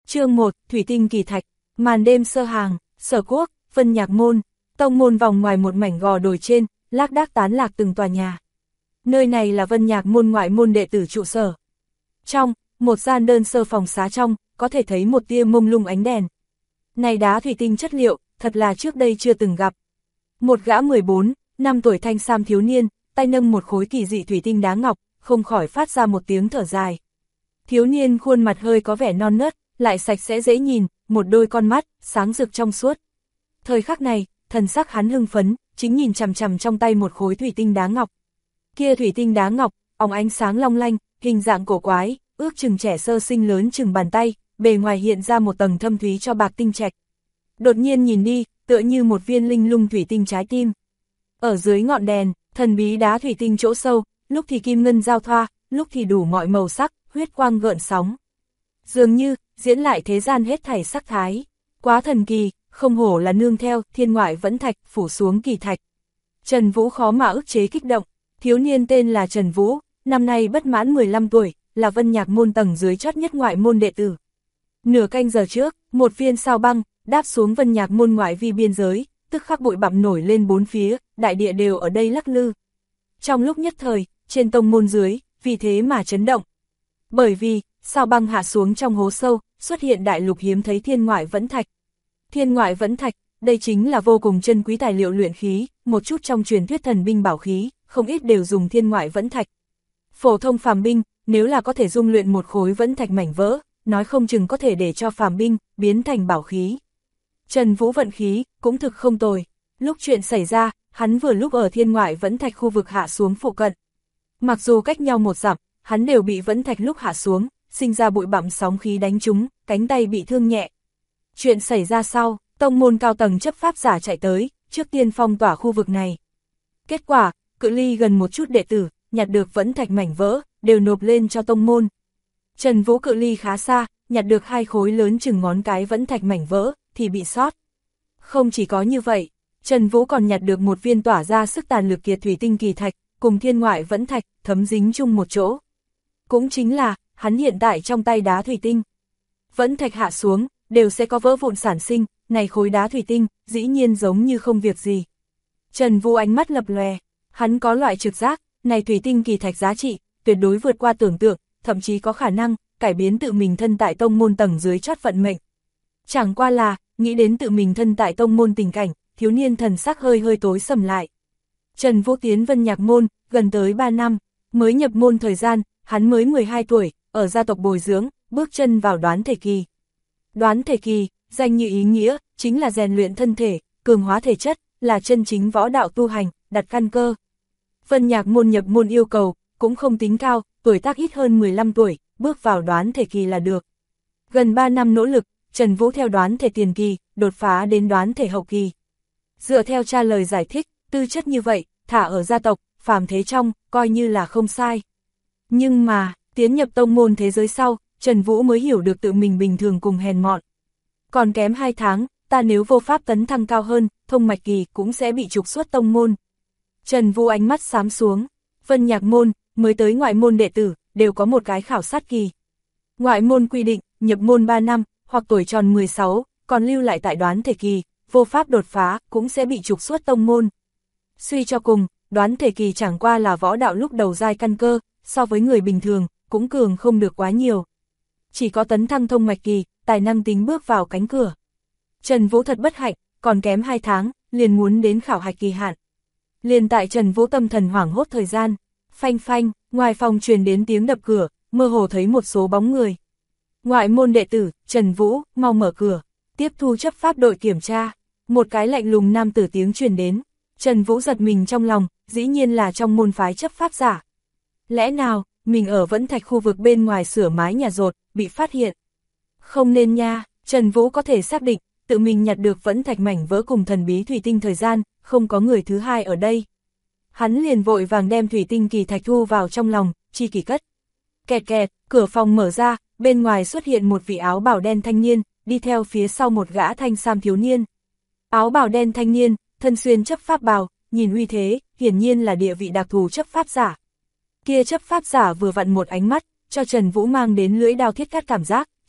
Chương 1, Thủy tinh kỳ thạch. Màn đêm sơ hàng, Sở Quốc, Vân Nhạc Môn, tông môn vòng ngoài một mảnh gò đồi trên, lác đác tán lạc từng tòa nhà. Nơi này là Vân Nhạc Môn ngoại môn đệ tử trụ sở. Trong, một gian đơn sơ phòng xá trong, có thể thấy một tia mông lung ánh đèn. Này đá thủy tinh chất liệu, thật là trước đây chưa từng gặp. Một gã 14, 5 tuổi thanh sam thiếu niên, tay nâng một khối kỳ dị thủy tinh đá ngọc, không khỏi phát ra một tiếng thở dài. Thiếu niên khuôn mặt hơi có vẻ non nớt, lại sạch sẽ dễ nhìn, một đôi con mắt, sáng rực trong suốt. Thời khắc này, thần sắc hắn hưng phấn, chính nhìn chằm chằm trong tay một khối thủy tinh đá ngọc. Kia thủy tinh đá ngọc, óng ánh sáng long lanh, hình dạng cổ quái, ước chừng trẻ sơ sinh lớn chừng bàn tay, bề ngoài hiện ra một tầng thâm thúy cho bạc tinh trạch. Đột nhiên nhìn đi, tựa như một viên linh lung thủy tinh trái tim. Ở dưới ngọn đèn, thần bí đá thủy tinh chỗ sâu, lúc thì kim ngân giao thoa, lúc thì đủ mọi màu sắc, huyết quang gợn sóng. Dường như, diễn lại thế gian hết thảy sắc thái. Quá thần kỳ, không hổ là nương theo, thiên ngoại vẫn thạch, phủ xuống kỳ thạch. Trần Vũ khó mà ức chế kích động. Thiếu niên tên là Trần Vũ, năm nay bất mãn 15 tuổi, là Vân Nhạc Môn tầng dưới chót nhất ngoại môn đệ tử. Nửa canh giờ trước, một viên sao băng, đáp xuống Vân Nhạc Môn ngoại vi biên giới, tức khắc bụi bặm nổi lên bốn phía, đại địa đều ở đây lắc lư. Trong lúc nhất thời, trên tông môn dưới, vì thế mà chấn động. Bởi vì, sao băng hạ xuống trong hố sâu, xuất hiện đại lục hiếm thấy thiên ngoại vẫn thạch. Thiên ngoại vẫn thạch, đây chính là vô cùng chân quý tài liệu luyện khí, một chút trong truyền thuyết thần binh bảo khí, không ít đều dùng thiên ngoại vẫn thạch. Phổ thông phàm binh, nếu là có thể dung luyện một khối vẫn thạch mảnh vỡ, nói không chừng có thể để cho phàm binh biến thành bảo khí. Trần Vũ vận khí cũng thực không tồi. Lúc chuyện xảy ra, hắn vừa lúc ở thiên ngoại vẫn thạch khu vực hạ xuống phụ cận. Mặc dù cách nhau một dặm, hắn đều bị vẫn thạch lúc hạ xuống, sinh ra bụi bặm sóng khí đánh trúng, cánh tay bị thương nhẹ. Chuyện xảy ra sau, tông môn cao tầng chấp pháp giả chạy tới, trước tiên phong tỏa khu vực này. Kết quả, cự ly gần một chút đệ tử, nhặt được vẫn thạch mảnh vỡ, đều nộp lên cho tông môn. Trần Vũ cự ly khá xa, nhặt được 2 khối lớn chừng ngón cái vẫn thạch mảnh vỡ, thì bị sót. Không chỉ có như vậy, Trần Vũ còn nhặt được một viên tỏa ra sức tàn lực kiệt thủy tinh kỳ thạch, cùng thiên ngoại vẫn thạch, thấm dính chung một chỗ. Cũng chính là, hắn hiện tại trong tay đá thủy tinh. Vẫn thạch hạ xuống, đều sẽ có vỡ vụn sản sinh, này khối đá thủy tinh, dĩ nhiên giống như không việc gì. Trần Vũ ánh mắt lập lòe, hắn có loại trực giác, này thủy tinh kỳ thạch giá trị, tuyệt đối vượt qua tưởng tượng, thậm chí có khả năng, cải biến tự mình thân tại tông môn tầng dưới chót vận mệnh. Chẳng qua là, nghĩ đến tự mình thân tại tông môn tình cảnh, thiếu niên thần sắc hơi tối sầm lại. Trần Vũ tiến Vân Nhạc Môn, gần tới 3 năm, mới nhập môn thời gian, hắn mới 12 tuổi, ở gia tộc bồi dưỡng, bước chân vào đoán thể kỳ. Đoán thể kỳ, danh như ý nghĩa, chính là rèn luyện thân thể, cường hóa thể chất, là chân chính võ đạo tu hành, đặt căn cơ. Vân Nhạc Môn nhập môn yêu cầu, cũng không tính cao, tuổi tác ít hơn 15 tuổi, bước vào đoán thể kỳ là được. Gần 3 năm nỗ lực, Trần Vũ theo đoán thể tiền kỳ, đột phá đến đoán thể hậu kỳ. Dựa theo cha lời giải thích, tư chất như vậy, thả ở gia tộc, phàm thế trong, coi như là không sai. Nhưng mà, tiến nhập tông môn thế giới sau, Trần Vũ mới hiểu được tự mình bình thường cùng hèn mọn. Còn kém 2 tháng, ta nếu vô pháp tấn thăng cao hơn, thông mạch kỳ cũng sẽ bị trục xuất tông môn. Trần Vũ ánh mắt xám xuống, Vân Nhạc Môn, mới tới ngoại môn đệ tử, đều có một cái khảo sát kỳ. Ngoại môn quy định, nhập môn 3 năm, hoặc tuổi tròn 16, còn lưu lại tại đoán thể kỳ, vô pháp đột phá, cũng sẽ bị trục xuất tông môn. Suy cho cùng, đoán thể kỳ chẳng qua là võ đạo lúc đầu giai căn cơ, so với người bình thường, cũng cường không được quá nhiều. Chỉ có tấn thăng thông mạch kỳ, tài năng tính bước vào cánh cửa. Trần Vũ thật bất hạnh, còn kém 2 tháng, liền muốn đến khảo hạch kỳ hạn. Liền tại Trần Vũ tâm thần hoảng hốt thời gian, phanh phanh, ngoài phòng truyền đến tiếng đập cửa, mơ hồ thấy một số bóng người. Ngoại môn đệ tử, Trần Vũ, mau mở cửa, tiếp thu chấp pháp đội kiểm tra. Một cái lạnh lùng nam tử tiếng truyền đến. Trần Vũ giật mình trong lòng, dĩ nhiên là trong môn phái chấp pháp giả. Lẽ nào, mình ở vẫn thạch khu vực bên ngoài sửa mái nhà dột, bị phát hiện? Không nên nha, Trần Vũ có thể xác định, tự mình nhặt được vẫn thạch mảnh vỡ cùng thần bí thủy tinh thời gian, không có người thứ hai ở đây. Hắn liền vội vàng đem thủy tinh kỳ thạch thu vào trong lòng, chi kỷ cất. Kẹt kẹt, cửa phòng mở ra, bên ngoài xuất hiện một vị áo bào đen thanh niên, đi theo phía sau một gã thanh sam thiếu niên. Áo bào đen thanh niên, thân xuyên chấp pháp bào, nhìn uy thế, hiển nhiên là địa vị đặc thù chấp pháp giả. Kia chấp pháp giả vừa vặn một ánh mắt, cho Trần Vũ mang đến lưỡi đao thiết cắt cảm giác,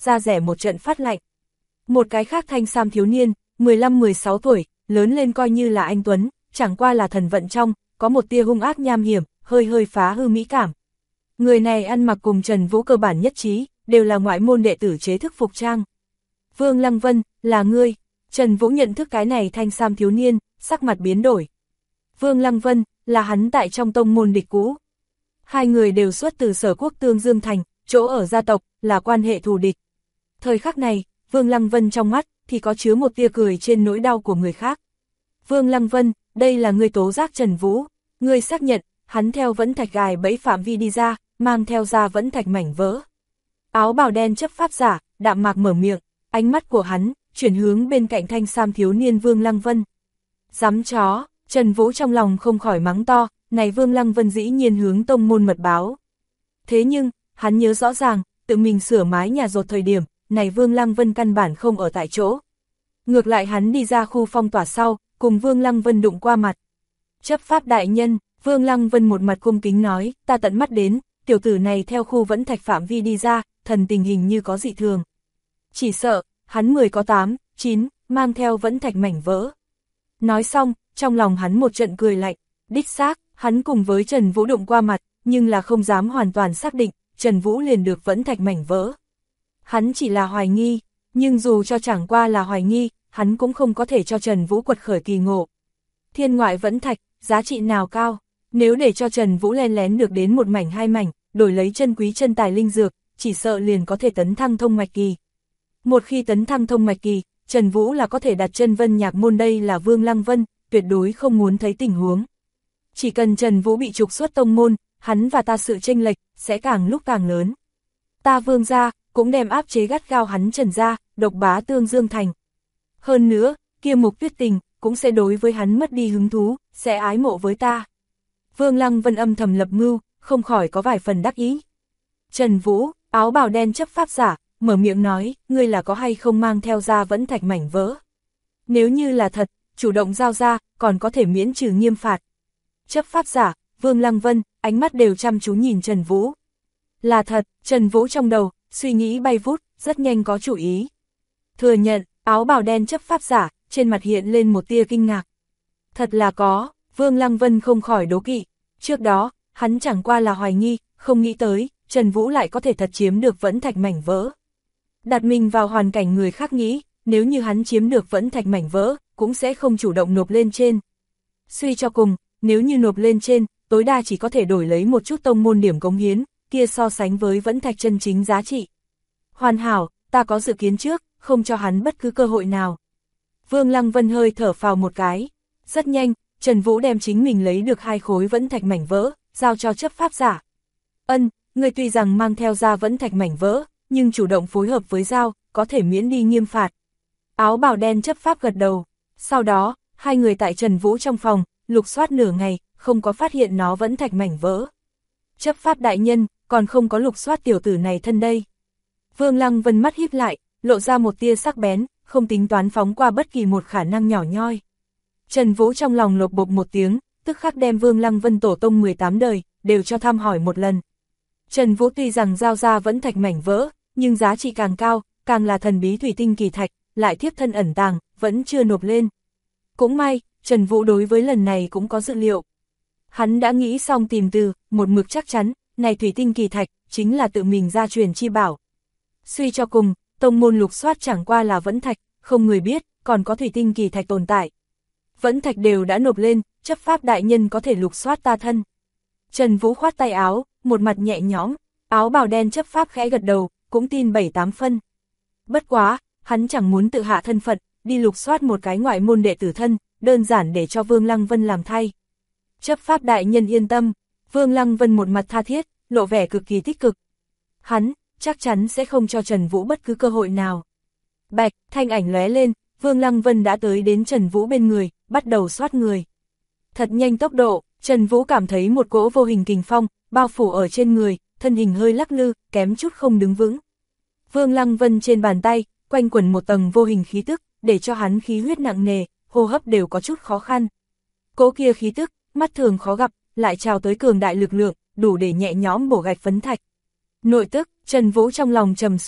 da rẻ một trận phát lạnh. Một cái khác thanh sam thiếu niên, 15-16 tuổi, lớn lên coi như là anh tuấn, chẳng qua là thần vận trong, có một tia hung ác nham hiểm, hơi phá hư mỹ cảm. Người này ăn mặc cùng Trần Vũ cơ bản nhất trí, đều là ngoại môn đệ tử chế thức phục trang. Vương Lăng Vân, là ngươi. Trần Vũ nhận thức cái này thanh sam thiếu niên, sắc mặt biến đổi. Vương Lăng Vân, là hắn tại trong tông môn địch cũ. Hai người đều xuất từ Sở Quốc Tương Dương Thành, chỗ ở gia tộc, là quan hệ thù địch. Thời khắc này, Vương Lăng Vân trong mắt, thì có chứa một tia cười trên nỗi đau của người khác. Vương Lăng Vân, đây là ngươi tố giác Trần Vũ, ngươi xác nhận, hắn theo vẫn thạch gài bẫy phạm vi đi ra, mang theo ra vẫn thạch mảnh vỡ. Áo bào đen chấp pháp giả, đạm mạc mở miệng, ánh mắt của hắn, chuyển hướng bên cạnh thanh sam thiếu niên Vương Lăng Vân. Dám chó, Trần Vũ trong lòng không khỏi mắng to, này Vương Lăng Vân dĩ nhiên hướng tông môn mật báo. Thế nhưng, hắn nhớ rõ ràng, tự mình sửa mái nhà dột thời điểm, này Vương Lăng Vân căn bản không ở tại chỗ. Ngược lại hắn đi ra khu phong tỏa sau, cùng Vương Lăng Vân đụng qua mặt. Chấp pháp đại nhân, Vương Lăng Vân một mặt cung kính nói, ta tận mắt đến, tiểu tử này theo khu vẫn thạch phạm vi đi ra, thần tình hình như có dị thường. Chỉ sợ, hắn 10 có 8, 9, mang theo vẫn thạch mảnh vỡ. Nói xong, trong lòng hắn một trận cười lạnh, đích xác, hắn cùng với Trần Vũ đụng qua mặt, nhưng là không dám hoàn toàn xác định, Trần Vũ liền được vẫn thạch mảnh vỡ. Hắn chỉ là hoài nghi, nhưng dù cho chẳng qua là hoài nghi, hắn cũng không có thể cho Trần Vũ quật khởi kỳ ngộ. Thiên ngoại vẫn thạch, giá trị nào cao, nếu để cho Trần Vũ len lén được đến một mảnh hai mảnh, đổi lấy chân quý chân tài linh dược, chỉ sợ liền có thể tấn thăng thông mạch kỳ. Một khi tấn thăng thông mạch kỳ, Trần Vũ là có thể đặt chân Vân Nhạc môn, đây là Vương Lăng Vân, tuyệt đối không muốn thấy tình huống. Chỉ cần Trần Vũ bị trục xuất tông môn, hắn và ta sự chênh lệch sẽ càng lúc càng lớn. Ta Vương gia cũng đem áp chế gắt gao hắn Trần gia, độc bá Tương Dương Thành. Hơn nữa, kia Mục Tuyết Tình cũng sẽ đối với hắn mất đi hứng thú, sẽ ái mộ với ta. Vương Lăng Vân âm thầm lập mưu, không khỏi có vài phần đắc ý. Trần Vũ, áo bào đen chấp pháp giả, mở miệng nói, ngươi là có hay không mang theo ra vẫn thạch mảnh vỡ. Nếu như là thật, chủ động giao ra, còn có thể miễn trừ nghiêm phạt. Chấp pháp giả, Vương Lăng Vân, ánh mắt đều chăm chú nhìn Trần Vũ. Là thật, Trần Vũ trong đầu, suy nghĩ bay vút, rất nhanh có chủ ý. Thừa nhận, áo bào đen chấp pháp giả, trên mặt hiện lên một tia kinh ngạc. Thật là có, Vương Lăng Vân không khỏi đố kỵ. Trước đó, hắn chẳng qua là hoài nghi, không nghĩ tới, Trần Vũ lại có thể thật chiếm được vẫn thạch mảnh vỡ. Đặt mình vào hoàn cảnh người khác nghĩ, nếu như hắn chiếm được vẫn thạch mảnh vỡ, cũng sẽ không chủ động nộp lên trên. Suy cho cùng, nếu như nộp lên trên, tối đa chỉ có thể đổi lấy một chút tông môn điểm cống hiến, kia so sánh với vẫn thạch chân chính giá trị. Hoàn hảo, ta có dự kiến trước, không cho hắn bất cứ cơ hội nào. Vương Lăng Vân hơi thở phào một cái. Rất nhanh, Trần Vũ đem chính mình lấy được 2 khối vẫn thạch mảnh vỡ, giao cho chấp pháp giả. Ân, người tuy rằng mang theo ra vẫn thạch mảnh vỡ, nhưng chủ động phối hợp với giao, có thể miễn đi nghiêm phạt. Áo bào đen chấp pháp gật đầu. Sau đó, hai người tại Trần Vũ trong phòng, lục soát nửa ngày, không có phát hiện nó vẫn thạch mảnh vỡ. Chấp pháp đại nhân, còn không có lục soát tiểu tử này thân đây. Vương Lăng Vân mắt híp lại, lộ ra một tia sắc bén, không tính toán phóng qua bất kỳ một khả năng nhỏ nhoi. Trần Vũ trong lòng lột bột một tiếng, tức khắc đem Vương Lăng Vân tổ tông 18 đời, đều cho thăm hỏi một lần. Trần Vũ tuy rằng giao ra vẫn thạch mảnh vỡ, nhưng giá trị càng cao, càng là thần bí thủy tinh kỳ thạch, lại thiếp thân ẩn tàng, vẫn chưa nộp lên. Cũng may, Trần Vũ đối với lần này cũng có dự liệu. Hắn đã nghĩ xong tìm từ, một mực chắc chắn, này thủy tinh kỳ thạch, chính là tự mình gia truyền chi bảo. Suy cho cùng, tông môn lục soát chẳng qua là vẫn thạch, không người biết, còn có thủy tinh kỳ thạch tồn tại. Vẫn thạch đều đã nộp lên, chấp pháp đại nhân có thể lục soát ta thân. Trần Vũ khoát tay áo, một mặt nhẹ nhõm, áo bào đen chấp pháp khẽ gật đầu, cũng tin 7-8 phân. Bất quá, hắn chẳng muốn tự hạ thân phận, đi lục soát một cái ngoại môn đệ tử thân, đơn giản để cho Vương Lăng Vân làm thay. Chấp pháp đại nhân yên tâm, Vương Lăng Vân một mặt tha thiết, lộ vẻ cực kỳ tích cực. Hắn, chắc chắn sẽ không cho Trần Vũ bất cứ cơ hội nào. Bạch, thanh ảnh lóe lên, Vương Lăng Vân đã tới đến Trần Vũ bên người, bắt đầu soát người. Thật nhanh tốc độ, Trần Vũ cảm thấy một cỗ vô hình kình phong, bao phủ ở trên người, thân hình hơi lắc lư, kém chút không đứng vững. Vương Lăng Vân trên bàn tay, quanh quẩn một tầng vô hình khí tức, để cho hắn khí huyết nặng nề, hô hấp đều có chút khó khăn. Cỗ kia khí tức, mắt thường khó gặp, lại trào tới cường đại lực lượng, đủ để nhẹ nhõm bổ gạch phấn thạch. Nội tức, Trần Vũ trong lòng trầm xuống,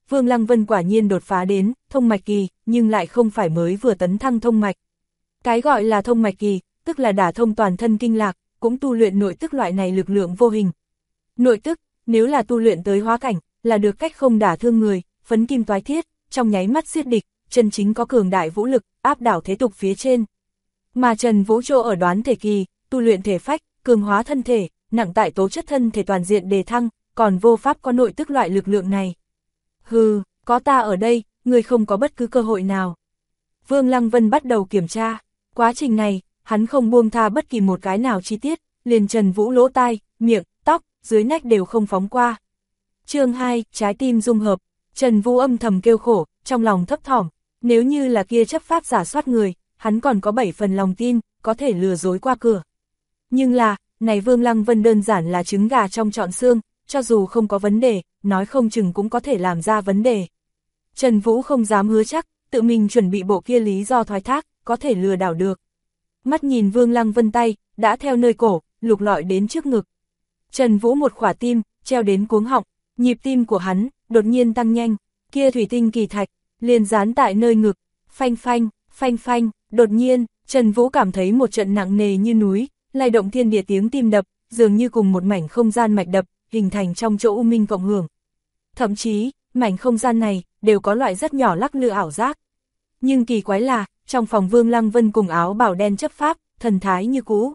Vương Lăng Vân quả nhiên đột phá đến thông mạch kỳ, nhưng lại không phải mới vừa tấn thăng thông mạch. Cái gọi là thông mạch kỳ, tức là đả thông toàn thân kinh lạc, cũng tu luyện nội tức loại này lực lượng vô hình. Nội tức, nếu là tu luyện tới hóa cảnh, là được cách không đả thương người, phấn kim toái thiết, trong nháy mắt giết địch, chân chính có cường đại vũ lực, áp đảo thế tục phía trên. Mà Trần Vũ Trô ở đoán thể kỳ, tu luyện thể phách, cường hóa thân thể, nặng tại tố chất thân thể toàn diện đề thăng, còn vô pháp có nội tức loại lực lượng này. Hừ, có ta ở đây, người không có bất cứ cơ hội nào. Vương Lăng Vân bắt đầu kiểm tra, quá trình này, hắn không buông tha bất kỳ một cái nào chi tiết, liền Trần Vũ lỗ tai, miệng, tóc, dưới nách đều không phóng qua. Chương 2, trái tim dung hợp, Trần Vũ âm thầm kêu khổ, trong lòng thấp thỏm, nếu như là kia chấp pháp giả soát người, hắn còn có 7 phần lòng tin, có thể lừa dối qua cửa. Nhưng là, này Vương Lăng Vân đơn giản là trứng gà trong trọn xương, cho dù không có vấn đề, nói không chừng cũng có thể làm ra vấn đề. Trần Vũ không dám hứa chắc, tự mình chuẩn bị bộ kia lý do thoái thác, có thể lừa đảo được. Mắt nhìn Vương Lăng Vân tay, đã theo nơi cổ, lục lọi đến trước ngực. Trần Vũ một khỏa tim, treo đến cuống họng, nhịp tim của hắn, đột nhiên tăng nhanh, kia thủy tinh kỳ thạch, liền dán tại nơi ngực, phanh phanh, phanh phanh, đột nhiên, Trần Vũ cảm thấy một trận nặng nề như núi, lay động thiên địa tiếng tim đập, dường như cùng một mảnh không gian mạch đập, hình thành trong chỗ u minh cộng hưởng. Thậm chí, mảnh không gian này, đều có loại rất nhỏ lắc lư ảo giác. Nhưng kỳ quái là, trong phòng Vương Lăng Vân cùng áo bào đen chấp pháp, thần thái như cũ.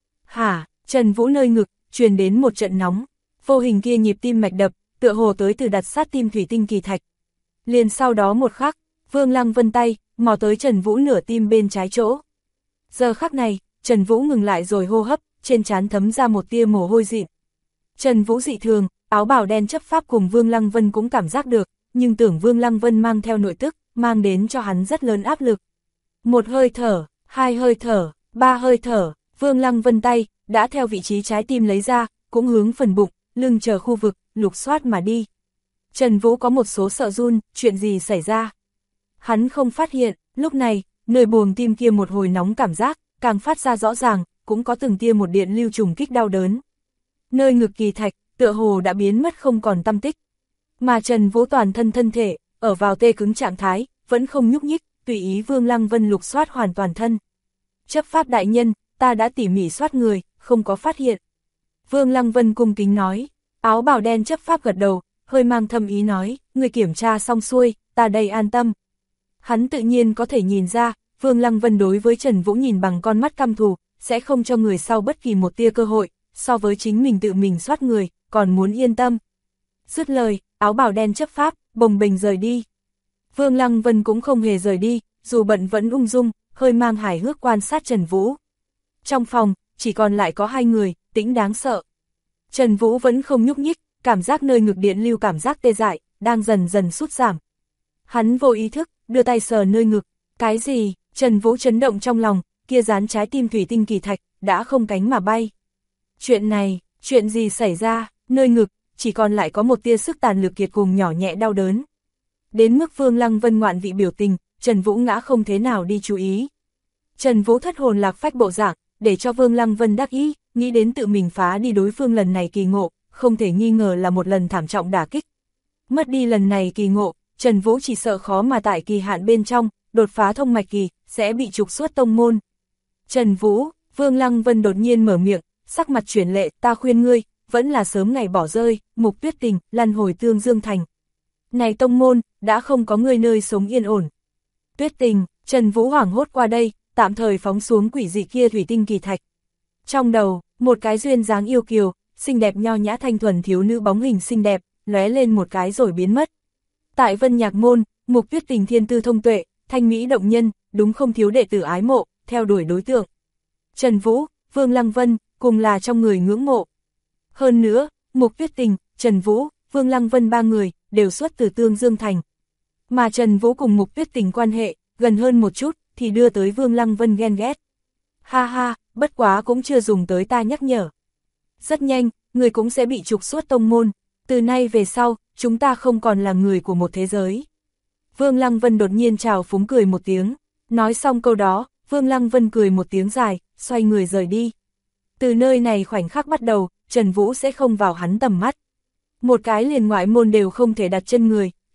Hả, Trần Vũ nơi ngực, truyền đến một trận nóng, vô hình kia nhịp tim mạch đập, tựa hồ tới từ đặt sát tim thủy tinh kỳ thạch. Liền sau đó một khắc, Vương Lăng Vân tay, mò tới Trần Vũ nửa tim bên trái chỗ. Giờ khắc này, Trần Vũ ngừng lại rồi hô hấp, trên trán thấm ra một tia mồ hôi dịn. Trần Vũ dị thường, áo bào đen chấp pháp cùng Vương Lăng Vân cũng cảm giác được, nhưng tưởng Vương Lăng Vân mang theo nội tức, mang đến cho hắn rất lớn áp lực. Một hơi thở, hai hơi thở, ba hơi thở, Vương Lăng Vân tay, đã theo vị trí trái tim lấy ra, cũng hướng phần bụng, lưng chờ khu vực, lục soát mà đi. Trần Vũ có một số sợ run, chuyện gì xảy ra? Hắn không phát hiện, lúc này, nơi buồng tim kia một hồi nóng cảm giác, càng phát ra rõ ràng, cũng có từng tia một điện lưu trùng kích đau đớn. Nơi ngực kỳ thạch, tựa hồ đã biến mất không còn tăm tích. Mà Trần Vũ toàn thân thân thể, ở vào tê cứng trạng thái, vẫn không nhúc nhích, tùy ý Vương Lăng Vân lục soát hoàn toàn thân. Chấp pháp đại nhân, ta đã tỉ mỉ soát người, không có phát hiện. Vương Lăng Vân cung kính nói, áo bào đen chấp pháp gật đầu, hơi mang thâm ý nói, người kiểm tra xong xuôi, ta đây an tâm. Hắn tự nhiên có thể nhìn ra, Vương Lăng Vân đối với Trần Vũ nhìn bằng con mắt căm thù, sẽ không cho người sau bất kỳ một tia cơ hội, so với chính mình tự mình soát người, còn muốn yên tâm. Dứt lời, áo bào đen chấp pháp, bồng bềnh rời đi. Vương Lăng Vân cũng không hề rời đi, dù bận vẫn ung dung, hơi mang hài hước quan sát Trần Vũ. Trong phòng, chỉ còn lại có hai người, tĩnh đáng sợ. Trần Vũ vẫn không nhúc nhích, cảm giác nơi ngực điện lưu cảm giác tê dại, đang dần dần sút giảm. Hắn vô ý thức, đưa tay sờ nơi ngực. Cái gì? Trần Vũ chấn động trong lòng, kia dán trái tim thủy tinh kỳ thạch, đã không cánh mà bay. Chuyện này, chuyện gì xảy ra? Nơi ngực, chỉ còn lại có một tia sức tàn lực kiệt cùng nhỏ nhẹ đau đớn. Đến mức Vương Lăng Vân ngoạn vị biểu tình, Trần Vũ ngã không thế nào đi chú ý. Trần Vũ thất hồn lạc phách bộ dạng, để cho Vương Lăng Vân đắc ý, nghĩ đến tự mình phá đi đối phương lần này kỳ ngộ, không thể nghi ngờ là một lần thảm trọng đả kích. Mất đi lần này kỳ ngộ, Trần Vũ chỉ sợ khó mà tại kỳ hạn bên trong, đột phá thông mạch kỳ, sẽ bị trục xuất tông môn. Trần Vũ, Vương Lăng Vân đột nhiên mở miệng, sắc mặt chuyển lệ, ta khuyên ngươi, vẫn là sớm ngày bỏ rơi, Mục Tuyết Tình, lăn hồi Tương Dương Thành. Này tông môn, đã không có ngươi nơi sống yên ổn. Tuyết Tình, Trần Vũ hoảng hốt qua đây, tạm thời phóng xuống quỷ dị kia thủy tinh kỳ thạch. Trong đầu, một cái duyên dáng yêu kiều, xinh đẹp nho nhã thanh thuần thiếu nữ bóng hình xinh đẹp, lóe lên một cái rồi biến mất. Tại Vân Nhạc môn, Mục Tuyết Tình thiên tư thông tuệ, thanh mỹ động nhân, đúng không thiếu đệ tử ái mộ, theo đuổi đối tượng. Trần Vũ, Vương Lăng Vân, cùng là trong người ngưỡng mộ. Hơn nữa, Mục Tuyết Tình, Trần Vũ, Vương Lăng Vân ba người, đều xuất từ Tương Dương Thành. Mà Trần Vũ cùng Mục Tuyết Tình quan hệ, gần hơn một chút, thì đưa tới Vương Lăng Vân ghen ghét. Ha ha, bất quá cũng chưa dùng tới ta nhắc nhở. Rất nhanh, người cũng sẽ bị trục xuất tông môn, từ nay về sau, chúng ta không còn là người của một thế giới. Vương Lăng Vân đột nhiên trào phúng cười một tiếng, nói xong câu đó, Vương Lăng Vân cười một tiếng dài, xoay người rời đi. Từ nơi này khoảnh khắc bắt đầu, Trần Vũ sẽ không vào hắn tầm mắt. Một cái liền ngoại môn đều không thể đặt chân người,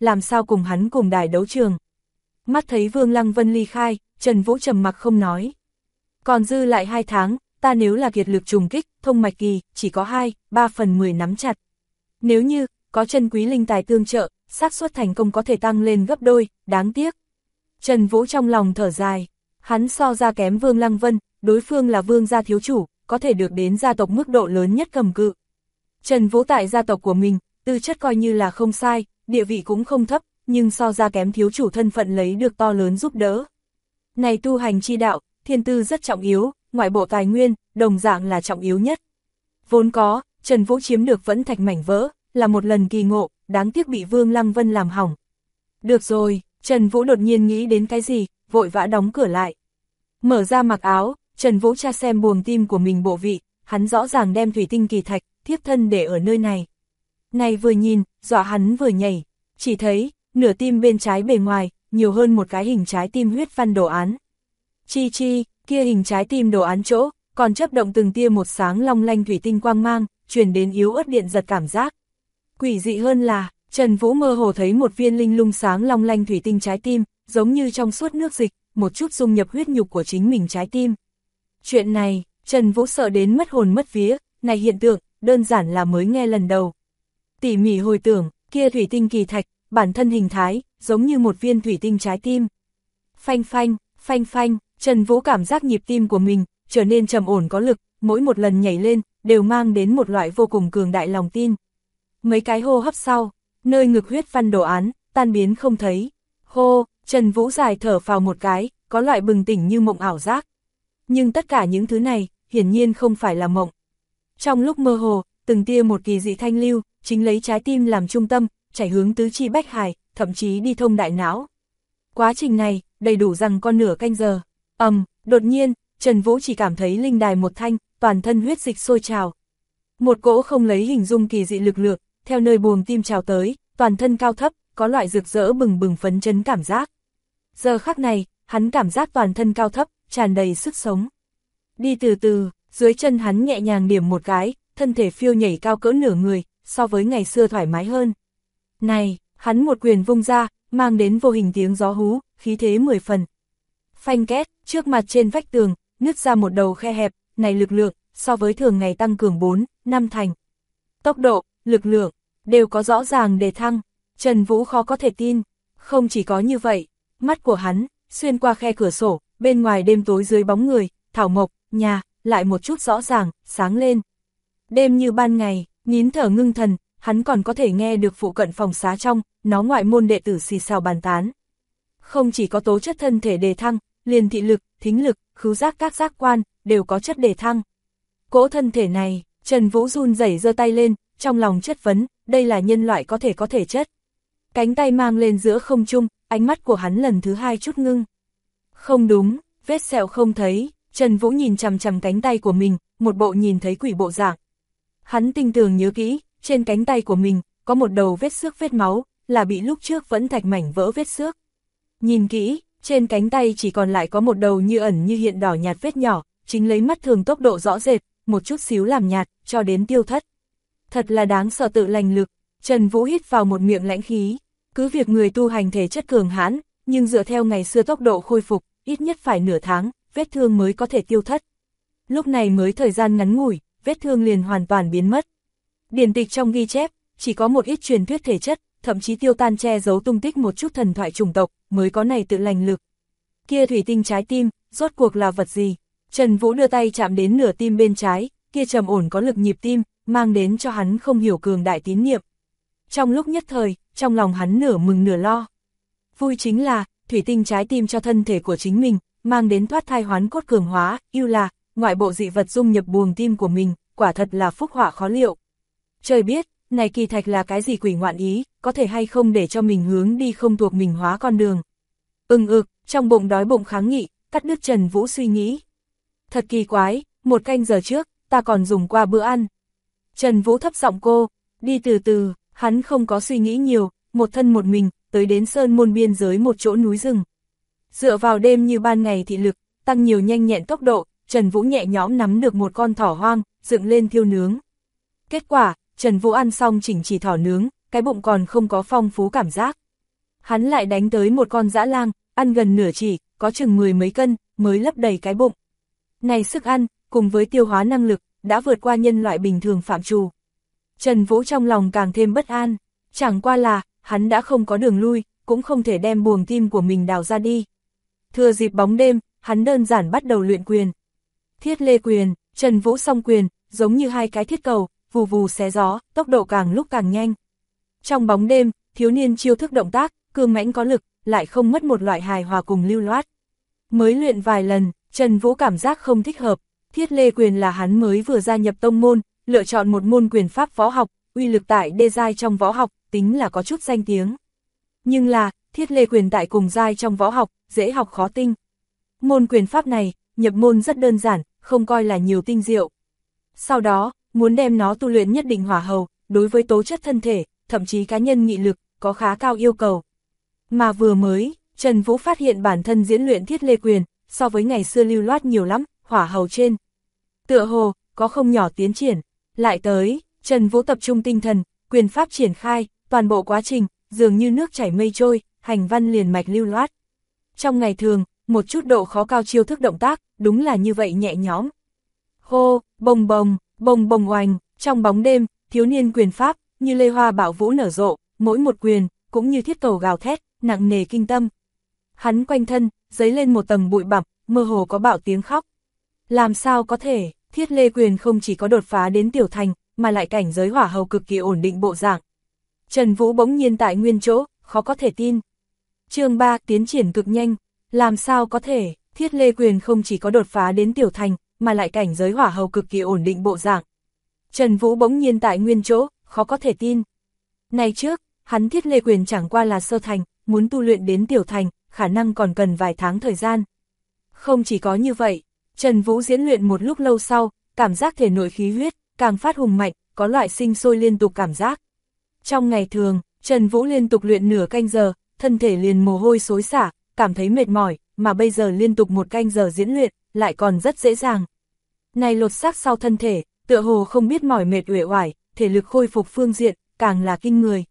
làm sao cùng hắn cùng đài đấu trường. Mắt thấy Vương Lăng Vân ly khai, Trần Vũ trầm mặc không nói. Còn dư lại 2 tháng, ta nếu là kiệt lực trùng kích, thông mạch kỳ, chỉ có 2/3 nắm chặt. Nếu như, có chân quý linh tài tương trợ, xác suất thành công có thể tăng lên gấp đôi, đáng tiếc. Trần Vũ trong lòng thở dài, hắn so ra kém Vương Lăng Vân, đối phương là Vương gia thiếu chủ, có thể được đến gia tộc mức độ lớn nhất cầm cự. Trần Vũ tại gia tộc của mình, tư chất coi như là không sai, địa vị cũng không thấp, nhưng so ra kém thiếu chủ thân phận lấy được to lớn giúp đỡ. Này tu hành chi đạo, thiên tư rất trọng yếu, ngoại bộ tài nguyên, đồng dạng là trọng yếu nhất. Vốn có, Trần Vũ chiếm được vẫn thạch mảnh vỡ, là một lần kỳ ngộ, đáng tiếc bị Vương Lăng Vân làm hỏng. Được rồi, Trần Vũ đột nhiên nghĩ đến cái gì, vội vã đóng cửa lại. Mở ra mặc áo, Trần Vũ tra xem buồng tim của mình bộ vị, hắn rõ ràng đem thủy tinh kỳ thạch, thiếp thân để ở nơi này. Này vừa nhìn, dọa hắn vừa nhảy, chỉ thấy, nửa tim bên trái bề ngoài, nhiều hơn một cái hình trái tim huyết văn đồ án. Chi chi, kia hình trái tim đồ án chỗ, còn chớp động từng tia một sáng long lanh thủy tinh quang mang, truyền đến yếu ớt điện giật cảm giác. Quỷ dị hơn là, Trần Vũ mơ hồ thấy một viên linh lung sáng long lanh thủy tinh trái tim, giống như trong suốt nước dịch, một chút dung nhập huyết nhục của chính mình trái tim. Chuyện này, Trần Vũ sợ đến mất hồn mất vía, này hiện tượng, đơn giản là mới nghe lần đầu. Tỉ mỉ hồi tưởng, kia thủy tinh kỳ thạch, bản thân hình thái, giống như một viên thủy tinh trái tim. Phanh phanh, phanh phanh, Trần Vũ cảm giác nhịp tim của mình, trở nên trầm ổn có lực, mỗi một lần nhảy lên, đều mang đến một loại vô cùng cường đại lòng tin. Mấy cái hô hấp sau, nơi ngực huyết văn đồ án, tan biến không thấy. Hô, Trần Vũ dài thở phào một cái, có loại bừng tỉnh như mộng ảo giác. Nhưng tất cả những thứ này, hiển nhiên không phải là mộng. Trong lúc mơ hồ, từng tia một kỳ dị thanh lưu, chính lấy trái tim làm trung tâm, chảy hướng tứ chi bách hải, thậm chí đi thông đại não. Quá trình này, đầy đủ rằng con nửa canh giờ. Đột nhiên, Trần Vũ chỉ cảm thấy linh đài một thanh, toàn thân huyết dịch sôi trào. Một cỗ không lấy hình dung kỳ dị lực lượng, theo nơi buồng tim trào tới, toàn thân cao thấp, có loại rực rỡ bừng bừng phấn chấn cảm giác. Giờ khắc này, hắn cảm giác toàn thân cao thấp, tràn đầy sức sống. Đi từ từ, dưới chân hắn nhẹ nhàng điểm một cái, thân thể phiêu nhảy cao cỡ nửa người, so với ngày xưa thoải mái hơn. Này, hắn một quyền vung ra, mang đến vô hình tiếng gió hú, khí thế 10 phần. Phanh két, trước mặt trên vách tường, nứt ra một đầu khe hẹp, này lực lượng, so với thường ngày tăng cường 4-5 thành. Tốc độ, lực lượng, đều có rõ ràng đề thăng. Trần Vũ khó có thể tin. Không chỉ có như vậy, mắt của hắn, xuyên qua khe cửa sổ, bên ngoài đêm tối dưới bóng người, thảo mộc, nhà, lại một chút rõ ràng, sáng lên. Đêm như ban ngày, nín thở ngưng thần, hắn còn có thể nghe được phụ cận phòng xá trong, nó ngoại môn đệ tử xì xào bàn tán. Không chỉ có tố chất thân thể đề thăng, liền thị lực, thính lực, khứu giác các giác quan, đều có chất đề thăng. Cỗ thân thể này, Trần Vũ run rẩy giơ tay lên, trong lòng chất vấn, đây là nhân loại có thể chất. Cánh tay mang lên giữa không trung, ánh mắt của hắn lần thứ 2 chút ngưng. Không đúng, vết sẹo không thấy, Trần Vũ nhìn chằm chằm cánh tay của mình, một bộ nhìn thấy quỷ bộ dạng. Hắn tinh tường nhớ kỹ, trên cánh tay của mình, có một đầu vết xước vết máu, là bị lúc trước vẫn thạch mảnh vỡ vết xước. Nhìn kỹ, trên cánh tay chỉ còn lại có một đầu như ẩn như hiện đỏ nhạt vết nhỏ, chính lấy mắt thường tốc độ rõ rệt, một chút xíu làm nhạt, cho đến tiêu thất. Thật là đáng sợ tự lành lực, Trần Vũ hít vào một miệng lãnh khí, cứ việc người tu hành thể chất cường hãn, nhưng dựa theo ngày xưa tốc độ khôi phục, ít nhất phải nửa tháng, vết thương mới có thể tiêu thất. Lúc này mới thời gian ngắn ngủi, vết thương liền hoàn toàn biến mất. Điển tịch trong ghi chép, chỉ có một ít truyền thuyết thể chất, thậm chí tiêu tan che giấu tung tích một chút thần thoại chủng tộc, mới có này tự lành lực. Kia thủy tinh trái tim, rốt cuộc là vật gì? Trần Vũ đưa tay chạm đến nửa tim bên trái, kia trầm ổn có lực nhịp tim, mang đến cho hắn không hiểu cường đại tín niệm. Trong lúc nhất thời, trong lòng hắn nửa mừng nửa lo. Vui chính là, thủy tinh trái tim cho thân thể của chính mình, mang đến thoát thai hoán cốt cường hóa, ưu là, ngoại bộ dị vật dung nhập buồng tim của mình, quả thật là phúc họa khó liệu. Trời biết, này kỳ thạch là cái gì quỷ ngoạn ý, có thể hay không để cho mình hướng đi không thuộc mình hóa con đường. Trong bụng đói bụng kháng nghị, cắt đứt Trần Vũ suy nghĩ. Thật kỳ quái, 1 canh giờ trước, ta còn dùng qua bữa ăn. Trần Vũ thấp giọng cô, đi từ từ, hắn không có suy nghĩ nhiều, một thân một mình, tới đến sơn môn biên giới một chỗ núi rừng. Dựa vào đêm như ban ngày thị lực, tăng nhiều nhanh nhẹn tốc độ, Trần Vũ nhẹ nhõm nắm được một con thỏ hoang, dựng lên thiêu nướng. Kết quả, Trần Vũ ăn xong chỉnh chỉ thỏ nướng, cái bụng còn không có phong phú cảm giác. Hắn lại đánh tới một con dã lang, ăn gần nửa chỉ, có chừng 10 mấy cân, mới lấp đầy cái bụng. Này sức ăn, cùng với tiêu hóa năng lực, đã vượt qua nhân loại bình thường phạm trù. Trần Vũ trong lòng càng thêm bất an, chẳng qua là, hắn đã không có đường lui, cũng không thể đem buồng tim của mình đào ra đi. Thừa dịp bóng đêm, hắn đơn giản bắt đầu luyện quyền. Thiết lê quyền, Trần Vũ song quyền, giống như hai cái thiết cầu, vù vù xé gió, tốc độ càng lúc càng nhanh. Trong bóng đêm, thiếu niên chiêu thức động tác, cương mãnh có lực, lại không mất một loại hài hòa cùng lưu loát. Mới luyện vài lần, Trần Vũ cảm giác không thích hợp. Thiết lê quyền là hắn mới vừa gia nhập tông môn, lựa chọn một môn quyền pháp võ học, uy lực tại đê giai trong võ học, tính là có chút danh tiếng. Nhưng là, thiết lê quyền tại cùng giai trong võ học, dễ học khó tinh. Môn quyền pháp này, nhập môn rất đơn giản, không coi là nhiều tinh diệu. Sau đó, muốn đem nó tu luyện nhất định hỏa hầu, đối với tố chất thân thể, thậm chí cá nhân nghị lực, có khá cao yêu cầu. Mà vừa mới, Trần Vũ phát hiện bản thân diễn luyện thiết lê quyền, so với ngày xưa lưu loát nhiều lắm, hỏa hầu trên. Tựa hồ, có không nhỏ tiến triển. Lại tới, Trần Vũ tập trung tinh thần, quyền pháp triển khai, toàn bộ quá trình, dường như nước chảy mây trôi, hành văn liền mạch lưu loát. Trong ngày thường, một chút độ khó cao chiêu thức động tác, đúng là như vậy nhẹ nhõm. Hô, bồng bồng oành, trong bóng đêm, thiếu niên quyền pháp, như lê hoa bạo vũ nở rộ, mỗi một quyền, cũng như thiết cầu gào thét, nặng nề kinh tâm. Hắn quanh thân, dấy lên một tầng bụi bặm, mơ hồ có bạo tiếng khóc. Làm sao có thể, thiết lê quyền không chỉ có đột phá đến tiểu thành, mà lại cảnh giới hỏa hầu cực kỳ ổn định bộ dạng. Trần Vũ bỗng nhiên tại nguyên chỗ, khó có thể tin. Chương 3 tiến triển cực nhanh, làm sao có thể, thiết lê quyền không chỉ có đột phá đến tiểu thành, mà lại cảnh giới hỏa hầu cực kỳ ổn định bộ dạng. Trần Vũ bỗng nhiên tại nguyên chỗ, khó có thể tin. Này trước, hắn thiết lê quyền chẳng qua là sơ thành, muốn tu luyện đến tiểu thành, khả năng còn cần vài tháng thời gian. Không chỉ có như vậy, Trần Vũ diễn luyện một lúc lâu sau, cảm giác thể nội khí huyết, càng phát hùng mạnh, có loại sinh sôi liên tục cảm giác. Trong ngày thường, Trần Vũ liên tục luyện nửa canh giờ, thân thể liền mồ hôi xối xả, cảm thấy mệt mỏi, mà bây giờ liên tục một canh giờ diễn luyện, lại còn rất dễ dàng. Này lột xác sau thân thể, tựa hồ không biết mỏi mệt uể oải, thể lực khôi phục phương diện, càng là kinh người.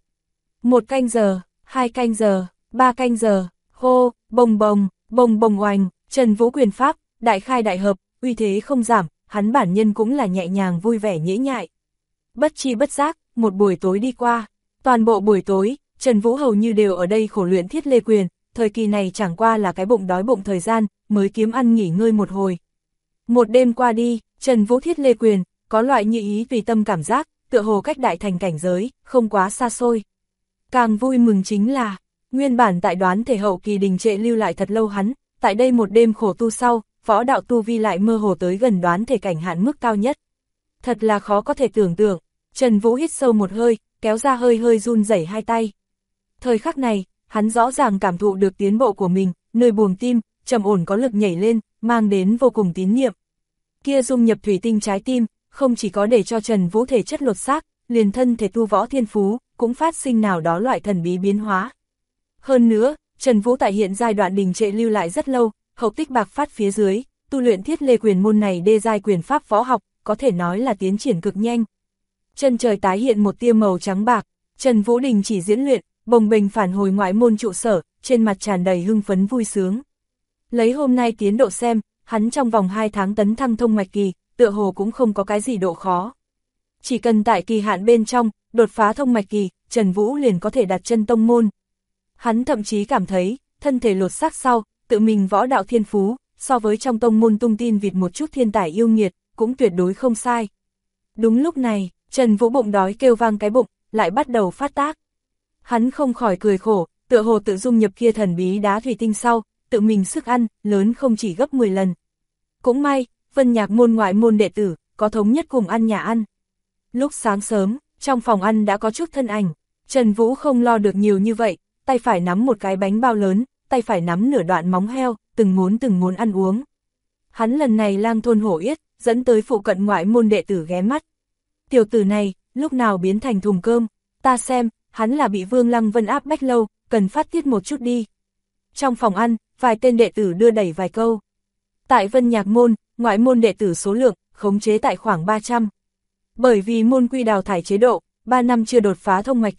1 canh giờ, 2 canh giờ, 3 canh giờ, hô, bồng bồng oành, Trần Vũ quyền pháp, đại khai đại hợp, uy thế không giảm, hắn bản nhân cũng là nhẹ nhàng vui vẻ nhễ nhại. Bất chi bất giác, một buổi tối đi qua, toàn bộ buổi tối, Trần Vũ hầu như đều ở đây khổ luyện thiết lê quyền, thời kỳ này chẳng qua là cái bụng đói bụng thời gian, mới kiếm ăn nghỉ ngơi một hồi. Một đêm qua đi, Trần Vũ thiết lê quyền, có loại như ý tùy tâm cảm giác, tựa hồ cách đại thành cảnh giới, không quá xa xôi. Càng vui mừng chính là, nguyên bản tại đoán thể hậu kỳ đình trệ lưu lại thật lâu hắn, tại đây một đêm khổ tu sau, võ đạo tu vi lại mơ hồ tới gần đoán thể cảnh hạn mức cao nhất. Thật là khó có thể tưởng tượng, Trần Vũ hít sâu một hơi, kéo ra hơi hơi run rẩy hai tay. Thời khắc này, hắn rõ ràng cảm thụ được tiến bộ của mình, nơi buồng tim, trầm ổn có lực nhảy lên, mang đến vô cùng tín nhiệm. Kia dung nhập thủy tinh trái tim, không chỉ có để cho Trần Vũ thể chất lột xác, liền thân thể tu võ thiên phú, cũng phát sinh nào đó loại thần bí biến hóa. Hơn nữa, Trần Vũ tại hiện giai đoạn đình trệ lưu lại rất lâu, hậu tích bạc phát phía dưới, tu luyện thiết lê quyền môn này đê giai quyền pháp võ học, có thể nói là tiến triển cực nhanh. Chân trời tái hiện một tia màu trắng bạc, Trần Vũ đình chỉ diễn luyện, bồng bềnh phản hồi ngoại môn trụ sở, trên mặt tràn đầy hưng phấn vui sướng. Lấy hôm nay tiến độ xem, hắn trong vòng 2 tháng tấn thăng thông mạch kỳ, tựa hồ cũng không có cái gì độ khó. Chỉ cần tại kỳ hạn bên trong, đột phá thông mạch kỳ, Trần Vũ liền có thể đặt chân tông môn. Hắn thậm chí cảm thấy, thân thể lột xác sau, tự mình võ đạo thiên phú, so với trong tông môn tung tin vịt một chút thiên tài yêu nghiệt, cũng tuyệt đối không sai. Đúng lúc này, Trần Vũ bụng đói kêu vang cái bụng, lại bắt đầu phát tác. Hắn không khỏi cười khổ, tựa hồ tự dung nhập kia thần bí đá thủy tinh sau, tự mình sức ăn, lớn không chỉ gấp 10 lần. Cũng may, Vân Nhạc môn ngoại môn đệ tử, có thống nhất cùng ăn nhà ăn. Lúc sáng sớm, trong phòng ăn đã có chút thân ảnh, Trần Vũ không lo được nhiều như vậy, tay phải nắm một cái bánh bao lớn, tay phải nắm nửa đoạn móng heo, từng muốn ăn uống. Hắn lần này lang thôn hổ yết, dẫn tới phụ cận ngoại môn đệ tử ghé mắt. Tiểu tử này, lúc nào biến thành thùng cơm, ta xem, hắn là bị Vương Lăng Vân áp bách lâu, cần phát tiết một chút đi. Trong phòng ăn, vài tên đệ tử đưa đẩy vài câu. Tại Vân Nhạc môn, ngoại môn đệ tử số lượng, khống chế tại khoảng 300. Bởi vì môn quy đào thải chế độ, 3 năm chưa đột phá thông mạch kỳ,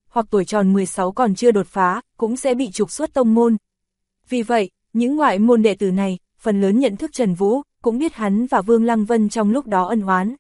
hoặc tuổi tròn 16 còn chưa đột phá, cũng sẽ bị trục xuất tông môn. Vì vậy, những ngoại môn đệ tử này, phần lớn nhận thức Trần Vũ, cũng biết hắn và Vương Lăng Vân trong lúc đó ân oán.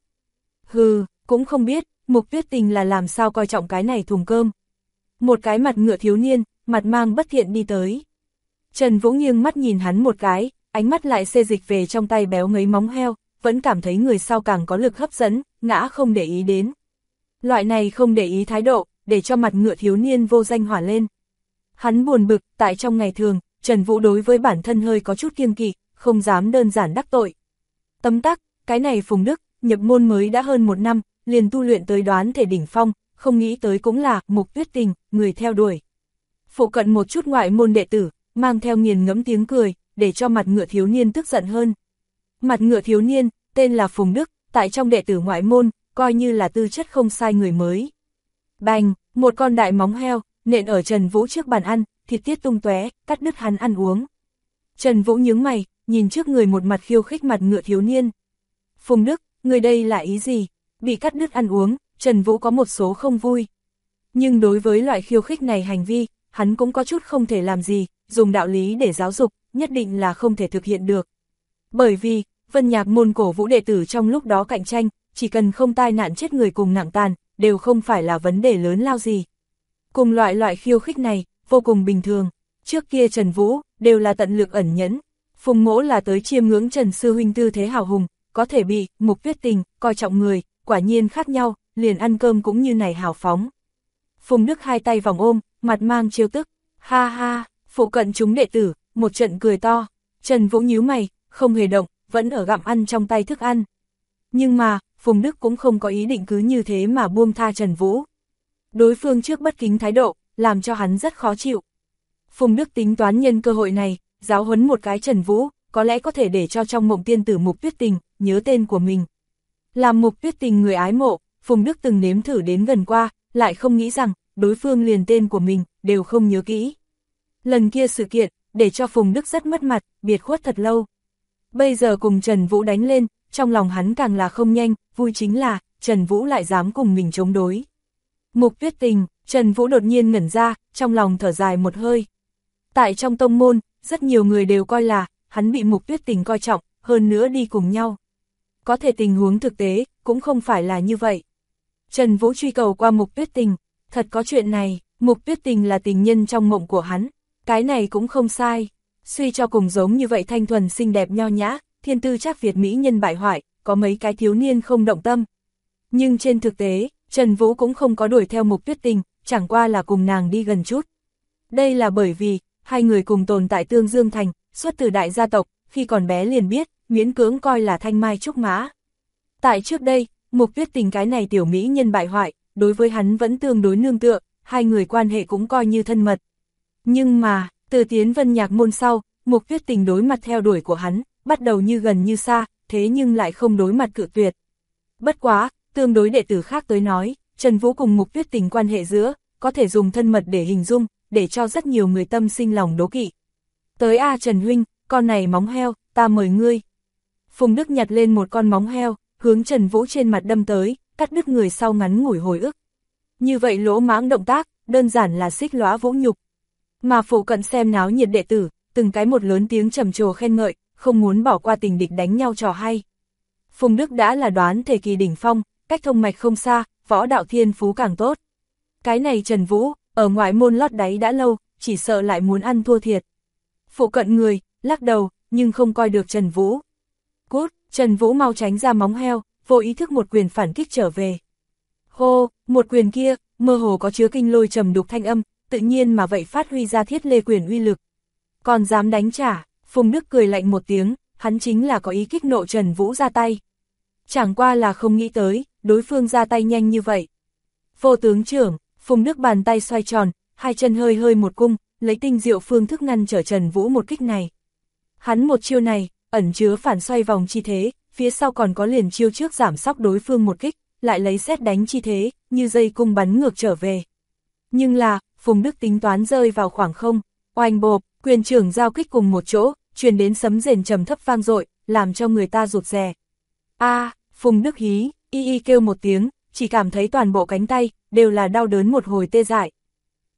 Hừ, cũng không biết, Mục Tuyết Tình là làm sao coi trọng cái này thùng cơm. Một cái mặt ngựa thiếu niên, mặt mang bất thiện đi tới. Trần Vũ nghiêng mắt nhìn hắn một cái, ánh mắt lại xê dịch về trong tay béo ngấy móng heo, vẫn cảm thấy người sau càng có lực hấp dẫn, ngã không để ý đến. Loại này không để ý thái độ, để cho mặt ngựa thiếu niên vô danh hỏa lên. Hắn buồn bực, tại trong ngày thường, Trần Vũ đối với bản thân hơi có chút kiêng kỵ, không dám đơn giản đắc tội. Tấm tắc, cái này Phùng Đức, nhập môn mới đã hơn 1 năm, liền tu luyện tới đoán thể đỉnh phong, không nghĩ tới cũng là Mục Tuyết Tình, người theo đuổi. Phụ cận một chút ngoại môn đệ tử, mang theo nghiền ngẫm tiếng cười, để cho mặt ngựa thiếu niên tức giận hơn. Mặt ngựa thiếu niên, tên là Phùng Đức, tại trong đệ tử ngoại môn, coi như là tư chất không sai người mới. Bành, một con đại móng heo, nện ở Trần Vũ trước bàn ăn, thịt tiết tung tóe, cắt đứt hắn ăn uống. Trần Vũ nhướng mày, nhìn trước người một mặt khiêu khích mặt ngựa thiếu niên. Phùng Đức, người đây là ý gì? Bị cắt đứt ăn uống, Trần Vũ có một số không vui. Nhưng đối với loại khiêu khích này hành vi, hắn cũng có chút không thể làm gì, dùng đạo lý để giáo dục, nhất định là không thể thực hiện được. Bởi vì, Vân Nhạc môn cổ vũ đệ tử trong lúc đó cạnh tranh, chỉ cần không tai nạn chết người cùng nặng tàn, đều không phải là vấn đề lớn lao gì. Cùng loại khiêu khích này, vô cùng bình thường. Trước kia Trần Vũ, đều là tận lực ẩn nhẫn. Phùng Mỗ là tới chiêm ngưỡng Trần Sư huynh tư thế hào hùng, có thể bị Mục Tuyết Tình coi trọng người, quả nhiên khác nhau, liền ăn cơm cũng như này hào phóng. Phùng Đức hai tay vòng ôm, mặt mang trêu tức. Ha ha, phụ cận chúng đệ tử, một trận cười to. Trần Vũ nhíu mày, không hề động, vẫn ở gặm ăn trong tay thức ăn. Nhưng mà, Phùng Đức cũng không có ý định cứ như thế mà buông tha Trần Vũ. Đối phương trước bất kính thái độ, làm cho hắn rất khó chịu. Phùng Đức tính toán nhân cơ hội này, giáo huấn một cái Trần Vũ, có lẽ có thể để cho trong mộng tiên tử Mục Tuyết Tình, nhớ tên của mình. Làm Mục Tuyết Tình người ái mộ, Phùng Đức từng nếm thử đến gần qua, lại không nghĩ rằng, đối phương liền tên của mình, đều không nhớ kỹ. Lần kia sự kiện, để cho Phùng Đức rất mất mặt, biệt khuất thật lâu. Bây giờ cùng Trần Vũ đánh lên, trong lòng hắn càng là không nhanh, vui chính là, Trần Vũ lại dám cùng mình chống đối. Mục Tuyết Tình, Trần Vũ đột nhiên ngẩn ra, trong lòng thở dài một hơi. Tại trong tông môn, rất nhiều người đều coi là, hắn bị Mục Tuyết Tình coi trọng, hơn nữa đi cùng nhau. Có thể tình huống thực tế, cũng không phải là như vậy. Trần Vũ truy cầu qua Mục Tuyết Tình, thật có chuyện này, Mục Tuyết Tình là tình nhân trong mộng của hắn, cái này cũng không sai. Suy cho cùng giống như vậy thanh thuần xinh đẹp nho nhã, thiên tư trác Việt mỹ nhân bại hoại, có mấy cái thiếu niên không động tâm. Nhưng trên thực tế, Trần Vũ cũng không có đuổi theo Mục Tuyết Tình, chẳng qua là cùng nàng đi gần chút. Đây là bởi vì, hai người cùng tồn tại Tương Dương Thành, xuất từ đại gia tộc, khi còn bé liền biết, miễn cưỡng coi là thanh mai trúc mã. Tại trước đây, Mục Tuyết Tình cái này tiểu mỹ nhân bại hoại, đối với hắn vẫn tương đối nương tựa, hai người quan hệ cũng coi như thân mật. Nhưng mà, từ tiến Vân Nhạc môn sau, Mục Tuyết Tình đối mặt theo đuổi của hắn, bắt đầu như gần như xa, thế nhưng lại không đối mặt cự tuyệt. Bất quá, tương đối đệ tử khác tới nói, Trần Vũ cùng Mục Tuyết Tình quan hệ giữa, có thể dùng thân mật để hình dung, để cho rất nhiều người tâm sinh lòng đố kỵ. Tới a Trần huynh, con này móng heo, ta mời ngươi. Phùng Đức nhặt lên một con móng heo, hướng Trần Vũ trên mặt đâm tới, cắt đứt người sau ngắn ngủi hồi ức. Như vậy lỗ mãng động tác, đơn giản là xích lõa vũ nhục. Mà phụ cận xem náo nhiệt đệ tử, từng cái một lớn tiếng trầm trồ khen ngợi, không muốn bỏ qua tình địch đánh nhau trò hay. Phùng Đức đã là đoán thể kỳ đỉnh phong, cách thông mạch không xa, võ đạo thiên phú càng tốt. Cái này Trần Vũ, ở ngoại môn lót đáy đã lâu, chỉ sợ lại muốn ăn thua thiệt. Phụ cận người, lắc đầu, nhưng không coi được Trần Vũ. Cút, Trần Vũ mau tránh ra móng heo, vô ý thức một quyền phản kích trở về. Hô, một quyền kia, mơ hồ có chứa kinh lôi trầm đục thanh âm, tự nhiên mà vậy phát huy ra thiết lê quyền uy lực. Còn dám đánh trả, Phùng Đức cười lạnh một tiếng, hắn chính là có ý kích nộ Trần Vũ ra tay. Chẳng qua là không nghĩ tới, đối phương ra tay nhanh như vậy. Vô tướng trưởng, Phùng Đức bàn tay xoay tròn, hai chân hơi hơi một cung, lấy tinh diệu phương thức ngăn trở Trần Vũ một kích này. Hắn một chiêu này, ẩn chứa phản xoay vòng chi thế, phía sau còn có liền chiêu trước giảm sóc đối phương một kích, lại lấy sét đánh chi thế, như dây cung bắn ngược trở về. Nhưng là, Phùng Đức tính toán rơi vào khoảng không, oanh bộp, quyền trưởng giao kích cùng một chỗ, truyền đến sấm rền trầm thấp vang dội, làm cho người ta rụt rè. A, Phùng Đức hí, y kêu một tiếng, chỉ cảm thấy toàn bộ cánh tay, đều là đau đớn một hồi tê dại.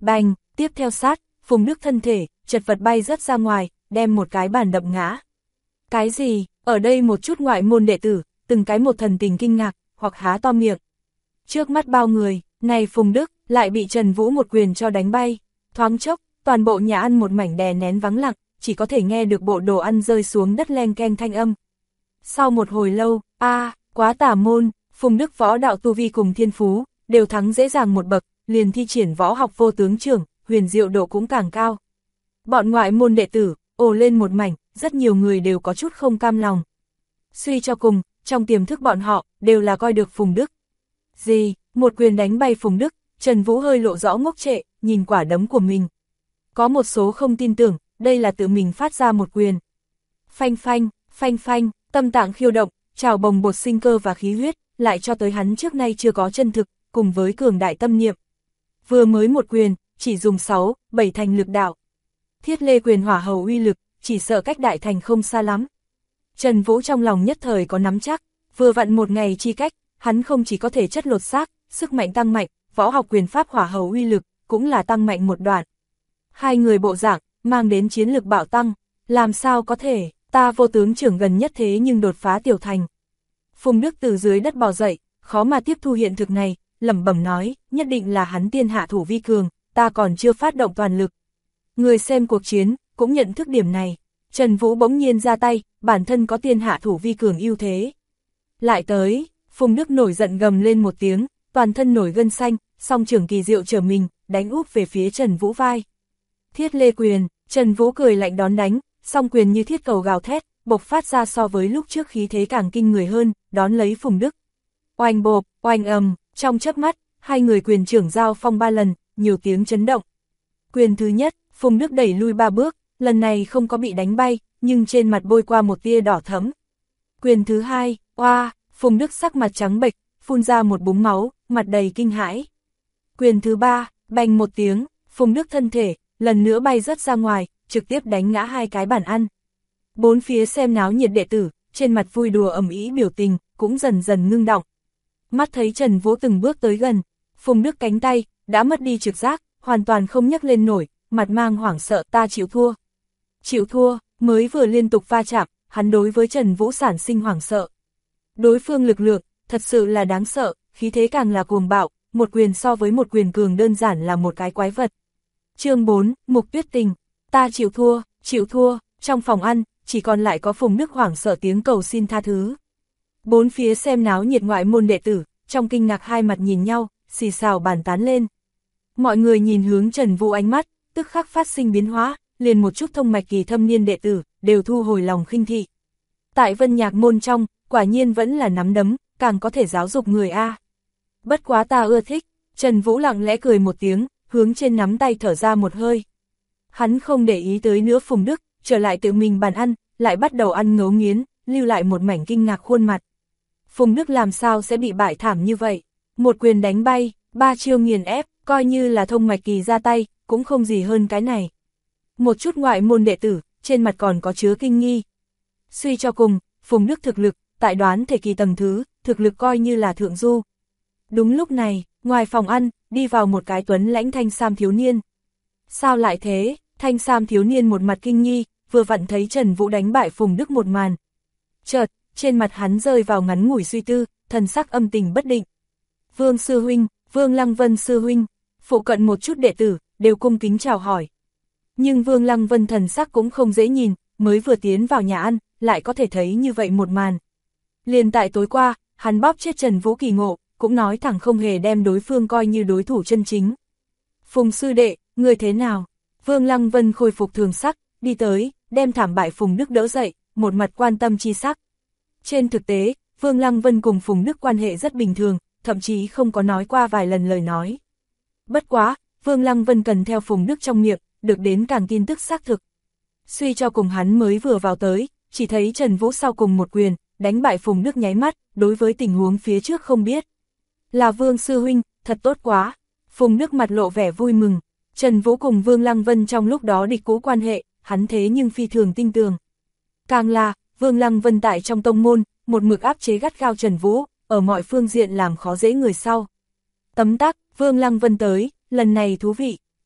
Bành, tiếp theo sát, Phùng Đức thân thể, chật vật bay rớt ra ngoài, đem một cái bàn đập ngã. Cái gì, ở đây một chút ngoại môn đệ tử, từng cái một thần tình kinh ngạc, hoặc há to miệng. Trước mắt bao người, này Phùng Đức, lại bị Trần Vũ một quyền cho đánh bay, thoáng chốc, toàn bộ nhà ăn một mảnh đè nén vắng lặng, chỉ có thể nghe được bộ đồ ăn rơi xuống đất leng keng thanh âm. Sau một hồi lâu, quá tà môn, Phùng Đức võ đạo tu vi cùng thiên phú, đều thắng dễ dàng một bậc, liền thi triển võ học vô tướng trưởng, huyền diệu độ cũng càng cao. Bọn ngoại môn đệ tử, ồ lên một mảnh, rất nhiều người đều có chút không cam lòng. Suy cho cùng, trong tiềm thức bọn họ, đều là coi được Phùng Đức. Gì, một quyền đánh bay Phùng Đức, Trần Vũ hơi lộ rõ ngốc trệ, nhìn quả đấm của mình. Có một số không tin tưởng, đây là tự mình phát ra một quyền. Phanh phanh, phanh phanh, tâm tạng khiêu động, trào bồng bột sinh cơ và khí huyết, lại cho tới hắn trước nay chưa có chân thực, cùng với cường đại tâm niệm. Vừa mới một quyền, chỉ dùng 6, 7 thành lực đạo. Thiết lê quyền hỏa hầu uy lực, chỉ sợ cách đại thành không xa lắm. Trần Vũ trong lòng nhất thời có nắm chắc, vừa vặn một ngày chi cách, hắn không chỉ có thể chất lột xác, sức mạnh tăng mạnh, võ học quyền pháp hỏa hầu uy lực, cũng là tăng mạnh một đoạn. Hai người bộ dạng, mang đến chiến lực bạo tăng, làm sao có thể, ta vô tướng trưởng gần nhất thế nhưng đột phá tiểu thành. Phùng Đức từ dưới đất bò dậy, khó mà tiếp thu hiện thực này, lẩm bẩm nói, nhất định là hắn tiên hạ thủ vi cường, ta còn chưa phát động toàn lực. Người xem cuộc chiến, cũng nhận thức điểm này. Trần Vũ bỗng nhiên ra tay, bản thân có tiên hạ thủ vi cường ưu thế. Lại tới, Phùng Đức nổi giận gầm lên một tiếng, toàn thân nổi gân xanh, song trưởng kỳ diệu trở mình, đánh úp về phía Trần Vũ vai. Thiết lê quyền, Trần Vũ cười lạnh đón đánh, song quyền như thiết cầu gào thét, bộc phát ra so với lúc trước khí thế càng kinh người hơn, đón lấy Phùng Đức. Oanh bộp, oanh ầm, trong chớp mắt, hai người quyền trưởng giao phong 3 lần, nhiều tiếng chấn động. Quyền thứ nhất, Phùng Đức đẩy lui 3 bước, lần này không có bị đánh bay, nhưng trên mặt bôi qua một tia đỏ thẫm. Quyền thứ hai, Phùng Đức sắc mặt trắng bệch, phun ra một búng máu, mặt đầy kinh hãi. Quyền thứ ba, bành một tiếng, Phùng Đức thân thể, lần nữa bay rớt ra ngoài, trực tiếp đánh ngã hai cái bàn ăn. Bốn phía xem náo nhiệt đệ tử, trên mặt vui đùa ầm ĩ biểu tình, cũng dần dần ngưng động. Mắt thấy Trần Vũ từng bước tới gần, Phùng Đức cánh tay, đã mất đi trực giác, hoàn toàn không nhấc lên nổi, mặt mang hoảng sợ, ta chịu thua. Chịu thua, mới vừa liên tục va chạm, hắn đối với Trần Vũ sản sinh hoảng sợ. Đối phương lực lượng, thật sự là đáng sợ, khí thế càng là cuồng bạo, một quyền so với một quyền cường đơn giản là một cái quái vật. Chương 4, Mục Tuyết Tình, ta chịu thua, trong phòng ăn, chỉ còn lại có Phùng Đức hoảng sợ tiếng cầu xin tha thứ. Bốn phía xem náo nhiệt ngoại môn đệ tử, trong kinh ngạc hai mặt nhìn nhau, xì xào bàn tán lên. Mọi người nhìn hướng Trần Vũ ánh mắt, tức khắc phát sinh biến hóa, liền một chút thông mạch kỳ thâm niên đệ tử, đều thu hồi lòng khinh thị. Tại Vân Nhạc môn trong, quả nhiên vẫn là nắm đấm, càng có thể giáo dục người a. Bất quá ta ưa thích, Trần Vũ lặng lẽ cười một tiếng, hướng trên nắm tay thở ra một hơi. Hắn không để ý tới nữa Phùng Đức, trở lại tự mình bàn ăn, lại bắt đầu ăn ngấu nghiến, lưu lại một mảnh kinh ngạc khuôn mặt. Phùng Đức làm sao sẽ bị bại thảm như vậy? Một quyền đánh bay, 3 chiêu nghiền ép, coi như là thông mạch kỳ ra tay, cũng không gì hơn cái này. Một chút ngoại môn đệ tử, trên mặt còn có chứa kinh nghi. Suy cho cùng, Phùng Đức thực lực, tại đoán thể kỳ tầng thứ, thực lực coi như là thượng du. Đúng lúc này, ngoài phòng ăn, đi vào một cái tuấn lãnh thanh sam thiếu niên. Sao lại thế? Thanh sam thiếu niên một mặt kinh nghi, vừa vặn thấy Trần Vũ đánh bại Phùng Đức một màn. Chợt, trên mặt hắn rơi vào ngắn ngủi suy tư, thần sắc âm tình bất định. Vương sư huynh, Vương Lăng Vân sư huynh, phụ cận một chút đệ tử, đều cung kính chào hỏi. Nhưng Vương Lăng Vân thần sắc cũng không dễ nhìn, mới vừa tiến vào nhà ăn, lại có thể thấy như vậy một màn. Liền tại tối qua, hắn bóp chết Trần Vũ kỳ ngộ, cũng nói thẳng không hề đem đối phương coi như đối thủ chân chính. Phùng sư đệ, người thế nào? Vương Lăng Vân khôi phục thường sắc, đi tới, đem thảm bại Phùng Đức đỡ dậy, một mặt quan tâm chi sắc. Trên thực tế, Vương Lăng Vân cùng Phùng Đức quan hệ rất bình thường, thậm chí không có nói qua vài lần lời nói. Bất quá, Vương Lăng Vân cần theo Phùng Đức trong miệng, được đến càng tin tức xác thực. Suy cho cùng hắn mới vừa vào tới, chỉ thấy Trần Vũ sau cùng một quyền, đánh bại Phùng Đức nháy mắt, đối với tình huống phía trước không biết. Là Vương sư huynh, thật tốt quá. Phùng Đức mặt lộ vẻ vui mừng. Trần Vũ cùng Vương Lăng Vân trong lúc đó địch cũ quan hệ, hắn thế nhưng phi thường tinh tường. Càng là, Vương Lăng Vân tại trong tông môn, một mực áp chế gắt gao Trần Vũ, ở mọi phương diện làm khó dễ người sau. Tấm tắc, Vương Lăng Vân tới, lần này thú vị.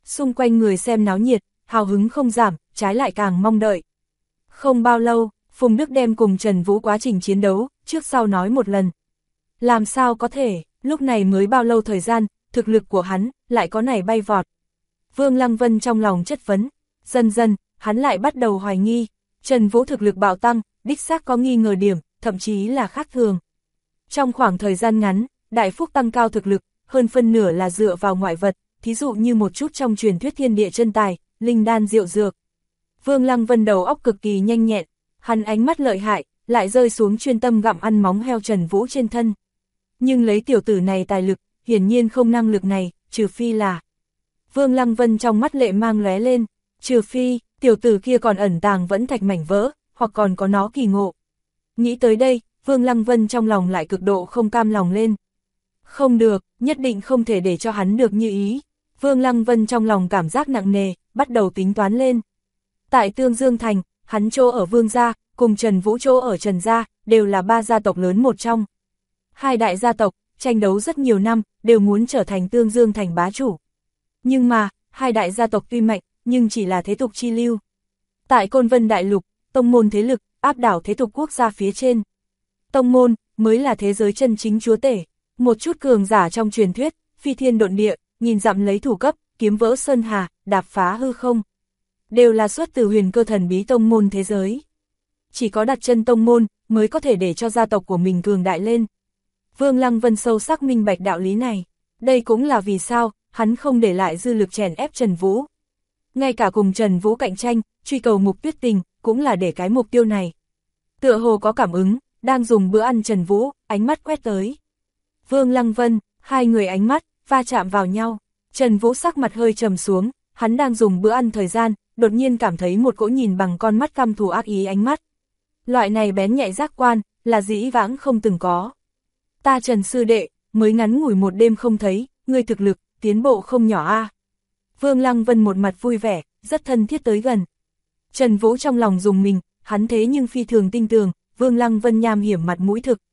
Xung quanh người xem náo nhiệt, hào hứng không giảm, trái lại càng mong đợi. Không bao lâu, Phùng Đức đem cùng Trần Vũ quá trình chiến đấu, trước sau nói một lần. Làm sao có thể, lúc này mới bao lâu thời gian, thực lực của hắn, lại có nảy bay vọt. Vương Lăng Vân trong lòng chất vấn, dần dần, hắn lại bắt đầu hoài nghi, Trần Vũ thực lực bạo tăng, đích xác có nghi ngờ điểm, thậm chí là khác thường. Trong khoảng thời gian ngắn, đại phúc tăng cao thực lực, hơn phân nửa là dựa vào ngoại vật, thí dụ như một chút trong truyền thuyết thiên địa chân tài, linh đan diệu dược. Vương Lăng Vân đầu óc cực kỳ nhanh nhẹn, hắn ánh mắt lợi hại, lại rơi xuống chuyên tâm gặm ăn móng heo Trần Vũ trên thân. Nhưng lấy tiểu tử này tài lực, hiển nhiên không năng lực này, trừ phi là... Vương Lăng Vân trong mắt lệ mang lóe lên, trừ phi, tiểu tử kia còn ẩn tàng vẫn thạch mảnh vỡ, hoặc còn có nó kỳ ngộ. Nghĩ tới đây, Vương Lăng Vân trong lòng lại cực độ không cam lòng lên. Không được, nhất định không thể để cho hắn được như ý. Vương Lăng Vân trong lòng cảm giác nặng nề, bắt đầu tính toán lên. Tại Tương Dương Thành, hắn chỗ ở Vương gia, cùng Trần Vũ chỗ ở Trần gia, đều là ba gia tộc lớn một trong. Hai đại gia tộc, tranh đấu rất nhiều năm, đều muốn trở thành Tương Dương Thành bá chủ. Nhưng mà, hai đại gia tộc tuy mạnh, nhưng chỉ là thế tục chi lưu. Tại Côn Vân Đại Lục, tông môn thế lực, áp đảo thế tục quốc gia phía trên. Tông môn, mới là thế giới chân chính chúa tể. Một chút cường giả trong truyền thuyết, phi thiên độn địa, nhìn dặm lấy thủ cấp, kiếm vỡ sơn hà, đạp phá hư không. Đều là xuất từ huyền cơ thần bí tông môn thế giới. Chỉ có đặt chân tông môn, mới có thể để cho gia tộc của mình cường đại lên. Vương Lăng Vân sâu sắc minh bạch đạo lý này. Đây cũng là vì sao, hắn không để lại dư lực chèn ép Trần Vũ. Ngay cả cùng Trần Vũ cạnh tranh, truy cầu mục tuyết tình, cũng là để cái mục tiêu này. Tựa hồ có cảm ứng, đang dùng bữa ăn Trần Vũ, ánh mắt quét tới. Vương Lăng Vân, hai người ánh mắt, va chạm vào nhau. Trần Vũ sắc mặt hơi trầm xuống, hắn đang dùng bữa ăn thời gian, đột nhiên cảm thấy một cỗ nhìn bằng con mắt căm thù ác ý ánh mắt. Loại này bén nhạy giác quan, là dĩ vãng không từng có. Ta Trần sư đệ, mới ngắn ngủi một đêm không thấy, ngươi thực lực, tiến bộ không nhỏ a. Vương Lăng Vân một mặt vui vẻ, rất thân thiết tới gần. Trần Vũ trong lòng dùng mình, hắn thế nhưng phi thường tinh tường, Vương Lăng Vân nham hiểm mặt mũi thực.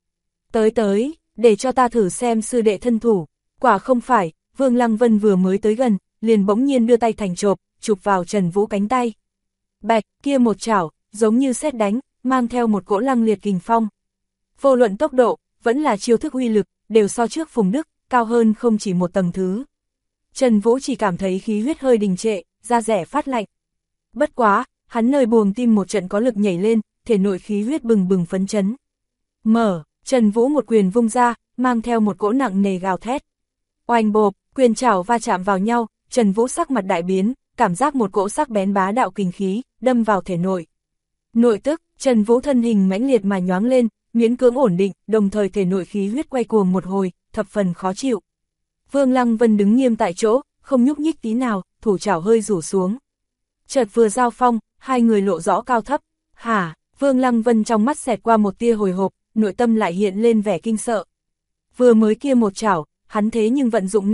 Tới, để cho ta thử xem sư đệ thân thủ. Quả không phải, Vương Lăng Vân vừa mới tới gần, liền bỗng nhiên đưa tay thành chộp, chụp vào Trần Vũ cánh tay. Bạch, kia một chảo, giống như sét đánh, mang theo một cỗ lăng liệt kình phong. Vô luận tốc độ, vẫn là chiêu thức uy lực, đều so trước Phùng Đức, cao hơn không chỉ một tầng thứ. Trần Vũ chỉ cảm thấy khí huyết hơi đình trệ, da rẻ phát lạnh. Bất quá, hắn nơi buồng tim một trận có lực nhảy lên, thể nội khí huyết bừng bừng phấn chấn. Trần Vũ một quyền vung ra, mang theo một cỗ nặng nề gào thét. Oanh bộp, quyền chảo va chạm vào nhau, Trần Vũ sắc mặt đại biến, cảm giác một cỗ sắc bén bá đạo kình khí, đâm vào thể nội. Nội tức, Trần Vũ thân hình mãnh liệt mà nhoáng lên, miễn cưỡng ổn định, đồng thời thể nội khí huyết quay cuồng một hồi, thập phần khó chịu. Vương Lăng Vân đứng nghiêm tại chỗ, không nhúc nhích tí nào, thủ chảo hơi rủ xuống. Chợt vừa giao phong, hai người lộ rõ cao thấp. Hả? Vương Lăng Vân trong mắt xẹt qua một tia hồi hộp, nội tâm lại hiện lên vẻ kinh sợ. Vừa mới kia một chảo, hắn thế nhưng vận dụng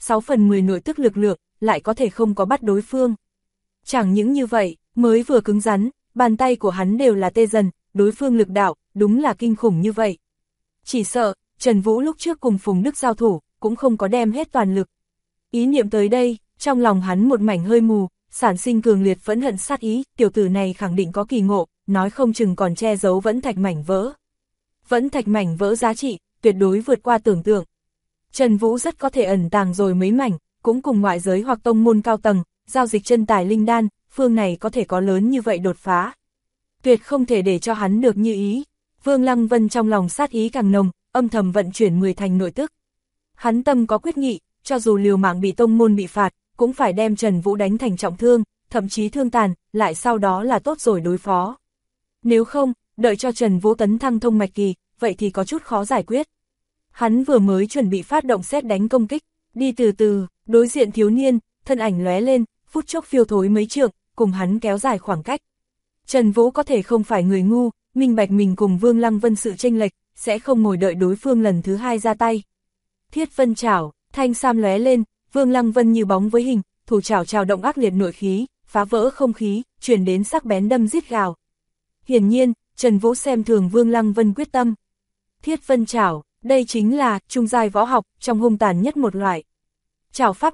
5/6 nội tức lực lượng, lại có thể không có bắt đối phương. Chẳng những như vậy, mới vừa cứng rắn, bàn tay của hắn đều là tê dần, đối phương lực đạo, đúng là kinh khủng như vậy. Chỉ sợ, Trần Vũ lúc trước cùng Phùng Đức giao thủ, cũng không có đem hết toàn lực. Ý niệm tới đây, trong lòng hắn một mảnh hơi mù, sản sinh cường liệt phẫn hận sát ý, tiểu tử này khẳng định có kỳ ngộ, nói không chừng còn che giấu vẫn thạch mảnh vỡ. Vẫn thạch mảnh vỡ giá trị, tuyệt đối vượt qua tưởng tượng. Trần Vũ rất có thể ẩn tàng rồi mấy mảnh, cũng cùng ngoại giới hoặc tông môn cao tầng, giao dịch chân tài linh đan, phương này có thể có lớn như vậy đột phá. Tuyệt không thể để cho hắn được như ý. Vương Lăng Vân trong lòng sát ý càng nồng, âm thầm vận chuyển 10 thành nội tức. Hắn tâm có quyết nghị, cho dù liều mạng bị tông môn bị phạt, cũng phải đem Trần Vũ đánh thành trọng thương, thậm chí thương tàn, lại sau đó là tốt rồi đối phó. Nếu không, đợi cho Trần Vũ tấn thăng thông mạch kỳ, vậy thì có chút khó giải quyết. Hắn vừa mới chuẩn bị phát động sét đánh công kích, đi từ từ, đối diện thiếu niên, thân ảnh lóe lên, phút chốc phiêu thối mấy trượng, cùng hắn kéo dài khoảng cách. Trần Vũ có thể không phải người ngu, minh bạch mình cùng Vương Lăng Vân sự chênh lệch, sẽ không ngồi đợi đối phương lần thứ hai ra tay. Thiết vân chảo, thanh sam lóe lên, Vương Lăng Vân như bóng với hình, thủ chảo trào động ác liệt nội khí, phá vỡ không khí, truyền đến sắc bén đâm rít gào. Hiển nhiên, Trần Vũ xem thường Vương Lăng Vân quyết tâm. Thiết vân chảo, đây chính là trung giai võ học, trong hung tàn nhất một loại. Chảo pháp này,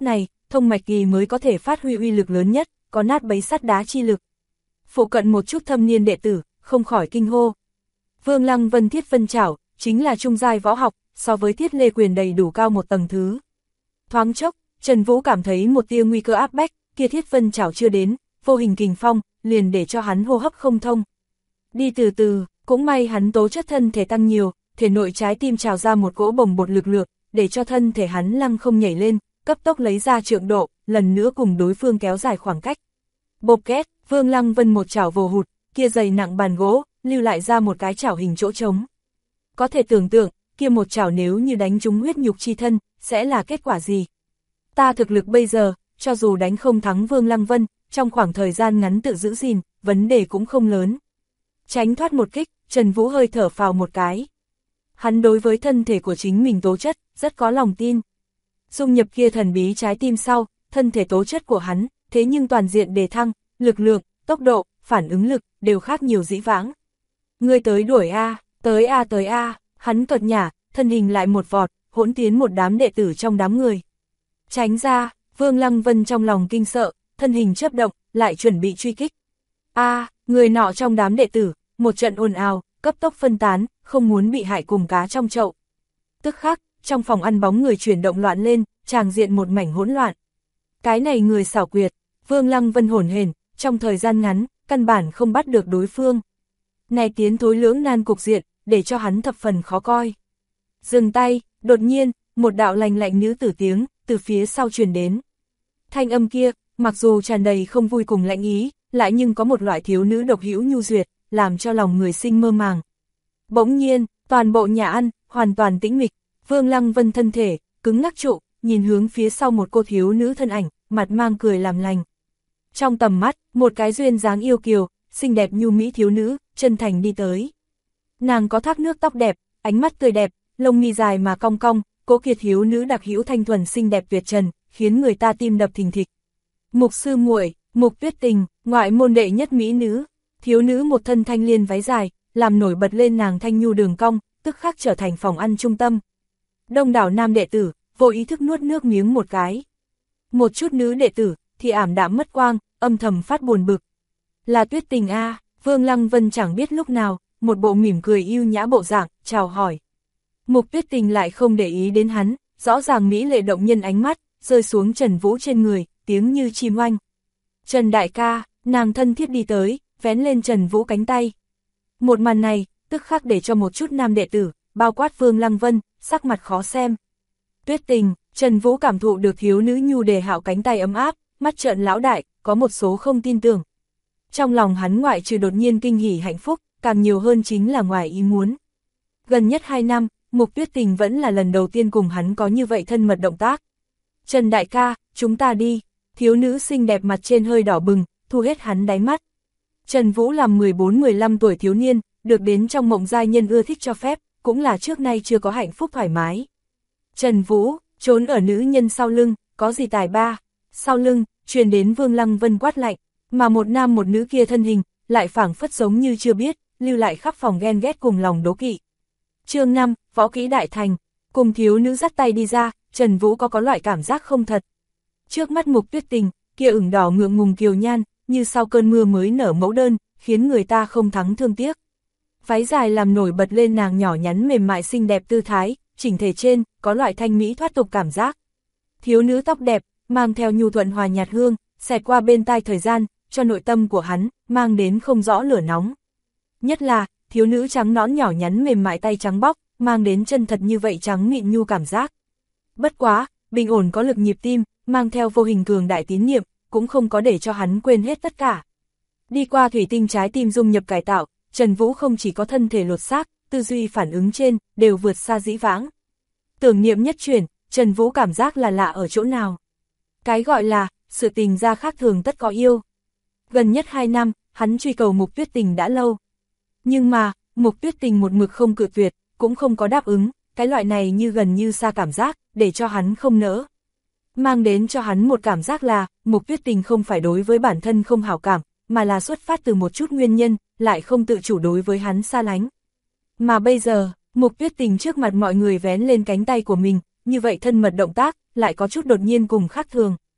thông mạch kỳ mới có thể phát huy uy lực lớn nhất, có nát bấy sắt đá chi lực. Phụ cận một chút thâm niên đệ tử, không khỏi kinh hô. Vương Lăng Vân thiết vân trảo, chính là trung giai võ học, so với thiết lê quyền đầy đủ cao một tầng thứ. Thoáng chốc, Trần Vũ cảm thấy một tia nguy cơ áp bách, kia thiết vân trảo chưa đến, vô hình kình phong, liền để cho hắn hô hấp không thông. Đi từ từ, cũng may hắn tố chất thân thể tăng nhiều, thể nội trái tim trào ra một cỗ bồng bột lực lượng, để cho thân thể hắn lăng không nhảy lên, cấp tốc lấy ra trượng độ, lần nữa cùng đối phương kéo dài khoảng cách. Bộp két, Vương Lăng Vân một chảo vồ hụt, kia dày nặng bàn gỗ, lưu lại ra một cái chảo hình chỗ trống. Có thể tưởng tượng, kia một chảo nếu như đánh trúng huyết nhục chi thân, sẽ là kết quả gì? Ta thực lực bây giờ, cho dù đánh không thắng Vương Lăng Vân, trong khoảng thời gian ngắn tự giữ gìn, vấn đề cũng không lớn. Tránh thoát một kích, Trần Vũ hơi thở phào một cái. Hắn đối với thân thể của chính mình tố chất, rất có lòng tin. Dung nhập kia thần bí trái tim sau, thân thể tố chất của hắn, thế nhưng toàn diện đề thăng, lực lượng, tốc độ, phản ứng lực, đều khác nhiều dĩ vãng. Ngươi tới đuổi A, tới A tới A, hắn cợt nhả, thân hình lại một vọt, hỗn tiến một đám đệ tử trong đám người. Tránh ra, Vương Lăng Vân trong lòng kinh sợ, thân hình chớp động, lại chuẩn bị truy kích. A, người nọ trong đám đệ tử, một trận ồn ào, cấp tốc phân tán, không muốn bị hại cùng cá trong chậu. Tức khắc, trong phòng ăn bóng người chuyển động loạn lên, tràng diện một mảnh hỗn loạn. Cái này người xảo quyệt, Vương Lăng Vân hổn hển, trong thời gian ngắn, căn bản không bắt được đối phương. Này tiến thối lưỡng nan cục diện, để cho hắn thập phần khó coi. Dừng tay, đột nhiên, một đạo lành lạnh nữ tử tiếng, từ phía sau truyền đến. Thanh âm kia, mặc dù tràn đầy không vui cùng lãnh ý, lại nhưng có một loại thiếu nữ độc hữu nhu duyệt, làm cho lòng người sinh mơ màng. Bỗng nhiên, toàn bộ nhà ăn, hoàn toàn tĩnh mịch, Vương Lăng Vân thân thể, cứng ngắc trụ, nhìn hướng phía sau một cô thiếu nữ thân ảnh, mặt mang cười làm lành. Trong tầm mắt, một cái duyên dáng yêu kiều, xinh đẹp nhu mỹ thiếu nữ, chân thành đi tới. Nàng có thác nước tóc đẹp, ánh mắt tươi đẹp, lông mi dài mà cong cong, cố kiệt thiếu nữ đặc hữu thanh thuần xinh đẹp tuyệt trần, khiến người ta tim đập thình thịch. Mục sư muội, Mục Tuyết Tình, ngoại môn đệ nhất mỹ nữ, thiếu nữ một thân thanh liên váy dài, làm nổi bật lên nàng thanh nhu đường cong, tức khắc trở thành phòng ăn trung tâm. Đông đảo nam đệ tử, vô ý thức nuốt nước miếng một cái. Một chút nữ đệ tử, thì ảm đạm mất quang, âm thầm phát buồn bực. Là Tuyết Tình a, Vương Lăng Vân chẳng biết lúc nào, một bộ mỉm cười yêu nhã bộ dạng, chào hỏi. Mục Tuyết Tình lại không để ý đến hắn, rõ ràng mỹ lệ động nhân ánh mắt, rơi xuống Trần Vũ trên người, tiếng như chim oanh. Trần đại ca, nàng thân thiết đi tới, vén lên Trần Vũ cánh tay. Một màn này, tức khắc để cho một chút nam đệ tử, bao quát Vương Lăng Vân, sắc mặt khó xem. Tuyết Tình, Trần Vũ cảm thụ được thiếu nữ nhu đề hạo cánh tay ấm áp, mắt trợn lão đại, có một số không tin tưởng. Trong lòng hắn ngoại trừ đột nhiên kinh hỉ hạnh phúc, càng nhiều hơn chính là ngoài ý muốn. Gần nhất 2 năm, Mục Tuyết Tình vẫn là lần đầu tiên cùng hắn có như vậy thân mật động tác. Trần đại ca, chúng ta đi, thiếu nữ xinh đẹp mặt trên hơi đỏ bừng, thu hết hắn đáy mắt. Trần Vũ làm 14-15 tuổi thiếu niên, được đến trong mộng giai nhân ưa thích cho phép, cũng là trước nay chưa có hạnh phúc thoải mái. Trần Vũ, trốn ở nữ nhân sau lưng, có gì tài ba, sau lưng, truyền đến Vương Lăng Vân quát lạnh, mà một nam một nữ kia thân hình, lại phảng phất giống như chưa biết, lưu lại khắp phòng ghen ghét cùng lòng đố kỵ. Chương 5, võ kỹ đại thành, cùng thiếu nữ dắt tay đi ra, Trần Vũ có loại cảm giác không thật. Trước mắt Mục Tuyết Tình, kia ửng đỏ ngượng ngùng kiều nhan, như sau cơn mưa mới nở mẫu đơn, khiến người ta không thắng thương tiếc. Váy dài làm nổi bật lên nàng nhỏ nhắn mềm mại xinh đẹp tư thái, chỉnh thể trên, có loại thanh mỹ thoát tục cảm giác. Thiếu nữ tóc đẹp, mang theo nhu thuận hòa nhạt hương, xẹt qua bên tai thời gian, cho nội tâm của hắn, mang đến không rõ lửa nóng. Nhất là, thiếu nữ trắng nõn nhỏ nhắn mềm mại tay trắng bóc, mang đến chân thật như vậy trắng mịn nhu cảm giác. Bất quá, bình ổn có lực nhịp tim, mang theo vô hình cường đại tín niệm, cũng không có để cho hắn quên hết tất cả. Đi qua thủy tinh trái tim dung nhập cải tạo, Trần Vũ không chỉ có thân thể lột xác, tư duy phản ứng trên, đều vượt xa dĩ vãng. Tưởng niệm nhất chuyển, Trần Vũ cảm giác là lạ ở chỗ nào. Cái gọi là, sự tình ra khác thường tất có yêu. Gần nhất 2 năm, hắn truy cầu Mục Tuyết Tình đã lâu. Nhưng mà, Mục Tuyết Tình một mực không cự tuyệt, cũng không có đáp ứng, cái loại này như gần như xa cảm giác, để cho hắn không nỡ. Mang đến cho hắn một cảm giác là, Mục Tuyết Tình không phải đối với bản thân không hảo cảm, mà là xuất phát từ một chút nguyên nhân, lại không tự chủ đối với hắn xa lánh. Mà bây giờ, Mục Tuyết Tình trước mặt mọi người vén lên cánh tay của mình, như vậy thân mật động tác, lại có chút đột nhiên cùng khác thường.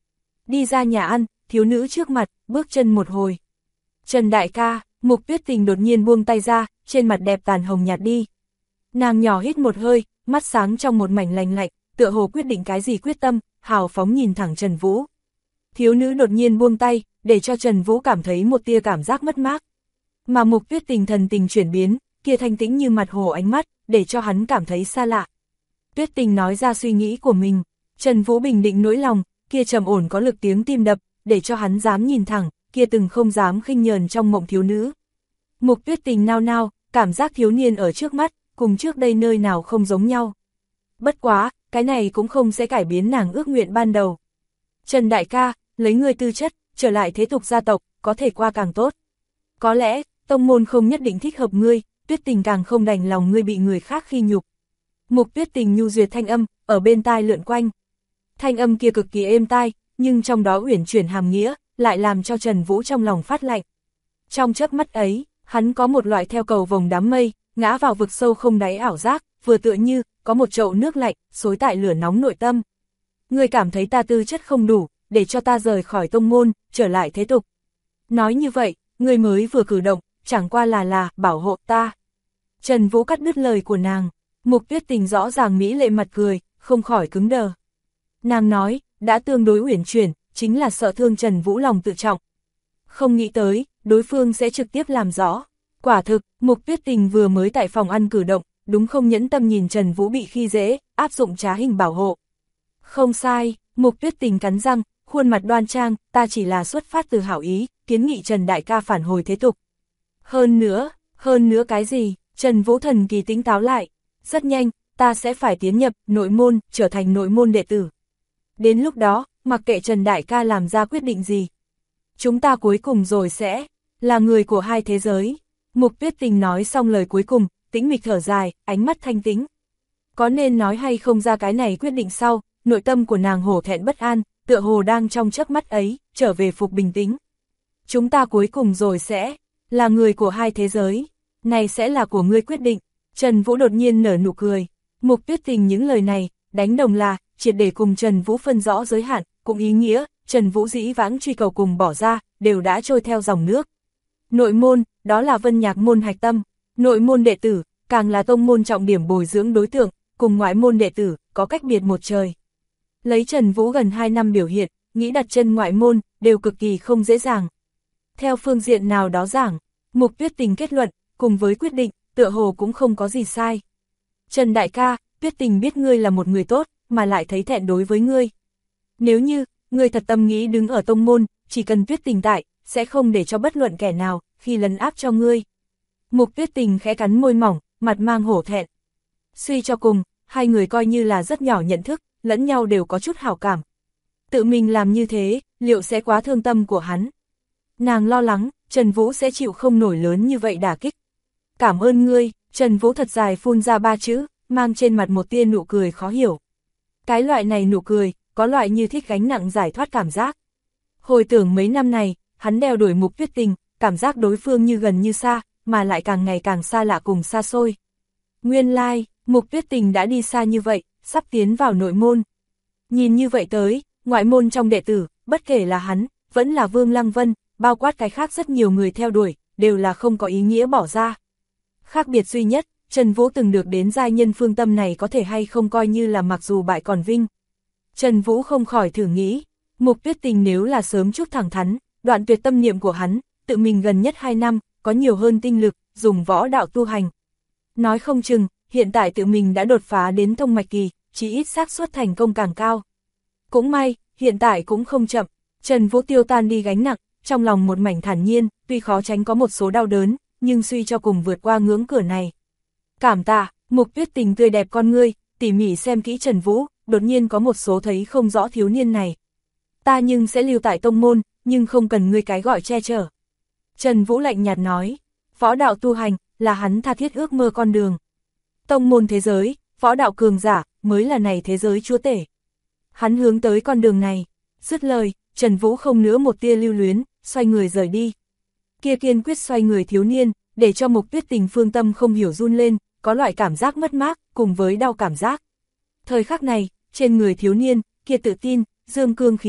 Đi ra nhà ăn, thiếu nữ trước mặt, bước chân một hồi. Trần đại ca, Mục Tuyết Tình đột nhiên buông tay ra, trên mặt đẹp tàn hồng nhạt đi. Nàng nhỏ hít một hơi, mắt sáng trong một mảnh lành lạnh, tựa hồ quyết định cái gì quyết tâm, hào phóng nhìn thẳng Trần Vũ. Thiếu nữ đột nhiên buông tay, để cho Trần Vũ cảm thấy một tia cảm giác mất mát. Mà Mục Tuyết Tình thần tình chuyển biến, kia thanh tĩnh như mặt hồ ánh mắt, để cho hắn cảm thấy xa lạ. Tuyết Tình nói ra suy nghĩ của mình, Trần Vũ bình định nỗi lòng, kia trầm ổn có lực tiếng tim đập, để cho hắn dám nhìn thẳng, kia từng không dám khinh nhờn trong mộng thiếu nữ. Mục Tuyết Tình nao nao, cảm giác thiếu niên ở trước mắt, cùng trước đây nơi nào không giống nhau. Bất quá, cái này cũng không sẽ cải biến nàng ước nguyện ban đầu. Trần đại ca, lấy ngươi tư chất, trở lại thế tục gia tộc, có thể qua càng tốt. Có lẽ, tông môn không nhất định thích hợp ngươi, Tuyết Tình càng không đành lòng ngươi bị người khác khi nhục. Mục Tuyết Tình nhu duyệt thanh âm, ở bên tai lượn quanh. Thanh âm kia cực kỳ êm tai, nhưng trong đó uyển chuyển hàm nghĩa, lại làm cho Trần Vũ trong lòng phát lạnh. Trong chớp mắt ấy, hắn có một loại theo cầu vồng đám mây, ngã vào vực sâu không đáy ảo giác, vừa tựa như, có một chậu nước lạnh, xối tại lửa nóng nội tâm. Ngươi cảm thấy ta tư chất không đủ, để cho ta rời khỏi tông môn, trở lại thế tục. Nói như vậy, ngươi mới vừa cử động, chẳng qua là, bảo hộ ta. Trần Vũ cắt đứt lời của nàng, Mục Tuyết Tình rõ ràng mỹ lệ mặt cười, không khỏi cứng đờ. Nàng nói, đã tương đối uyển chuyển, chính là sợ thương Trần Vũ lòng tự trọng. Không nghĩ tới, đối phương sẽ trực tiếp làm rõ. Quả thực, Mục Tuyết Tình vừa mới tại phòng ăn cử động, đúng không nhẫn tâm nhìn Trần Vũ bị khi dễ, áp dụng trá hình bảo hộ. Không sai, Mục Tuyết Tình cắn răng, khuôn mặt đoan trang, ta chỉ là xuất phát từ hảo ý, kiến nghị Trần đại ca phản hồi thế tục. Hơn nữa cái gì? Trần Vũ thần kỳ tỉnh táo lại. Rất nhanh, ta sẽ phải tiến nhập nội môn, trở thành nội môn đệ tử. Đến lúc đó, mặc kệ Trần đại ca làm ra quyết định gì, chúng ta cuối cùng rồi sẽ là người của hai thế giới. Mục Tuyết Tình nói xong lời cuối cùng, tĩnh mịch thở dài, ánh mắt thanh tĩnh. Có nên nói hay không ra cái này quyết định sau, nội tâm của nàng hổ thẹn bất an, tựa hồ đang trong chớp mắt ấy, trở về phục bình tĩnh. Chúng ta cuối cùng rồi sẽ là người của hai thế giới, này sẽ là của ngươi quyết định. Trần Vũ đột nhiên nở nụ cười. Mục Tuyết Tình những lời này, đánh đồng là, triệt để cùng Trần Vũ phân rõ giới hạn, cũng ý nghĩa, Trần Vũ dĩ vãng truy cầu cùng bỏ ra, đều đã trôi theo dòng nước. Nội môn, đó là Vân Nhạc môn hạch tâm, nội môn đệ tử, càng là tông môn trọng điểm bồi dưỡng đối tượng, cùng ngoại môn đệ tử, có cách biệt một trời. Lấy Trần Vũ gần 2 năm biểu hiện, nghĩ đặt chân ngoại môn, đều cực kỳ không dễ dàng. Theo phương diện nào đó giảng, Mục Tuyết Tình kết luận, cùng với quyết định, tựa hồ cũng không có gì sai. Trần đại ca, Tuyết Tình biết ngươi là một người tốt, mà lại thấy thẹn đối với ngươi. Nếu như, ngươi thật tâm nghĩ đứng ở tông môn, chỉ cần Tuyết Tình tại, sẽ không để cho bất luận kẻ nào, khi lấn áp cho ngươi. Mục Tuyết Tình khẽ cắn môi mỏng, mặt mang hổ thẹn. Suy cho cùng, hai người coi như là rất nhỏ nhận thức, lẫn nhau đều có chút hảo cảm. Tự mình làm như thế, liệu sẽ quá thương tâm của hắn? Nàng lo lắng, Trần Vũ sẽ chịu không nổi lớn như vậy đả kích. Cảm ơn ngươi, Trần Vũ thật dài phun ra 3 chữ, mang trên mặt một tia nụ cười khó hiểu. Cái loại này nụ cười, có loại như thích gánh nặng giải thoát cảm giác. Hồi tưởng mấy năm này, hắn đeo đuổi Mục Tuyết Tình, cảm giác đối phương như gần như xa, mà lại càng ngày càng xa lạ cùng xa xôi. Nguyên lai, Mục Tuyết Tình đã đi xa như vậy, sắp tiến vào nội môn. Nhìn như vậy tới, ngoại môn trong đệ tử, bất kể là hắn, vẫn là Vương Lăng Vân, bao quát cái khác rất nhiều người theo đuổi, đều là không có ý nghĩa bỏ ra. Khác biệt duy nhất, Trần Vũ từng được đến giai nhân phương tâm này có thể hay không coi như là mặc dù bại còn vinh. Trần Vũ không khỏi thử nghĩ, Mục Tuyết Tình nếu là sớm chút thẳng thắn, đoạn tuyệt tâm niệm của hắn, tự mình gần nhất 2 năm, có nhiều hơn tinh lực, dùng võ đạo tu hành. Nói không chừng, hiện tại tự mình đã đột phá đến thông mạch kỳ, chỉ ít xác suất thành công càng cao. Cũng may, hiện tại cũng không chậm, Trần Vũ tiêu tan đi gánh nặng, trong lòng một mảnh thản nhiên, tuy khó tránh có một số đau đớn, nhưng suy cho cùng vượt qua ngưỡng cửa này. Cảm tạ, Mục Tuyết Tình tươi đẹp con ngươi, tỉ mỉ xem kỹ Trần Vũ, đột nhiên có một số thấy không rõ thiếu niên này. Ta nhưng sẽ lưu tại tông môn, nhưng không cần ngươi cái gọi che chở. Trần Vũ lạnh nhạt nói, võ đạo tu hành, là hắn tha thiết ước mơ con đường. Tông môn thế giới, võ đạo cường giả, mới là này thế giới chúa tể. Hắn hướng tới con đường này, dứt lời, Trần Vũ không nữa một tia lưu luyến, xoay người rời đi. Kia kiên quyết xoay người thiếu niên, để cho Mục Tuyết Tình phương tâm không hiểu run lên, có loại cảm giác mất mát, cùng với đau cảm giác. Thời khắc này, trên người thiếu niên, kia tự tin, dương cương khí chất,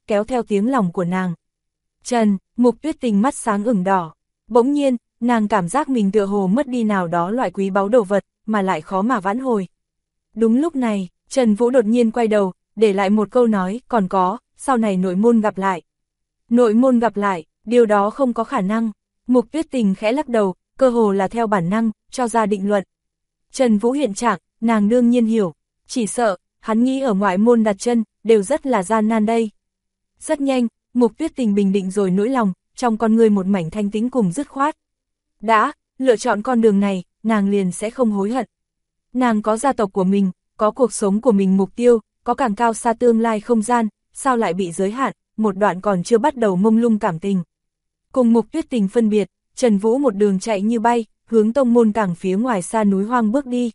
kéo theo tiếng lòng của nàng. Trần, Mục Tuyết Tình mắt sáng ửng đỏ. Bỗng nhiên, nàng cảm giác mình tựa hồ mất đi nào đó loại quý báu đồ vật, mà lại khó mà vãn hồi. Đúng lúc này, Trần Vũ đột nhiên quay đầu, để lại một câu nói, còn có, sau này nội môn gặp lại. Nội môn gặp lại, điều đó không có khả năng. Mục Tuyết Tình khẽ lắc đầu, cơ hồ là theo bản năng, cho ra định luận. Trần Vũ hiện trạng, nàng đương nhiên hiểu, chỉ sợ, hắn nghĩ ở ngoại môn đặt chân, đều rất là gian nan đây. Rất nhanh, Mục Tuyết Tình bình định rồi nỗi lòng, trong con người một mảnh thanh tĩnh cùng dứt khoát. Đã, lựa chọn con đường này, nàng liền sẽ không hối hận. Nàng có gia tộc của mình, có cuộc sống của mình mục tiêu, có càng cao xa tương lai không gian, sao lại bị giới hạn, một đoạn còn chưa bắt đầu mông lung cảm tình. Cùng Mục Tuyết Tình phân biệt, Trần Vũ một đường chạy như bay, hướng tông môn cảng phía ngoài xa núi hoang bước đi.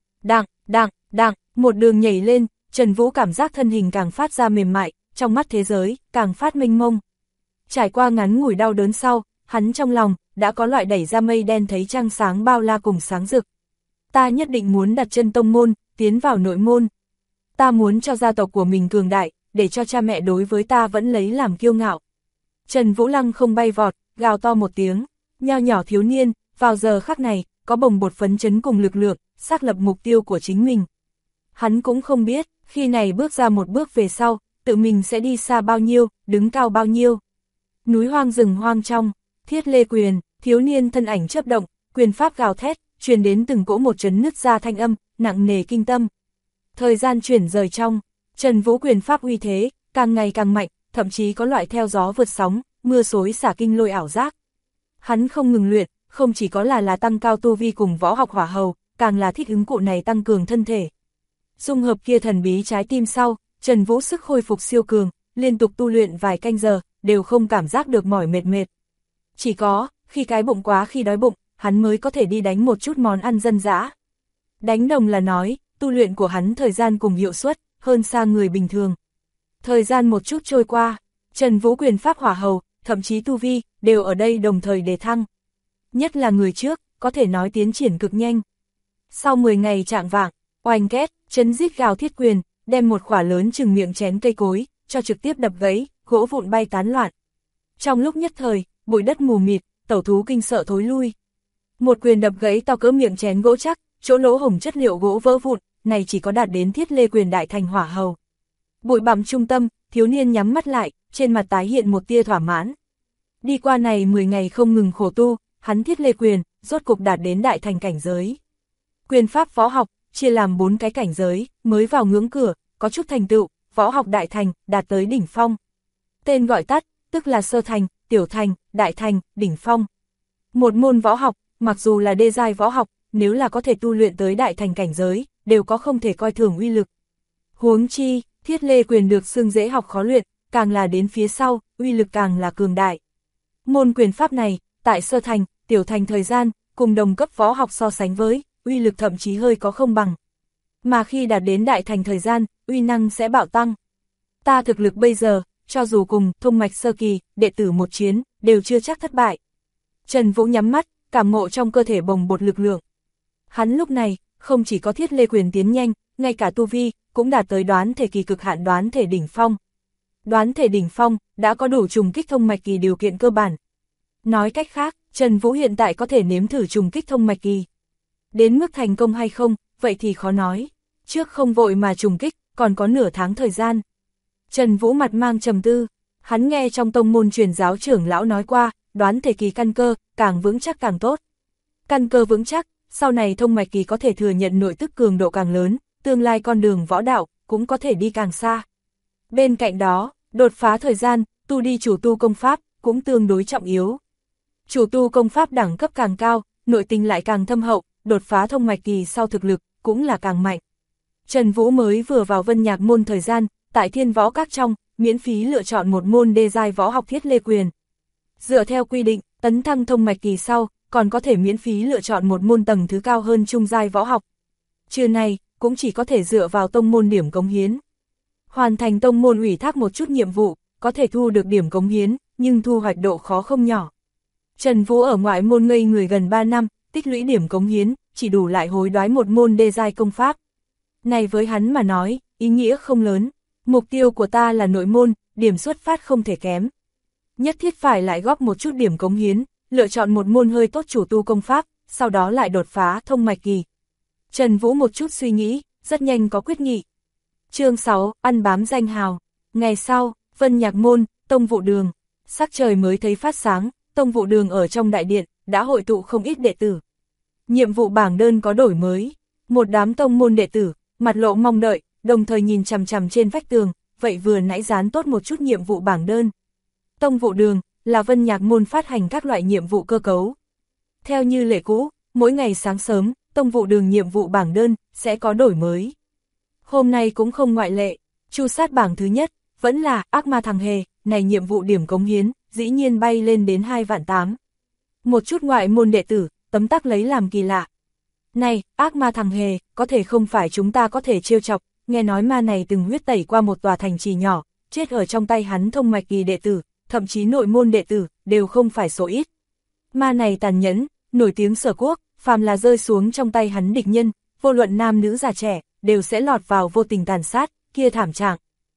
Đặng, một đường nhảy lên, Trần Vũ cảm giác thân hình càng phát ra mềm mại, trong mắt thế giới, càng phát mênh mông. Trải qua ngắn ngủi đau đớn sau, hắn trong lòng, đã có loại đẩy ra mây đen thấy trăng sáng bao la cùng sáng rực. Ta nhất định muốn đặt chân tông môn, tiến vào nội môn. Ta muốn cho gia tộc của mình cường đại, để cho cha mẹ đối với ta vẫn lấy làm kiêu ngạo. Trần Vũ Lăng không bay vọt, gào to một tiếng, nho nhỏ thiếu niên, vào giờ khắc này, có bồng bột phấn chấn cùng lực lượng, xác lập mục tiêu của chính mình. Hắn cũng không biết, khi này bước ra một bước về sau, tự mình sẽ đi xa bao nhiêu, đứng cao bao nhiêu. Núi hoang rừng hoang trong, Thiết Lê Quyền, thiếu niên thân ảnh chớp động, quyền pháp gào thét, truyền đến từng cỗ một chấn nứt ra thanh âm, nặng nề kinh tâm. Thời gian chuyển rời trong, Trần Vũ quyền pháp uy thế, càng ngày càng mạnh, thậm chí có loại theo gió vượt sóng, mưa xối xả kinh lôi ảo giác. Hắn không ngừng luyện, không chỉ có là tăng cao tu vi cùng võ học hỏa hầu, càng là thích ứng cụ này tăng cường thân thể. Dung hợp kia thần bí trái tim sau, Trần Vũ sức khôi phục siêu cường, liên tục tu luyện vài canh giờ, đều không cảm giác được mỏi mệt. Chỉ có, khi cái bụng quá khi đói bụng, hắn mới có thể đi đánh một chút món ăn dân dã. Đánh đồng là nói, tu luyện của hắn thời gian cùng hiệu suất, hơn xa người bình thường. Thời gian một chút trôi qua, Trần Vũ quyền pháp hỏa hầu, thậm chí tu vi, đều ở đây đồng thời đề thăng. Nhất là người trước, có thể nói tiến triển cực nhanh. Sau 10 ngày trạng vạng, oanh két, chấn rít gào thiết quyền, đem một khỏa lớn chừng miệng chén cây cối, cho trực tiếp đập gãy, gỗ vụn bay tán loạn. Trong lúc nhất thời, bụi đất mù mịt, tẩu thú kinh sợ thối lui. Một quyền đập gãy to cỡ miệng chén gỗ chắc, chỗ lỗ hổng chất liệu gỗ vỡ vụn, này chỉ có đạt đến Thiết Lê Quyền đại thành hỏa hầu. Bụi bặm trung tâm, thiếu niên nhắm mắt lại, trên mặt tái hiện một tia thỏa mãn. Đi qua này 10 ngày không ngừng khổ tu, hắn Thiết Lê Quyền, rốt cục đạt đến đại thành cảnh giới. Quyền pháp võ học, chia làm 4 cái cảnh giới, mới vào ngưỡng cửa, có chút thành tựu, võ học đại thành, đạt tới đỉnh phong. Tên gọi tắt, tức là sơ thành, tiểu thành, đại thành, đỉnh phong. Một môn võ học, mặc dù là đê giai võ học, nếu là có thể tu luyện tới đại thành cảnh giới, đều có không thể coi thường uy lực. Huống chi, Thiết Lê Quyền được xưng dễ học khó luyện, càng là đến phía sau, uy lực càng là cường đại. Môn quyền pháp này, tại sơ thành, tiểu thành thời gian, cùng đồng cấp võ học so sánh với, uy lực thậm chí hơi có không bằng. Mà khi đạt đến đại thành thời gian, uy năng sẽ bạo tăng. Ta thực lực bây giờ, cho dù cùng thông mạch sơ kỳ, đệ tử một chiến, đều chưa chắc thất bại. Trần Vũ nhắm mắt, cảm ngộ trong cơ thể bồng bột lực lượng. Hắn lúc này, không chỉ có Thiết Lê Quyền tiến nhanh, ngay cả tu vi, cũng đạt tới đoán thể kỳ cực hạn đoán thể đỉnh phong. Đoán thể đỉnh phong, đã có đủ trùng kích thông mạch kỳ điều kiện cơ bản. Nói cách khác, Trần Vũ hiện tại có thể nếm thử trùng kích thông mạch kỳ. Đến mức thành công hay không, vậy thì khó nói. Trước không vội mà trùng kích, còn có nửa tháng thời gian. Trần Vũ mặt mang trầm tư, hắn nghe trong tông môn truyền giáo trưởng lão nói qua, đoán thể kỳ căn cơ, càng vững chắc càng tốt. Căn cơ vững chắc, sau này thông mạch kỳ có thể thừa nhận nội tức cường độ càng lớn, tương lai con đường võ đạo, cũng có thể đi càng xa. Bên cạnh đó, đột phá thời gian, tu đi chủ tu công pháp, cũng tương đối trọng yếu. Chủ tu công pháp đẳng cấp càng cao, nội tình lại càng thâm hậu, đột phá thông mạch kỳ sau thực lực, cũng là càng mạnh. Trần Vũ mới vừa vào Vân Nhạc môn thời gian, tại Thiên Võ Các trong, miễn phí lựa chọn một môn đê giai võ học Thiết Lê Quyền. Dựa theo quy định, tấn thăng thông mạch kỳ sau, còn có thể miễn phí lựa chọn một môn tầng thứ cao hơn trung giai võ học. Trừ này, cũng chỉ có thể dựa vào tông môn điểm cống hiến. Hoàn thành tông môn ủy thác một chút nhiệm vụ, có thể thu được điểm cống hiến, nhưng thu hoạch độ khó không nhỏ. Trần Vũ ở ngoại môn ngây người gần 3 năm, tích lũy điểm cống hiến, chỉ đủ lại hối đoái một môn đê giai công pháp. Này với hắn mà nói, ý nghĩa không lớn. Mục tiêu của ta là nội môn, điểm xuất phát không thể kém. Nhất thiết phải lại góp một chút điểm cống hiến, lựa chọn một môn hơi tốt chủ tu công pháp, sau đó lại đột phá thông mạch kỳ. Trần Vũ một chút suy nghĩ, rất nhanh có quyết nghị. Chương 6, ăn bám danh hào. Ngày sau, Vân Nhạc Môn, Tông Vụ Đường. Sắc trời mới thấy phát sáng, Tông Vụ Đường ở trong đại điện, đã hội tụ không ít đệ tử. Nhiệm vụ bảng đơn có đổi mới. Một đám tông môn đệ tử, mặt lộ mong đợi, đồng thời nhìn chằm chằm trên vách tường, vậy vừa nãy dán tốt một chút nhiệm vụ bảng đơn. Tông Vụ Đường, là Vân Nhạc Môn phát hành các loại nhiệm vụ cơ cấu. Theo như lệ cũ, mỗi ngày sáng sớm, Tông Vụ Đường nhiệm vụ bảng đơn, sẽ có đổi mới. Hôm nay cũng không ngoại lệ, chu sát bảng thứ nhất, vẫn là ác ma thằng hề, này nhiệm vụ điểm cống hiến, dĩ nhiên bay lên đến 2.800.000. Một chút ngoại môn đệ tử, tấm tắc lấy làm kỳ lạ. Này, ác ma thằng hề, có thể không phải chúng ta có thể trêu chọc, nghe nói ma này từng huyết tẩy qua một tòa thành trì nhỏ, chết ở trong tay hắn thông mạch kỳ đệ tử, thậm chí nội môn đệ tử, đều không phải số ít. Ma này tàn nhẫn, nổi tiếng Sở Quốc, phàm là rơi xuống trong tay hắn địch nhân, vô luận nam nữ già trẻ, đều sẽ lọt vào vô tình tàn sát, kia thảm trạng.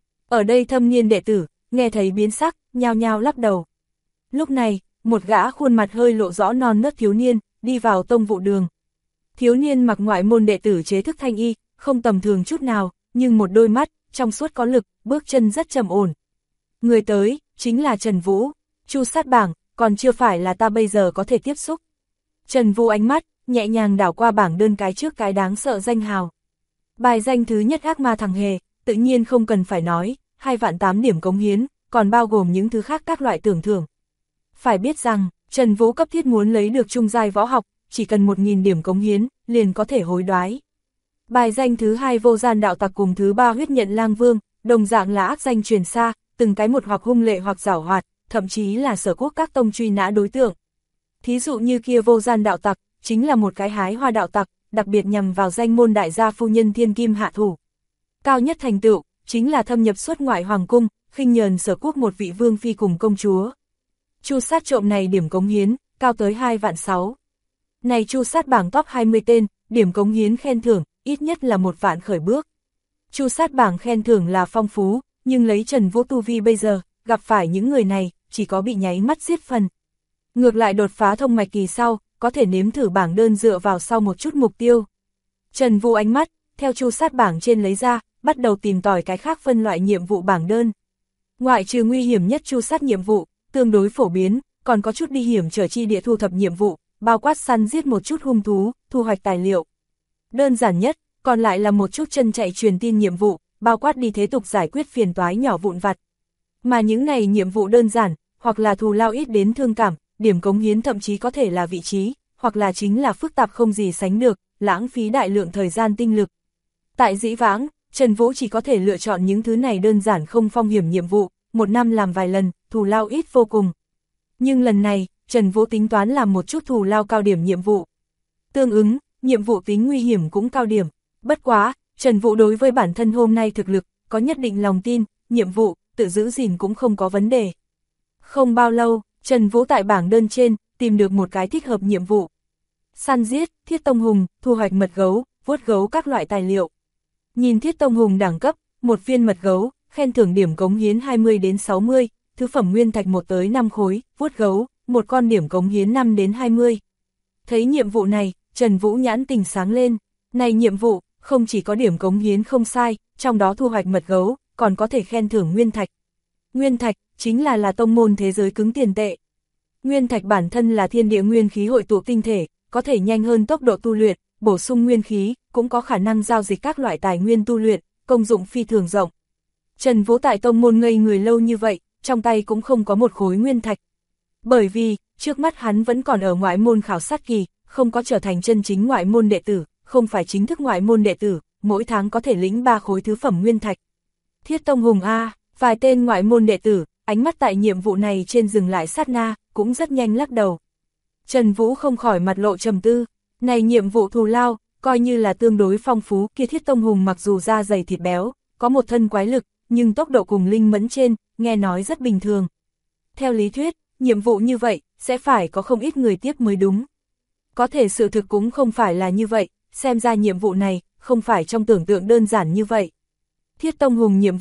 Ở đây thâm niên đệ tử, nghe thấy biến sắc, nhao nhao lắc đầu. Lúc này, một gã khuôn mặt hơi lộ rõ non nớt thiếu niên, đi vào Tông Vụ Đường. Thiếu niên mặc ngoại môn đệ tử chế thức thanh y, không tầm thường chút nào, nhưng một đôi mắt, trong suốt có lực, bước chân rất trầm ổn. Người tới, chính là Trần Vũ, chu sát bảng, còn chưa phải là ta bây giờ có thể tiếp xúc. Trần Vũ ánh mắt, nhẹ nhàng đảo qua bảng đơn cái trước cái đáng sợ danh hào. Bài danh thứ nhất ác ma thằng hề, tự nhiên không cần phải nói, 2.800.000 điểm cống hiến, còn bao gồm những thứ khác các loại tưởng thưởng. Phải biết rằng, Trần Vũ cấp thiết muốn lấy được trung giai võ học, chỉ cần 1.000 điểm cống hiến, liền có thể hối đoái. Bài danh thứ hai vô gian đạo tặc cùng thứ ba huyết nhận lang vương, đồng dạng là ác danh truyền xa, từng cái một hoặc hung lệ hoặc giảo hoạt, thậm chí là Sở Quốc các tông truy nã đối tượng. Thí dụ như kia vô gian đạo tặc, chính là một cái hái hoa đạo tặc, đặc biệt nhằm vào danh môn đại gia phu nhân thiên kim hạ thủ. Cao nhất thành tựu, chính là thâm nhập xuất ngoại hoàng cung, khinh nhờn Sở Quốc một vị vương phi cùng công chúa. Chu sát trộm này điểm cống hiến, cao tới 2.600.000. Này chu sát bảng top 20 tên, điểm cống hiến khen thưởng, ít nhất là 1.000.000 khởi bước. Chu sát bảng khen thưởng là phong phú, nhưng lấy Trần Vũ tu vi bây giờ, gặp phải những người này, chỉ có bị nháy mắt giết phần. Ngược lại đột phá thông mạch kỳ sau, có thể nếm thử bảng đơn dựa vào sau một chút mục tiêu. Trần Vũ ánh mắt, theo chu sát bảng trên lấy ra, bắt đầu tìm tòi cái khác phân loại nhiệm vụ bảng đơn. Ngoại trừ nguy hiểm nhất chu sát nhiệm vụ, tương đối phổ biến, còn có chút đi hiểm trở chi địa thu thập nhiệm vụ, bao quát săn giết một chút hung thú, thu hoạch tài liệu. Đơn giản nhất, còn lại là một chút chân chạy truyền tin nhiệm vụ, bao quát đi thế tục giải quyết phiền toái nhỏ vụn vặt. Mà những này nhiệm vụ đơn giản, hoặc là thù lao ít đến thương cảm, điểm cống hiến thậm chí có thể là vị trí, hoặc là chính là phức tạp không gì sánh được, lãng phí đại lượng thời gian tinh lực. Tại dĩ vãng, Trần Vũ chỉ có thể lựa chọn những thứ này đơn giản không phong hiểm nhiệm vụ, một năm làm vài lần, thù lao ít vô cùng. Nhưng lần này, Trần Vũ tính toán làm một chút thù lao cao điểm nhiệm vụ. Tương ứng, nhiệm vụ tính nguy hiểm cũng cao điểm. Bất quá, Trần Vũ đối với bản thân hôm nay thực lực, có nhất định lòng tin, nhiệm vụ, tự giữ gìn cũng không có vấn đề. Không bao lâu, Trần Vũ tại bảng đơn trên, tìm được một cái thích hợp nhiệm vụ. Săn giết, thiết tông hùng, thu hoạch mật gấu, vuốt gấu các loại tài liệu. Nhìn thiết tông hùng đẳng cấp, một viên mật gấu, khen thưởng điểm cống hiến 20 đến 60, thứ phẩm nguyên thạch 1 tới 5 khối, vuốt gấu, một con điểm cống hiến 5 đến 20. Thấy nhiệm vụ này, Trần Vũ nhãn tình sáng lên. Này nhiệm vụ, không chỉ có điểm cống hiến không sai, trong đó thu hoạch mật gấu, còn có thể khen thưởng nguyên thạch. Nguyên thạch, chính là tông môn thế giới cứng tiền tệ. Nguyên thạch bản thân là thiên địa nguyên khí hội tụ tinh thể, có thể nhanh hơn tốc độ tu luyện, bổ sung nguyên khí, cũng có khả năng giao dịch các loại tài nguyên tu luyện, công dụng phi thường rộng. Trần Vũ tại tông môn ngây người lâu như vậy, trong tay cũng không có một khối nguyên thạch. Bởi vì, trước mắt hắn vẫn còn ở ngoại môn khảo sát kỳ, không có trở thành chân chính ngoại môn đệ tử, không phải chính thức ngoại môn đệ tử, mỗi tháng có thể lĩnh 3 khối thứ phẩm nguyên thạch. Thiết Tông Hùng A, vài tên ngoại môn đệ tử, ánh mắt tại nhiệm vụ này trên dừng lại sát na, cũng rất nhanh lắc đầu. Trần Vũ không khỏi mặt lộ trầm tư, này nhiệm vụ thù lao, coi như là tương đối phong phú, kia Thiết Tông Hùng mặc dù da dày thịt béo, có một thân quái lực, nhưng tốc độ cùng linh mẫn trên, nghe nói rất bình thường. Theo lý thuyết, nhiệm vụ như vậy, sẽ phải có không ít người tiếp mới đúng. Có thể sự thực cũng không phải là như vậy, xem ra nhiệm vụ này, không phải trong tưởng tượng đơn giản như vậy. Thiết Tông Hùng nhiệm vụ,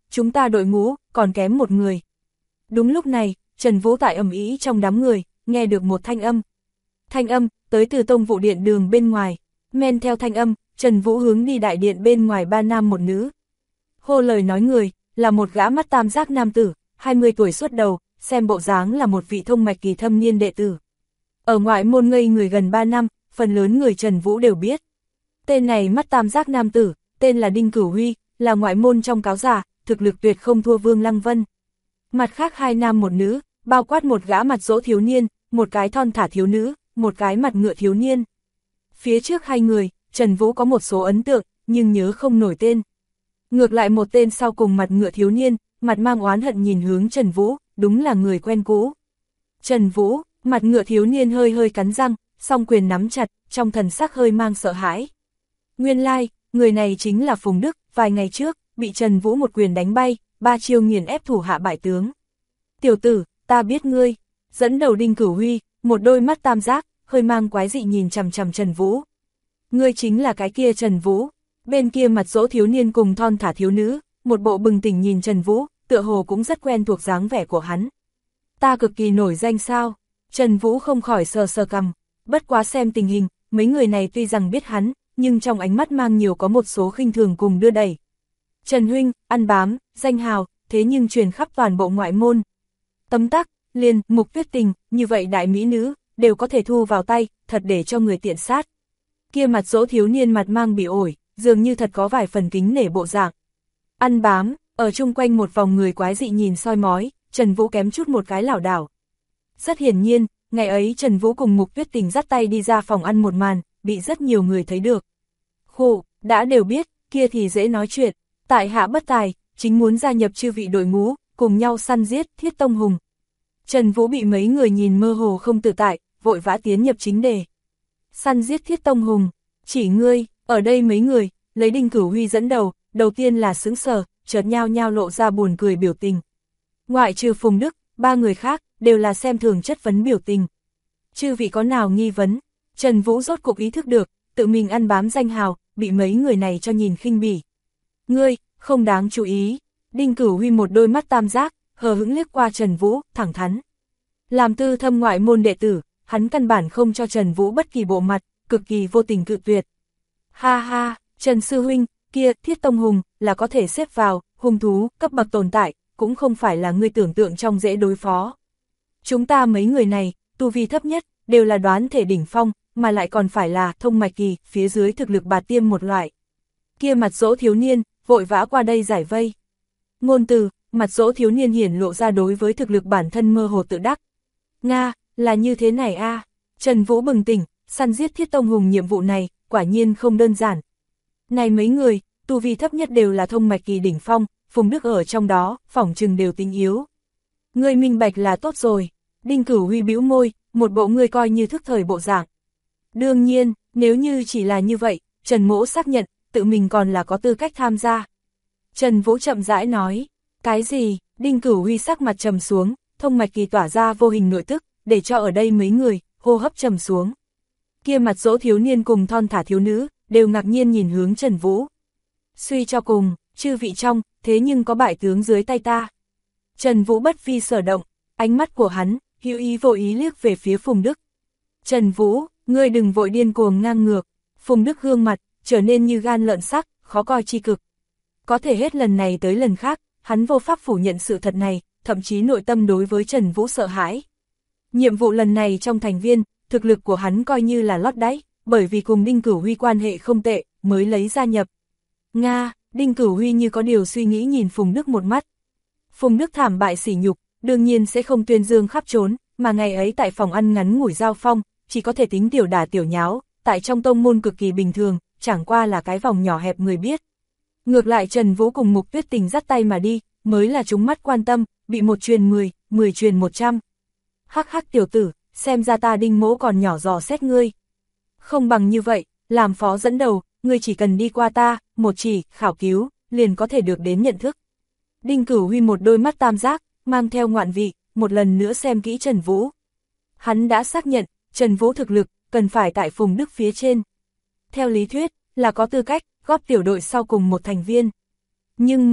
chúng ta đội ngũ, còn kém một người. Đúng lúc này, Trần Vũ tại ầm ĩ trong đám người, nghe được một thanh âm. Thanh âm, tới từ tông vụ điện đường bên ngoài, men theo thanh âm, Trần Vũ hướng đi đại điện bên ngoài 3 nam một nữ. Hô lời nói người, là một gã mắt tam giác nam tử, 20 tuổi xuất đầu, xem bộ dáng là một vị thông mạch kỳ thâm niên đệ tử. Ở ngoại môn ngây người gần 3 năm, phần lớn người Trần Vũ đều biết. Tên này mắt tam giác nam tử, tên là Đinh Cửu Huy, là ngoại môn trong cáo giả, thực lực tuyệt không thua Vương Lăng Vân. Mặt khác 2 nam một nữ, bao quát một gã mặt dỗ thiếu niên, một cái thon thả thiếu nữ, một cái mặt ngựa thiếu niên. Phía trước 2 người, Trần Vũ có một số ấn tượng, nhưng nhớ không nổi tên. Ngược lại một tên sau cùng mặt ngựa thiếu niên, mặt mang oán hận nhìn hướng Trần Vũ, đúng là người quen cũ. Trần Vũ, mặt ngựa thiếu niên hơi hơi cắn răng, song quyền nắm chặt, trong thần sắc hơi mang sợ hãi. Nguyên lai, người này chính là Phùng Đức, vài ngày trước, bị Trần Vũ một quyền đánh bay, 3 chiêu nghiền ép thủ hạ bại tướng. Tiểu tử, ta biết ngươi. Dẫn đầu Đinh Cửu Huy, một đôi mắt tam giác, hơi mang quái dị nhìn chằm chằm Trần Vũ. Ngươi chính là cái kia Trần Vũ. Bên kia mặt dỗ thiếu niên cùng thon thả thiếu nữ, một bộ bừng tỉnh nhìn Trần Vũ, tựa hồ cũng rất quen thuộc dáng vẻ của hắn. Ta cực kỳ nổi danh sao? Trần Vũ không khỏi sờ sờ cằm, bất quá xem tình hình, mấy người này tuy rằng biết hắn, nhưng trong ánh mắt mang nhiều có một số khinh thường cùng đưa đẩy. Trần huynh, ăn bám, danh hào, thế nhưng truyền khắp toàn bộ ngoại môn. Tấm tắc, Liên, Mục Tuyết Tình, như vậy đại mỹ nữ, đều có thể thu vào tay, thật để cho người tiện sát. Kia mặt dỗ thiếu niên mặt mang bị ổi, dường như thật có vài phần kính nể bộ dạng. Ăn bám, ở chung quanh một vòng người quái dị nhìn soi mói, Trần Vũ kém chút một cái lảo đảo. Rất hiển nhiên, ngày ấy Trần Vũ cùng Mục Tuyết Tình dắt tay đi ra phòng ăn một màn, bị rất nhiều người thấy được. Khổ, đã đều biết, kia thì dễ nói chuyện, tại hạ bất tài, chính muốn gia nhập chư vị đội ngũ, cùng nhau săn giết Thiết Tông Hùng. Trần Vũ bị mấy người nhìn mơ hồ không tự tại, vội vã tiến nhập chính đề. Săn giết Thiết Tông Hùng, chỉ ngươi, ở đây mấy người, lấy Đinh Cửu Huy dẫn đầu, đầu tiên là sững sờ, chợt nhao nhao lộ ra buồn cười biểu tình. Ngoại trừ Phùng Đức, 3 người khác, đều là xem thường chất vấn biểu tình. Chư vị có nào nghi vấn? Trần Vũ rốt cục ý thức được, tự mình ăn bám danh hào, bị mấy người này cho nhìn khinh bỉ. Ngươi, không đáng chú ý. Đinh Cửu Huy một đôi mắt tam giác, hờ hững liếc qua Trần Vũ, thẳng thắn. Làm tư thâm ngoại môn đệ tử, hắn căn bản không cho Trần Vũ bất kỳ bộ mặt, cực kỳ vô tình cự tuyệt. Ha ha, Trần Sư Huynh, kia Thiết Tông Hùng, là có thể xếp vào, hung thú, cấp bậc tồn tại, cũng không phải là ngươi tưởng tượng trong dễ đối phó. Chúng ta mấy người này, tu vi thấp nhất, đều là đoán thể đỉnh phong, mà lại còn phải là thông mạch kỳ, phía dưới thực lực bạt tiêm một loại. Kia mặt dỗ thiếu niên, vội vã qua đây giải vây. Ngôn từ, mặt dỗ thiếu niên hiển lộ ra đối với thực lực bản thân mơ hồ tự đắc. Nga, là như thế này a. Trần Vũ bừng tỉnh, săn giết Thiết Tông Hùng nhiệm vụ này, quả nhiên không đơn giản. Này mấy người, tu vi thấp nhất đều là thông mạch kỳ đỉnh phong, Phùng Đức ở trong đó, phỏng chừng đều tính yếu. Ngươi minh bạch là tốt rồi. Đinh Cửu Huy bĩu môi, một bộ ngươi coi như thức thời bộ dạng. Đương nhiên, nếu như chỉ là như vậy, Trần Mỗ xác nhận, tự mình còn là có tư cách tham gia. Trần Vũ chậm rãi nói, cái gì? Đinh Cửu Huy sắc mặt trầm xuống, thông mạch kỳ tỏa ra vô hình nội tức, để cho ở đây mấy người, hô hấp trầm xuống. Kia mặt dỗ thiếu niên cùng thon thả thiếu nữ, đều ngạc nhiên nhìn hướng Trần Vũ. Suy cho cùng, chư vị trong, thế nhưng có bại tướng dưới tay ta. Trần Vũ bất vi sở động, ánh mắt của hắn, hữu ý vô ý liếc về phía Phùng Đức. Trần Vũ, ngươi đừng vội điên cuồng ngang ngược. Phùng Đức gương mặt, trở nên như gan lợn sắc, khó coi chi cực. Có thể hết lần này tới lần khác, hắn vô pháp phủ nhận sự thật này, thậm chí nội tâm đối với Trần Vũ sợ hãi. Nhiệm vụ lần này trong thành viên, thực lực của hắn coi như là lót đáy, bởi vì cùng Đinh Cửu Huy quan hệ không tệ, mới lấy gia nhập. Nga, Đinh Cửu Huy như có điều suy nghĩ nhìn Phùng Đức một mắt. Phùng Đức thảm bại sỉ nhục, đương nhiên sẽ không tuyên dương khắp trốn, mà ngày ấy tại phòng ăn ngắn ngủi giao phong, chỉ có thể tính tiểu đả tiểu nháo, tại trong tông môn cực kỳ bình thường, chẳng qua là cái vòng nhỏ hẹp người biết. Ngược lại Trần Vũ cùng Mục Tuyết Tình dắt tay mà đi, mới là chúng mắt quan tâm, bị 1 truyền 10, 10 truyền 100. Hắc hắc tiểu tử, xem ra ta Đinh Mỗ còn nhỏ dò xét ngươi. Không bằng như vậy, làm phó dẫn đầu, ngươi chỉ cần đi qua ta, một chỉ, khảo cứu, liền có thể được đến nhận thức. Đinh Cửu Huy một đôi mắt tam giác, mang theo ngoạn vị, một lần nữa xem kỹ Trần Vũ. Hắn đã xác nhận, Trần Vũ thực lực, cần phải tại Phùng Đức phía trên. Theo lý thuyết, là có tư cách, góp tiểu đội sau cùng một thành viên. Nhưng mà,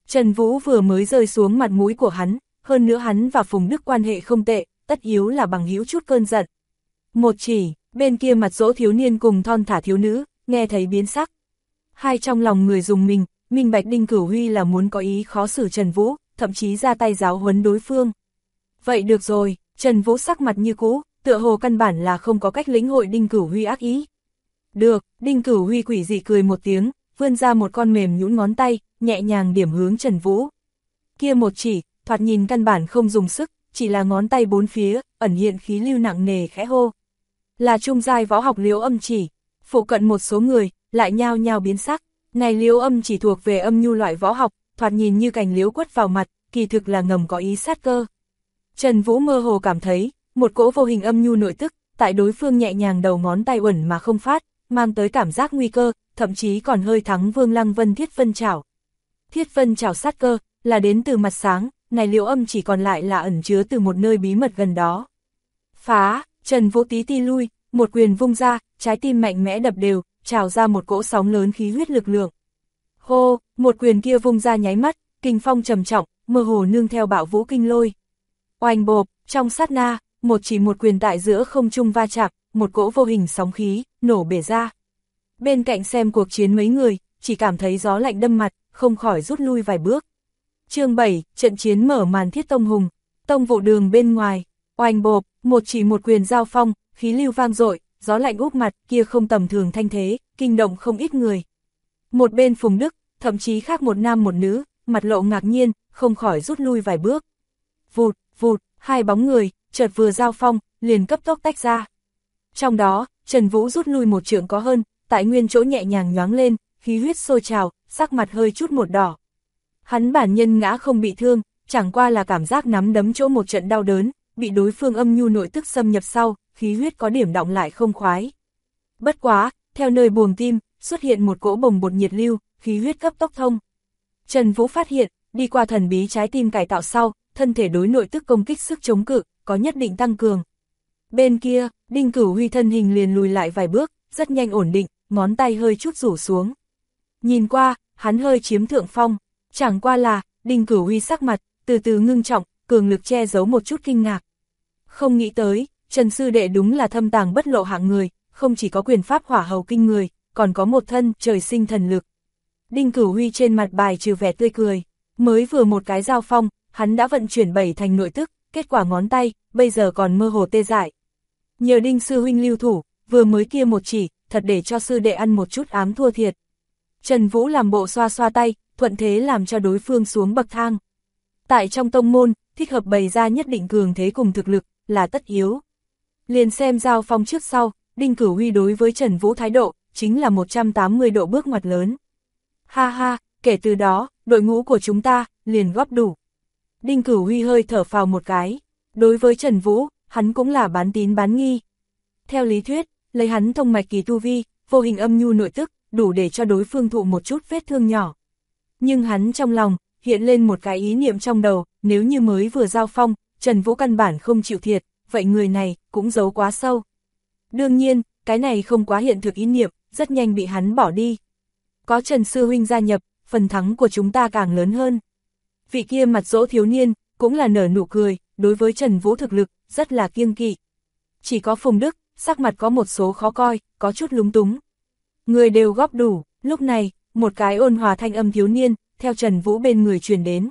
Trần Vũ vừa mới rơi xuống mặt mũi của hắn, hơn nữa hắn và Phùng Đức quan hệ không tệ, tất yếu là bằng hữu chút cơn giận. Một chỉ, bên kia mặt dỗ thiếu niên cùng thon thả thiếu nữ, nghe thấy biến sắc. Hai trong lòng người dùng mình, minh bạch Đinh Cửu Huy là muốn có ý khó xử Trần Vũ, thậm chí ra tay giáo huấn đối phương. Vậy được rồi, Trần Vũ sắc mặt như cũ, tựa hồ căn bản là không có cách lĩnh hội Đinh Cửu Huy ác ý. Được, Đinh Cửu Huy quỷ dị cười một tiếng, vươn ra một con mềm nhũn ngón tay, nhẹ nhàng điểm hướng Trần Vũ. Kia một chỉ, thoạt nhìn căn bản không dùng sức, chỉ là ngón tay bốn phía, ẩn hiện khí lưu nặng nề khẽ hô. Là trung giai võ học Liễu Âm Chỉ. Phụ cận một số người, lại nhao nhao biến sắc. Này Liễu Âm Chỉ thuộc về âm nhu loại võ học, thoạt nhìn như cành liễu quất vào mặt, kỳ thực là ngầm có ý sát cơ. Trần Vũ mơ hồ cảm thấy, một cỗ vô hình âm nhu nội tức, tại đối phương nhẹ nhàng đầu ngón tay uẩn mà không phát, mang tới cảm giác nguy cơ, thậm chí còn hơi thắng Vương Lăng Vân Thiết Vân Trảo. Thiết Vân Trảo sát cơ, là đến từ mặt sáng, này Liễu Âm Chỉ còn lại là ẩn chứa từ một nơi bí mật gần đó. Phá, Trần Vũ tí ti lui, một quyền vung ra, trái tim mạnh mẽ đập đều, trào ra một cỗ sóng lớn khí huyết lực lượng. Hô, một quyền kia vung ra nháy mắt, kinh phong trầm trọng, mơ hồ nương theo bạo vũ kinh lôi. Oanh bộp, trong sát na, một quyền tại giữa không trung va chạm, một cỗ vô hình sóng khí, nổ bể ra. Bên cạnh xem cuộc chiến mấy người, chỉ cảm thấy gió lạnh đâm mặt, không khỏi rút lui vài bước. Chương 7, trận chiến mở màn Thiết Tông Hùng, Tông Vụ Đường bên ngoài, oanh bộp, một quyền giao phong, khí lưu vang dội, gió lạnh úp mặt, kia không tầm thường thanh thế, kinh động không ít người. Một bên Phùng Đức, thậm chí khác một nam một nữ, mặt lộ ngạc nhiên, không khỏi rút lui vài bước. Vụt, vụt, hai bóng người, chợt vừa giao phong, liền cấp tốc tách ra. Trong đó, Trần Vũ rút lui một trượng có hơn, tại nguyên chỗ nhẹ nhàng nhoáng lên, khí huyết sôi trào, sắc mặt hơi chút một đỏ. Hắn bản nhân ngã không bị thương, chẳng qua là cảm giác nắm đấm chỗ một trận đau đớn, bị đối phương âm nhu nội tức xâm nhập sau, khí huyết có điểm động lại không khoái. Bất quá, theo nơi buồng tim, xuất hiện một cỗ bồng bột nhiệt lưu, khí huyết cấp tốc thông. Trần Vũ phát hiện, đi qua thần bí trái tim cải tạo sau, thân thể đối nội tức công kích sức chống cự, có nhất định tăng cường. Bên kia, Đinh Cửu Huy thân hình liền lùi lại vài bước, rất nhanh ổn định, ngón tay hơi chút rủ xuống. Nhìn qua, hắn hơi chiếm thượng phong, chẳng qua là, Đinh Cửu Huy sắc mặt, từ từ ngưng trọng, cường lực che giấu một chút kinh ngạc. Không nghĩ tới, Trần Sư Đệ đúng là thâm tàng bất lộ hạng người, không chỉ có quyền pháp hỏa hầu kinh người, còn có một thân trời sinh thần lực. Đinh Cửu Huy trên mặt bài trừ vẻ tươi cười, mới vừa một cái giao phong, hắn đã vận chuyển 7 thành nội tức, kết quả ngón tay, bây giờ còn mơ hồ tê dại. Nhờ Đinh Sư Huynh lưu thủ, vừa mới kia một chỉ, thật để cho Sư Đệ ăn một chút ám thua thiệt. Trần Vũ làm bộ xoa xoa tay, thuận thế làm cho đối phương xuống bậc thang. Tại trong tông môn, thích hợp bày ra nhất định cường thế cùng thực lực, là tất yếu. Liền xem giao phong trước sau, Đinh Cửu Huy đối với Trần Vũ thái độ, chính là 180 độ bước ngoặt lớn. Ha ha, kể từ đó, đội ngũ của chúng ta, liền góp đủ. Đinh Cửu Huy hơi thở phào một cái, đối với Trần Vũ, hắn cũng là bán tín bán nghi. Theo lý thuyết, lấy hắn thông mạch kỳ tu vi, vô hình âm nhu nội tức, đủ để cho đối phương thụ một chút vết thương nhỏ. Nhưng hắn trong lòng, hiện lên một cái ý niệm trong đầu, nếu như mới vừa giao phong, Trần Vũ căn bản không chịu thiệt, vậy người này, cũng giấu quá sâu. Đương nhiên, cái này không quá hiện thực ý niệm, rất nhanh bị hắn bỏ đi. Có Trần Sư Huynh gia nhập, phần thắng của chúng ta càng lớn hơn. Vị kia mặt dỗ thiếu niên, cũng là nở nụ cười, đối với Trần Vũ thực lực, rất là kiêng kỵ. Chỉ có Phùng Đức, sắc mặt có một số khó coi, có chút lúng túng. Người đều góp đủ, lúc này, một cái ôn hòa thanh âm thiếu niên, theo Trần Vũ bên người truyền đến.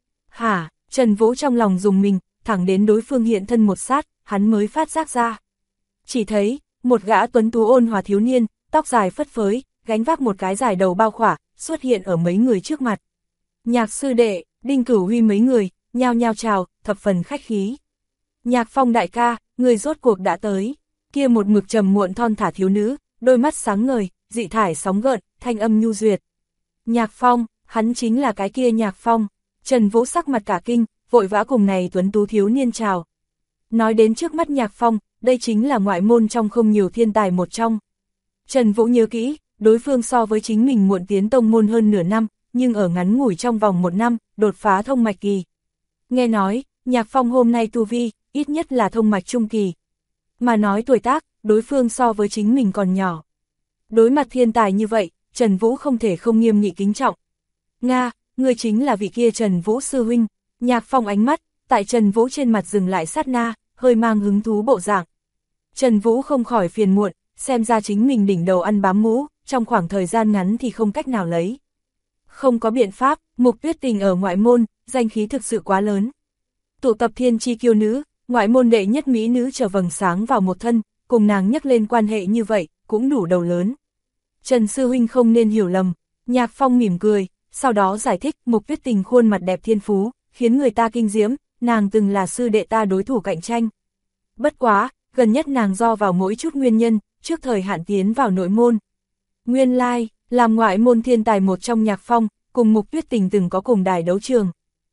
Hả, Trần Vũ trong lòng dùng mình, thẳng đến đối phương hiện thân một sát, hắn mới phát giác ra. Chỉ thấy, một gã tuấn tú ôn hòa thiếu niên, tóc dài phất phới, gánh vác một cái dài đầu bao khỏa, xuất hiện ở mấy người trước mặt. Nhạc Sư Đệ, Đinh Cửu Huy mấy người, nhao nhao chào, thập phần khách khí. Nhạc Phong đại ca, người rốt cuộc đã tới. Kia một mực trầm muộn thon thả thiếu nữ, đôi mắt sáng ngời, dị thải sóng gợn, thanh âm nhu duyệt. Nhạc Phong, hắn chính là cái kia Nhạc Phong. Trần Vũ sắc mặt cả kinh, vội vã cùng này tuấn tú thiếu niên chào. Nói đến trước mắt Nhạc Phong, đây chính là ngoại môn trong không nhiều thiên tài một trong. Trần Vũ nhớ kỹ, đối phương so với chính mình muộn tiến tông môn hơn nửa năm, nhưng ở ngắn ngủi trong vòng 1 năm, đột phá thông mạch kỳ. Nghe nói, Nhạc Phong hôm nay tu vi, ít nhất là thông mạch trung kỳ. Mà nói tuổi tác, đối phương so với chính mình còn nhỏ. Đối mặt thiên tài như vậy, Trần Vũ không thể không nghiêm nghị kính trọng. Nga, người chính là vị kia Trần Vũ sư huynh. Nhạc Phong ánh mắt, tại Trần Vũ trên mặt dừng lại sát na, hơi mang hứng thú bộ dạng. Trần Vũ không khỏi phiền muộn, xem ra chính mình đỉnh đầu ăn bám mũ, trong khoảng thời gian ngắn thì không cách nào lấy. Không có biện pháp, Mục Tuyết Tình ở ngoại môn, danh khí thực sự quá lớn. Tụ tập thiên chi kiêu nữ, ngoại môn đệ nhất mỹ nữ trở vầng sáng vào một thân, cùng nàng nhắc lên quan hệ như vậy, cũng đủ đầu lớn. Trần sư huynh không nên hiểu lầm, Nhạc Phong mỉm cười, sau đó giải thích Mục Tuyết Tình khuôn mặt đẹp thiên phú, khiến người ta kinh diễm, nàng từng là sư đệ ta đối thủ cạnh tranh. Bất quá, gần nhất nàng do vào mỗi chút nguyên nhân, trước thời hạn tiến vào nội môn. Nguyên lai, làm ngoại môn thiên tài một trong Nhạc Phong, cùng Mục Tuyết Tình từng có cùng đài đấu trường.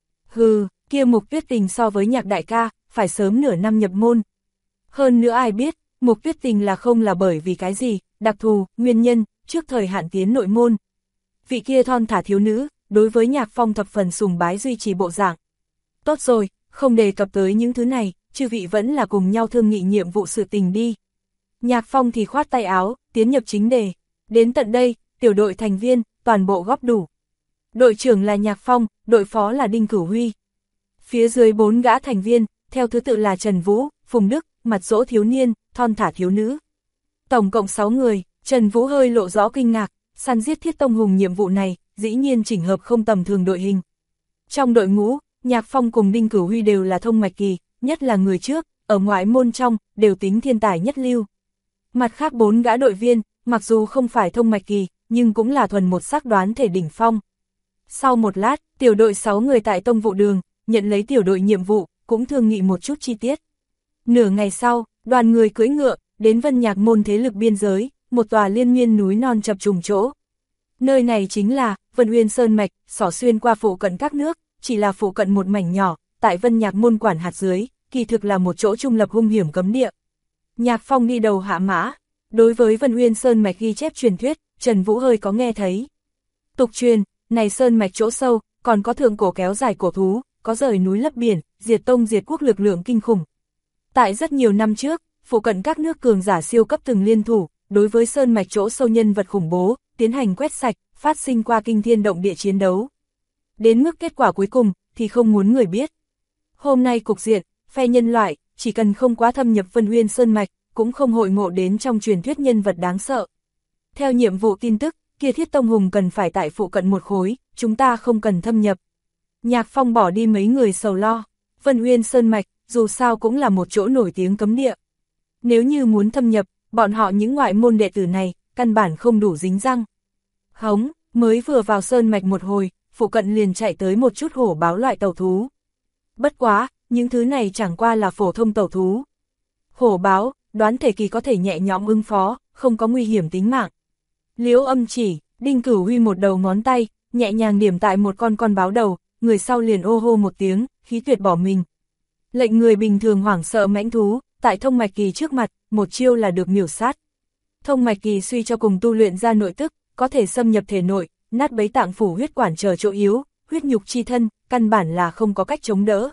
Hừ, kia Mục Tuyết Tình so với Nhạc đại ca, phải sớm nửa năm nhập môn. Hơn nữa ai biết, Mục Tuyết Tình là không là bởi vì cái gì, đặc thù, nguyên nhân, trước thời hạn tiến nội môn. Vị kia thon thả thiếu nữ, đối với Nhạc Phong thập phần sùng bái duy trì bộ dạng. Tốt rồi, không đề cập tới những thứ này, chư vị vẫn là cùng nhau thương nghị nhiệm vụ sự tình đi. Nhạc Phong thì khoát tay áo, tiến nhập chính đề. Đến tận đây, tiểu đội thành viên, toàn bộ góp đủ. Đội trưởng là Nhạc Phong, đội phó là Đinh Cửu Huy. Phía dưới 4 gã thành viên, theo thứ tự là Trần Vũ, Phùng Đức, Mặt Dỗ thiếu niên, thon thả thiếu nữ. Tổng cộng 6 người, Trần Vũ hơi lộ rõ kinh ngạc, săn giết Thiết Tông Hùng nhiệm vụ này, dĩ nhiên chỉnh hợp không tầm thường đội hình. Trong đội ngũ, Nhạc Phong cùng Đinh Cửu Huy đều là thông mạch kỳ, nhất là người trước, ở ngoại môn trong, đều tính thiên tài nhất lưu. Mặt khác 4 gã đội viên, mặc dù không phải thông mạch kỳ, nhưng cũng là thuần một sắc đoán thể đỉnh phong. Sau một lát, tiểu đội 6 người tại tông vụ đường, nhận lấy tiểu đội nhiệm vụ, cũng thương nghị một chút chi tiết. Nửa ngày sau, đoàn người cưỡi ngựa, đến Vân Nhạc môn thế lực biên giới, một tòa liên miên núi non chập trùng chỗ. Nơi này chính là Vân Uyên Sơn Mạch, xỏ xuyên qua phụ cận các nước, chỉ là phụ cận một mảnh nhỏ, tại Vân Nhạc môn quản hạt dưới, kỳ thực là một chỗ trung lập hung hiểm cấm địa. Nhạc Phong đi đầu hạ mã, đối với Vân Uyên Sơn Mạch ghi chép truyền thuyết, Trần Vũ hơi có nghe thấy. Tục truyền, này Sơn Mạch chỗ sâu, còn có thượng cổ kéo dài cổ thú, có rời núi lấp biển, diệt tông diệt quốc lực lượng kinh khủng. Tại rất nhiều năm trước, phụ cận các nước cường giả siêu cấp từng liên thủ, đối với Sơn Mạch chỗ sâu nhân vật khủng bố, tiến hành quét sạch, phát sinh qua kinh thiên động địa chiến đấu. Đến mức kết quả cuối cùng, thì không muốn người biết. Hôm nay cục diện, phe nhân loại, chỉ cần không quá thâm nhập Vân Uyên Sơn Mạch, cũng không hội ngộ đến trong truyền thuyết nhân vật đáng sợ. Theo nhiệm vụ tin tức, kia Thiết Tông Hùng cần phải tại phụ cận một khối, chúng ta không cần thâm nhập. Nhạc Phong bỏ đi mấy người sầu lo, Vân Uyên Sơn Mạch, dù sao cũng là một chỗ nổi tiếng cấm địa. Nếu như muốn thâm nhập, bọn họ những ngoại môn đệ tử này, căn bản không đủ dính răng. Hống, mới vừa vào Sơn Mạch một hồi, phụ cận liền chạy tới một chút hổ báo loại tẩu thú. Bất quá, những thứ này chẳng qua là phổ thông tẩu thú. Hổ báo, đoán thể kỳ có thể nhẹ nhõm ứng phó, không có nguy hiểm tính mạng. Liễu Âm chỉ, Đinh Cửu Huy một đầu ngón tay, nhẹ nhàng điểm tại một con báo đầu, người sau liền ô hô một tiếng, khí tuyệt bỏ mình. Lệnh người bình thường hoảng sợ mãnh thú, tại thông mạch kỳ trước mặt, một chiêu là được miểu sát. Thông mạch kỳ suy cho cùng tu luyện ra nội tức, có thể xâm nhập thể nội, nát bấy tạng phủ huyết quản chờ chỗ yếu, huyết nhục chi thân, căn bản là không có cách chống đỡ.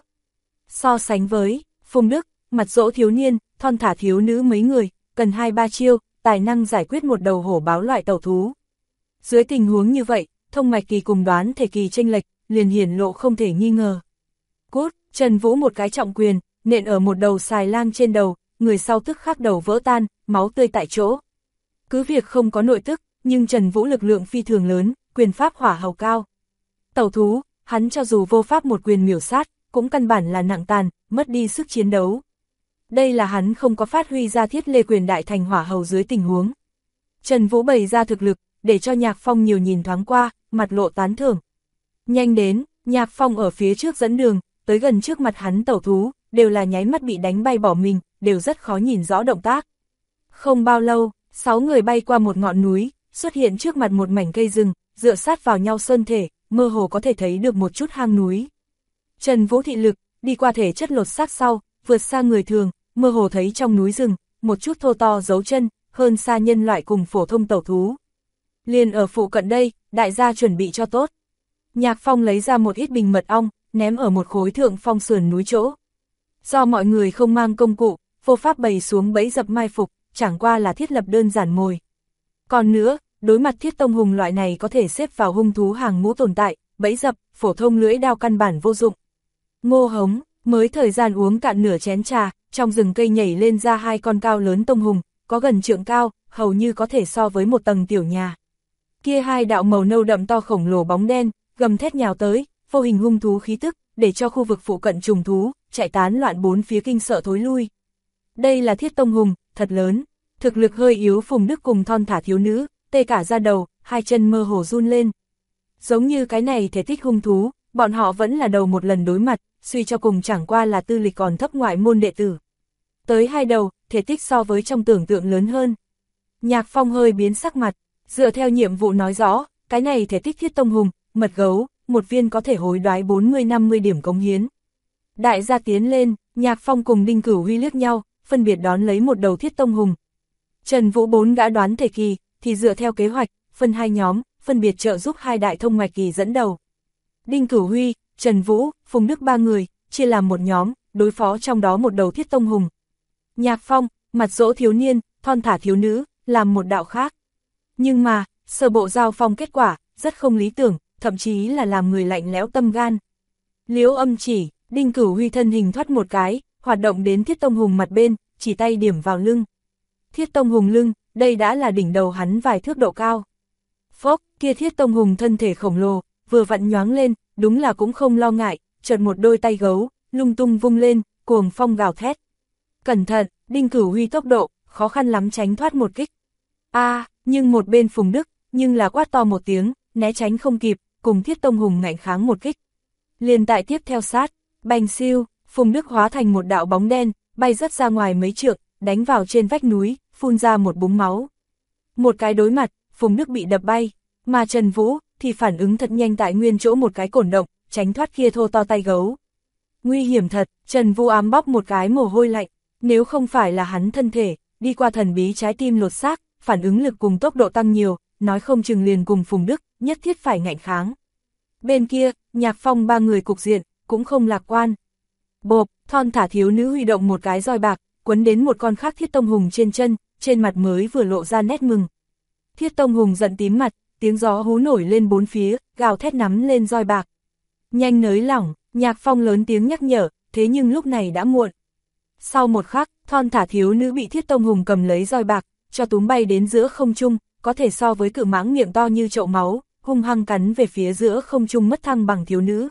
So sánh với Phùng Đức, Mặt Dỗ thiếu niên, thon thả thiếu nữ mấy người, cần 2-3 chiêu, tài năng giải quyết một đầu hổ báo loại tẩu thú. Dưới tình huống như vậy, thông mạch kỳ cùng đoán thể kỳ chênh lệch, liền hiển lộ không thể nghi ngờ. Cút, Trần Vũ một cái trọng quyền, nện ở một đầu xài lang trên đầu, người sau tức khắc đầu vỡ tan, máu tươi tại chỗ. Cứ việc không có nội tức, nhưng Trần Vũ lực lượng phi thường lớn, quyền pháp hỏa hầu cao. Tẩu thú, hắn cho dù vô pháp một quyền miểu sát, cũng căn bản là nặng tàn, mất đi sức chiến đấu. Đây là hắn không có phát huy ra Thiết Lê quyền đại thành hỏa hầu dưới tình huống. Trần Vũ bày ra thực lực, để cho Nhạc Phong nhiều nhìn thoáng qua, mặt lộ tán thưởng. Nhanh đến, Nhạc Phong ở phía trước dẫn đường, tới gần trước mặt hắn tẩu thú, đều là nháy mắt bị đánh bay bỏ mình, đều rất khó nhìn rõ động tác. Không bao lâu, 6 người bay qua một ngọn núi, xuất hiện trước mặt một mảnh cây rừng, dựa sát vào nhau sơn thể, mơ hồ có thể thấy được một chút hang núi. Trần Vũ thị lực, đi qua thể chất lột xác sau, vượt xa người thường, mơ hồ thấy trong núi rừng, một chút thô to dấu chân, hơn xa nhân loại cùng phổ thông tẩu thú. Liền ở phụ cận đây, đại gia chuẩn bị cho tốt. Nhạc Phong lấy ra một ít bình mật ong, ném ở một khối thượng phong sườn núi chỗ. Do mọi người không mang công cụ, vô pháp bày xuống bẫy dập mai phục, chẳng qua là thiết lập đơn giản mồi. Còn nữa, đối mặt Thiết Tông Hùng loại này có thể xếp vào hung thú hàng ngũ tồn tại, bẫy dập, phổ thông lưỡi đao căn bản vô dụng. Ngô Hống, mới thời gian uống cạn nửa chén trà, trong rừng cây nhảy lên ra hai con cao lớn tông hùng, có gần trượng cao, hầu như có thể so với một tầng tiểu nhà. Kia hai đạo màu nâu đậm to khổng lồ bóng đen, gầm thét nhào tới, vô hình hung thú khí tức, để cho khu vực phụ cận trùng thú, chạy tán loạn bốn phía kinh sợ thối lui. Đây là thiết tông hùng, thật lớn, thực lực hơi yếu Phùng Đức cùng thon thả thiếu nữ, tê cả da đầu, hai chân mơ hồ run lên. Giống như cái này thể tích hung thú, bọn họ vẫn là đầu một lần đối mặt, suy cho cùng chẳng qua là tư lịch còn thấp ngoại môn đệ tử. Tới hai đầu, thể tích so với trong tưởng tượng lớn hơn. Nhạc Phong hơi biến sắc mặt, dựa theo nhiệm vụ nói rõ, cái này thể tích thiết tông hùng, mật gấu, một viên có thể hối đoái 40-50 điểm cống hiến. Đại gia tiến lên, Nhạc Phong cùng Đinh Cửu Huy liếc nhau, phân biệt đón lấy một đầu thiết tông hùng. Trần Vũ bốn gã đoán thể kỳ, thì dựa theo kế hoạch, phân hai nhóm, phân biệt trợ giúp hai đại thông mạch kỳ dẫn đầu. Đinh Cửu Huy, Trần Vũ, Phùng Đức ba người, chia làm một nhóm, đối phó trong đó một đầu thiết tông hùng. Nhạc Phong, mặt dỗ thiếu niên, thon thả thiếu nữ, làm một đạo khác. Nhưng mà, sơ bộ giao phong kết quả, rất không lý tưởng, thậm chí là làm người lạnh lẽo tâm gan. Liễu Âm chỉ, Đinh Cửu Huy thân hình thoát một cái, hoạt động đến thiết tông hùng mặt bên, chỉ tay điểm vào lưng. Thiết tông hùng lưng, đây đã là đỉnh đầu hắn vài thước độ cao. Phốc, kia thiết tông hùng thân thể khổng lồ, vừa vặn nhoáng lên, đúng là cũng không lo ngại, chợt một đôi tay gấu, lung tung vung lên, cuồng phong gào thét. Cẩn thận, Đinh Cửu Huy tốc độ, khó khăn lắm tránh thoát một kích. Nhưng một bên Phùng Đức, nhưng là quát to một tiếng, né tránh không kịp, cùng thiết tông hùng ngạnh kháng một kích. Liền tại tiếp theo sát, bành siêu, Phùng Đức hóa thành một đạo bóng đen, bay rất ra ngoài mấy trượng, đánh vào trên vách núi, phun ra một búng máu. Một cái đối mặt, Phùng Đức bị đập bay, mà Trần Vũ thì phản ứng thật nhanh tại nguyên chỗ một cái cổn động, tránh thoát kia thô to tay gấu. Nguy hiểm thật, Trần Vũ ám bóc một cái mồ hôi lạnh, nếu không phải là hắn thân thể, đi qua thần bí trái tim lột xác, phản ứng lực cùng tốc độ tăng nhiều, nói không chừng liền cùng Phùng Đức, nhất thiết phải ngạnh kháng. Bên kia, Nhạc Phong ba người cục diện, cũng không lạc quan. Bộp, thon thả thiếu nữ huy động một cái roi bạc, quấn đến một con khác thiết tông hùng trên chân, trên mặt mới vừa lộ ra nét mừng. Thiết tông hùng giận tím mặt, tiếng gió hú nổi lên bốn phía, gào thét nắm lên roi bạc. Nhanh nới lỏng, Nhạc Phong lớn tiếng nhắc nhở, thế nhưng lúc này đã muộn. Sau một khắc, thon thả thiếu nữ bị thiết tông hùng cầm lấy roi bạc, cho túm bay đến giữa không trung, có thể so với cự mãng miệng to như chậu máu, hung hăng cắn về phía giữa không trung mất thăng bằng thiếu nữ.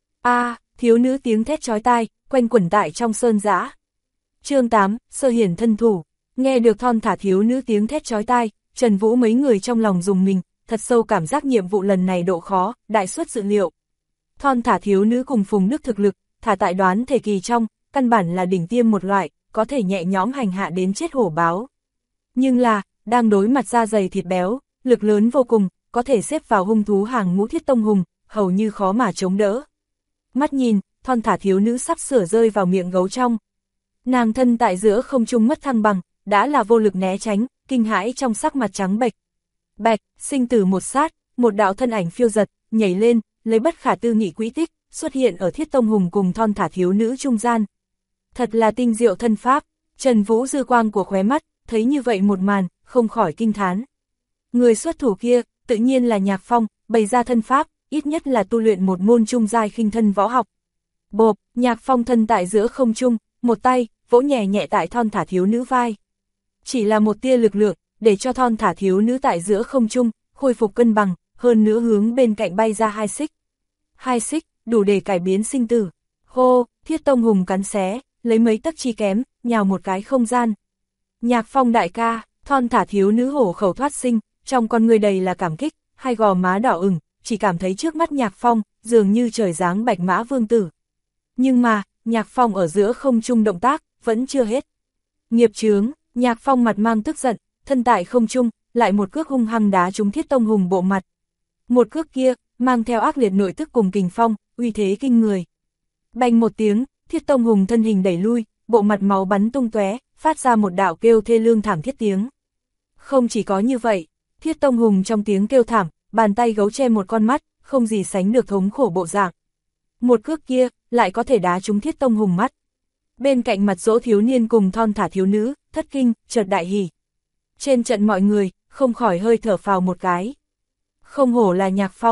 Thiếu nữ tiếng thét chói tai, quanh quẩn tại trong sơn dã. Chương 8, sơ hiển thân thủ. Nghe được thon thả thiếu nữ tiếng thét chói tai, Trần Vũ mấy người trong lòng rùng mình, thật sâu cảm giác nhiệm vụ lần này độ khó, đại suất dự liệu. Thon thả thiếu nữ cùng Phùng Đức thực lực, thả tại đoán thể kỳ trong, căn bản là đỉnh tiêm một loại, có thể nhẹ nhõm hành hạ đến chết hổ báo. Nhưng là, đang đối mặt da dày thịt béo, lực lớn vô cùng, có thể xếp vào hung thú hàng ngũ thiết tông hùng, hầu như khó mà chống đỡ. Mắt nhìn, thon thả thiếu nữ sắp sửa rơi vào miệng gấu trong. Nàng thân tại giữa không trung mất thăng bằng, đã là vô lực né tránh, kinh hãi trong sắc mặt trắng bệch. Bạch, sinh tử một sát, một đạo thân ảnh phiêu giật, nhảy lên, lấy bất khả tư nghị quỹ tích, xuất hiện ở thiết tông hùng cùng thon thả thiếu nữ trung gian. Thật là tinh diệu thân pháp, Trần Vũ dư quang của khóe mắt, thấy như vậy một màn, không khỏi kinh thán. Người xuất thủ kia, tự nhiên là Nhạc Phong, bày ra thân pháp, ít nhất là tu luyện một môn trung giai khinh thân võ học. Bộp, Nhạc Phong thân tại giữa không trung, một tay, vỗ nhẹ nhẹ tại thon thả thiếu nữ vai. Chỉ là một tia lực lượng, để cho thon thả thiếu nữ tại giữa không trung, khôi phục cân bằng, hơn nữa hướng bên cạnh bay ra hai xích. Hai xích, đủ để cải biến sinh tử. Hô, thiết tông hùng cắn xé, lấy mấy tấc chi kém, nhào một cái không gian. Nhạc Phong đại ca, thon thả thiếu nữ hổ khẩu thoát sinh, trong con người đầy là cảm kích, hai gò má đỏ ửng, chỉ cảm thấy trước mắt Nhạc Phong, dường như trời giáng bạch mã vương tử. Nhưng mà, Nhạc Phong ở giữa không trung động tác, vẫn chưa hết. Nghiệp chướng, Nhạc Phong mặt mang tức giận, thân tại không trung, lại một cước hung hăng đá trúng thiết tông hùng bộ mặt. Một cước kia, mang theo ác liệt nội tức cùng kình phong, uy thế kinh người. Bành một tiếng, thiết tông hùng thân hình đẩy lui, bộ mặt máu bắn tung tóe, phát ra một đạo kêu thê lương thảm thiết tiếng. Không chỉ có như vậy, thiết tông hùng trong tiếng kêu thảm, bàn tay gấu che một con mắt, không gì sánh được thống khổ bộ dạng. Một cước kia, lại có thể đá trúng thiết tông hùng mắt. Bên cạnh mặt dỗ thiếu niên cùng thon thả thiếu nữ, thất kinh, chợt đại hỉ. Trên trận mọi người, không khỏi hơi thở phào một cái. Không hổ là Nhạc Phong,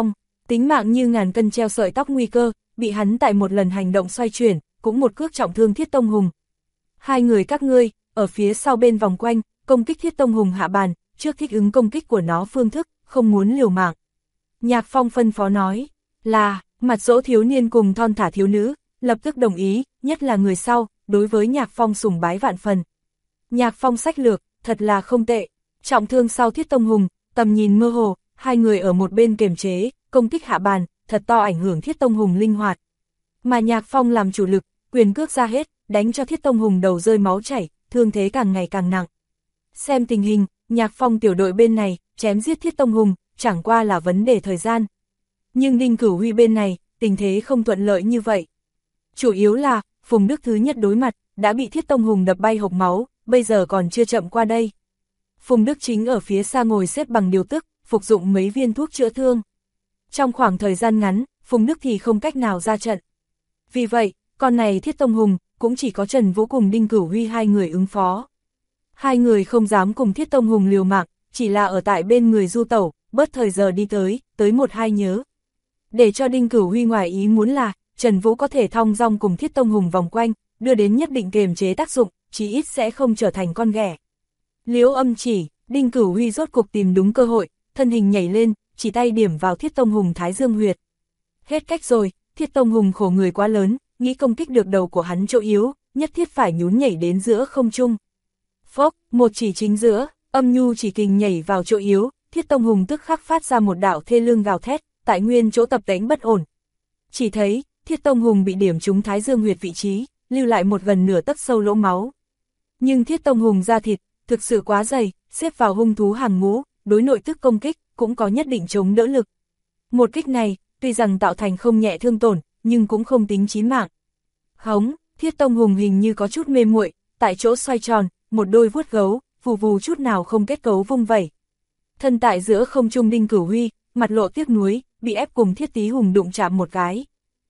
tính mạng như ngàn cân treo sợi tóc nguy cơ, bị hắn tại một lần hành động xoay chuyển, cũng một cước trọng thương Thiết Tông Hùng. Hai người các ngươi, ở phía sau bên vòng quanh, công kích Thiết Tông Hùng hạ bàn, trước thích ứng công kích của nó phương thức, không muốn liều mạng. Nhạc Phong phân phó nói, là, mặt dỗ thiếu niên cùng thon thả thiếu nữ, lập tức đồng ý, nhất là người sau, đối với Nhạc Phong sùng bái vạn phần. Nhạc Phong sách lược, thật là không tệ, trọng thương sau Thiết Tông Hùng, tầm nhìn mơ hồ, hai người ở một bên kiềm chế, công kích hạ bàn, thật to ảnh hưởng Thiết Tông Hùng linh hoạt. Mà Nhạc Phong làm chủ lực, quyền cước ra hết, đánh cho Thiết Tông Hùng đầu rơi máu chảy, thương thế càng ngày càng nặng. Xem tình hình, Nhạc Phong tiểu đội bên này, chém giết Thiết Tông Hùng, chẳng qua là vấn đề thời gian. Nhưng Đinh Cửu Huy bên này, tình thế không thuận lợi như vậy. Chủ yếu là, Phùng Đức thứ nhất đối mặt, đã bị Thiết Tông Hùng đập bay hộc máu, bây giờ còn chưa chậm qua đây. Phùng Đức chính ở phía xa ngồi xếp bằng điều tức, phục dụng mấy viên thuốc chữa thương. Trong khoảng thời gian ngắn, Phùng Đức thì không cách nào ra trận. Vì vậy, con này Thiết Tông Hùng, cũng chỉ có Trần Vũ cùng Đinh Cửu Huy hai người ứng phó. Hai người không dám cùng Thiết Tông Hùng liều mạng, chỉ là ở tại bên người du tẩu, bớt thời giờ đi tới một hai nhớ. Để cho Đinh Cửu Huy ngoài ý muốn là, Trần Vũ có thể thong dong cùng Thiết Tông Hùng vòng quanh, đưa đến nhất định kiềm chế tác dụng, chí ít sẽ không trở thành con ghẻ. Liễu Âm chỉ, Đinh Cửu Huy rốt cuộc tìm đúng cơ hội, thân hình nhảy lên, chỉ tay điểm vào Thiết Tông Hùng thái dương huyệt. Hết cách rồi, Thiết Tông Hùng khổ người quá lớn, nghĩ công kích được đầu của hắn chỗ yếu, nhất thiết phải nhún nhảy đến giữa không trung. Phốc, một chỉ chính giữa, âm nhu chỉ kình nhảy vào chỗ yếu, Thiết Tông Hùng tức khắc phát ra một đạo thê lương gào thét, tại nguyên chỗ tập đánh bất ổn. Chỉ thấy, Thiết Tông Hùng bị điểm trúng thái dương huyệt vị trí, lưu lại một gần nửa tấc sâu lỗ máu. Nhưng Thiết Tông Hùng da thịt, thực sự quá dày, xếp vào hung thú hàng ngũ, đối nội tức công kích, cũng có nhất định chống đỡ lực. Một kích này, tuy rằng tạo thành không nhẹ thương tổn, nhưng cũng không tính chí mạng. Hống, Thiết Tông Hùng hình như có chút mê muội, tại chỗ xoay tròn, một đôi vuốt gấu, vù vù chút nào không kết cấu vung vẩy. Thân tại giữa không trung Đinh Cửu Huy, mặt lộ tiếc nuối, bị ép cùng Thiết Tý Hùng đụng chạm một cái.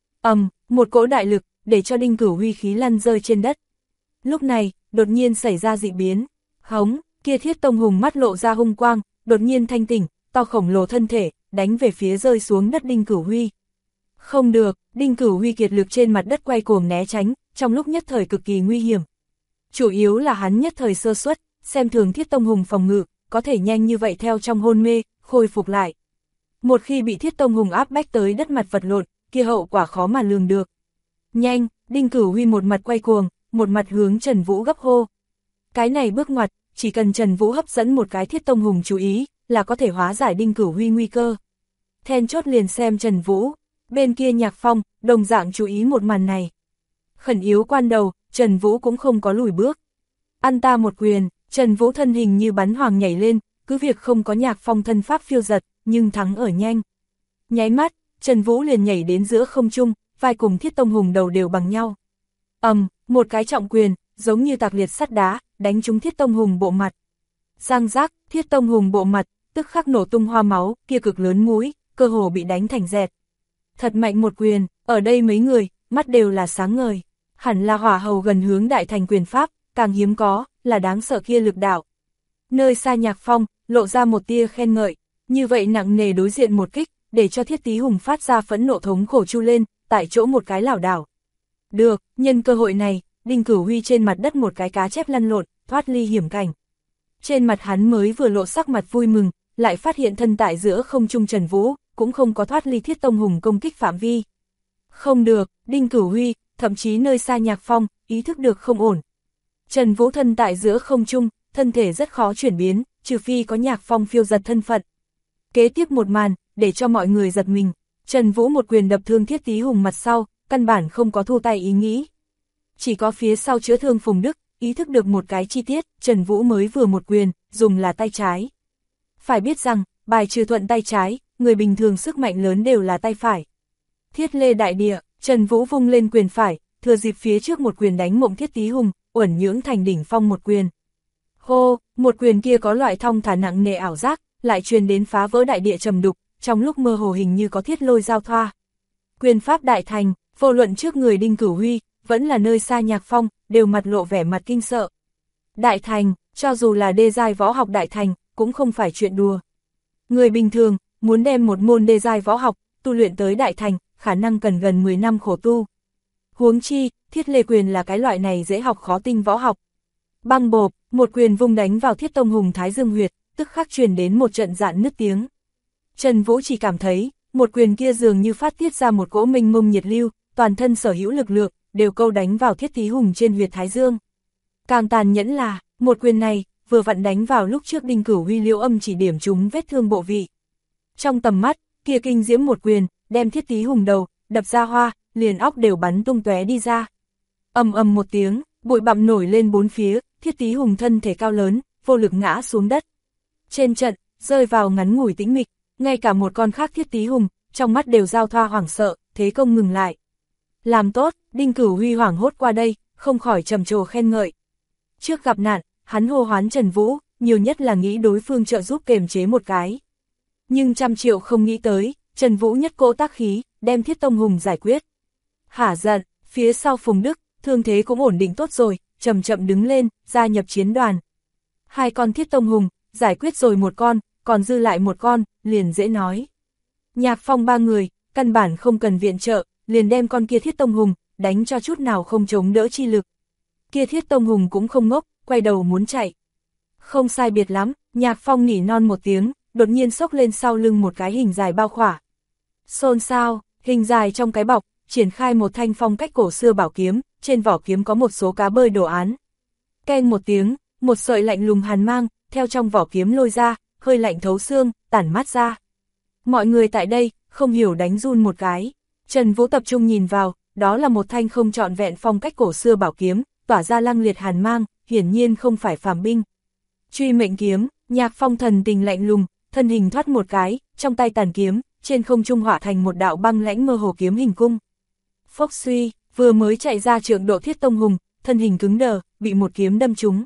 Một cỗ đại lực, để cho Đinh Cửu Huy khí lăn rơi trên đất. Lúc này, đột nhiên xảy ra dị biến. Hống, kia Thiết Tông Hùng mắt lộ ra hung quang, đột nhiên thanh tỉnh, to khổng lồ thân thể, đánh về phía rơi xuống đất Đinh Cửu Huy. Không được, Đinh Cửu Huy kiệt lực trên mặt đất quay cuồng né tránh, trong lúc nhất thời cực kỳ nguy hiểm. Chủ yếu là hắn nhất thời sơ suất, xem thường Thiết Tông Hùng phòng ngự, có thể nhanh như vậy theo trong hôn mê, khôi phục lại. Một khi bị Thiết Tông Hùng áp bách tới đất mặt vật lộn, kia hậu quả khó mà lường được. Nhanh, Đinh Cửu Huy một mặt quay cuồng, một mặt hướng Trần Vũ gấp hô. Cái này bước ngoặt, chỉ cần Trần Vũ hấp dẫn một cái Thiết Tông Hùng chú ý, là có thể hóa giải Đinh Cửu Huy nguy cơ. Then chốt liền xem Trần Vũ, bên kia Nhạc Phong, đồng dạng chú ý một màn này. Khẩn yếu quan đầu, Trần Vũ cũng không có lùi bước. Ăn ta một quyền, Trần Vũ thân hình như bắn hoàng nhảy lên, cứ việc không có Nhạc Phong thân pháp phiêu giật, nhưng thắng ở nhanh. Nháy mắt, Trần Vũ liền nhảy đến giữa không trung, vai cùng Thiết Tông Hùng đầu đều bằng nhau. Một cái trọng quyền, giống như tạc liệt sắt đá, đánh trúng Thiết Tông Hùng bộ mặt. Giang giác, Thiết Tông Hùng bộ mặt, tức khắc nổ tung hoa máu, kia cực lớn mũi, cơ hồ bị đánh thành dẹt. Thật mạnh một quyền, ở đây mấy người, mắt đều là sáng ngời. Hẳn là hỏa hầu gần hướng đại thành quyền pháp, càng hiếm có, là đáng sợ kia lực đạo. Nơi xa Nhạc Phong, lộ ra một tia khen ngợi, như vậy nặng nề đối diện một kích, để cho Thiết Tý Hùng phát ra phẫn nộ thống khổ chu lên, tại chỗ một cái lảo đảo. Được, nhân cơ hội này, Đinh Cửu Huy trên mặt đất một cái cá chép lăn lộn, thoát ly hiểm cảnh. Trên mặt hắn mới vừa lộ sắc mặt vui mừng, lại phát hiện thân tại giữa không trung Trần Vũ, cũng không có thoát ly Thiết Tông Hùng công kích phạm vi. Không được, Đinh Cửu Huy, thậm chí nơi xa Nhạc Phong, ý thức được không ổn. Trần Vũ thân tại giữa không trung, thân thể rất khó chuyển biến, trừ phi có Nhạc Phong phiêu giật thân phận. Kế tiếp một màn, để cho mọi người giật mình, Trần Vũ một quyền đập thương Thiết Tý Hùng mặt sau, căn bản không có thu tay ý nghĩ. Chỉ có phía sau chữa thương Phùng Đức, ý thức được một cái chi tiết, Trần Vũ mới vừa một quyền, dùng là tay trái. Phải biết rằng, bài trừ thuận tay trái, người bình thường sức mạnh lớn đều là tay phải. Thiết lê đại địa, Trần Vũ vung lên quyền phải, thừa dịp phía trước một quyền đánh mộng Thiết Tý Hùng, uẩn nhưỡng thành đỉnh phong một quyền. Hô, một quyền kia có loại thong thả nặng nề ảo giác, lại truyền đến phá vỡ đại địa trầm đục, trong lúc mơ hồ hình như có thiết lôi giao thoa. Quyền pháp đại thành, vô luận trước người Đinh Cửu Huy, vẫn là nơi xa Nhạc Phong, đều mặt lộ vẻ mặt kinh sợ. Đại thành, cho dù là đê giai võ học đại thành, cũng không phải chuyện đùa. Người bình thường, muốn đem một môn đê giai võ học, tu luyện tới đại thành, khả năng cần gần 10 năm khổ tu. Huống chi, Thiết Lê quyền là cái loại này dễ học khó tinh võ học. Băng bộp, một quyền vung đánh vào Thiết Tông Hùng thái dương huyệt, tức khắc truyền đến một trận rạn nứt tiếng. Trần Vũ chỉ cảm thấy, một quyền kia dường như phát tiết ra một cỗ mênh mông nhiệt lưu, toàn thân sở hữu lực lượng, đều câu đánh vào Thiết Tí Hùng trên huyệt thái dương. Càng tàn nhẫn là, một quyền này, vừa vặn đánh vào lúc trước Đinh Cửu Huy Liễu Âm chỉ điểm trúng vết thương bộ vị. Trong tầm mắt, kia kinh diễm một quyền, đem Thiết Tí Hùng đầu, đập ra hoa, liền óc đều bắn tung tóe đi ra. Ầm ầm một tiếng, bụi bặm nổi lên bốn phía, Thiết Tí Hùng thân thể cao lớn, vô lực ngã xuống đất. Trên trận, rơi vào ngắn ngủi tĩnh mịch, ngay cả một con khác Thiết Tí Hùng, trong mắt đều giao thoa hoảng sợ, thế công ngừng lại. Làm tốt, Đinh Cửu Huy hoảng hốt qua đây, không khỏi trầm trồ khen ngợi. Trước gặp nạn, hắn hô hoán Trần Vũ, nhiều nhất là nghĩ đối phương trợ giúp kềm chế một cái. Nhưng trăm triệu không nghĩ tới, Trần Vũ nhất cỗ tác khí, đem Thiết Tông Hùng giải quyết. Hả giận, phía sau Phùng Đức, thương thế cũng ổn định tốt rồi, chậm chậm đứng lên, gia nhập chiến đoàn. Hai con Thiết Tông Hùng, giải quyết rồi một con, còn dư lại một con, liền dễ nói. Nhạc Phong ba người, căn bản không cần viện trợ, liền đem con kia Thiết Tông Hùng, đánh cho chút nào không chống đỡ chi lực. Kia Thiết Tông Hùng cũng không ngốc, quay đầu muốn chạy. Không sai biệt lắm, Nhạc Phong nỉ non một tiếng, đột nhiên xốc lên sau lưng một cái hình dài bao khỏa. Xôn xao, hình dài trong cái bọc, triển khai một thanh phong cách cổ xưa bảo kiếm, trên vỏ kiếm có một số cá bơi đồ án. Keng một tiếng, một sợi lạnh lùng hàn mang, theo trong vỏ kiếm lôi ra, hơi lạnh thấu xương, tản mát ra. Mọi người tại đây, không hiểu đánh run một cái. Trần Vũ tập trung nhìn vào, đó là một thanh không trọn vẹn phong cách cổ xưa bảo kiếm, tỏa ra lăng liệt hàn mang, hiển nhiên không phải phàm binh. Truy mệnh kiếm, Nhạc Phong thần tình lạnh lùng, thân hình thoát một cái, trong tay tàn kiếm, trên không trung hỏa thành một đạo băng lãnh mơ hồ kiếm hình cung. Phốc suy, vừa mới chạy ra trượng độ Thiết Tông Hùng, thân hình cứng đờ, bị một kiếm đâm trúng.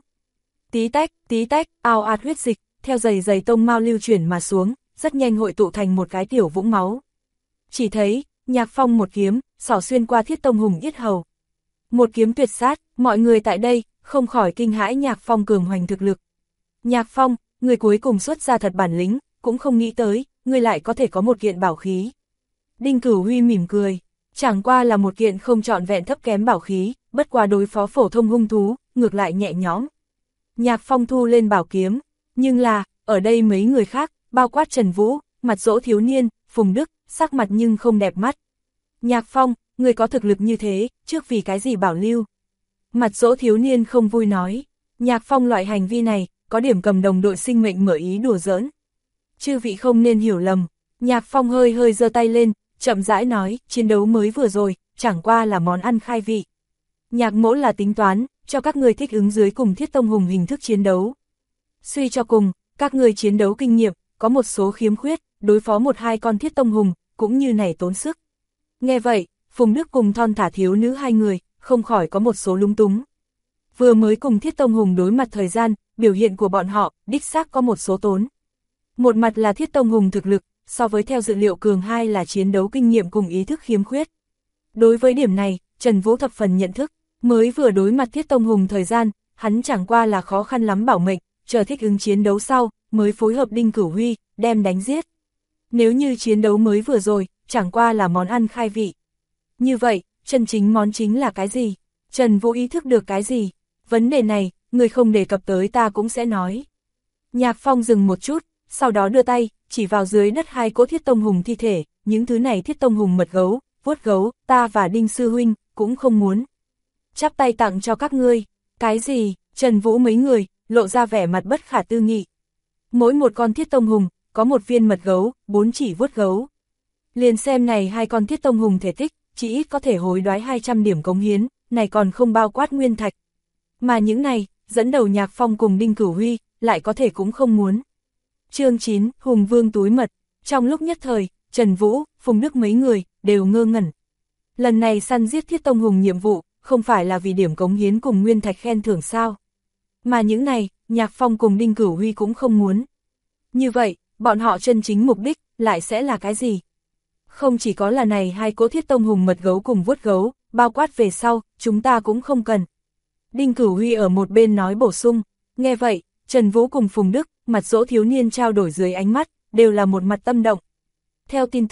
Tí tách, ao ạt huyết dịch, theo dày dày tông mao lưu chuyển mà xuống, rất nhanh hội tụ thành một cái tiểu vũng máu. Chỉ thấy, Nhạc Phong một kiếm, xỏ xuyên qua Thiết Tông Hùng yết hầu. Một kiếm tuyệt sát, mọi người tại đây, không khỏi kinh hãi Nhạc Phong cường hoành thực lực. Nhạc Phong, người cuối cùng xuất ra thật bản lĩnh, cũng không nghĩ tới, người lại có thể có một kiện bảo khí. Đinh Cửu Huy mỉm cười, chẳng qua là một kiện không trọn vẹn thấp kém bảo khí, bất qua đối phó phổ thông hung thú, ngược lại nhẹ nhõm. Nhạc Phong thu lên bảo kiếm, nhưng là, ở đây mấy người khác, bao quát Trần Vũ, Mặt Dỗ thiếu niên, Phùng Đức, sắc mặt nhưng không đẹp mắt. Nhạc Phong, người có thực lực như thế, trước vì cái gì bảo lưu? Mặt Dỗ thiếu niên không vui nói, Nhạc Phong loại hành vi này, có điểm cầm đồng đội sinh mệnh mở ý đùa giỡn. Chư vị không nên hiểu lầm, Nhạc Phong hơi hơi giơ tay lên, chậm rãi nói, chiến đấu mới vừa rồi, chẳng qua là món ăn khai vị. Nhạc mỗ là tính toán, cho các người thích ứng dưới cùng Thiết Tông Hùng hình thức chiến đấu. Suy cho cùng, các người chiến đấu kinh nghiệm, có một số khiếm khuyết, đối phó một hai con Thiết Tông Hùng, cũng như này tốn sức. Nghe vậy, Phùng Đức cùng thon thả thiếu nữ hai người, không khỏi có một số lúng túng. Vừa mới cùng Thiết Tông Hùng đối mặt thời gian, biểu hiện của bọn họ, đích xác có một số tốn. Một mặt là Thiết Tông Hùng thực lực, so với theo dự liệu cường hai là chiến đấu kinh nghiệm cùng ý thức khiếm khuyết. Đối với điểm này, Trần Vũ thập phần nhận thức, mới vừa đối mặt Thiết Tông Hùng thời gian, hắn chẳng qua là khó khăn lắm bảo mệnh, chờ thích ứng chiến đấu sau, mới phối hợp Đinh Cửu Huy, đem đánh giết. Nếu như chiến đấu mới vừa rồi, chẳng qua là món ăn khai vị. Như vậy, chân chính món chính là cái gì? Trần Vũ ý thức được cái gì? Vấn đề này, người không đề cập tới ta cũng sẽ nói. Nhạc Phong dừng một chút, sau đó đưa tay, chỉ vào dưới đất hai cỗ Thiết Tông Hùng thi thể, những thứ này Thiết Tông Hùng mật gấu, vuốt gấu, ta và Đinh Sư Huynh, cũng không muốn. Chắp tay tặng cho các ngươi, cái gì? Trần Vũ mấy người, lộ ra vẻ mặt bất khả tư nghị. Mỗi một con Thiết Tông Hùng, có một viên mật gấu, 4 chỉ vuốt gấu. Liền xem này hai con Thiết Tông Hùng thể tích, chỉ ít có thể hối đoái 200 điểm cống hiến, này còn không bao quát nguyên thạch. Mà những này, dẫn đầu Nhạc Phong cùng Đinh Cửu Huy, lại có thể cũng không muốn. Chương 9, Hùng Vương túi mật. Trong lúc nhất thời, Trần Vũ, Phùng Đức mấy người, đều ngơ ngẩn. Lần này săn giết Thiết Tông Hùng nhiệm vụ, không phải là vì điểm cống hiến cùng nguyên thạch khen thưởng sao. Mà những này, Nhạc Phong cùng Đinh Cửu Huy cũng không muốn. Như vậy, bọn họ chân chính mục đích, lại sẽ là cái gì? Không chỉ có là này hai cỗ Thiết Tông Hùng mật gấu cùng vuốt gấu, bao quát về sau, chúng ta cũng không cần. Đinh Cửu Huy ở một bên nói bổ sung, nghe vậy, Trần Vũ cùng Phùng Đức, Mặt Dỗ thiếu niên trao đổi dưới ánh mắt, đều là một mặt tâm động. Theo tin tức,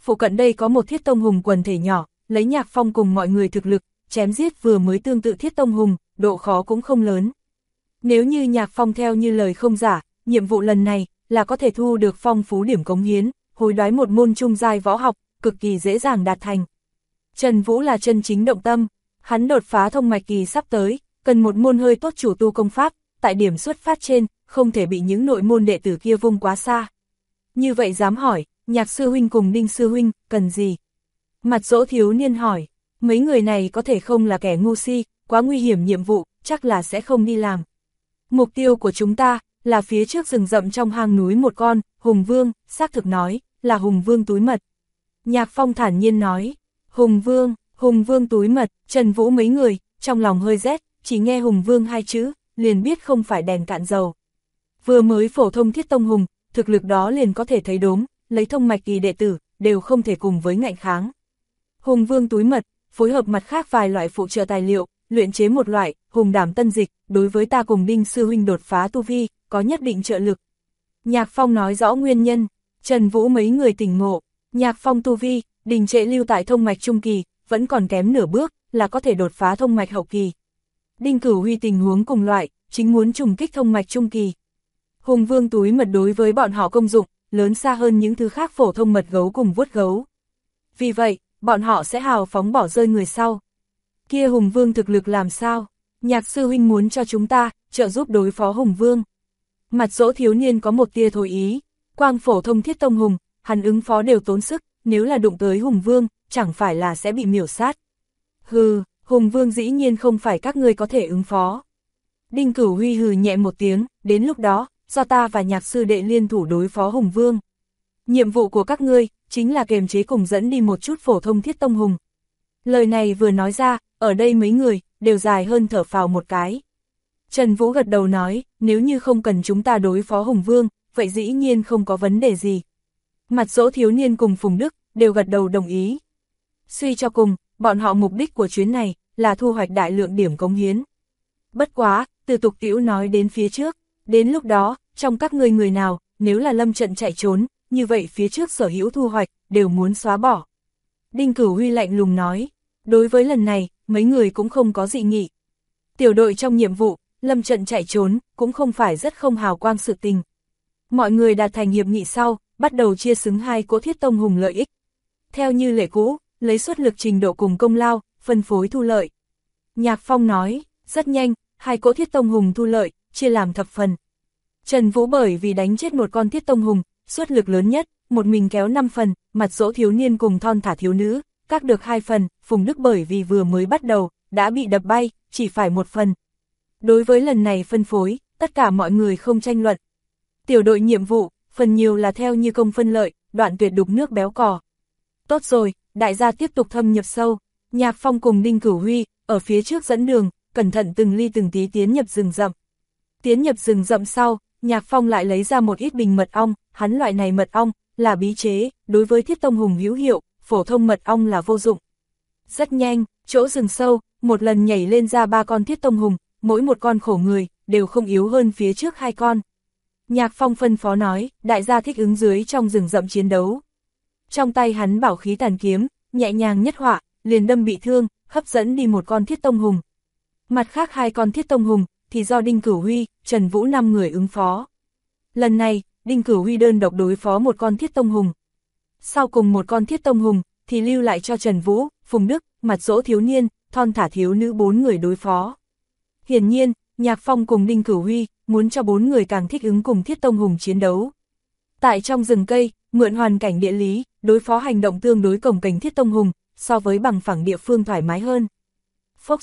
phụ cận đây có một Thiết Tông Hùng quần thể nhỏ, lấy Nhạc Phong cùng mọi người thực lực, chém giết vừa mới tương tự Thiết Tông Hùng, độ khó cũng không lớn. Nếu như Nhạc Phong theo như lời không giả, nhiệm vụ lần này là có thể thu được phong phú điểm cống hiến, hối đoái một môn trung giai võ học, cực kỳ dễ dàng đạt thành. Trần Vũ là chân chính động tâm, hắn đột phá thông mạch kỳ sắp tới, cần một môn hơi tốt chủ tu công pháp, tại điểm xuất phát trên, không thể bị những nội môn đệ tử kia vung quá xa. Như vậy dám hỏi, Nhạc sư huynh cùng Đinh sư huynh, cần gì? Mặt Dỗ thiếu niên hỏi, mấy người này có thể không là kẻ ngu si, quá nguy hiểm nhiệm vụ, chắc là sẽ không đi làm. Mục tiêu của chúng ta, là phía trước rừng rậm trong hang núi một con, Hùng Vương, xác thực nói, là Hùng Vương túi mật. Nhạc Phong thản nhiên nói, Hùng Vương túi mật, Trần Vũ mấy người, trong lòng hơi rét, chỉ nghe Hùng Vương hai chữ, liền biết không phải đèn cạn dầu. Vừa mới phổ thông Thiết Tông Hùng, thực lực đó liền có thể thấy đốm, lấy thông mạch kỳ đệ tử, đều không thể cùng với ngạnh kháng. Hùng Vương túi mật, phối hợp mặt khác vài loại phụ trợ tài liệu, luyện chế một loại, hùng đảm tân dịch, đối với ta cùng Đinh sư huynh đột phá tu vi, có nhất định trợ lực. Nhạc Phong nói rõ nguyên nhân, Trần Vũ mấy người tỉnh ngộ, Nhạc Phong tu vi, đình trệ lưu tại thông mạch trung kỳ, vẫn còn kém nửa bước, là có thể đột phá thông mạch hậu kỳ. Đinh Cửu Huy tình huống cùng loại, chính muốn trùng kích thông mạch trung kỳ. Hùng Vương túi mật đối với bọn họ công dụng, lớn xa hơn những thứ khác phổ thông mật gấu cùng vuốt gấu. Vì vậy, bọn họ sẽ hào phóng bỏ rơi người sau. Kia Hùng Vương thực lực làm sao? Nhạc sư huynh muốn cho chúng ta trợ giúp đối phó Hùng Vương. Mặt Dỗ thiếu niên có một tia thối ý, quang phổ thông Thiết Tông Hùng, hắn ứng phó đều tốn sức, nếu là đụng tới Hùng Vương, chẳng phải là sẽ bị miểu sát. Hừ, Hùng Vương dĩ nhiên không phải các ngươi có thể ứng phó. Đinh Cửu Huy hừ nhẹ một tiếng, đến lúc đó, do ta và Nhạc sư đệ liên thủ đối phó Hùng Vương. Nhiệm vụ của các ngươi, chính là kiềm chế cùng dẫn đi một chút phổ thông Thiết Tông Hùng. Lời này vừa nói ra, ở đây mấy người, đều dài hơn thở phào một cái. Trần Vũ gật đầu nói, nếu như không cần chúng ta đối phó Hùng Vương, vậy dĩ nhiên không có vấn đề gì. Mặt Dỗ thiếu niên cùng Phùng Đức, đều gật đầu đồng ý. Suy cho cùng, bọn họ mục đích của chuyến này, là thu hoạch đại lượng điểm cống hiến. Bất quá, từ tục tiểu nói đến phía trước, đến lúc đó, trong các ngươi người nào, nếu là lâm trận chạy trốn, như vậy phía trước sở hữu thu hoạch, đều muốn xóa bỏ. Đinh Cửu Huy lạnh lùng nói, đối với lần này, mấy người cũng không có dị nghị. Tiểu đội trong nhiệm vụ, lâm trận chạy trốn, cũng không phải rất không hào quang sự tình. Mọi người đạt thành hiệp nghị sau, bắt đầu chia xứng hai cỗ Thiết Tông Hùng lợi ích. Theo như lệ cũ, lấy suất lực trình độ cùng công lao, phân phối thu lợi. Nhạc Phong nói, rất nhanh, hai cỗ Thiết Tông Hùng thu lợi, chia làm thập phần. Trần Vũ bởi vì đánh chết một con Thiết Tông Hùng, suất lực lớn nhất, một mình kéo 5 phần, Mặt Dỗ thiếu niên cùng Thon Thả thiếu nữ, các được 2 phần, Phùng Đức bởi vì vừa mới bắt đầu, đã bị đập bay, chỉ phải 1 phần. Đối với lần này phân phối, tất cả mọi người không tranh luận. Tiểu đội nhiệm vụ, phần nhiều là theo như công phân lợi, đoạn tuyệt đục nước béo cò. Tốt rồi, đại gia tiếp tục thâm nhập sâu, Nhạc Phong cùng Đinh Cửu Huy, ở phía trước dẫn đường, cẩn thận từng ly từng tí tiến nhập rừng rậm. Tiến nhập rừng rậm sau, Nhạc Phong lại lấy ra một ít bình mật ong, hắn loại này mật ong, là bí chế, đối với Thiết Tông Hùng hữu hiệu, phổ thông mật ong là vô dụng. Rất nhanh, chỗ rừng sâu, một lần nhảy lên ra 3 con Thiết Tông Hùng, mỗi một con khổ người, đều không yếu hơn phía trước 2 con. Nhạc Phong phân phó nói, đại gia thích ứng dưới trong rừng rậm chiến đấu. Trong tay hắn bảo khí tàn kiếm, nhẹ nhàng nhất họa, liền đâm bị thương, hấp dẫn đi một con Thiết Tông Hùng. Mặt khác 2 con Thiết Tông Hùng, thì do Đinh Cửu Huy, Trần Vũ 5 người ứng phó. Lần này, Đinh Cửu Huy đơn độc đối phó một con Thiết Tông Hùng. Sau cùng một con Thiết Tông Hùng, thì lưu lại cho Trần Vũ, Phùng Đức, Mặt Dỗ thiếu niên, Thon Thả thiếu nữ 4 người đối phó. Hiển nhiên, Nhạc Phong cùng Đinh Cửu Huy, muốn cho 4 người càng thích ứng cùng Thiết Tông Hùng chiến đấu. Tại trong rừng cây, mượn hoàn cảnh địa lý, đối phó hành động tương đối cồng kềnh Thiết Tông Hùng, so với bằng phẳng địa phương thoải mái hơn. Phốc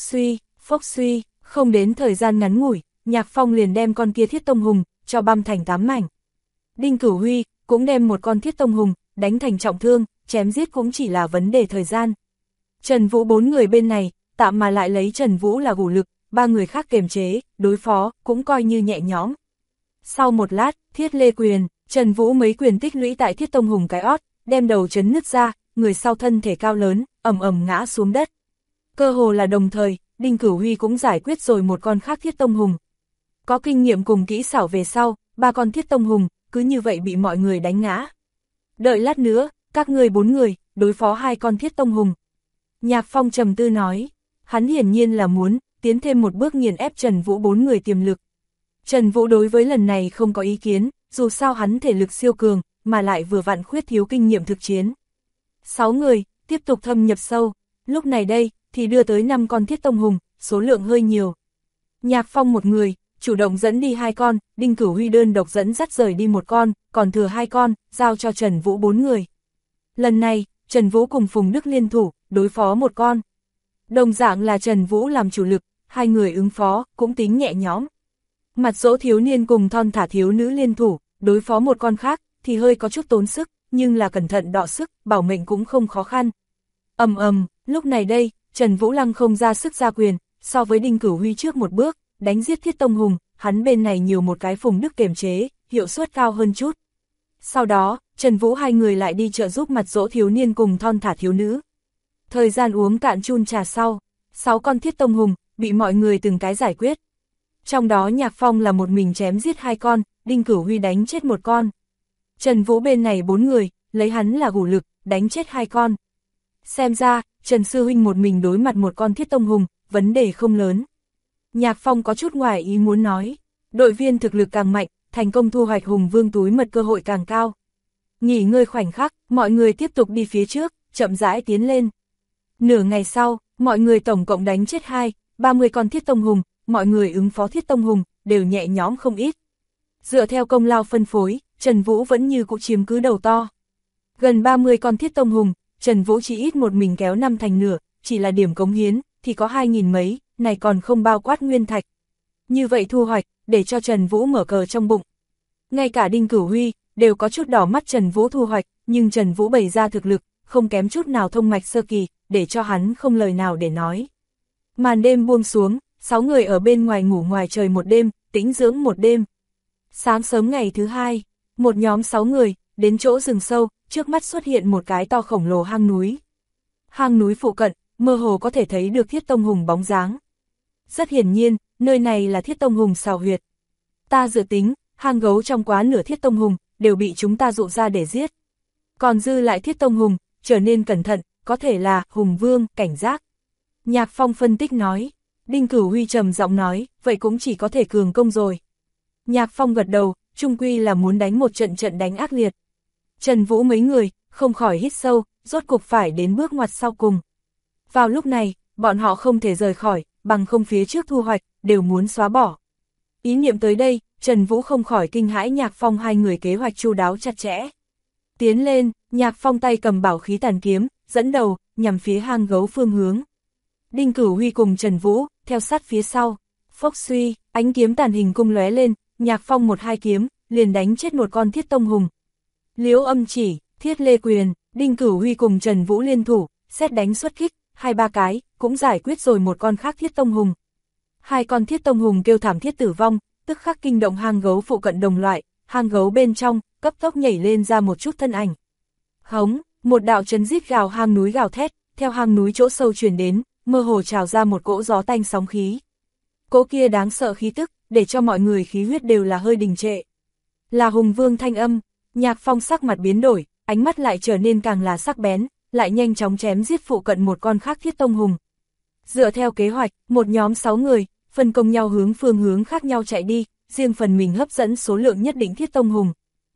suy, không đến thời gian ngắn ngủi, Nhạc Phong liền đem con kia Thiết Tông Hùng, cho băm thành 8 mảnh. Đinh Cửu Huy, cũng đem một con Thiết Tông Hùng, đánh thành trọng thương, chém giết cũng chỉ là vấn đề thời gian. Trần Vũ 4 người bên này, tạm mà lại lấy Trần Vũ là chủ lực, 3 người khác kiềm chế, đối phó, cũng coi như nhẹ nhõm. Sau một lát, Thiết Lê Quyền, Trần Vũ mấy quyền tích lũy tại Thiết Tông Hùng cái ót, đem đầu chấn nứt ra, người sau thân thể cao lớn, ầm ầm ngã xuống đất. Cơ hồ là đồng thời, Đinh Cửu Huy cũng giải quyết rồi một con khác Thiết Tông Hùng. Có kinh nghiệm cùng kỹ xảo về sau, 3 con Thiết Tông Hùng, cứ như vậy bị mọi người đánh ngã. Đợi lát nữa, các ngươi 4 người, đối phó 2 con thiết tông hùng. Nhạc Phong trầm tư nói, hắn hiển nhiên là muốn tiến thêm một bước nghiền ép Trần Vũ 4 người tiềm lực. Trần Vũ đối với lần này không có ý kiến, dù sao hắn thể lực siêu cường, mà lại vừa vặn khuyết thiếu kinh nghiệm thực chiến. 6 người, tiếp tục thâm nhập sâu, lúc này đây, thì đưa tới 5 con thiết tông hùng, số lượng hơi nhiều. Nhạc Phong một người, chủ động dẫn đi 2 con, Đinh Cửu Huy đơn độc dẫn dắt rời đi 1 con, còn thừa 2 con, giao cho Trần Vũ 4 người. Lần này, Trần Vũ cùng Phùng Đức liên thủ, đối phó 1 con. Đồng dạng là Trần Vũ làm chủ lực, 2 người ứng phó, cũng tính nhẹ nhõm. Mặt Dỗ thiếu niên cùng Thon thả thiếu nữ liên thủ, đối phó 1 con khác, thì hơi có chút tốn sức, nhưng là cẩn thận đọ sức, bảo mệnh cũng không khó khăn. Lúc này đây, Trần Vũ lăng không ra sức ra quyền, so với Đinh Cửu Huy trước một bước, đánh giết thiết tông hùng, hắn bên này nhiều một cái Phùng Đức kiềm chế, hiệu suất cao hơn chút. Sau đó, Trần Vũ 2 người lại đi trợ giúp Mặt Dỗ thiếu niên cùng Thon thả thiếu nữ. Thời gian uống cạn chun trà sau, 6 con thiết tông hùng, bị mọi người từng cái giải quyết. Trong đó Nhạc Phong là một mình chém giết 2 con, Đinh Cửu Huy đánh chết 1 con. Trần Vũ bên này 4 người, lấy hắn là gù lực, đánh chết 2 con. Xem ra, Trần Sư Huynh một mình đối mặt 1 con thiết tông hùng, vấn đề không lớn. Nhạc Phong có chút ngoài ý muốn nói, đội viên thực lực càng mạnh, thành công thu hoạch hùng vương túi mật cơ hội càng cao. Nghỉ ngơi khoảnh khắc, mọi người tiếp tục đi phía trước, chậm rãi tiến lên. Nửa ngày sau, mọi người tổng cộng đánh chết 30 con thiết tông hùng, mọi người ứng phó thiết tông hùng, đều nhẹ nhõm không ít. Dựa theo công lao phân phối, Trần Vũ vẫn như cũ chiếm cứ đầu to. Gần 30 con thiết tông hùng, Trần Vũ chỉ ít một mình kéo 5 thành nửa, chỉ là điểm cống hiến, thì có 2.000 mấy, này còn không bao quát nguyên thạch. Như vậy thu hoạch, để cho Trần Vũ mở cờ trong bụng. Ngay cả Đinh Cửu Huy, đều có chút đỏ mắt Trần Vũ thu hoạch, nhưng Trần Vũ bày ra thực lực, không kém chút nào thông mạch sơ kỳ, để cho hắn không lời nào để nói. Màn đêm buông xuống, 6 người ở bên ngoài ngủ ngoài trời một đêm, tĩnh dưỡng một đêm. Sáng sớm ngày thứ 2, một nhóm 6 người, đến chỗ rừng sâu, trước mắt xuất hiện một cái to khổng lồ hang núi. Hang núi phụ cận, mơ hồ có thể thấy được thiết tông hùng bóng dáng. Rất hiển nhiên, nơi này là thiết tông hùng xào huyệt. Ta dự tính, hang gấu trong quá nửa thiết tông hùng, đều bị chúng ta dụ ra để giết. Còn dư lại thiết tông hùng, trở nên cẩn thận, có thể là hùng vương, cảnh giác. Nhạc Phong phân tích nói, Đinh Cửu Huy trầm giọng nói, vậy cũng chỉ có thể cường công rồi. Nhạc Phong gật đầu, chung quy là muốn đánh một trận đánh ác liệt. Trần Vũ mấy người, không khỏi hít sâu, rốt cục phải đến bước ngoặt sau cùng. Vào lúc này, bọn họ không thể rời khỏi, bằng không phía trước thu hoạch, đều muốn xóa bỏ. Ý niệm tới đây, Trần Vũ không khỏi kinh hãi Nhạc Phong 2 người kế hoạch chu đáo chặt chẽ. Tiến lên, Nhạc Phong tay cầm bảo khí tàn kiếm, dẫn đầu, nhằm phía hang gấu phương hướng. Đinh Cửu Huy cùng Trần Vũ, theo sát phía sau. Phốc suy, ánh kiếm tàn hình cung lóe lên, Nhạc Phong 1-2 kiếm, liền đánh chết 1 con thiết tông hùng. Liễu Âm Chỉ, Thiết Lê Quyền, Đinh Cửu Huy cùng Trần Vũ liên thủ, xét đánh xuất kích, 2-3 cái, cũng giải quyết rồi 1 con khác thiết tông hùng. 2 con thiết tông hùng kêu thảm thiết tử vong, tức khắc kinh động hang gấu phụ cận đồng loại, hang gấu bên trong, cấp tốc nhảy lên ra một chút thân ảnh. Hống, một đạo chấn rít gào hang núi gào thét, theo hang núi chỗ sâu truyền đến, mơ hồ trào ra một cỗ gió tanh sóng khí. Cỗ kia đáng sợ khí tức, để cho mọi người khí huyết đều là hơi đình trệ. Là hùng vương thanh âm, Nhạc Phong sắc mặt biến đổi, ánh mắt lại trở nên càng là sắc bén, lại nhanh chóng chém giết phụ cận 1 con khác thiết tông hùng. Dựa theo kế hoạch, một nhóm 6 người, phân công nhau hướng phương hướng khác nhau chạy đi, riêng phần mình hấp dẫn số lượng nhất định thiết tông hùng.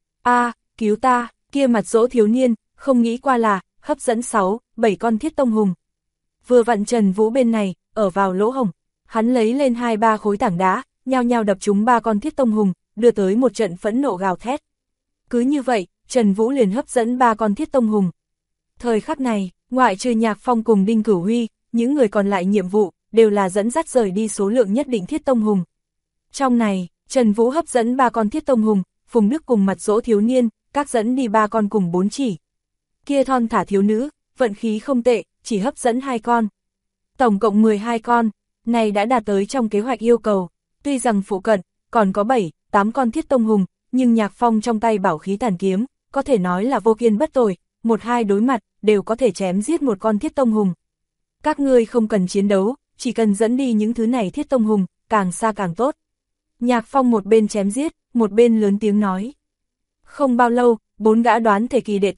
Cứu ta, kia Mặt Dỗ thiếu niên, không nghĩ qua là, hấp dẫn 6-7 con thiết tông hùng. Vừa vặn Trần Vũ bên này, ở vào lỗ hổng, hắn lấy lên 2-3 khối tảng đá, nhao nhao đập trúng 3 con thiết tông hùng, đưa tới một trận phẫn nộ gào thét. Cứ như vậy, Trần Vũ liền hấp dẫn 3 con thiết tông hùng. Thời khắc này, ngoại trừ Nhạc Phong cùng Đinh Cửu Huy, những người còn lại nhiệm vụ, đều là dẫn dắt rời đi số lượng nhất định thiết tông hùng. Trong này, Trần Vũ hấp dẫn 3 con thiết tông hùng, Phùng Đức cùng Mặt Dỗ thiếu niên, các dẫn đi 3 con cùng 4 chỉ. Kia Thon thả thiếu nữ, vận khí không tệ, chỉ hấp dẫn 2 con. Tổng cộng 12 con, này đã đạt tới trong kế hoạch yêu cầu. Tuy rằng phụ cận, còn có 7-8 con thiết tông hùng, nhưng Nhạc Phong trong tay bảo khí tàn kiếm, có thể nói là vô kiên bất tồi, 1-2 đối mặt, đều có thể chém giết 1 con thiết tông hùng. Các ngươi không cần chiến đấu, chỉ cần dẫn đi những thứ này thiết tông hùng, càng xa càng tốt. Nhạc Phong một bên chém giết, một bên lớn tiếng nói. Không bao lâu, 4 gã đoán thể kỳ đệ tử,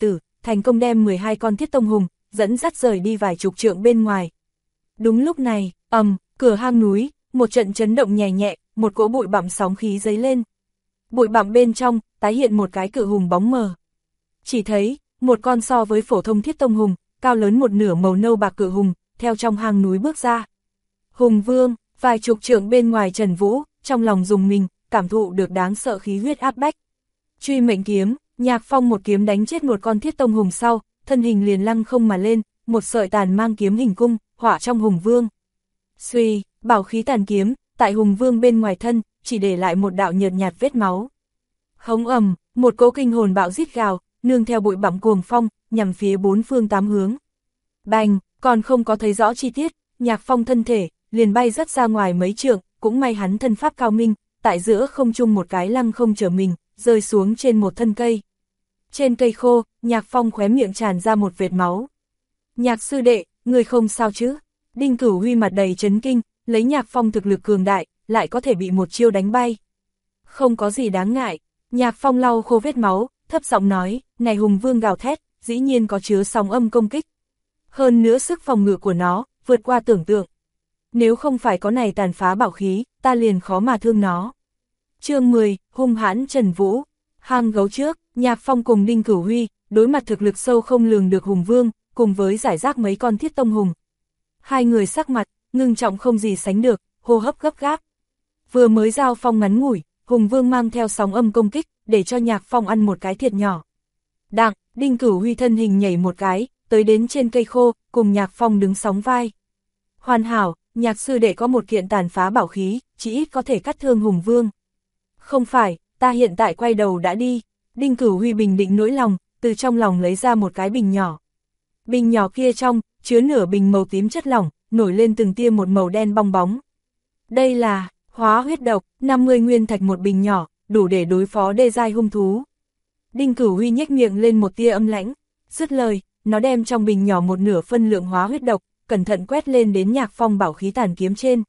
thành công đem 12 con thiết tông hùng, dẫn dắt rời đi vài chục trượng bên ngoài. Đúng lúc này, cửa hang núi, một trận chấn động nhẹ nhẹ, một cỗ bụi bặm sóng khí dấy lên. Bụi bặm bên trong, tái hiện một cái cự hùng bóng mờ. Chỉ thấy, một con so với phổ thông thiết tông hùng, cao lớn một nửa màu nâu bạc cự hùng, theo trong hang núi bước ra. Hùng vương, vài chục trượng bên ngoài Trần Vũ, trong lòng rùng mình, cảm thụ được đáng sợ khí huyết áp bách. Truy mệnh kiếm, Nhạc Phong một kiếm đánh chết một con thiết tông hùng sau, thân hình liền lăng không mà lên, một sợi tàn mang kiếm hình cung, hỏa trong hùng vương. Suy, bảo khí tàn kiếm, tại hùng vương bên ngoài thân, chỉ để lại một đạo nhợt nhạt vết máu. Hống ầm, một cỗ kinh hồn bạo rít gào, nương theo bụi bặm cuồng phong, nhằm phía bốn phương tám hướng. Bành, còn không có thấy rõ chi tiết, Nhạc Phong thân thể, liền bay rất ra ngoài mấy trượng, cũng may hắn thân pháp cao minh, tại giữa không trung một cái lăng không trở mình, rơi xuống trên một thân cây. Trên cây khô, Nhạc Phong khóe miệng tràn ra một vệt máu. Nhạc sư đệ, người không sao chứ? Đinh Cửu Huy mặt đầy chấn kinh, lấy Nhạc Phong thực lực cường đại, lại có thể bị một chiêu đánh bay. Không có gì đáng ngại, Nhạc Phong lau khô vết máu, thấp giọng nói, này hùng vương gào thét, dĩ nhiên có chứa sóng âm công kích. Hơn nữa sức phòng ngự của nó, vượt qua tưởng tượng. Nếu không phải có này tàn phá bảo khí, ta liền khó mà thương nó. Chương 10, hung hãn Trần Vũ. Hang gấu trước, Nhạc Phong cùng Đinh Cửu Huy, đối mặt thực lực sâu không lường được hùng vương, cùng với giải rác mấy con thiết tông hùng. Hai người sắc mặt, ngưng trọng không gì sánh được, hô hấp gấp gáp. Vừa mới giao phong ngắn ngủi, hùng vương mang theo sóng âm công kích, để cho Nhạc Phong ăn một cái thiệt nhỏ. Đặng, Đinh Cửu Huy thân hình nhảy một cái, tới đến trên cây khô, cùng Nhạc Phong đứng sóng vai. Hoàn hảo, Nhạc sư đệ có một kiện tàn phá bảo khí, chỉ ít có thể cắt thương hùng vương. Không phải, ta hiện tại quay đầu đã đi. Đinh Cửu Huy bình định nỗi lòng, từ trong lòng lấy ra một cái bình nhỏ. Bình nhỏ kia trong, chứa nửa bình màu tím chất lỏng, nổi lên từng tia một màu đen bong bóng. Đây là hóa huyết độc, 50 nguyên thạch một bình nhỏ, đủ để đối phó đê giai hung thú. Đinh Cửu Huy nhếch miệng lên một tia âm lãnh, dứt lời, nó đem trong bình nhỏ một nửa phân lượng hóa huyết độc, cẩn thận quét lên đến Nhạc Phong bảo khí tàn kiếm trên.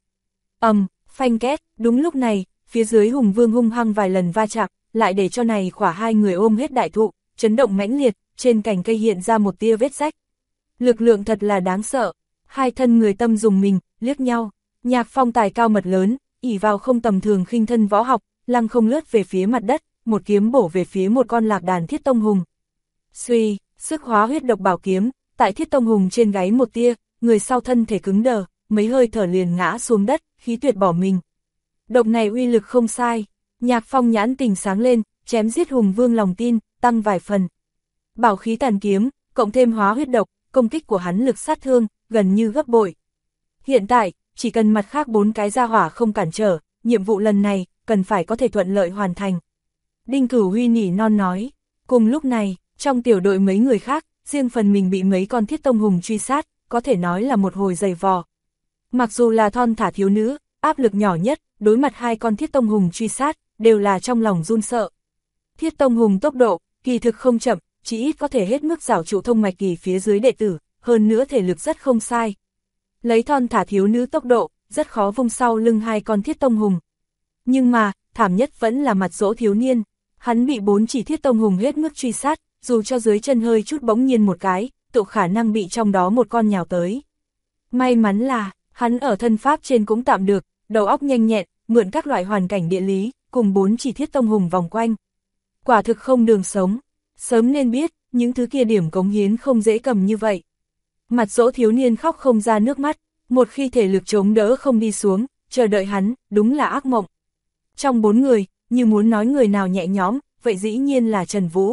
Phanh két, đúng lúc này, phía dưới hùng vương hung hăng vài lần va chạm, lại để cho này khỏa hai người ôm hết đại thụ, chấn động mãnh liệt, trên cành cây hiện ra một tia vết rách. Lực lượng thật là đáng sợ, hai thân người tâm dùng mình, liếc nhau. Nhạc Phong tài cao mật lớn, ỷ vào không tầm thường khinh thân võ học, lăng không lướt về phía mặt đất, một kiếm bổ về phía một con lạc đàn thiết tông hùng. Suy, sức hóa huyết độc bảo kiếm, tại thiết tông hùng trên gáy một tia, người sau thân thể cứng đờ, mấy hơi thở liền ngã xuống đất, khí tuyệt bỏ mình. Độc này uy lực không sai, Nhạc Phong nhãn tình sáng lên, chém giết hùng vương lòng tin, tăng vài phần. Bảo khí tàn kiếm, cộng thêm hóa huyết độc, công kích của hắn lực sát thương, gần như gấp bội. Hiện tại, chỉ cần mặt khác 4 cái gia hỏa không cản trở, nhiệm vụ lần này, cần phải có thể thuận lợi hoàn thành. Đinh Cửu Huy nỉ non nói, cùng lúc này, trong tiểu đội mấy người khác, riêng phần mình bị mấy con thiết tông hùng truy sát, có thể nói là một hồi dày vò. Mặc dù là thon thả thiếu nữ, áp lực nhỏ nhất, đối mặt hai con thiết tông hùng truy sát, đều là trong lòng run sợ. Thiết tông hùng tốc độ, kỳ thực không chậm, chỉ ít có thể hết mức giảo trụ thông mạch kỳ phía dưới đệ tử, hơn nữa thể lực rất không sai. Lấy thon thả thiếu nữ tốc độ, rất khó vung sau lưng hai con thiết tông hùng. Nhưng mà, thảm nhất vẫn là mặt dỗ thiếu niên, hắn bị 4 chỉ thiết tông hùng hết mức truy sát, dù cho dưới chân hơi chút bỗng nhiên một cái, tự khả năng bị trong đó một con nhào tới. May mắn là, hắn ở thân pháp trên cũng tạm được, đầu óc nhanh nhẹn, mượn các loại hoàn cảnh địa lý, cùng 4 chỉ thiết tông hùng vòng quanh. Quả thực không đường sống, sớm nên biết, những thứ kia điểm cống hiến không dễ cầm như vậy. Mặt dỗ thiếu niên khóc không ra nước mắt, một khi thể lực chống đỡ không đi xuống, chờ đợi hắn, đúng là ác mộng. Trong 4 người, như muốn nói người nào nhẹ nhõm, vậy dĩ nhiên là Trần Vũ.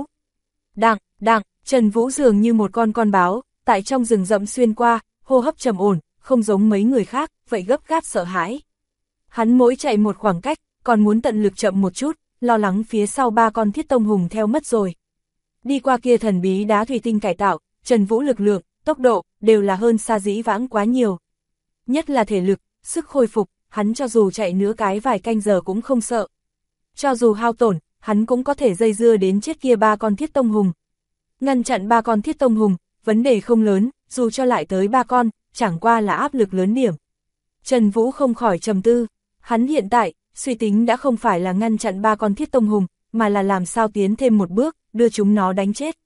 Đặng, Trần Vũ dường như một con báo, tại trong rừng rậm xuyên qua, hô hấp trầm ổn, không giống mấy người khác, vậy gấp gáp sợ hãi. Hắn mỗi chạy một khoảng cách, còn muốn tận lực chậm một chút, lo lắng phía sau 3 con thiết tông hùng theo mất rồi. Đi qua kia thần bí đá thủy tinh cải tạo, Trần Vũ lực lượng, tốc độ, đều là hơn xa dĩ vãng quá nhiều. Nhất là thể lực, sức khôi phục, hắn cho dù chạy nữa cái vài canh giờ cũng không sợ. Cho dù hao tổn, hắn cũng có thể dây dưa đến chết kia 3 con thiết tông hùng. Ngăn chặn 3 con thiết tông hùng, vấn đề không lớn, dù cho lại tới 3 con, chẳng qua là áp lực lớn điểm. Trần Vũ không khỏi trầm tư, hắn hiện tại, suy tính đã không phải là ngăn chặn 3 con thiết tông hùng, mà là làm sao tiến thêm một bước, đưa chúng nó đánh chết.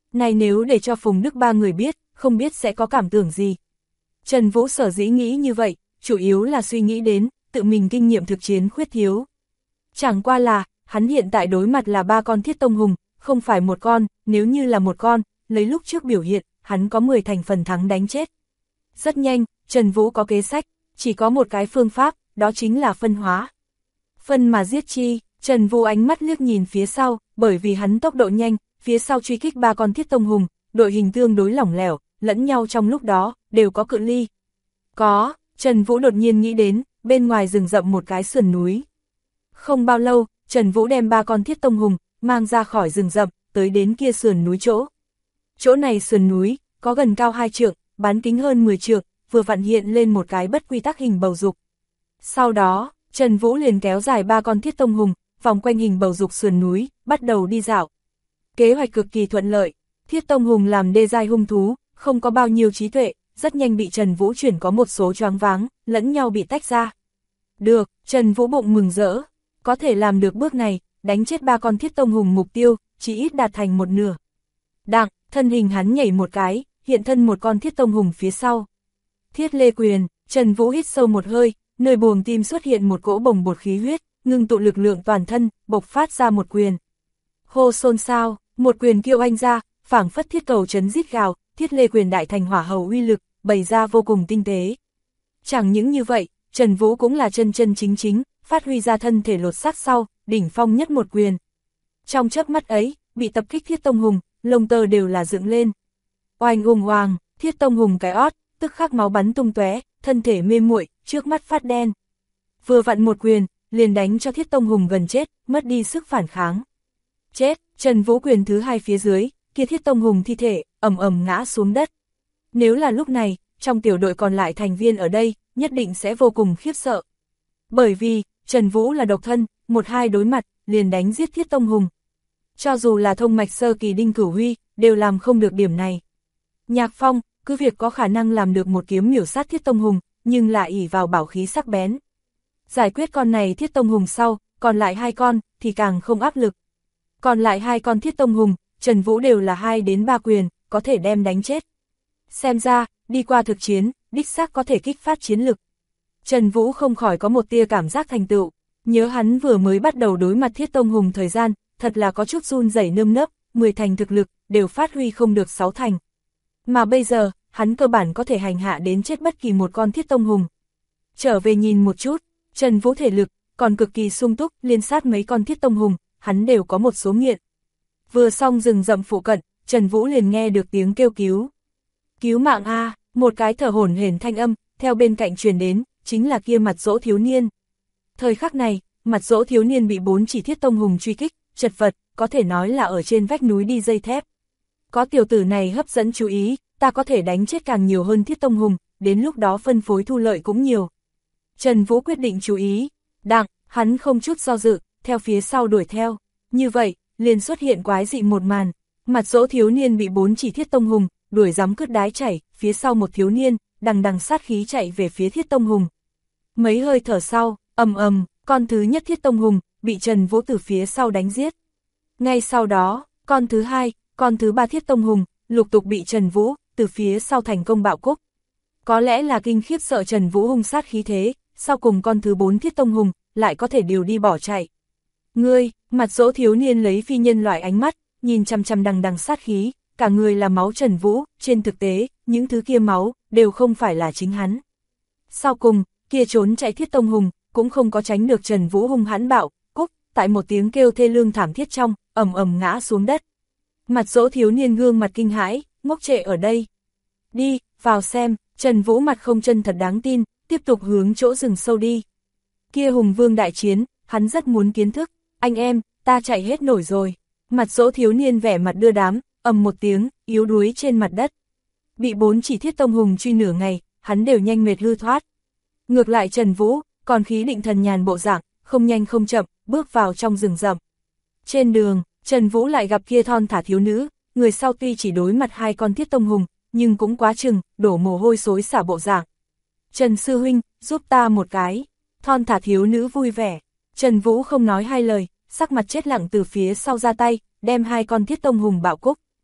Này nếu để cho Phùng Đức ba người biết, không biết sẽ có cảm tưởng gì. Trần Vũ sở dĩ nghĩ như vậy, chủ yếu là suy nghĩ đến, tự mình kinh nghiệm thực chiến khuyết thiếu. Chẳng qua là, hắn hiện tại đối mặt là 3 con Thiết Tông Hùng, không phải một con, nếu như là một con, lấy lúc trước biểu hiện, hắn có 10 thành phần thắng đánh chết. Rất nhanh, Trần Vũ có kế sách, chỉ có một cái phương pháp, đó chính là phân hóa. Phân mà giết chi, Trần Vũ ánh mắt liếc nhìn phía sau, bởi vì hắn tốc độ nhanh, phía sau truy kích 3 con Thiết Tông Hùng, đội hình tương đối lỏng lẻo, lẫn nhau trong lúc đó, đều có cự ly. Có, Trần Vũ đột nhiên nghĩ đến, bên ngoài rừng rậm một cái sườn núi. Không bao lâu, Trần Vũ đem 3 con Thiết Tông Hùng, mang ra khỏi rừng rậm, tới đến kia sườn núi chỗ. Chỗ này sườn núi, có gần cao 2 trượng, bán kính hơn 10 trượng, vừa vặn hiện lên một cái bất quy tắc hình bầu dục. Sau đó, Trần Vũ liền kéo dài 3 con Thiết Tông Hùng, vòng quanh hình bầu dục sườn núi, bắt đầu đi dạo. Kế hoạch cực kỳ thuận lợi, Thiết Tông Hùng làm đê giai hung thú, không có bao nhiêu trí tuệ, rất nhanh bị Trần Vũ chuyển có một số choáng váng, lẫn nhau bị tách ra. Được, Trần Vũ bụng mừng rỡ, có thể làm được bước này, đánh chết 3 con Thiết Tông Hùng mục tiêu, chỉ ít đạt thành một nửa. Đặng, thân hình hắn nhảy một cái, hiện thân một con Thiết Tông Hùng phía sau. Thiết Lê Quyền, Trần Vũ hít sâu một hơi, nơi buồng tim xuất hiện một cỗ bồng bột khí huyết, ngưng tụ lực lượng toàn thân, bộc phát ra một quyền. Hô xôn xao, một quyền kiêu anh ra, phảng phất thiết cầu chấn rít gào, Thiết Lê Quyền đại thành hỏa hầu uy lực, bày ra vô cùng tinh tế. Chẳng những như vậy, Trần Vũ cũng là chân chân chính chính, phát huy ra thân thể lột xác sau, đỉnh phong nhất một quyền. Trong chớp mắt ấy, bị tập kích Thiết Tông Hùng, lông tơ đều là dựng lên. Oanh oang, Thiết Tông Hùng cái ót, tức khắc máu bắn tung tóe, thân thể mê muội, trước mắt phát đen. Vừa vặn một quyền, liền đánh cho Thiết Tông Hùng gần chết, mất đi sức phản kháng. Chết, Trần Vũ quyền thứ 2 phía dưới, kia Thiết Tông Hùng thi thể, ầm ầm ngã xuống đất. Nếu là lúc này, trong tiểu đội còn lại thành viên ở đây, nhất định sẽ vô cùng khiếp sợ. Bởi vì, Trần Vũ là độc thân, 1-2 đối mặt, liền đánh giết Thiết Tông Hùng. Cho dù là thông mạch sơ kỳ Đinh Cửu Huy, đều làm không được điểm này. Nhạc Phong, cứ việc có khả năng làm được một kiếm miểu sát Thiết Tông Hùng, nhưng lại ỷ vào bảo khí sắc bén. Giải quyết con này Thiết Tông Hùng sau, còn lại 2 con, thì càng không áp lực. Còn lại 2 con Thiết Tông Hùng, Trần Vũ đều là 2 đến 3 quyền, có thể đem đánh chết. Xem ra, đi qua thực chiến, đích xác có thể kích phát chiến lực. Trần Vũ không khỏi có một tia cảm giác thành tựu, nhớ hắn vừa mới bắt đầu đối mặt Thiết Tông Hùng thời gian, thật là có chút run rẩy nơm nớp, 10 thành thực lực, đều phát huy không được 6 thành. Mà bây giờ, hắn cơ bản có thể hành hạ đến chết bất kỳ một con Thiết Tông Hùng. Trở về nhìn một chút, Trần Vũ thể lực, còn cực kỳ sung túc, liên sát mấy con Thiết Tông Hùng, hắn đều có một số nghiện. Vừa xong rừng rậm phụ cận, Trần Vũ liền nghe được tiếng kêu cứu. Cứu mạng a, một cái thở hổn hển thanh âm, theo bên cạnh truyền đến, chính là kia Mặt Dỗ thiếu niên. Thời khắc này, Mặt Dỗ thiếu niên bị 4 chỉ Thiết Tông Hùng truy kích, chật vật, có thể nói là ở trên vách núi đi dây thép. Có tiểu tử này hấp dẫn chú ý, ta có thể đánh chết càng nhiều hơn Thiết Tông Hùng, đến lúc đó phân phối thu lợi cũng nhiều. Trần Vũ quyết định chú ý, đặng, hắn không chút do dự, theo phía sau đuổi theo. Như vậy, liền xuất hiện quái dị một màn, Mặt Dỗ thiếu niên bị 4 chỉ Thiết Tông Hùng, đuổi giắm cứt đái chảy, phía sau một thiếu niên, đằng đằng sát khí chạy về phía Thiết Tông Hùng. Mấy hơi thở sau, ầm ầm, con thứ nhất Thiết Tông Hùng, bị Trần Vũ từ phía sau đánh giết. Ngay sau đó, con thứ 2, con thứ 3 Thiết Tông Hùng, lục tục bị Trần Vũ, từ phía sau thành công bạo cúc. Có lẽ là kinh khiếp sợ Trần Vũ hung sát khí thế, sau cùng con thứ 4 Thiết Tông Hùng, lại có thể điều đi bỏ chạy. Ngươi, Mặt Dỗ thiếu niên lấy phi nhân loại ánh mắt, nhìn chằm chằm đằng đằng sát khí, cả người là máu Trần Vũ, trên thực tế, những thứ kia máu, đều không phải là chính hắn. Sau cùng, kia trốn chạy Thiết Tông Hùng, cũng không có tránh được Trần Vũ hung hãn bạo, cúc, tại một tiếng kêu thê lương thảm thiết trong, ầm ầm ngã xuống đất. Mặt Dỗ thiếu niên gương mặt kinh hãi, ngốc trệ ở đây. Đi, vào xem, Trần Vũ mặt không chân thật đáng tin, tiếp tục hướng chỗ rừng sâu đi. Kia Hùng Vương đại chiến, hắn rất muốn kiến thức, anh em, ta chạy hết nổi rồi. Mặt Dỗ thiếu niên vẻ mặt đưa đám, ầm một tiếng, yếu đuối trên mặt đất. Bị 4 chỉ Thiết Tông Hùng truy nửa ngày, hắn đều nhanh mệt hư thoát. Ngược lại Trần Vũ, còn khí định thần nhàn bộ dạng, không nhanh không chậm, bước vào trong rừng rậm. Trên đường, Trần Vũ lại gặp kia thon thả thiếu nữ, người sau tuy chỉ đối mặt 2 con Thiết Tông Hùng, nhưng cũng quá chừng, đổ mồ hôi xối xả bộ dạng. Trần sư huynh, giúp ta một cái. Thon thả thiếu nữ vui vẻ. Trần Vũ không nói 2 lời, sắc mặt chết lặng từ phía sau ra tay, đem 2 con Thiết Tông Hùng bạo cúc.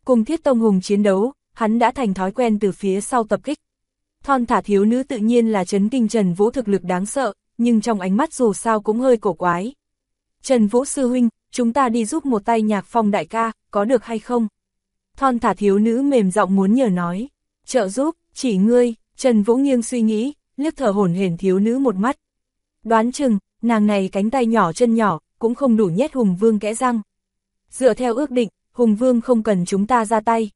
cùng Thiết Tông Hùng chiến đấu, hắn đã thành thói quen từ phía sau tập kích. Thon thả thiếu nữ tự nhiên là chấn kinh Trần Vũ thực lực đáng sợ, nhưng trong ánh mắt dù sao cũng hơi cổ quái. Trần Vũ sư huynh, chúng ta đi giúp một tay Nhạc Phong đại ca, có được hay không? Thon thả thiếu nữ mềm giọng muốn nhờ nói. Trợ giúp, chỉ ngươi. Trần Vũ nghiêng suy nghĩ, liếc thở hổn hển thiếu nữ một mắt. Đoán chừng, nàng này cánh tay nhỏ chân nhỏ, cũng không đủ nhét Hùng Vương kẽ răng. Dựa theo ước định, Hùng Vương không cần chúng ta ra tay.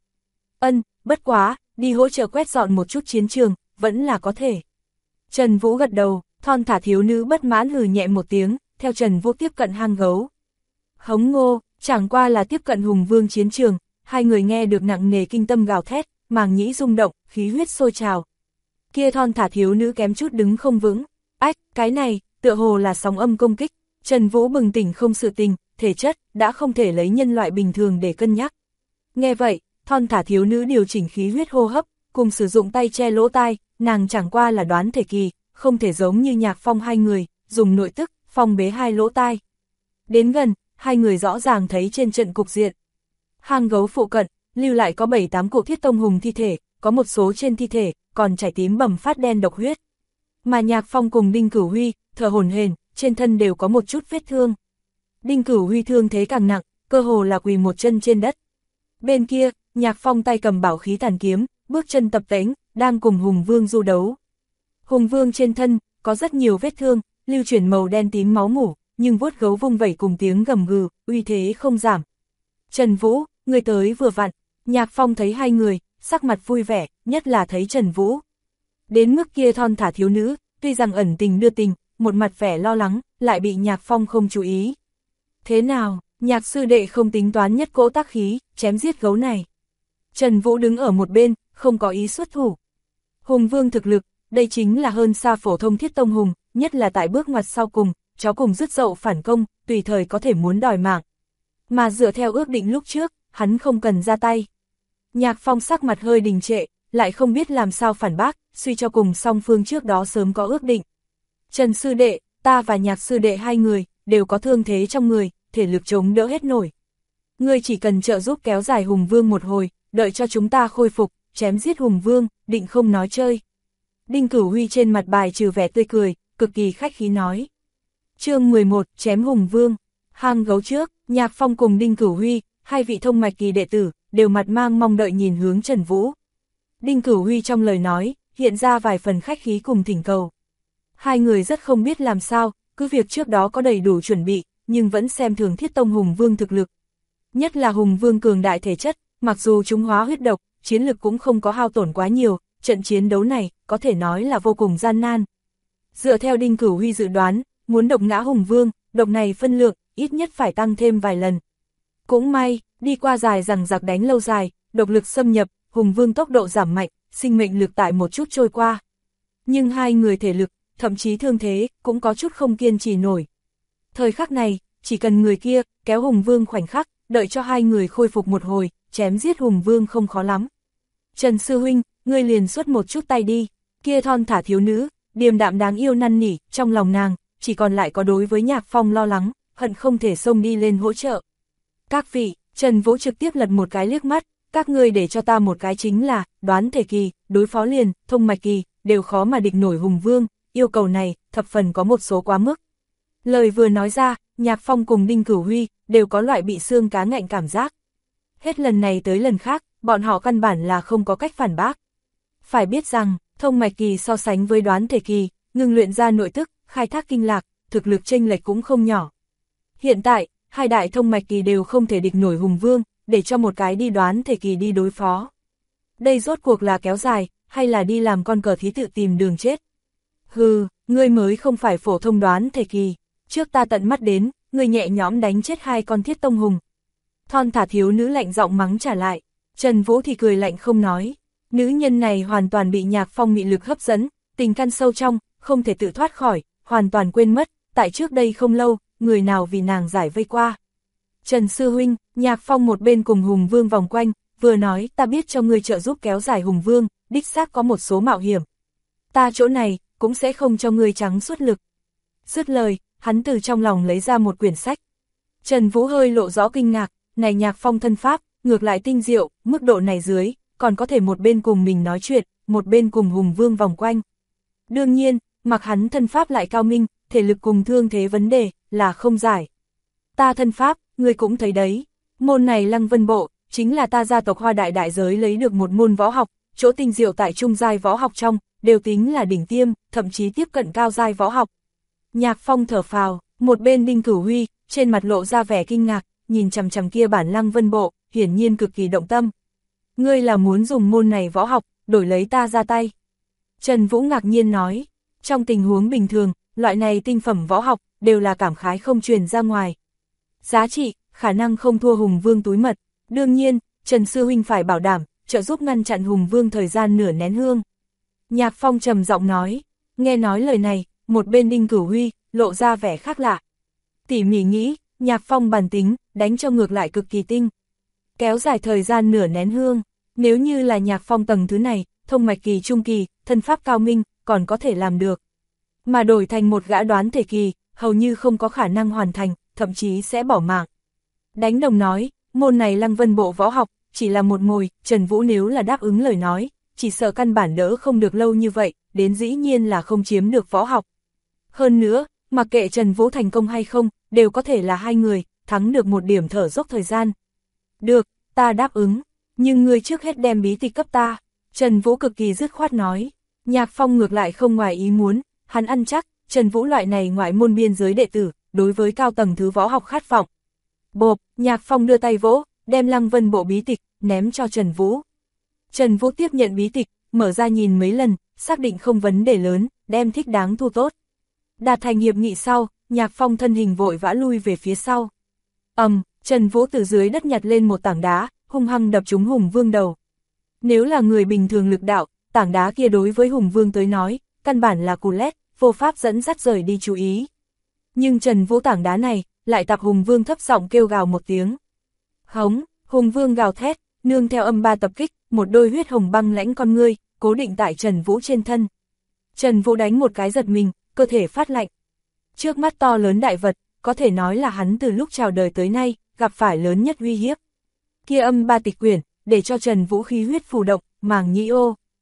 Bất quá, đi hỗ trợ quét dọn một chút chiến trường, vẫn là có thể. Trần Vũ gật đầu, thon thả thiếu nữ bất mãn hừ nhẹ một tiếng, theo Trần Vũ tiếp cận hang gấu. Hống ngô, chẳng qua là tiếp cận Hùng Vương chiến trường, hai người nghe được nặng nề kinh tâm gào thét, màng nhĩ rung động, khí huyết sôi trào. Kia thon thả thiếu nữ kém chút đứng không vững. Ách, cái này, tựa hồ là sóng âm công kích. Trần Vũ bừng tỉnh không sự tình, thể chất, đã không thể lấy nhân loại bình thường để cân nhắc. Nghe vậy, thon thả thiếu nữ điều chỉnh khí huyết hô hấp, cùng sử dụng tay che lỗ tai, nàng chẳng qua là đoán thể kỳ, không thể giống như Nhạc Phong hai người, dùng nội tức, phong bế hai lỗ tai. Đến gần, hai người rõ ràng thấy trên trận cục diện. Hang gấu phụ cận, lưu lại có 7-8 cụ Thiết Tông Hùng thi thể, có một số trên thi thể, còn chảy tím bầm phát đen độc huyết. Mà Nhạc Phong cùng Đinh Cửu Huy, thở hổn hển, trên thân đều có một chút vết thương. Đinh Cửu Huy thương thế càng nặng, cơ hồ là quỳ một chân trên đất. Bên kia, Nhạc Phong tay cầm bảo khí tàn kiếm, bước chân tập tễnh, đang cùng Hùng Vương du đấu. Hùng Vương trên thân, có rất nhiều vết thương, lưu chuyển màu đen tím máu mủ, nhưng vuốt gấu vung vẩy cùng tiếng gầm gừ, uy thế không giảm. Trần Vũ, người tới vừa vặn. Nhạc Phong thấy hai người, sắc mặt vui vẻ, nhất là thấy Trần Vũ. Đến mức kia thon thả thiếu nữ, tuy rằng ẩn tình đưa tình, một mặt vẻ lo lắng, lại bị Nhạc Phong không chú ý. Thế nào, Nhạc sư đệ không tính toán nhất cỗ tác khí, chém giết gấu này. Trần Vũ đứng ở một bên, không có ý xuất thủ. Hùng Vương thực lực, đây chính là hơn xa phổ thông Thiết Tông Hùng, nhất là tại bước ngoặt sau cùng, chó cùng dứt dậu phản công, tùy thời có thể muốn đòi mạng. Mà dựa theo ước định lúc trước, hắn không cần ra tay. Nhạc Phong sắc mặt hơi đình trệ, lại không biết làm sao phản bác, suy cho cùng song phương trước đó sớm có ước định. Trần sư đệ, ta và Nhạc sư đệ hai người, đều có thương thế trong người, thể lực chống đỡ hết nổi. Ngươi chỉ cần trợ giúp kéo dài Hùng Vương một hồi, đợi cho chúng ta khôi phục, chém giết Hùng Vương, định không nói chơi. Đinh Cửu Huy trên mặt bài trừ vẻ tươi cười, cực kỳ khách khí nói. Chương 11, chém Hùng Vương. Hang gấu trước, Nhạc Phong cùng Đinh Cửu Huy, hai vị thông mạch kỳ đệ tử, đều mặt mang mong đợi nhìn hướng Trần Vũ. Đinh Cửu Huy trong lời nói, hiện ra vài phần khách khí cùng thỉnh cầu. Hai người rất không biết làm sao, cứ việc trước đó có đầy đủ chuẩn bị, nhưng vẫn xem thường Thiết Tông Hùng Vương thực lực. Nhất là Hùng Vương cường đại thể chất, mặc dù chúng hóa huyết độc, chiến lực cũng không có hao tổn quá nhiều, trận chiến đấu này, có thể nói là vô cùng gian nan. Dựa theo Đinh Cửu Huy dự đoán, muốn độc ngã Hùng Vương, độc này phân lượng, ít nhất phải tăng thêm vài lần. Cũng may, đi qua dài rằng giặc đánh lâu dài, độc lực xâm nhập, Hùng Vương tốc độ giảm mạnh, sinh mệnh lực tại một chút trôi qua. Nhưng hai người thể lực, thậm chí thương thế, cũng có chút không kiên trì nổi. Thời khắc này, chỉ cần người kia, kéo Hùng Vương khoảnh khắc, đợi cho hai người khôi phục một hồi, chém giết Hùng Vương không khó lắm. Trần sư huynh, ngươi liền xuất một chút tay đi. Kia thon thả thiếu nữ, điềm đạm đáng yêu năn nỉ, trong lòng nàng, chỉ còn lại có đối với Nhạc Phong lo lắng, hận không thể xông đi lên hỗ trợ. Các vị, Trần Vũ trực tiếp lật một cái liếc mắt, các ngươi để cho ta một cái chính là, đoán thể kỳ, đối phó liền, thông mạch kỳ, đều khó mà địch nổi Hùng Vương, yêu cầu này, thập phần có một số quá mức. Lời vừa nói ra, Nhạc Phong cùng Đinh Cửu Huy, đều có loại bị xương cá ngạnh cảm giác. Hết lần này tới lần khác, bọn họ căn bản là không có cách phản bác. Phải biết rằng, thông mạch kỳ so sánh với đoán thể kỳ, ngừng luyện ra nội tức, khai thác kinh lạc, thực lực chênh lệch cũng không nhỏ. Hiện tại, hai đại thông mạch kỳ đều không thể địch nổi Hùng Vương, để cho một cái đi đoán thể kỳ đi đối phó. Đây rốt cuộc là kéo dài, hay là đi làm con cờ thí tự tìm đường chết? Hừ, ngươi mới không phải phổ thông đoán thể kỳ, trước ta tận mắt đến, ngươi nhẹ nhõm đánh chết hai con Thiết Tông Hùng. Thon thả thiếu nữ lạnh giọng mắng trả lại, Trần Vũ thì cười lạnh không nói. Nữ nhân này hoàn toàn bị Nhạc Phong mị lực hấp dẫn, tình căn sâu trong, không thể tự thoát khỏi, hoàn toàn quên mất, tại trước đây không lâu, người nào vì nàng giải vây qua. Trần sư huynh, Nhạc Phong một bên cùng Hùng Vương vòng quanh, vừa nói ta biết cho ngươi trợ giúp kéo dài Hùng Vương, đích xác có một số mạo hiểm. Ta chỗ này, cũng sẽ không cho ngươi trắng suốt lực. Dứt lời, hắn từ trong lòng lấy ra một quyển sách. Trần Vũ hơi lộ rõ kinh ngạc, này Nhạc Phong thân pháp, ngược lại tinh diệu, mức độ này dưới, còn có thể một bên cùng mình nói chuyện, một bên cùng Hùng Vương vòng quanh. Đương nhiên, mặc hắn thân pháp lại cao minh, thể lực cùng thương thế vấn đề, là không giải. Ta thân pháp, ngươi cũng thấy đấy, môn này Lăng Vân Bộ, chính là ta gia tộc Hoa Đại đại giới lấy được một môn võ học, chỗ tinh diệu tại trung giai võ học trong, đều tính là đỉnh tiêm, thậm chí tiếp cận cao giai võ học. Nhạc Phong thở phào, một bên Đinh Cửu Huy, trên mặt lộ ra vẻ kinh ngạc, nhìn chằm chằm kia bản Lăng Vân Bộ, hiển nhiên cực kỳ động tâm. Ngươi là muốn dùng môn này võ học, đổi lấy ta ra tay. Trần Vũ ngạc nhiên nói, trong tình huống bình thường, loại này tinh phẩm võ học, đều là cảm khái không truyền ra ngoài. Giá trị, khả năng không thua Hùng Vương túi mật, đương nhiên, Trần Sư Huynh phải bảo đảm, trợ giúp ngăn chặn Hùng Vương thời gian nửa nén hương. Nhạc Phong trầm giọng nói, nghe nói lời này, một bên Đinh Cửu Huy, lộ ra vẻ khác lạ. Tỉ mỉ nghĩ, Nhạc Phong bản tính, đánh cho ngược lại cực kỳ tinh. Kéo dài thời gian nửa nén hương, nếu như là Nhạc Phong tầng thứ này, thông mạch kỳ trung kỳ, thân pháp cao minh, còn có thể làm được. Mà đổi thành một gã đoán thể kỳ, hầu như không có khả năng hoàn thành, thậm chí sẽ bỏ mạng. Đánh đồng nói, môn này Lăng Vân Bộ võ học, chỉ là một mồi, Trần Vũ nếu là đáp ứng lời nói, chỉ sợ căn bản đỡ không được lâu như vậy, đến dĩ nhiên là không chiếm được võ học. Hơn nữa, mặc kệ Trần Vũ thành công hay không, đều có thể là hai người, thắng được một điểm thở dốc thời gian. Được, ta đáp ứng, nhưng ngươi trước hết đem bí tịch cấp ta. Trần Vũ cực kỳ dứt khoát nói. Nhạc Phong ngược lại không ngoài ý muốn, hắn ăn chắc, Trần Vũ loại này ngoại môn biên giới đệ tử, đối với cao tầng thứ võ học khát vọng. Bộp, Nhạc Phong đưa tay vỗ, đem Lăng Vân Bộ bí tịch, ném cho Trần Vũ. Trần Vũ tiếp nhận bí tịch, mở ra nhìn mấy lần, xác định không vấn đề lớn, đem thích đáng thu tốt. Đạt thành hiệp nghị sau, Nhạc Phong thân hình vội vã lui về phía sau. Trần Vũ từ dưới đất nhặt lên một tảng đá, hung hăng đập trúng Hùng Vương đầu. Nếu là người bình thường lực đạo, tảng đá kia đối với Hùng Vương tới nói, căn bản là cù lét, vô pháp dẫn dắt rời đi chú ý. Nhưng Trần Vũ tảng đá này, lại tập Hùng Vương thấp giọng kêu gào một tiếng. Hống, Hùng Vương gào thét, nương theo âm ba tập kích, một đôi huyết hồng băng lãnh con ngươi, cố định tại Trần Vũ trên thân. Trần Vũ đánh một cái giật mình, cơ thể phát lạnh. Trước mắt to lớn đại vật, có thể nói là hắn từ lúc chào đời tới nay, gặp phải lớn nhất uy hiếp. Kia âm ba tịch quyển, để cho Trần Vũ khí huyết phù động, màng nhĩ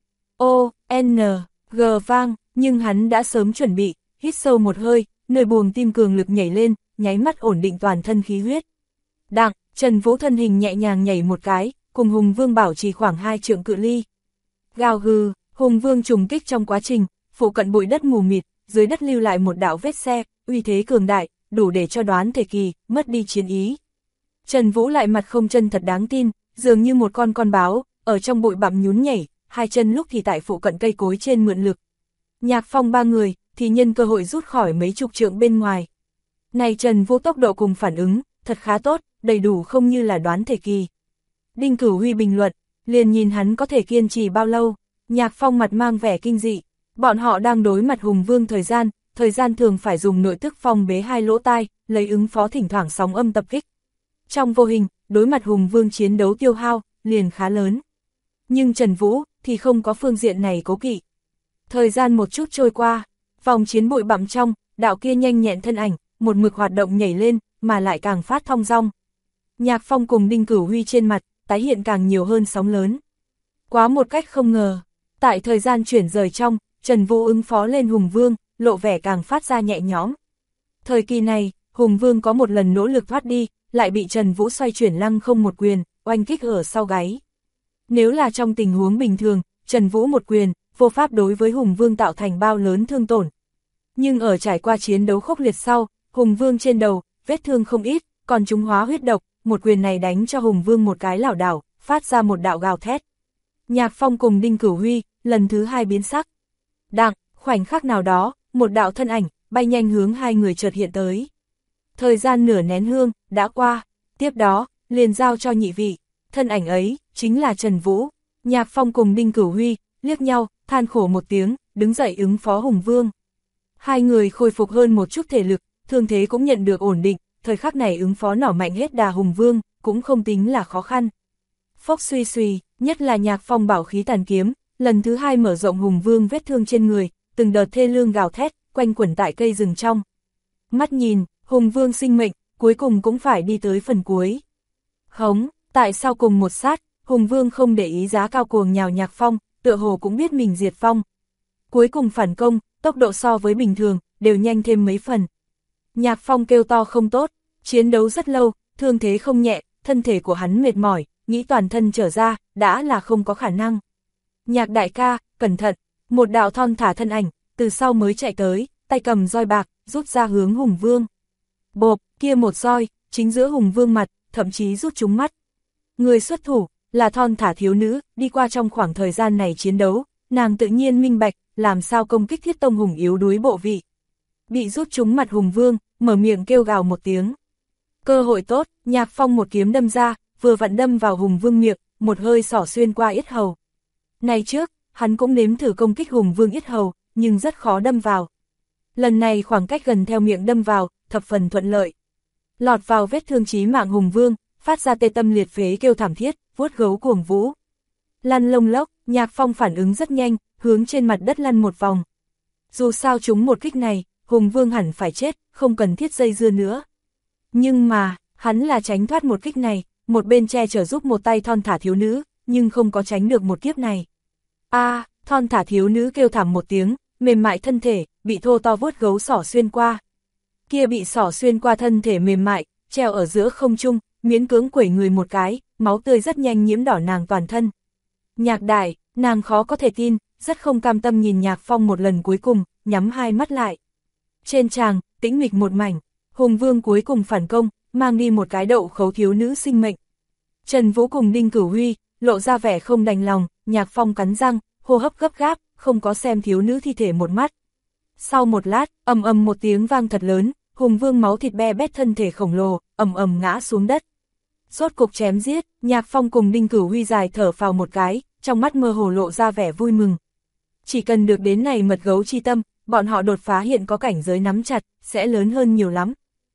G vang, nhưng hắn đã sớm chuẩn bị, hít sâu một hơi, nơi buồng tim cường lực nhảy lên, nháy mắt ổn định toàn thân khí huyết. Đặng, Trần Vũ thân hình nhẹ nhàng nhảy một cái, cùng Hùng Vương bảo trì khoảng 2 trượng cự ly. Gào gừ, Hùng Vương trùng kích trong quá trình, phụ cận bụi đất mù mịt, dưới đất lưu lại một đạo vết xe, uy thế cường đại, đủ để cho đoán thể kỳ, mất đi chiến ý. Trần Vũ lại mặt không chân thật đáng tin, dường như một con báo, ở trong bụi bặm nhún nhảy, hai chân lúc thì tại phụ cận cây cối trên mượn lực. Nhạc Phong ba người, thì nhân cơ hội rút khỏi mấy chục trượng bên ngoài. Này Trần Vũ tốc độ cùng phản ứng, thật khá tốt, đầy đủ không như là đoán thể kỳ. Đinh Cửu Huy bình luận, liền nhìn hắn có thể kiên trì bao lâu. Nhạc Phong mặt mang vẻ kinh dị, bọn họ đang đối mặt Hùng Vương thời gian thường phải dùng nội tức phong bế hai lỗ tai, lấy ứng phó thỉnh thoảng sóng âm tập kích. Trong vô hình, đối mặt Hùng Vương chiến đấu tiêu hao, liền khá lớn. Nhưng Trần Vũ, thì không có phương diện này cố kỵ. Thời gian một chút trôi qua, vòng chiến bụi bặm trong, đạo kia nhanh nhẹn thân ảnh, một mực hoạt động nhảy lên, mà lại càng phát thong dong. Nhạc Phong cùng Đinh Cửu Huy trên mặt, tái hiện càng nhiều hơn sóng lớn. Quá một cách không ngờ, tại thời gian chuyển rời trong, Trần Vũ ứng phó lên Hùng Vương, lộ vẻ càng phát ra nhẹ nhõm. Thời kỳ này, Hùng Vương có một lần nỗ lực thoát đi, lại bị Trần Vũ xoay chuyển lăng không một quyền, oanh kích ở sau gáy. Nếu là trong tình huống bình thường, Trần Vũ một quyền, vô pháp đối với Hùng Vương tạo thành bao lớn thương tổn. Nhưng ở trải qua chiến đấu khốc liệt sau, Hùng Vương trên đầu, vết thương không ít, còn chúng hóa huyết độc, một quyền này đánh cho Hùng Vương một cái lảo đảo, phát ra một đạo gào thét. Nhạc Phong cùng Đinh Cửu Huy, lần thứ hai biến sắc. Đặng, khoảnh khắc nào đó, một đạo thân ảnh, bay nhanh hướng hai người chợt hiện tới. Thời gian nửa nén hương, đã qua, tiếp đó, liền giao cho nhị vị, thân ảnh ấy, chính là Trần Vũ. Nhạc Phong cùng Đinh Cửu Huy, liếc nhau, than khổ một tiếng, đứng dậy ứng phó Hùng Vương. Hai người khôi phục hơn một chút thể lực, thương thế cũng nhận được ổn định, thời khắc này ứng phó nỏ mạnh hết đà Hùng Vương, cũng không tính là khó khăn. Phốc suy suy, nhất là Nhạc Phong bảo khí tàn kiếm, lần thứ hai mở rộng Hùng Vương vết thương trên người, từng đợt thê lương gào thét, quanh quẩn tại cây rừng trong. Mắt nhìn, Hùng Vương sinh mệnh, cuối cùng cũng phải đi tới phần cuối. Hống, Tại sao cùng một sát, Hùng Vương không để ý giá cao cuồng nhào Nhạc Phong, tựa hồ cũng biết mình diệt phong. Cuối cùng phản công, tốc độ so với bình thường, đều nhanh thêm mấy phần. Nhạc Phong kêu to không tốt, chiến đấu rất lâu, thương thế không nhẹ, thân thể của hắn mệt mỏi, nghĩ toàn thân trở ra, đã là không có khả năng. Nhạc đại ca, cẩn thận, một đạo thon thả thân ảnh, từ sau mới chạy tới, tay cầm roi bạc, rút ra hướng Hùng Vương. Bộp, kia một roi, chính giữa Hùng Vương mặt, thậm chí rút trúng mắt. Người xuất thủ, là thon thả thiếu nữ, đi qua trong khoảng thời gian này chiến đấu, nàng tự nhiên minh bạch, làm sao công kích Thiết Tông Hùng yếu đuối bộ vị. Bị rút trúng mặt Hùng Vương, mở miệng kêu gào một tiếng. Cơ hội tốt, Nhạc Phong một kiếm đâm ra, vừa vặn đâm vào Hùng Vương miệng, một hơi xỏ xuyên qua yết hầu. Này trước, hắn cũng nếm thử công kích Hùng Vương yết hầu, nhưng rất khó đâm vào. Lần này khoảng cách gần theo miệng đâm vào, thập phần thuận lợi. Lọt vào vết thương chí mạng Hùng Vương, phát ra tê tâm liệt phế kêu thảm thiết, vuốt gấu cuồng vũ. Lăn lông lốc, Nhạc Phong phản ứng rất nhanh, hướng trên mặt đất lăn một vòng. Dù sao chúng một kích này, Hùng Vương hẳn phải chết, không cần thiết dây dưa nữa. Nhưng mà, hắn là tránh thoát một kích này, một bên che chở giúp một tay thon thả thiếu nữ, nhưng không có tránh được một kiếp này. Thon thả thiếu nữ kêu thảm một tiếng, mềm mại thân thể, bị thô to vuốt gấu xỏ xuyên qua. Kia bị xỏ xuyên qua thân thể mềm mại, treo ở giữa không trung, miễn cưỡng quẩy người một cái, máu tươi rất nhanh nhiễm đỏ nàng toàn thân. Nhạc đại, nàng khó có thể tin, rất không cam tâm nhìn Nhạc Phong một lần cuối cùng, nhắm hai mắt lại. Trên tràng, tĩnh mịch một mảnh, Hùng Vương cuối cùng phản công, mang đi một cái đậu khấu thiếu nữ sinh mệnh. Trần Vũ cùng Đinh Cửu Huy, lộ ra vẻ không đành lòng, Nhạc Phong cắn răng, hô hấp gấp gáp, không có xem thiếu nữ thi thể một mắt. Sau một lát, ầm ầm một tiếng vang thật lớn, Hùng Vương máu thịt be bét thân thể khổng lồ, ầm ầm ngã xuống đất. Rốt cục chém giết, Nhạc Phong cùng Đinh Cửu Huy dài thở phào một cái, trong mắt mơ hồ lộ ra vẻ vui mừng. Chỉ cần được đến này mật gấu chi tâm, bọn họ đột phá hiện có cảnh giới nắm chặt, sẽ lớn hơn nhiều lắm.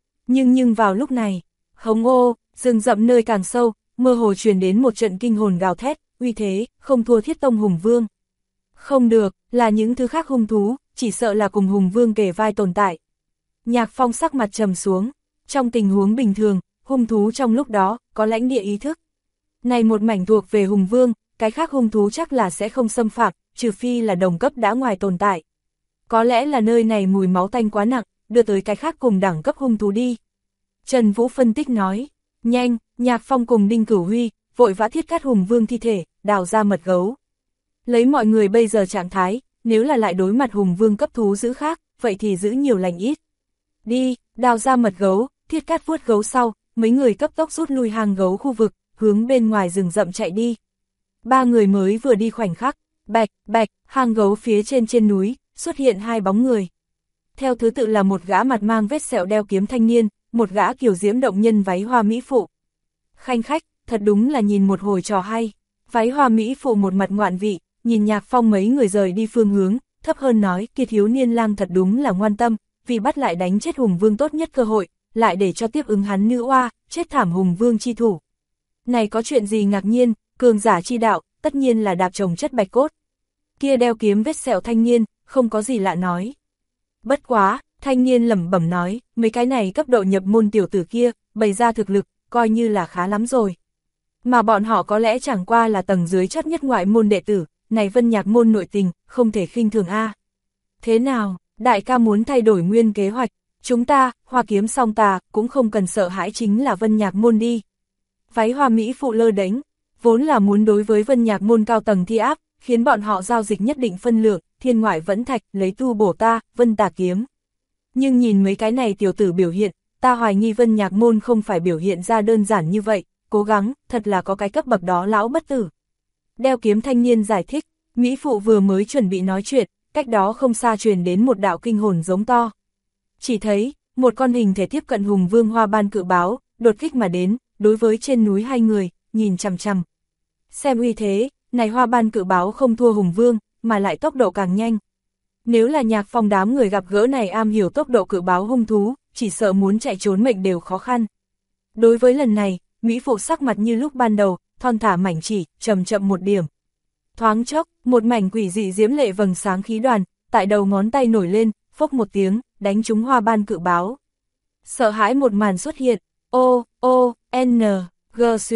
Nhưng vào lúc này, hống ô, rừng rậm nơi càng sâu, mơ hồ truyền đến một trận kinh hồn gào thét, uy thế, không thua Thiết Tông Hùng Vương. Không được, là những thứ khác hung thú, chỉ sợ là cùng Hùng Vương kề vai tồn tại. Nhạc Phong sắc mặt trầm xuống, trong tình huống bình thường, hung thú trong lúc đó, có lãnh địa ý thức. Này một mảnh thuộc về Hùng Vương, cái khác hung thú chắc là sẽ không xâm phạm, trừ phi là đồng cấp đã ngoài tồn tại. Có lẽ là nơi này mùi máu tanh quá nặng, đưa tới cái khác cùng đẳng cấp hung thú đi. Trần Vũ phân tích nói, nhanh, Nhạc Phong cùng Đinh Cửu Huy, vội vã thiết cắt Hùng Vương thi thể, đào ra mật gấu. Lấy mọi người bây giờ trạng thái, nếu là lại đối mặt Hùng Vương cấp thú giữ khác, vậy thì giữ nhiều lành ít. Đi, đào ra mật gấu, thiết cắt vuốt gấu sau, mấy người cấp tốc rút lui hang gấu khu vực, hướng bên ngoài rừng rậm chạy đi. Ba người mới vừa đi khoảnh khắc, bạch, bạch, hang gấu phía trên núi, xuất hiện hai bóng người. Theo thứ tự là một gã mặt mang vết sẹo đeo kiếm thanh niên, một gã kiều diễm động nhân váy hoa mỹ phụ. Khanh khách, thật đúng là nhìn một hồi trò hay. Váy hoa mỹ phụ một mặt ngoạn vị, nhìn Nhạc Phong mấy người rời đi phương hướng, thấp hơn nói, kia thiếu niên lang thật đúng là ngoan tâm, vì bắt lại đánh chết Hùng Vương tốt nhất cơ hội, lại để cho tiếp ứng hắn nữ oa, chết thảm Hùng Vương chi thủ. Này có chuyện gì ngạc nhiên, cường giả chi đạo, tất nhiên là đạp trồng chất bạch cốt. Kia đeo kiếm vết sẹo thanh niên, không có gì lạ nói. Bất quá, thanh niên lẩm bẩm nói, mấy cái này cấp độ nhập môn tiểu tử kia, bày ra thực lực, coi như là khá lắm rồi. Mà bọn họ có lẽ chẳng qua là tầng dưới chót nhất ngoại môn đệ tử, này Vân Nhạc môn nội tình, không thể khinh thường a. Thế nào, đại ca muốn thay đổi nguyên kế hoạch, chúng ta, Hoa Kiếm Song Tà, cũng không cần sợ hãi chính là Vân Nhạc môn đi. Váy hoa mỹ phụ lơ đánh, vốn là muốn đối với Vân Nhạc môn cao tầng thi áp, khiến bọn họ giao dịch nhất định phân lượng, thiên ngoại vẫn thạch, lấy tu bổ ta, Vân Tà kiếm. Nhưng nhìn mấy cái này tiểu tử biểu hiện, ta hoài nghi Vân Nhạc môn không phải biểu hiện ra đơn giản như vậy, cố gắng, thật là có cái cấp bậc đó lão bất tử. Đeo kiếm thanh niên giải thích, mỹ phụ vừa mới chuẩn bị nói chuyện, cách đó không xa truyền đến một đạo kinh hồn giống to. Chỉ thấy, một con hình thể tiếp cận Hùng Vương Hoa Ban cự báo, đột kích mà đến, đối với trên núi hai người, nhìn chằm chằm. Xem uy thế, này Hoa Ban cự báo không thua Hùng Vương, mà lại tốc độ càng nhanh. Nếu là Nhạc Phong đám người gặp gỡ này am hiểu tốc độ cự báo hung thú, chỉ sợ muốn chạy trốn mệnh đều khó khăn. Đối với lần này, mỹ phụ sắc mặt như lúc ban đầu, thon thả mảnh chỉ, chậm chậm một điểm. Thoáng chốc, một mảnh quỷ dị diễm lệ vầng sáng khí đoàn, tại đầu ngón tay nổi lên, phốc một tiếng, đánh trúng Hoa Ban cự báo. Sợ hãi một màn xuất hiện, O, O, N, G suy,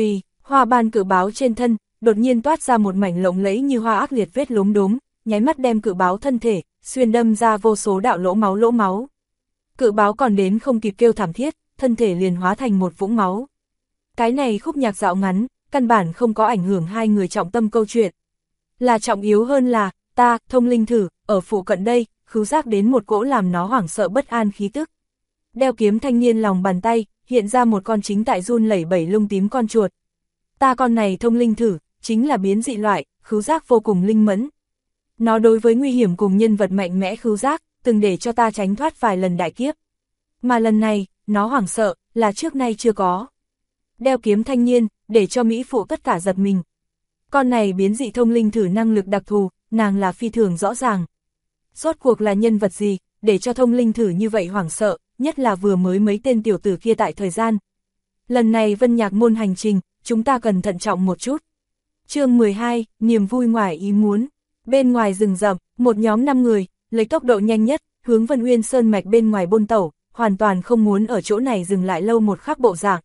Hoa ban cự báo trên thân, đột nhiên toát ra một mảnh lộng lẫy như hoa ác liệt vết lốm đốm, nháy mắt đem cự báo thân thể, xuyên đâm ra vô số đạo lỗ máu. Cự báo còn đến không kịp kêu thảm thiết, thân thể liền hóa thành một vũng máu. Cái này khúc nhạc dạo ngắn, căn bản không có ảnh hưởng hai người trọng tâm câu chuyện. Là trọng yếu hơn là, ta, Thông Linh Thử, ở phụ cận đây, khứu giác đến một cỗ làm nó hoảng sợ bất an khí tức. Đeo kiếm thanh niên lòng bàn tay, hiện ra một con chính tại run lẩy bẩy lông tím con chuột. Ta con này Thông Linh Thử, chính là biến dị loại, khứu giác vô cùng linh mẫn. Nó đối với nguy hiểm cùng nhân vật mạnh mẽ khứu giác, từng để cho ta tránh thoát vài lần đại kiếp. Mà lần này, nó hoảng sợ, là trước nay chưa có. Đeo kiếm thanh niên, để cho Mỹ phụ tất cả giật mình. Con này biến dị Thông Linh Thử năng lực đặc thù, nàng là phi thường rõ ràng. Rốt cuộc là nhân vật gì, để cho Thông Linh Thử như vậy hoảng sợ, nhất là vừa mới mấy tên tiểu tử kia tại thời gian. Lần này Vân Nhạc Môn hành trình, chúng ta cần thận trọng một chút. Chương 12, niềm vui ngoài ý muốn. Bên ngoài rừng rậm, một nhóm 5 người, lấy tốc độ nhanh nhất, hướng Vân Uyên Sơn mạch bên ngoài bôn tẩu, hoàn toàn không muốn ở chỗ này dừng lại lâu một khắc bộ dạng.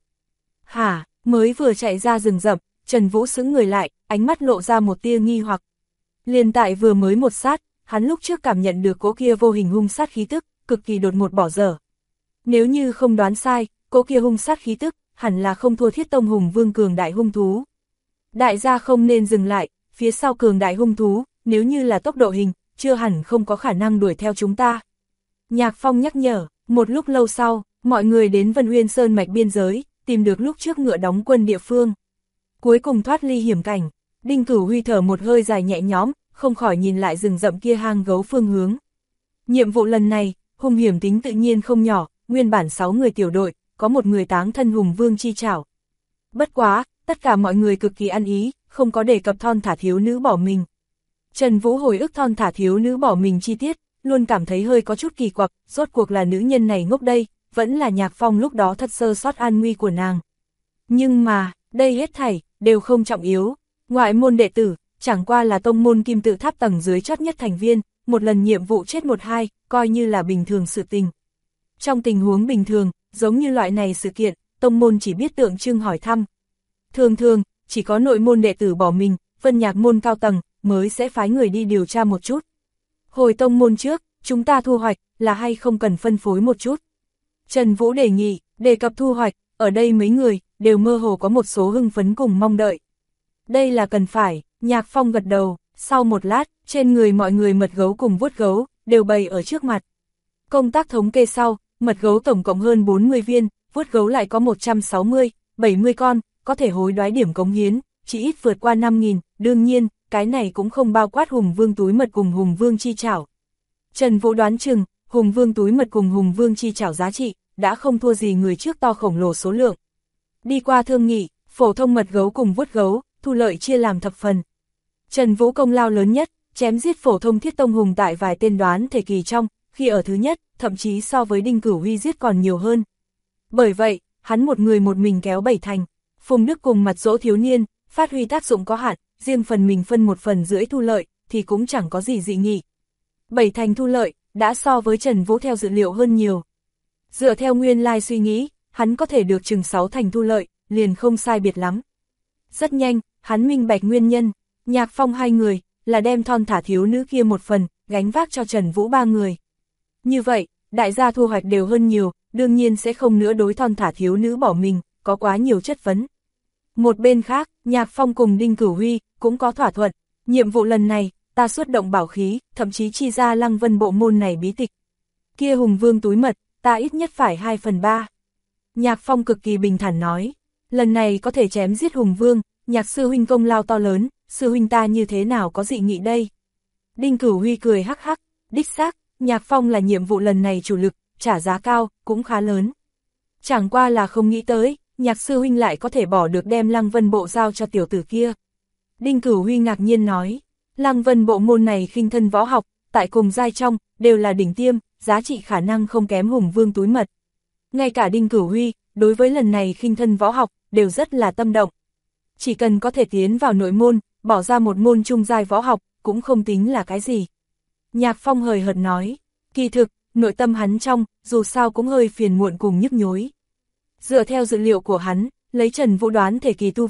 Hả, mới vừa chạy ra rừng rậm, Trần Vũ sững người lại, ánh mắt lộ ra một tia nghi hoặc. Liền tại vừa mới một sát, hắn lúc trước cảm nhận được cỗ kia vô hình hung sát khí tức, cực kỳ đột ngột bỏ dở. Nếu như không đoán sai, cỗ kia hung sát khí tức, hẳn là không thua Thiết Tông Hùng Vương cường đại hung thú. Đại gia không nên dừng lại, phía sau cường đại hung thú, nếu như là tốc độ hình, chưa hẳn không có khả năng đuổi theo chúng ta. Nhạc Phong nhắc nhở, một lúc lâu sau, mọi người đến Vân Uyên Sơn mạch biên giới, tìm được lúc trước ngựa đóng quân địa phương. Cuối cùng thoát ly hiểm cảnh, Đinh Cửu Huy thở một hơi dài nhẹ nhõm, không khỏi nhìn lại rừng rậm kia hang gấu phương hướng. Nhiệm vụ lần này, hung hiểm tính tự nhiên không nhỏ, nguyên bản 6 người tiểu đội, có một người táng thân Hùng Vương chi trảo. Bất quá, tất cả mọi người cực kỳ ăn ý, không có đề cập thon thả thiếu nữ bỏ mình. Trần Vũ hồi ức thon thả thiếu nữ bỏ mình chi tiết, luôn cảm thấy hơi có chút kỳ quặc, rốt cuộc là nữ nhân này ngốc đây, vẫn là Nhạc Phong lúc đó thật sơ sót an nguy của nàng. Nhưng mà, đây hết thảy, đều không trọng yếu. Ngoại môn đệ tử, chẳng qua là tông môn kim tự tháp tầng dưới chót nhất thành viên, một lần nhiệm vụ chết 1-2, coi như là bình thường sự tình. Trong tình huống bình thường, giống như loại này sự kiện, tông môn chỉ biết tượng trưng hỏi thăm. Thường thường, chỉ có nội môn đệ tử bỏ mình, Vân Nhạc môn cao tầng, mới sẽ phái người đi điều tra một chút. Hồi tông môn trước, chúng ta thu hoạch, là hay không cần phân phối một chút. Trần Vũ đề nghị, đề cập thu hoạch, ở đây mấy người, đều mơ hồ có một số hưng phấn cùng mong đợi. Đây là cần phải, Nhạc Phong gật đầu, sau một lát, trên người mọi người mật gấu cùng vuốt gấu, đều bày ở trước mặt. Công tác thống kê sau, mật gấu tổng cộng hơn 40 viên, vuốt gấu lại có 160, 70 con, có thể hối đoái điểm cống hiến, chỉ ít vượt qua 5.000, đương nhiên, cái này cũng không bao quát Hùng Vương túi mật cùng Hùng Vương chi chảo. Trần Vũ đoán chừng, Hùng Vương túi mật cùng Hùng Vương chi chảo giá trị, đã không thua gì người trước to khổng lồ số lượng. Đi qua thương nghị, phổ thông mật gấu cùng vuốt gấu, thu lợi chia làm thập phần. Trần Vũ công lao lớn nhất, chém giết phổ thông Thiết Tông Hùng tại vài tên đoán thể kỳ trong, khi ở thứ nhất, thậm chí so với Đinh Cửu Huy giết còn nhiều hơn. Bởi vậy, hắn một người một mình kéo 7 thành. Phùng Đức cùng Mặt Dỗ thiếu niên, phát huy tác dụng có hạn, riêng phần mình phân 1/10 thu lợi, thì cũng chẳng có gì dị nghị. 7 thành thu lợi, đã so với Trần Vũ theo dự liệu hơn nhiều. Dựa theo nguyên lai suy nghĩ, hắn có thể được chừng 6 thành thu lợi, liền không sai biệt lắm. Rất nhanh, hắn minh bạch nguyên nhân, Nhạc Phong 2 người, là đem thon thả thiếu nữ kia một phần, gánh vác cho Trần Vũ 3 người. Như vậy, đại gia thu hoạch đều hơn nhiều, đương nhiên sẽ không nữa đối thon thả thiếu nữ bỏ mình, có quá nhiều chất vấn. Một bên khác, Nhạc Phong cùng Đinh Cửu Huy, cũng có thỏa thuận, nhiệm vụ lần này, ta xuất động bảo khí, thậm chí chi ra Lăng Vân bộ môn này bí tịch. Kia Hùng Vương túi mật, ta ít nhất phải 2/3. Nhạc Phong cực kỳ bình thản nói, lần này có thể chém giết Hùng Vương, Nhạc sư huynh công lao to lớn, sư huynh ta như thế nào có dị nghị đây. Đinh Cửu Huy cười hắc hắc, đích xác, Nhạc Phong là nhiệm vụ lần này chủ lực, trả giá cao, cũng khá lớn. Chẳng qua là không nghĩ tới, Nhạc sư huynh lại có thể bỏ được đem Lăng Vân bộ giao cho tiểu tử kia. Đinh Cửu Huy ngạc nhiên nói, Lăng Vân bộ môn này khinh thân võ học, tại cùng giai trong, đều là đỉnh tiêm, giá trị khả năng không kém Hùng Vương túi mật. Ngay cả Đinh Cửu Huy, đối với lần này khinh thân võ học, đều rất là tâm động. Chỉ cần có thể tiến vào nội môn, bỏ ra một môn trung giai võ học, cũng không tính là cái gì. Nhạc Phong hời hợt nói, kỳ thực, nội tâm hắn trong, dù sao cũng hơi phiền muộn cùng nhức nhối. Dựa theo dữ liệu của hắn, lấy Trần Vũ đoán thể kỳ tu vi,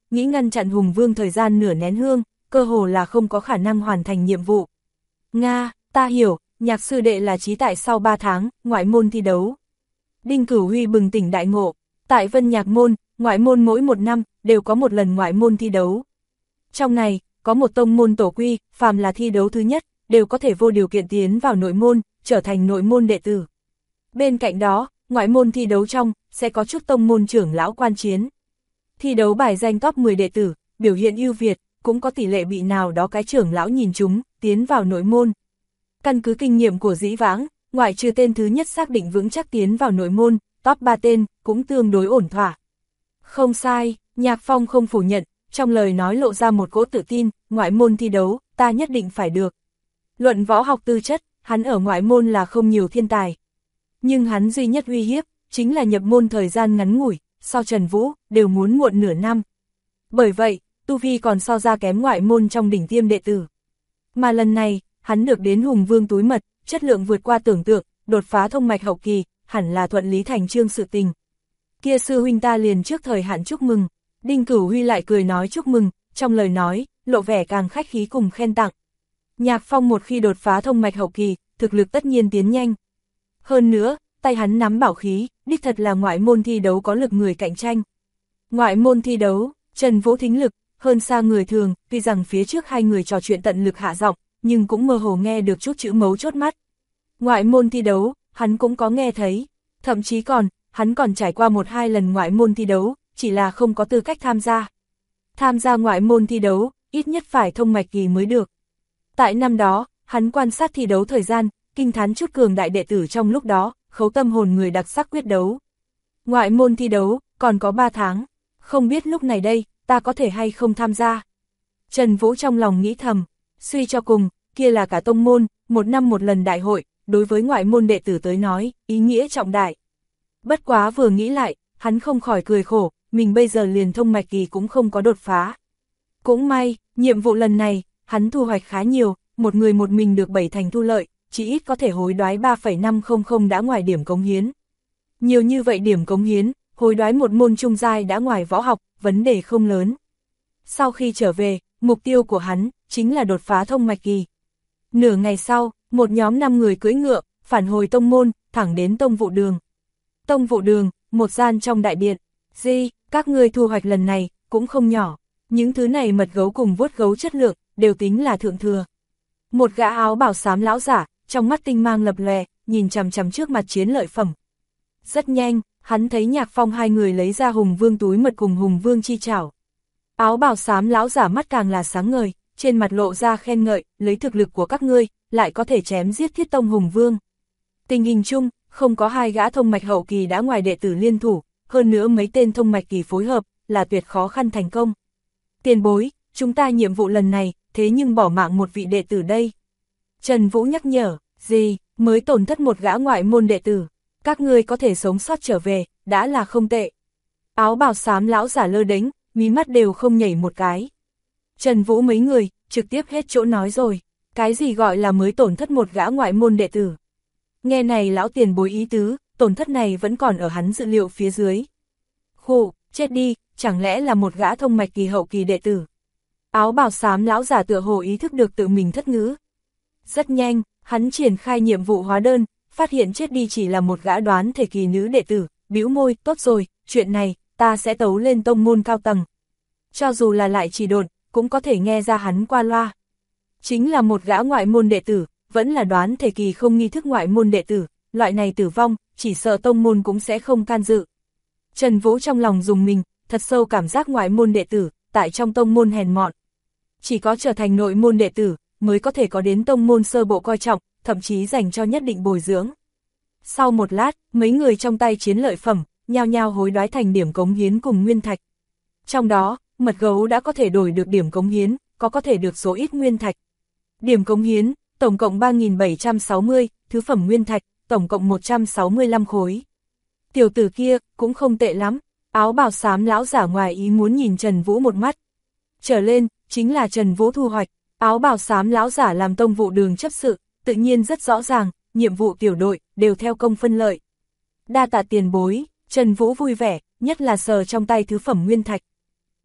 nghĩ ngăn chặn Hùng Vương thời gian nửa nén hương, cơ hồ là không có khả năng hoàn thành nhiệm vụ. Nga, ta hiểu, Nhạc sư đệ là chí tại sau 3 tháng, ngoại môn thi đấu. Đinh Cửu Huy bừng tỉnh đại ngộ, tại Vân Nhạc môn, ngoại môn mỗi 1 năm, đều có một lần ngoại môn thi đấu. Trong này, có một tông môn tổ quy, phàm là thi đấu thứ nhất, đều có thể vô điều kiện tiến vào nội môn, trở thành nội môn đệ tử. Bên cạnh đó, ngoại môn thi đấu trong, sẽ có chút tông môn trưởng lão quan chiến. Thi đấu bài danh top 10 đệ tử, biểu hiện ưu việt, cũng có tỷ lệ bị nào đó cái trưởng lão nhìn chúng, tiến vào nội môn. Căn cứ kinh nghiệm của dĩ vãng, ngoại trừ tên thứ nhất xác định vững chắc tiến vào nội môn, top 3 tên, cũng tương đối ổn thỏa. Không sai, Nhạc Phong không phủ nhận, trong lời nói lộ ra một cỗ tự tin, ngoại môn thi đấu, ta nhất định phải được. Luận võ học tư chất, hắn ở ngoại môn là không nhiều thiên tài. Nhưng hắn duy nhất uy hiếp, chính là nhập môn thời gian ngắn ngủi, so Trần Vũ, đều muốn muộn nửa năm. Bởi vậy, tu vi còn so ra kém ngoại môn trong đỉnh tiêm đệ tử. Mà lần này, hắn được đến Hùng Vương túi mật, chất lượng vượt qua tưởng tượng, đột phá thông mạch hậu kỳ, hẳn là thuận lý thành chương sự tình. Kia sư huynh ta liền trước thời hạn chúc mừng, Đinh Cửu Huy lại cười nói chúc mừng, trong lời nói, lộ vẻ càng khách khí cùng khen tặng. Nhạc Phong một khi đột phá thông mạch hậu kỳ, thực lực tất nhiên tiến nhanh. Hơn nữa, tay hắn nắm bảo khí, đích thật là ngoại môn thi đấu có lực người cạnh tranh. Ngoại môn thi đấu, Trần Vũ thính lực, hơn xa người thường, tuy rằng phía trước hai người trò chuyện tận lực hạ giọng, nhưng cũng mơ hồ nghe được chút chữ mấu chốt mắt. Ngoại môn thi đấu, hắn cũng có nghe thấy, thậm chí hắn còn trải qua 1-2 lần ngoại môn thi đấu, chỉ là không có tư cách tham gia. Tham gia ngoại môn thi đấu, ít nhất phải thông mạch kỳ mới được. Tại năm đó, hắn quan sát thi đấu thời gian, kinh thán chút cường đại đệ tử trong lúc đó, khấu tâm hồn người đặc sắc quyết đấu. Ngoại môn thi đấu, còn có 3 tháng, không biết lúc này đây, ta có thể hay không tham gia. Trần Vũ trong lòng nghĩ thầm, suy cho cùng, kia là cả tông môn, 1 năm một lần đại hội, đối với ngoại môn đệ tử tới nói, ý nghĩa trọng đại. Bất quá vừa nghĩ lại, hắn không khỏi cười khổ, mình bây giờ liền thông mạch kỳ cũng không có đột phá. Cũng may, nhiệm vụ lần này, hắn thu hoạch khá nhiều, một người một mình được 7 thành thu lợi, chỉ ít có thể hối đoái 3,500 đã ngoài điểm cống hiến. Nhiều như vậy điểm cống hiến, hối đoái một môn trung giai đã ngoài võ học, vấn đề không lớn. Sau khi trở về, mục tiêu của hắn, chính là đột phá thông mạch kỳ. Nửa ngày sau, một nhóm 5 người cưỡi ngựa, phản hồi tông môn, thẳng đến tông vụ đường. Tông vụ đường, một gian trong đại điện. Các ngươi thu hoạch lần này, cũng không nhỏ. Những thứ này mật gấu cùng vuốt gấu chất lượng, đều tính là thượng thừa. Một gã áo bảo xám lão giả, trong mắt tinh mang lập lòe, nhìn chằm chằm trước mặt chiến lợi phẩm. Rất nhanh, hắn thấy Nhạc Phong hai người lấy ra Hùng Vương túi mật cùng Hùng Vương chi chảo. Áo bảo xám lão giả mắt càng là sáng ngời, trên mặt lộ ra khen ngợi, lấy thực lực của các ngươi, lại có thể chém giết Thiết Tông Hùng Vương. Tình hình chung, không có 2 gã thông mạch hậu kỳ đã ngoài đệ tử liên thủ, hơn nữa mấy tên thông mạch kỳ phối hợp, là tuyệt khó khăn thành công. Tiền bối, chúng ta nhiệm vụ lần này, thế nhưng bỏ mạng một vị đệ tử đây. Trần Vũ nhắc nhở, mới tổn thất một gã ngoại môn đệ tử, các ngươi có thể sống sót trở về, đã là không tệ. Áo bào xám lão giả lơ đánh, mí mắt đều không nhảy một cái. Trần Vũ mấy người, trực tiếp hết chỗ nói rồi, cái gì gọi là mới tổn thất một gã ngoại môn đệ tử. Nghe này lão tiền bối ý tứ, tổn thất này vẫn còn ở hắn dự liệu phía dưới. Khổ, chết đi, chẳng lẽ là một gã thông mạch kỳ hậu kỳ đệ tử. Áo bào xám lão giả tựa hồ ý thức được tự mình thất ngữ. Rất nhanh, hắn triển khai nhiệm vụ hóa đơn, phát hiện chết đi chỉ là một gã đoán thể kỳ nữ đệ tử, bĩu môi, tốt rồi, chuyện này, ta sẽ tấu lên tông môn cao tầng. Cho dù là lại chỉ đồn, cũng có thể nghe ra hắn qua loa. Chính là một gã ngoại môn đệ tử, vẫn là đoán thể kỳ không nghi thức ngoại môn đệ tử, loại này tử vong, chỉ sợ tông môn cũng sẽ không can dự. Trần Vũ trong lòng dùng mình, thật sâu cảm giác ngoại môn đệ tử, tại trong tông môn hèn mọn. Chỉ có trở thành nội môn đệ tử, mới có thể có đến tông môn sơ bộ coi trọng, thậm chí dành cho nhất định bồi dưỡng. Sau một lát, mấy người trong tay chiến lợi phẩm, nhao nhao hối đoái thành điểm cống hiến cùng nguyên thạch. Trong đó, mật gấu đã có thể đổi được điểm cống hiến, có thể được số ít nguyên thạch. Điểm cống hiến, tổng cộng 3.760, thứ phẩm nguyên thạch, tổng cộng 165 khối. Tiểu tử kia, cũng không tệ lắm, áo bào xám lão giả ngoài ý muốn nhìn Trần Vũ một mắt. Trở lên, chính là Trần Vũ thu hoạch, áo bào xám lão giả làm tông vụ đường chấp sự, tự nhiên rất rõ ràng, nhiệm vụ tiểu đội, đều theo công phân lợi. Đa tạ tiền bối, Trần Vũ vui vẻ, nhất là sờ trong tay thứ phẩm nguyên thạch.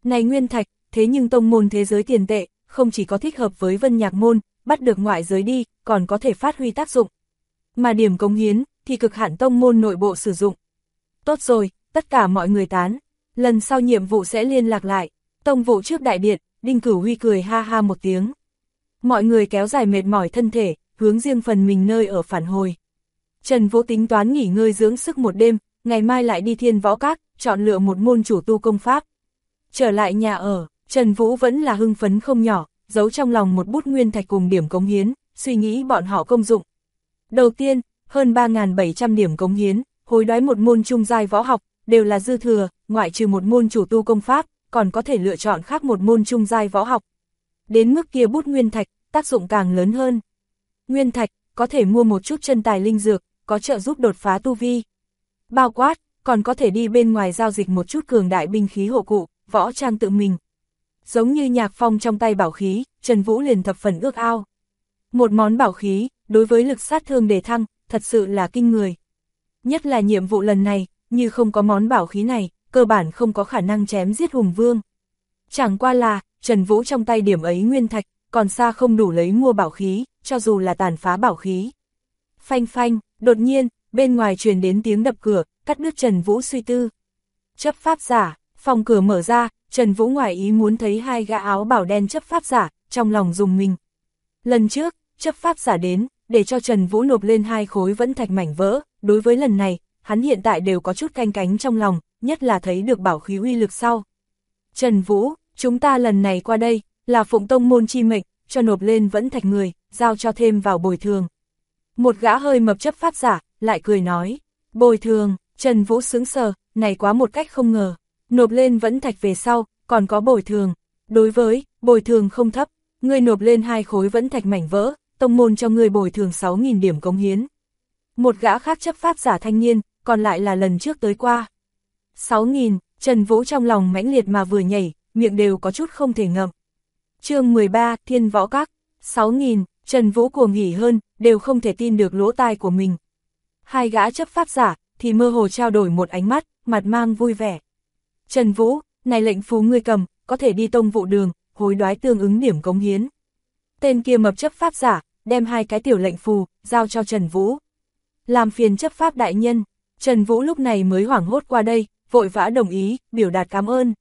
Này nguyên thạch, thế nhưng tông môn thế giới tiền tệ, không chỉ có thích hợp với Vân Nhạc môn, bắt được ngoại giới đi, còn có thể phát huy tác dụng. Mà điểm cống hiến, thì cực hạn tông môn nội bộ sử dụng. Tốt rồi, tất cả mọi người tán. Lần sau nhiệm vụ sẽ liên lạc lại. Tông vụ trước đại điện, Đinh Cửu Huy cười ha ha một tiếng. Mọi người kéo dài mệt mỏi thân thể, hướng riêng phần mình nơi ở phản hồi. Trần Vũ tính toán nghỉ ngơi dưỡng sức một đêm, ngày mai lại đi Thiên Võ Các, chọn lựa một môn chủ tu công pháp. Trở lại nhà ở, Trần Vũ vẫn là hưng phấn không nhỏ, giấu trong lòng một bút nguyên thạch cùng điểm cống hiến, suy nghĩ bọn họ công dụng. Đầu tiên, hơn 3.700 điểm cống hiến, hối đoái một môn trung giai võ học, đều là dư thừa, ngoại trừ một môn chủ tu công pháp, còn có thể lựa chọn khác một môn trung giai võ học. Đến mức kia bút nguyên thạch, tác dụng càng lớn hơn. Nguyên thạch, có thể mua một chút chân tài linh dược, có trợ giúp đột phá tu vi. Bao quát, còn có thể đi bên ngoài giao dịch một chút cường đại binh khí hộ cụ, võ trang tự mình. Giống như Nhạc Phong trong tay bảo khí, Trần Vũ liền thập phần ước ao. Một món bảo khí, đối với lực sát thương đề thăng, thật sự là kinh người. Nhất là nhiệm vụ lần này, như không có món bảo khí này, cơ bản không có khả năng chém giết hùng vương. Chẳng qua là, Trần Vũ trong tay điểm ấy nguyên thạch, còn xa không đủ lấy mua bảo khí, cho dù là tàn phá bảo khí. Phanh phanh, đột nhiên, bên ngoài truyền đến tiếng đập cửa, cắt đứt Trần Vũ suy tư. Chấp pháp giả, phòng cửa mở ra, Trần Vũ ngoài ý muốn thấy hai gã áo bảo đen chấp pháp giả, trong lòng rùng mình. Lần trước, chấp pháp giả đến, để cho Trần Vũ nộp lên 2 khối vẫn thạch mảnh vỡ, đối với lần này, hắn hiện tại đều có chút canh cánh trong lòng, nhất là thấy được bảo khí uy lực sau. Trần Vũ, chúng ta lần này qua đây, là phụng tông môn chi mệnh, cho nộp lên vẫn thạch người, giao cho thêm vào bồi thường. Một gã hơi mập chấp pháp giả, lại cười nói, bồi thường, Trần Vũ sững sờ, này quá một cách không ngờ, nộp lên vẫn thạch về sau, còn có bồi thường. Đối với, bồi thường không thấp, ngươi nộp lên 2 khối vẫn thạch mảnh vỡ, tông môn cho ngươi bồi thường 6.000 điểm cống hiến. Một gã khác chấp pháp giả thanh niên, còn lại là lần trước tới qua. 6.000, Trần Vũ trong lòng mãnh liệt mà vừa nhảy, miệng đều có chút không thể ngậm. Chương 13, Thiên Võ Các, 6.000, Trần Vũ cuồng hỉ hơn, đều không thể tin được lỗ tai của mình. Hai gã chấp pháp giả, thì mơ hồ trao đổi một ánh mắt, mặt mang vui vẻ. Trần Vũ, này lệnh phú ngươi cầm, có thể đi tông vụ đường, hối đoái tương ứng điểm cống hiến. Tên kia mập chấp pháp giả, đem 2 cái tiểu lệnh phù, giao cho Trần Vũ. Làm phiền chấp pháp đại nhân, Trần Vũ lúc này mới hoảng hốt qua đây, vội vã đồng ý, biểu đạt cảm ơn.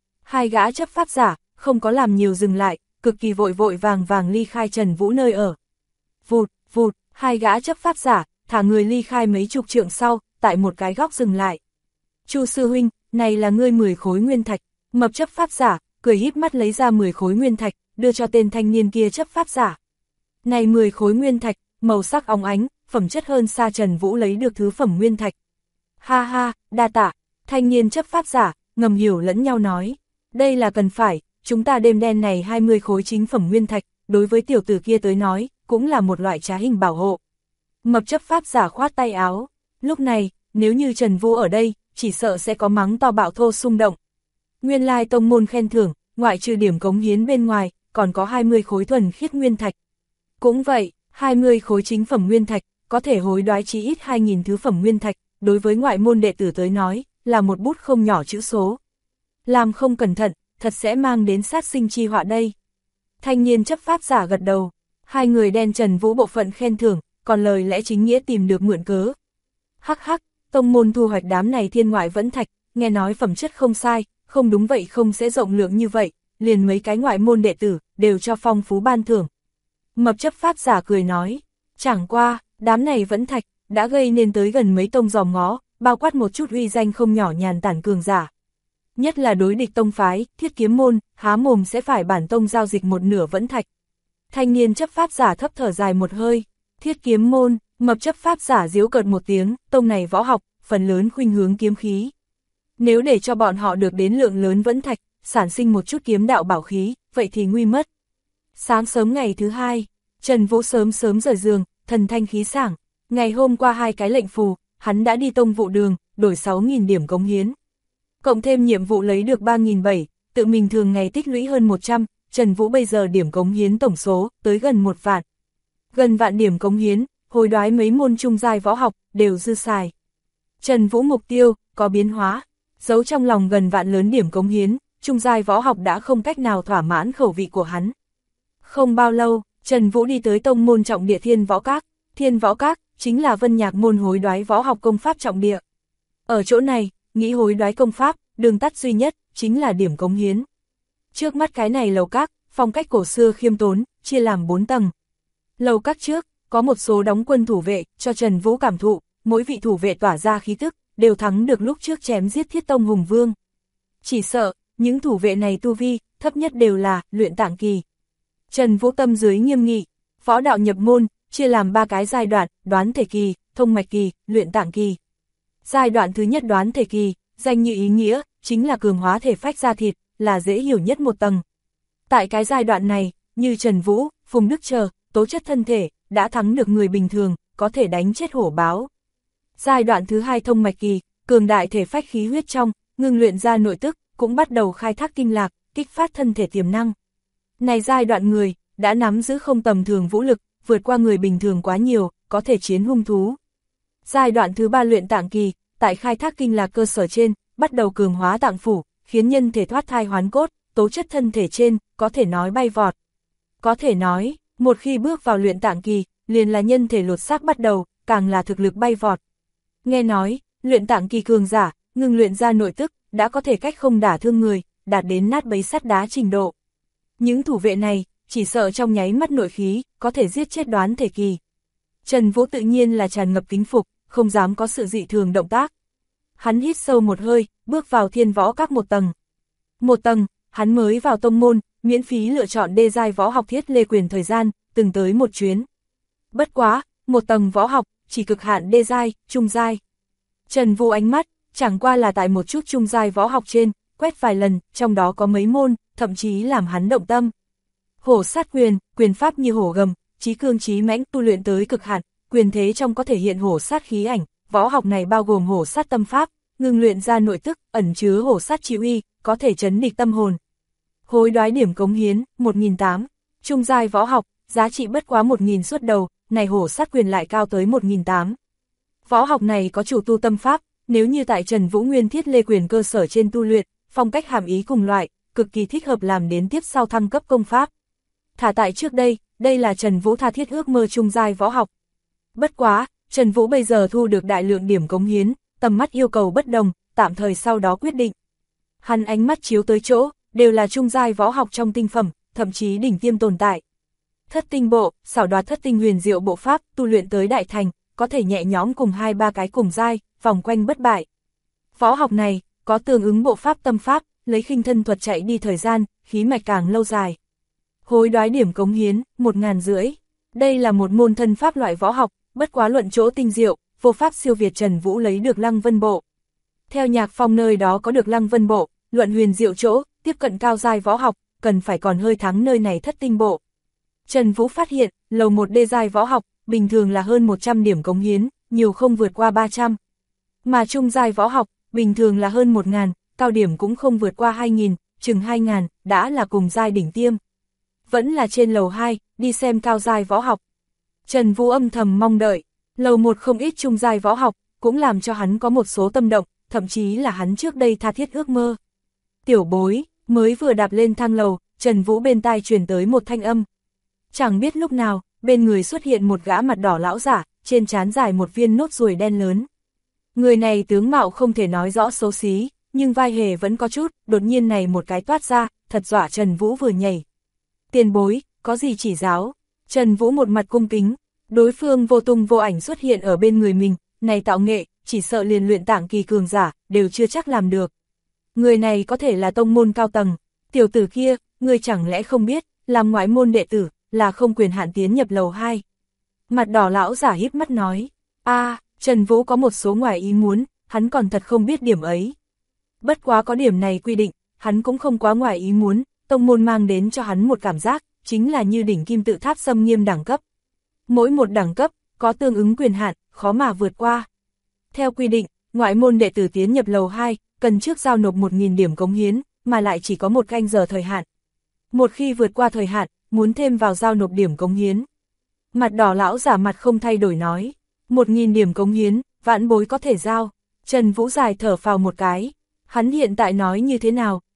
2 gã chấp pháp giả, không có làm nhiều dừng lại, cực kỳ vội vội vàng vàng ly khai Trần Vũ nơi ở. Vụt, vụt, 2 gã chấp pháp giả, thả người ly khai mấy chục trượng sau, tại một cái góc dừng lại. Chu sư huynh, này là ngươi 10 khối nguyên thạch, mập chấp pháp giả, cười híp mắt lấy ra 10 khối nguyên thạch, đưa cho tên thanh niên kia chấp pháp giả. Này 10 khối nguyên thạch, màu sắc óng ánh, phẩm chất hơn xa Trần Vũ lấy được thứ phẩm nguyên thạch. Ha ha, đa tạ, thanh niên chấp pháp giả, ngầm hiểu lẫn nhau nói. Đây là cần phải, chúng ta đêm đen này 20 khối chính phẩm nguyên thạch, đối với tiểu tử kia tới nói, cũng là một loại trá hình bảo hộ. Mập chấp pháp giả khoát tay áo, lúc này, nếu như Trần Vũ ở đây, chỉ sợ sẽ có mắng to bạo thô xung động. Nguyên lai tông môn khen thưởng, ngoại trừ điểm cống hiến bên ngoài, còn có 20 khối thuần khiết nguyên thạch. Cũng vậy, 20 khối chính phẩm nguyên thạch, có thể hối đoái chí ít 2.000 thứ phẩm nguyên thạch, đối với ngoại môn đệ tử tới nói, là một bút không nhỏ chữ số. Làm không cẩn thận, thật sẽ mang đến sát sinh chi họa đây. Thanh niên chấp pháp giả gật đầu, 2 người đen Trần Vũ bộ phận khen thưởng, còn lời lẽ chính nghĩa tìm được mượn cớ. Hắc hắc, tông môn thu hoạch đám này thiên ngoại vẫn thạch, nghe nói phẩm chất không sai, không đúng vậy không sẽ rộng lượng như vậy, liền mấy cái ngoại môn đệ tử, đều cho phong phú ban thưởng. Mập chấp pháp giả cười nói, chẳng qua, đám này vẫn thạch, đã gây nên tới gần mấy tông dòm ngó, bao quát một chút uy danh không nhỏ nhàn tản cường giả. Nhất là đối địch tông phái, Thiết Kiếm môn, há mồm sẽ phải bản tông giao dịch một nửa vẫn thạch. Thanh niên chấp pháp giả thấp thở dài một hơi, Thiết Kiếm môn, mập chấp pháp giả giễu cợt một tiếng, tông này võ học, phần lớn khuynh hướng kiếm khí. Nếu để cho bọn họ được đến lượng lớn vẫn thạch, sản sinh một chút kiếm đạo bảo khí, vậy thì nguy mất. Sáng sớm ngày thứ 2, Trần Vũ sớm rời giường, thần thanh khí sảng. Ngày hôm qua 2 cái lệnh phù, hắn đã đi tông vụ đường, đổi 6.000 điểm cống hiến. Cộng thêm nhiệm vụ lấy được 3.700, tự mình thường ngày tích lũy hơn 100, Trần Vũ bây giờ điểm cống hiến tổng số, tới gần 1 vạn. Gần vạn điểm cống hiến, hối đoái mấy môn trung giai võ học, đều dư xài. Trần Vũ mục tiêu, có biến hóa, giấu trong lòng gần vạn lớn điểm cống hiến, trung giai võ học đã không cách nào thỏa mãn khẩu vị của hắn. Không bao lâu, Trần Vũ đi tới tông môn trọng địa Thiên Võ Các. Thiên Võ Các chính là Vân Nhạc môn hối đoái võ học công pháp trọng địa. Ở chỗ này, nghĩ hối đoái công pháp, đường tắt duy nhất chính là điểm cống hiến. Trước mắt cái này lầu các, phong cách cổ xưa khiêm tốn, chia làm 4 tầng. Lầu các trước, có một số đóng quân thủ vệ, cho Trần Vũ cảm thụ, mỗi vị thủ vệ tỏa ra khí tức, đều thắng được lúc trước chém giết Thiết Tông hùng vương. Chỉ sợ, những thủ vệ này tu vi, thấp nhất đều là luyện tạng kỳ. Trần Vũ tâm dưới nghiêm nghị, võ đạo nhập môn, chia làm 3 cái giai đoạn, đoán thể kỳ, thông mạch kỳ, luyện tạng kỳ. Giai đoạn thứ nhất đoán thể kỳ, danh như ý nghĩa, chính là cường hóa thể phách da thịt, là dễ hiểu nhất một tầng. Tại cái giai đoạn này, như Trần Vũ, Phùng Đức chờ, tố chất thân thể, đã thắng được người bình thường, có thể đánh chết hổ báo. Giai đoạn thứ hai thông mạch kỳ, cường đại thể phách khí huyết trong, ngưng luyện ra nội tức, cũng bắt đầu khai thác kinh lạc, kích phát thân thể tiềm năng. Này giai đoạn người, đã nắm giữ không tầm thường vũ lực, vượt qua người bình thường quá nhiều, có thể chiến hung thú. Giai đoạn thứ ba luyện tạng kỳ, tại khai thác kinh lạc cơ sở trên, bắt đầu cường hóa tạng phủ, khiến nhân thể thoát thai hoán cốt, tố chất thân thể trên, có thể nói bay vọt. Có thể nói, một khi bước vào luyện tạng kỳ, liền là nhân thể lột xác bắt đầu, càng là thực lực bay vọt. Nghe nói, luyện tạng kỳ cường giả, ngưng luyện ra nội tức, đã có thể cách không đả thương người, đạt đến nát bấy sắt đá trình độ. Những thủ vệ này, chỉ sợ trong nháy mắt nội khí, có thể giết chết đoán thể kỳ. Trần Vũ tự nhiên là tràn ngập kính phục, không dám có sự dị thường động tác. Hắn hít sâu một hơi, bước vào Thiên Võ Các một tầng. Một tầng, hắn mới vào tông môn, miễn phí lựa chọn đê giai võ học thiết lê quyền thời gian, từng tới một chuyến. Bất quá, một tầng võ học, chỉ cực hạn đê giai, trung giai. Trần Vũ ánh mắt, chẳng qua là tại một chút trung giai võ học trên, quét vài lần, trong đó có mấy môn, thậm chí làm hắn động tâm. Hổ sát quyền, quyền pháp như hổ gầm, chí cương chí mãnh, tu luyện tới cực hạn, quyền thế trong có thể hiện hổ sát khí ảnh, võ học này bao gồm hổ sát tâm pháp, ngưng luyện ra nội tức, ẩn chứa hổ sát chi uy, có thể trấn địch tâm hồn. Hối đoái điểm cống hiến, 1.800, trung giai võ học, giá trị bất quá 1.000 suất đầu, này hổ sát quyền lại cao tới 1.800. Võ học này có chủ tu tâm pháp, nếu như tại Trần Vũ Nguyên thiết lê quyền cơ sở trên tu luyện, phong cách hàm ý cùng loại, cực kỳ thích hợp làm đến tiếp sau thăng cấp công pháp. Thả tại trước đây, đây là Trần Vũ tha thiết ước mơ trung giai võ học. Bất quá, Trần Vũ bây giờ thu được đại lượng điểm cống hiến, tầm mắt yêu cầu bất đồng, tạm thời sau đó quyết định. Hắn ánh mắt chiếu tới chỗ, đều là trung giai võ học trong tinh phẩm, thậm chí đỉnh tiêm tồn tại. Thất tinh bộ, xảo đoạt thất tinh huyền diệu bộ pháp, tu luyện tới đại thành, có thể nhẹ nhõm cùng 2-3 cái cùng giai, vòng quanh bất bại. Võ học này, có tương ứng bộ pháp tâm pháp, lấy khinh thân thuật chạy đi thời gian, khí mạch càng lâu dài. Hối đoái điểm cống hiến, 1.500. Đây là một môn thân pháp loại võ học, bất quá luận chỗ tinh diệu, vô pháp siêu việt Trần Vũ lấy được Lăng Vân Bộ. Theo Nhạc Phong nơi đó có được Lăng Vân Bộ, luận huyền diệu chỗ, tiếp cận cao giai võ học, cần phải còn hơi thắng nơi này thất tinh bộ. Trần Vũ phát hiện, lầu 1 đê giai võ học, bình thường là hơn 100 điểm cống hiến, nhiều không vượt qua 300. Mà trung giai võ học, bình thường là hơn 1.000, cao điểm cũng không vượt qua 2.000, chừng 2.000, đã là cùng giai đỉnh tiêm. Vẫn là trên lầu 2, đi xem cao giai võ học. Trần Vũ âm thầm mong đợi, lầu 1 không ít trung giai võ học, cũng làm cho hắn có một số tâm động, thậm chí là hắn trước đây tha thiết ước mơ. Tiểu bối, mới vừa đạp lên thang lầu, Trần Vũ bên tai truyền tới một thanh âm. Chẳng biết lúc nào, bên người xuất hiện một gã mặt đỏ lão giả, trên trán dài một viên nốt ruồi đen lớn. Người này tướng mạo không thể nói rõ xấu xí, nhưng vai hề vẫn có chút, đột nhiên này một cái toát ra, thật dọa Trần Vũ vừa nhảy. Tiền bối, có gì chỉ giáo? Trần Vũ một mặt cung kính, đối phương vô tung vô ảnh xuất hiện ở bên người mình, này tạo nghệ, chỉ sợ liền luyện tạng kỳ cường giả, đều chưa chắc làm được. Người này có thể là tông môn cao tầng, tiểu tử kia, người chẳng lẽ không biết, làm ngoại môn đệ tử, là không quyền hạn tiến nhập lầu 2. Mặt đỏ lão giả híp mắt nói, Trần Vũ có một số ngoài ý muốn, hắn còn thật không biết điểm ấy. Bất quá có điểm này quy định, hắn cũng không quá ngoài ý muốn, tông môn mang đến cho hắn một cảm giác, chính là như đỉnh kim tự tháp xâm nghiêm đẳng cấp. Mỗi một đẳng cấp, có tương ứng quyền hạn, khó mà vượt qua. Theo quy định, ngoại môn đệ tử tiến nhập lầu 2, cần trước giao nộp 1.000 điểm cống hiến, mà lại chỉ có một canh giờ thời hạn. Một khi vượt qua thời hạn, muốn thêm vào giao nộp điểm cống hiến. Mặt đỏ lão giả mặt không thay đổi nói, 1.000 điểm cống hiến, vãn bối có thể giao. Trần Vũ dài thở phào một cái, hắn hiện tại nói như thế nào,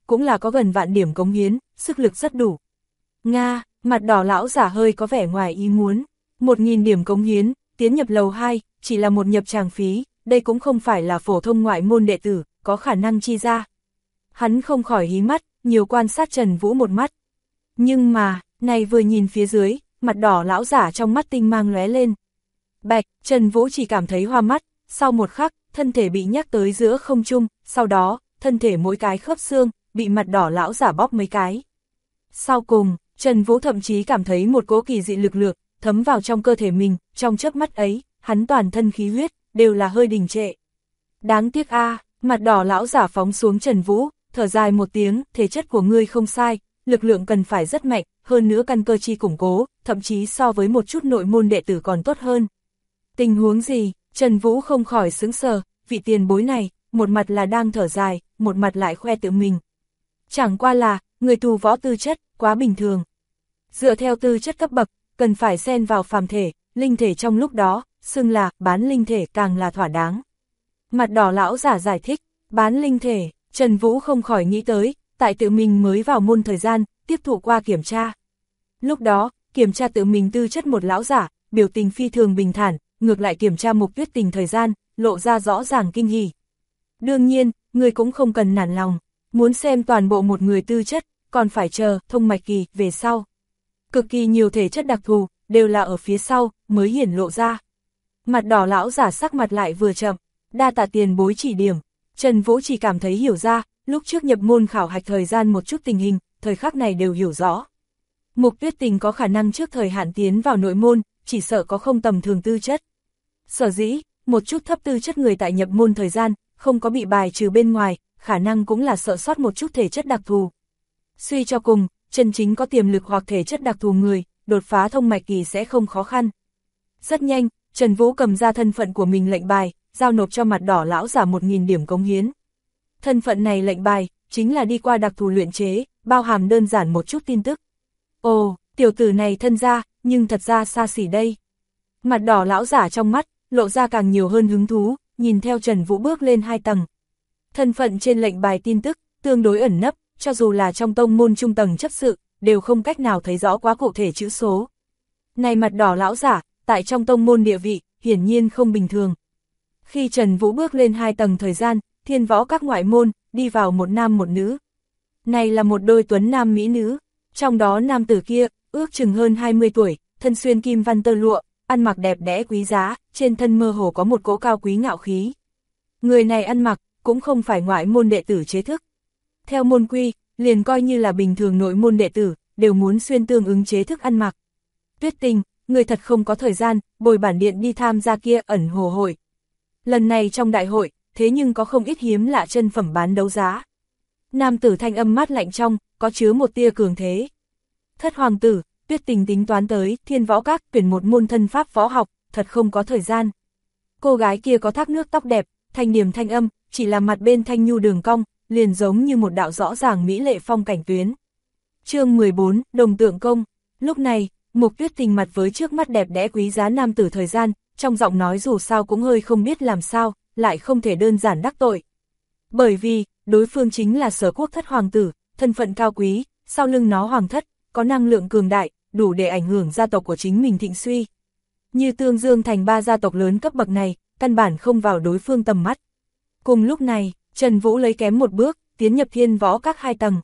cũng là có gần vạn điểm cống hiến, sức lực rất đủ. Nga, mặt đỏ lão giả hơi có vẻ ngoài ý muốn, 1000 điểm cống hiến, tiến nhập lầu 2, chỉ là một nhập tràng phí, đây cũng không phải là phổ thông ngoại môn đệ tử, có khả năng chi ra. Hắn không khỏi hí mắt, nhiều quan sát Trần Vũ một mắt. Nhưng mà, này vừa nhìn phía dưới, mặt đỏ lão giả trong mắt tinh mang lóe lên. Bạch, Trần Vũ chỉ cảm thấy hoa mắt, sau một khắc, thân thể bị nhắc tới giữa không trung, sau đó, thân thể mỗi cái khớp xương, bị mặt đỏ lão giả bóp mấy cái. Sau cùng, Trần Vũ thậm chí cảm thấy một cỗ kỳ dị lực lượng thấm vào trong cơ thể mình, trong chớp mắt ấy, hắn toàn thân khí huyết, đều là hơi đình trệ. Đáng tiếc a, mặt đỏ lão giả phóng xuống Trần Vũ, thở dài một tiếng, thể chất của ngươi không sai, lực lượng cần phải rất mạnh, hơn nữa căn cơ chi củng cố, thậm chí so với một chút nội môn đệ tử còn tốt hơn. Tình huống gì? Trần Vũ không khỏi sững sờ, vị tiền bối này, một mặt là đang thở dài, một mặt lại khoe tự mình. Chẳng qua là, người tu võ tư chất, quá bình thường. Dựa theo tư chất cấp bậc, cần phải xen vào phàm thể, linh thể trong lúc đó, xưng là bán linh thể càng là thỏa đáng. Mặt đỏ lão giả giải thích, bán linh thể, Trần Vũ không khỏi nghĩ tới, tại tự mình mới vào môn thời gian, tiếp thụ qua kiểm tra. Lúc đó, kiểm tra tự mình tư chất một lão giả, biểu tình phi thường bình thản, ngược lại kiểm tra Mục Tuyết Tình thời gian, lộ ra rõ ràng kinh hỉ. Đương nhiên, người cũng không cần nản lòng, muốn xem toàn bộ một người tư chất, còn phải chờ thông mạch kỳ về sau. Cực kỳ nhiều thể chất đặc thù, đều là ở phía sau, mới hiển lộ ra. Mặt đỏ lão giả sắc mặt lại vừa chậm, đa tạ tiền bối chỉ điểm. Trần Vũ chỉ cảm thấy hiểu ra, lúc trước nhập môn khảo hạch thời gian một chút tình hình, thời khắc này đều hiểu rõ. Mục Tuyết Tình có khả năng trước thời hạn tiến vào nội môn, chỉ sợ có không tầm thường tư chất. Sở dĩ, một chút thấp tư chất người tại nhập môn thời gian, không có bị bài trừ bên ngoài, khả năng cũng là sợ sót một chút thể chất đặc thù. Suy cho cùng, chân chính có tiềm lực hoặc thể chất đặc thù người, đột phá thông mạch kỳ sẽ không khó khăn. Rất nhanh, Trần Vũ cầm ra thân phận của mình lệnh bài, giao nộp cho mặt đỏ lão giả 1000 điểm cống hiến. Thân phận này lệnh bài, chính là đi qua đặc thù luyện chế, bao hàm đơn giản một chút tin tức. Ồ, tiểu tử này thân ra, nhưng thật ra xa xỉ đây. Mặt đỏ lão giả trong mắt, lộ ra càng nhiều hơn hứng thú, nhìn theo Trần Vũ bước lên 2 tầng. Thân phận trên lệnh bài tin tức, tương đối ẩn nấp, cho dù là trong tông môn trung tầng chấp sự, đều không cách nào thấy rõ quá cụ thể chữ số. Này mặt đỏ lão giả, tại trong tông môn địa vị, hiển nhiên không bình thường. Khi Trần Vũ bước lên 2 tầng thời gian, thiên võ các ngoại môn, đi vào một nam một nữ. Này là một đôi tuấn nam mỹ nữ, trong đó nam tử kia, ước chừng hơn 20 tuổi, thân xuyên kim văn tơ lụa, ăn mặc đẹp đẽ quý giá, trên thân mơ hồ có một cỗ cao quý ngạo khí. Người này ăn mặc, cũng không phải ngoại môn đệ tử chế thức. Theo môn quy, liền coi như là bình thường nội môn đệ tử, đều muốn xuyên tương ứng chế thức ăn mặc. Tuyết Tình, người thật không có thời gian, bồi bản điện đi tham gia kia ẩn hồ hội. Lần này trong đại hội, thế nhưng có không ít hiếm lạ chân phẩm bán đấu giá. Nam tử thanh âm mát lạnh trong, có chứa một tia cường thế. Thất hoàng tử, Tuyết Tình tính toán tới thiên võ các tuyển một môn thân pháp võ học, thật không có thời gian. Cô gái kia có thác nước tóc đẹp, thanh điềm thanh âm, chỉ là mặt bên thanh nhu đường cong, liền giống như một đạo rõ ràng mỹ lệ phong cảnh tuyến. Chương 14, Đồng Tượng Công. Lúc này, Mục Tuyết Tình mặt với trước mắt đẹp đẽ quý giá nam tử thời gian, trong giọng nói dù sao cũng hơi không biết làm sao, lại không thể đơn giản đắc tội. Bởi vì, đối phương chính là Sở Quốc thất hoàng tử, thân phận cao quý, sau lưng nó hoàng thất, có năng lượng cường đại, đủ để ảnh hưởng gia tộc của chính mình thịnh suy. Như Tương Dương thành 3 gia tộc lớn cấp bậc này, căn bản không vào đối phương tầm mắt. Cùng lúc này, Trần Vũ lấy kém một bước, tiến nhập thiên võ các 2 tầng.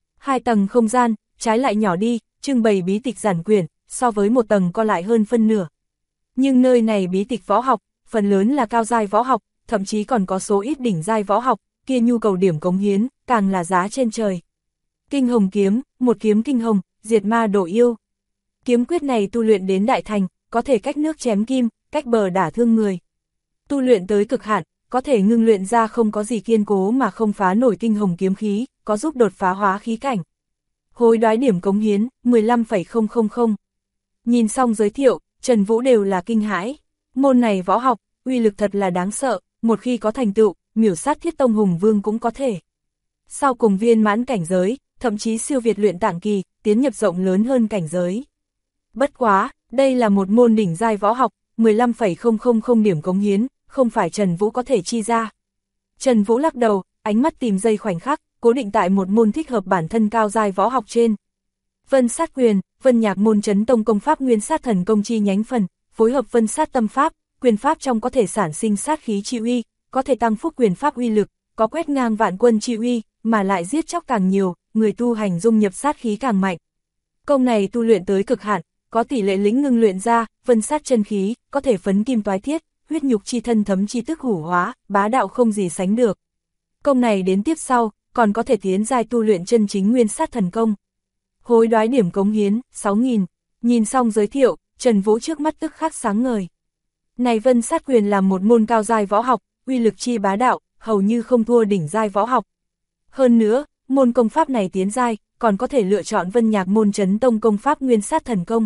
2 tầng không gian, trái lại nhỏ đi, trưng bày bí tịch giản quyển, so với 1 tầng co lại hơn phân nửa. Nhưng nơi này bí tịch võ học, phần lớn là cao giai võ học, thậm chí còn có số ít đỉnh giai võ học, kia nhu cầu điểm cống hiến, càng là giá trên trời. Kinh hồng kiếm, một kiếm kinh hồng, diệt ma đổ yêu. Kiếm quyết này tu luyện đến đại thành, có thể cách nước chém kim, cách bờ đả thương người. Tu luyện tới cực hạn, có thể ngưng luyện ra không có gì kiên cố mà không phá nổi kinh hồng kiếm khí, có giúp đột phá hóa khí cảnh. Hối đoái điểm cống hiến, 15,000. Nhìn xong giới thiệu, Trần Vũ đều là kinh hãi. Môn này võ học, uy lực thật là đáng sợ, một khi có thành tựu, miểu sát Thiết Tông Hùng Vương cũng có thể. Sau cùng viên mãn cảnh giới, thậm chí siêu việt luyện tạng kỳ, tiến nhập rộng lớn hơn cảnh giới. Bất quá, đây là một môn đỉnh giai võ học, 15,000 điểm cống hiến, không phải Trần Vũ có thể chi ra. Trần Vũ lắc đầu, ánh mắt tìm giây khoảnh khắc, cố định tại một môn thích hợp bản thân cao giai võ học trên. Vân sát quyền, Vân Nhạc môn chấn tông công pháp nguyên sát thần công chi nhánh phần, phối hợp vân sát tâm pháp, quyền pháp trong có thể sản sinh sát khí chi uy, có thể tăng phúc quyền pháp uy lực, có quét ngang vạn quân chi uy, mà lại giết chóc càng nhiều, người tu hành dung nhập sát khí càng mạnh. Công này tu luyện tới cực hạn, có tỷ lệ lĩnh ngưng luyện ra, vân sát chân khí, có thể phấn kim toái thiết, huyết nhục chi thân thấm chi tức hủ hóa, bá đạo không gì sánh được. Công này đến tiếp sau, còn có thể tiến giai tu luyện chân chính nguyên sát thần công. Hối đoái điểm cống hiến, 6.000, nhìn xong giới thiệu, Trần Vũ trước mắt tức khắc sáng ngời. Này vân sát quyền là một môn cao giai võ học, uy lực chi bá đạo, hầu như không thua đỉnh giai võ học. Hơn nữa, môn công pháp này tiến giai, còn có thể lựa chọn Vân Nhạc môn chấn tông công pháp nguyên sát thần công.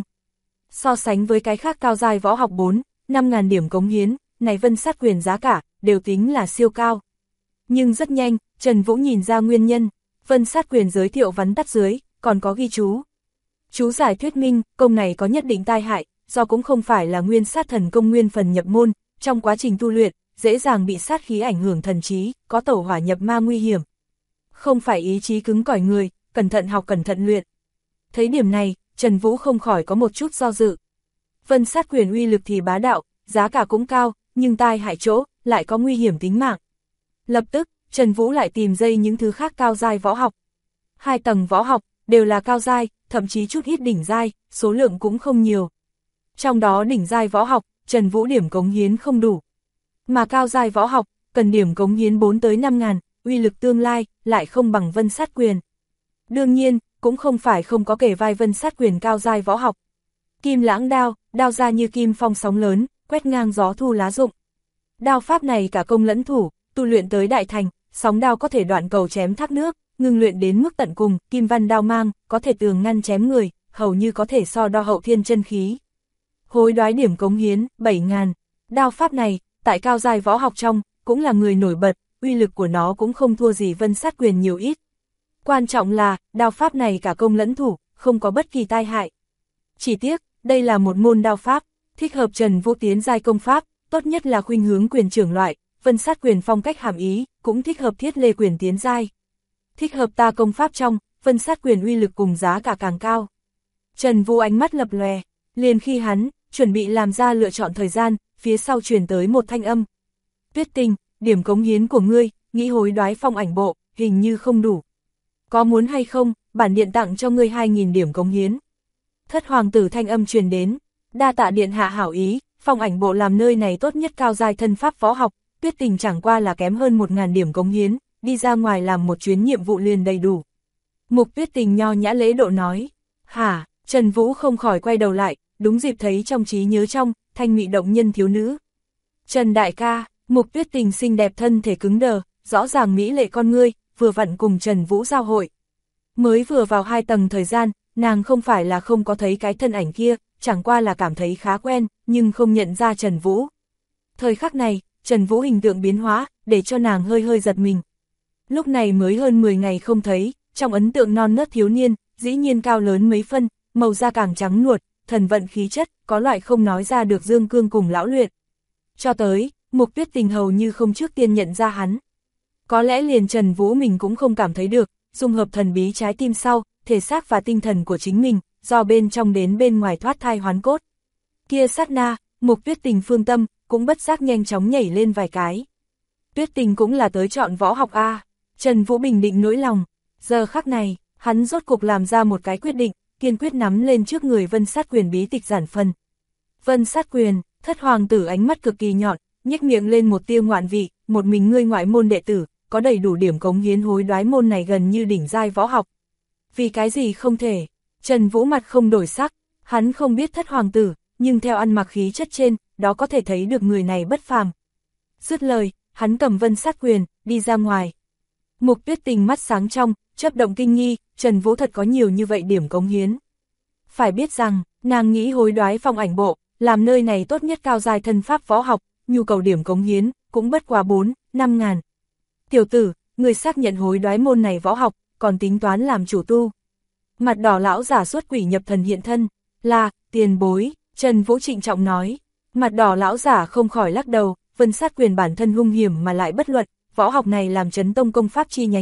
So sánh với cái khác cao giai võ học 4-5.000 điểm cống hiến, này vân sát quyền giá cả, đều tính là siêu cao. Nhưng rất nhanh, Trần Vũ nhìn ra nguyên nhân, vân sát quyền giới thiệu vắn tắt dưới, còn có ghi chú. Chú giải thuyết minh, công này có nhất định tai hại, do cũng không phải là nguyên sát thần công nguyên phần nhập môn, trong quá trình tu luyện, dễ dàng bị sát khí ảnh hưởng thần trí, có tẩu hỏa nhập ma nguy hiểm. Không phải ý chí cứng cỏi người, cẩn thận học cẩn thận luyện. Thấy điểm này, Trần Vũ không khỏi có một chút do dự. Vân sát quyền uy lực thì bá đạo, giá cả cũng cao, nhưng tai hại chỗ, lại có nguy hiểm tính mạng. Lập tức, Trần Vũ lại tìm dây những thứ khác cao giai võ học. 2 tầng võ học, đều là cao giai, thậm chí chút ít đỉnh giai, số lượng cũng không nhiều. Trong đó đỉnh giai võ học, Trần Vũ điểm cống hiến không đủ. Mà cao giai võ học, cần điểm cống hiến 4 tới 5.000, uy lực tương lai, lại không bằng vân sát quyền. Đương nhiên, cũng không phải không có kể vai vân sát quyền cao giai võ học. Kim lãng đao, đao ra như kim phong sóng lớn, quét ngang gió thu lá rụng. Đao pháp này cả công lẫn thủ, tu luyện tới đại thành, sóng đao có thể đoạn cầu chém thác nước, ngưng luyện đến mức tận cùng, kim văn đao mang, có thể tường ngăn chém người, hầu như có thể so đo hậu thiên chân khí. Hối đoái điểm cống hiến, 7.000. Đao pháp này, tại cao giai võ học trong, cũng là người nổi bật, uy lực của nó cũng không thua gì vân sát quyền nhiều ít. Quan trọng là, đao pháp này cả công lẫn thủ, không có bất kỳ tai hại. Chỉ tiếc, đây là một môn đao pháp, thích hợp Trần Vũ tiến giai công pháp, tốt nhất là khuynh hướng quyền trưởng loại, vân sát quyền phong cách hàm ý, cũng thích hợp thiết lê quyền tiến giai. Thích hợp ta công pháp trong, vân sát quyền uy lực cùng giá cả càng cao. Trần Vũ ánh mắt lập lòe, liền khi hắn chuẩn bị làm ra lựa chọn thời gian, phía sau truyền tới một thanh âm. Tuyết Tình, điểm cống hiến của ngươi, nghĩ hối đoái phong ảnh bộ, hình như không đủ. Có muốn hay không, bản điện tặng cho ngươi 2.000 điểm cống hiến. Thất hoàng tử thanh âm truyền đến, đa tạ điện hạ hảo ý, phong ảnh bộ làm nơi này tốt nhất cao giai thân pháp võ học, Tuyết Tình chẳng qua là kém hơn 1.000 điểm cống hiến, đi ra ngoài làm một chuyến nhiệm vụ liền đầy đủ. Mục Tuyết Tình nho nhã lễ độ nói, hả, Trần Vũ không khỏi quay đầu lại, đúng dịp thấy trong trí nhớ trong, thanh mị động nhân thiếu nữ. Trần đại ca, Mục Tuyết Tình xinh đẹp thân thể cứng đờ, rõ ràng mỹ lệ con ngươi, vừa vặn cùng Trần Vũ giao hội. Mới vừa vào 2 tầng thời gian, nàng không phải là không có thấy cái thân ảnh kia, chẳng qua là cảm thấy khá quen, nhưng không nhận ra Trần Vũ. Thời khắc này, Trần Vũ hình tượng biến hóa, để cho nàng hơi hơi giật mình. Lúc này mới hơn 10 ngày không thấy, trong ấn tượng non nớt thiếu niên, dĩ nhiên cao lớn mấy phân, màu da càng trắng nuột, thần vận khí chất, có loại không nói ra được dương cương cùng lão luyện. Cho tới, Mục Tuyết Tình hầu như không trước tiên nhận ra hắn. Có lẽ liền Trần Vũ mình cũng không cảm thấy được, dung hợp thần bí trái tim sau, thể xác và tinh thần của chính mình, do bên trong đến bên ngoài thoát thai hoán cốt. Kia sát na, Mục Tuyết Tình phương tâm, cũng bất giác nhanh chóng nhảy lên vài cái. Tuyết Tình cũng là tới chọn võ học A, Trần Vũ bình định nỗi lòng, giờ khắc này, hắn rốt cục làm ra một cái quyết định, kiên quyết nắm lên trước người vân sát quyền bí tịch giản phần. Vân sát quyền, thất hoàng tử ánh mắt cực kỳ nhọn, nhếch miệng lên một tia ngoạn vị, một mình ngươi ngoại môn đệ tử, có đầy đủ điểm cống hiến hối đoái môn này gần như đỉnh giai võ học. Vì cái gì không thể? Trần Vũ mặt không đổi sắc, hắn không biết thất hoàng tử, nhưng theo ăn mặc khí chất trên, đó có thể thấy được người này bất phàm. Dứt lời, hắn cầm vân sát quyền, đi ra ngoài. Mục Tuyết Tình mắt sáng trong, chớp động kinh nghi, Trần Vũ thật có nhiều như vậy điểm cống hiến. Phải biết rằng, nàng nghĩ hối đoái phong ảnh bộ, làm nơi này tốt nhất cao giai thân pháp võ học, nhu cầu điểm cống hiến, cũng bất quá 4-5.000. Tiểu tử, người xác nhận hối đoái môn này võ học, còn tính toán làm chủ tu. Mặt đỏ lão giả xuất quỷ nhập thần hiện thân, là, tiền bối, Trần Vũ trịnh trọng nói. Mặt đỏ lão giả không khỏi lắc đầu, vân sát quyền bản thân hung hiểm mà lại bất luật, võ học này làm chấn tông công pháp chi nhánh phần,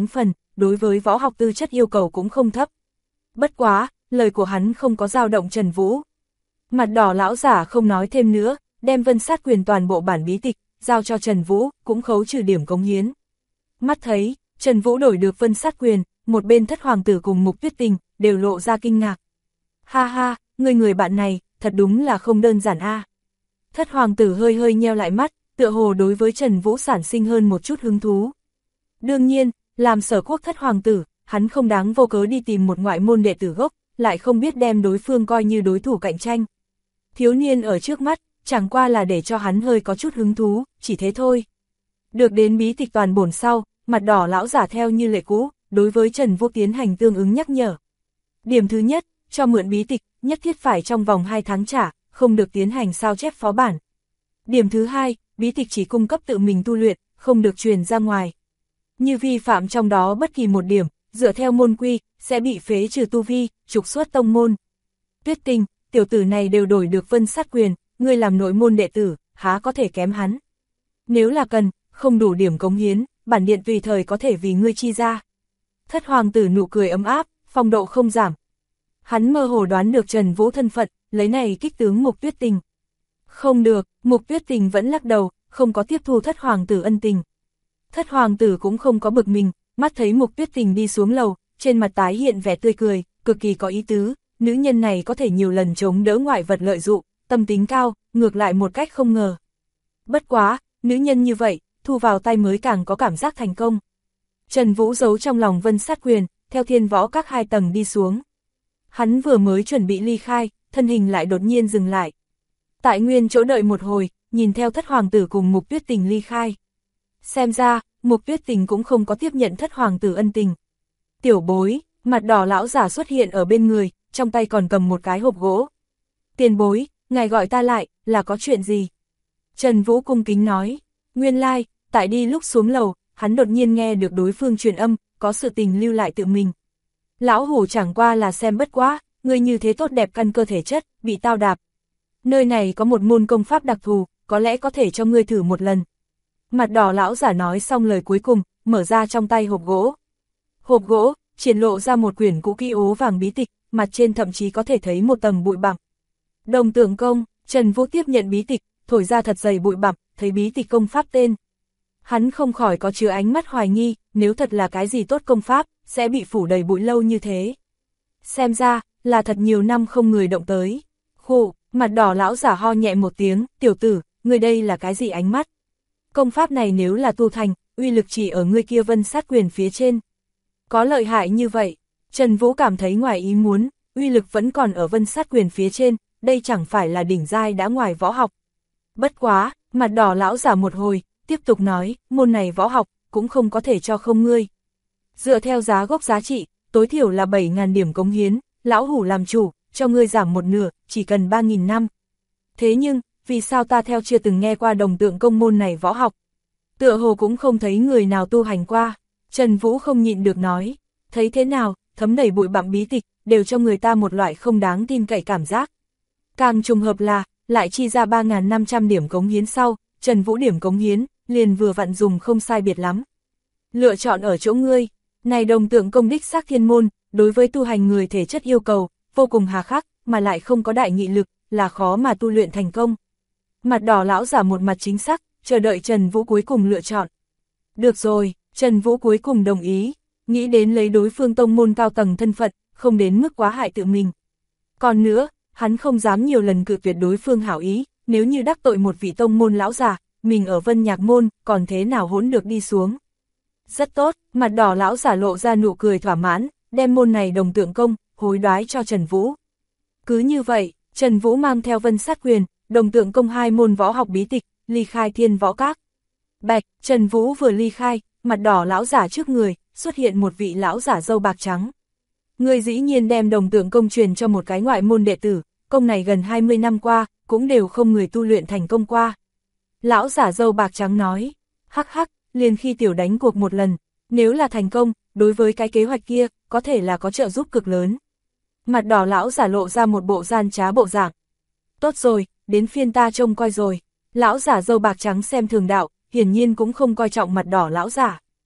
đối với võ học tư chất yêu cầu cũng không thấp. Bất quá, lời của hắn không có dao động Trần Vũ. Mặt đỏ lão giả không nói thêm nữa, đem Vân Sát Quyền toàn bộ bản bí tịch, giao cho Trần Vũ, cũng khấu trừ điểm cống hiến. Mắt thấy, Trần Vũ đổi được Vân Sát Quyền, một bên Thất Hoàng tử cùng Mục Tuyết Tình, đều lộ ra kinh ngạc. Ha ha, người bạn này, thật đúng là không đơn giản a. Thất Hoàng tử hơi hơi nheo lại mắt, tựa hồ đối với Trần Vũ sản sinh hơn một chút hứng thú. Đương nhiên, làm Sở Quốc Thất Hoàng tử, hắn không đáng vô cớ đi tìm một ngoại môn đệ tử gốc, lại không biết đem đối phương coi như đối thủ cạnh tranh. Thiếu niên ở trước mắt, chẳng qua là để cho hắn hơi có chút hứng thú, chỉ thế thôi. Được đến bí tịch toàn bổn sau, mặt đỏ lão giả theo như lệ cũ, đối với Trần Vũ tiến hành tương ứng nhắc nhở. Điểm thứ nhất, cho mượn bí tịch, nhất thiết phải trong vòng 2 tháng trả, không được tiến hành sao chép phó bản. Điểm thứ hai, bí tịch chỉ cung cấp tự mình tu luyện, không được truyền ra ngoài. Như vi phạm trong đó bất kỳ một điểm, dựa theo môn quy, sẽ bị phế trừ tu vi, trục xuất tông môn. Tuyết Tình, tiểu tử này đều đổi được Vân Sát Quyền, ngươi làm nội môn đệ tử, há có thể kém hắn. Nếu là cần, không đủ điểm cống hiến, bản điện tùy thời có thể vì ngươi chi ra. Thất Hoàng tử nụ cười ấm áp, phong độ không giảm. Hắn mơ hồ đoán được Trần Vũ thân phận, lấy này kích tướng Mục Tuyết Tình. Không được, Mục Tuyết Tình vẫn lắc đầu, không có tiếp thu Thất Hoàng tử ân tình. Thất Hoàng tử cũng không có bực mình, mắt thấy Mục Tuyết Tình đi xuống lầu, trên mặt tái hiện vẻ tươi cười, cực kỳ có ý tứ, nữ nhân này có thể nhiều lần chống đỡ ngoại vật lợi dụng, tâm tính cao, ngược lại một cách không ngờ. Bất quá, nữ nhân như vậy, thu vào tay mới càng có cảm giác thành công. Trần Vũ giấu trong lòng Vân Sát Quyền, theo Thiên Võ Các 2 tầng đi xuống. Hắn vừa mới chuẩn bị ly khai, thân hình lại đột nhiên dừng lại. Tại nguyên chỗ đợi một hồi, nhìn theo Thất Hoàng tử cùng Mục Tuyết Tình ly khai. Xem ra, Mục Tuyết Tình cũng không có tiếp nhận Thất Hoàng tử ân tình. Tiểu bối, mặt đỏ lão giả xuất hiện ở bên người, trong tay còn cầm một cái hộp gỗ. Tiền bối, ngài gọi ta lại, là có chuyện gì? Trần Vũ cung kính nói, nguyên lai, tại đi lúc xuống lầu, hắn đột nhiên nghe được đối phương truyền âm, có sự tình lưu lại tự mình. Lão hủ chẳng qua là xem bất quá, người như thế tốt đẹp căn cơ thể chất, bị tao đạp. Nơi này có một môn công pháp đặc thù, có lẽ có thể cho ngươi thử một lần. Mặt đỏ lão giả nói xong lời cuối cùng, mở ra trong tay hộp gỗ. Hộp gỗ, triển lộ ra một quyển cũ kỹ ố vàng bí tịch, mặt trên thậm chí có thể thấy một tầng bụi bặm. Đồng Tượng Công, Trần Vũ tiếp nhận bí tịch, thổi ra thật dày bụi bặm, thấy bí tịch công pháp tên. Hắn không khỏi có chứa ánh mắt hoài nghi, nếu thật là cái gì tốt công pháp, sẽ bị phủ đầy bụi lâu như thế. Xem ra, là thật nhiều năm không người động tới. Khụ, mặt đỏ lão giả ho nhẹ một tiếng, tiểu tử, người đây là cái gì ánh mắt? Công pháp này nếu là tu thành, uy lực chỉ ở ngươi kia Vân Sát Quyền phía trên. Có lợi hại như vậy, Trần Vũ cảm thấy ngoài ý muốn, uy lực vẫn còn ở Vân Sát Quyền phía trên, đây chẳng phải là đỉnh giai đã ngoài võ học. Bất quá, mặt đỏ lão giả một hồi, tiếp tục nói, môn này võ học, cũng không có thể cho không ngươi. Dựa theo giá gốc giá trị, tối thiểu là 7.000 điểm cống hiến, lão hủ làm chủ, cho ngươi giảm một nửa, chỉ cần 3.000 năm. Thế nhưng, vì sao ta theo chưa từng nghe qua Đồng Tượng Công môn này võ học? Tựa hồ cũng không thấy người nào tu hành qua. Trần Vũ không nhịn được nói, thấy thế nào, thấm đầy bụi bặm bí tịch, đều cho người ta một loại không đáng tin cậy cảm giác. Càng trùng hợp là, lại chi ra 3.500 điểm cống hiến sau, Trần Vũ điểm cống hiến, liền vừa vặn dùng không sai biệt lắm. Lựa chọn ở chỗ ngươi, này Đồng Tượng Công đích xác thiên môn, đối với tu hành người thể chất yêu cầu, vô cùng hà khắc, mà lại không có đại nghị lực, là khó mà tu luyện thành công. Mặt đỏ lão giả một mặt chính xác, chờ đợi Trần Vũ cuối cùng lựa chọn. Được rồi, Trần Vũ cuối cùng đồng ý, nghĩ đến lấy đối phương tông môn cao tầng thân phận, không đến mức quá hại tự mình. Còn nữa, hắn không dám nhiều lần cự tuyệt đối phương hảo ý, nếu như đắc tội một vị tông môn lão già, mình ở Vân Nhạc Môn, còn thế nào hỗn được đi xuống. Rất tốt, mặt đỏ lão giả lộ ra nụ cười thỏa mãn, đem môn này Đồng Tượng Công, hối đoái cho Trần Vũ. Cứ như vậy, Trần Vũ mang theo Vân Sát Quyền, Đồng Tượng Công 2 môn võ học bí tịch, ly khai Thiên Võ Các. Bạch, Trần Vũ vừa ly khai, mặt đỏ lão giả trước người, xuất hiện một vị lão giả râu bạc trắng. Người dĩ nhiên đem Đồng Tượng Công truyền cho một cái ngoại môn đệ tử, công này gần 20 năm qua, cũng đều không người tu luyện thành công qua. Lão giả râu bạc trắng nói, hắc hắc, liền khi tiểu đánh cuộc một lần, nếu là thành công, đối với cái kế hoạch kia, có thể là có trợ giúp cực lớn. Mặt đỏ lão giả lộ ra một bộ gian trá bộ dạng. Tốt rồi, đến phiên ta trông coi rồi. Lão giả râu bạc trắng xem thường đạo, hiển nhiên cũng không coi trọng mặt đỏ lão giả.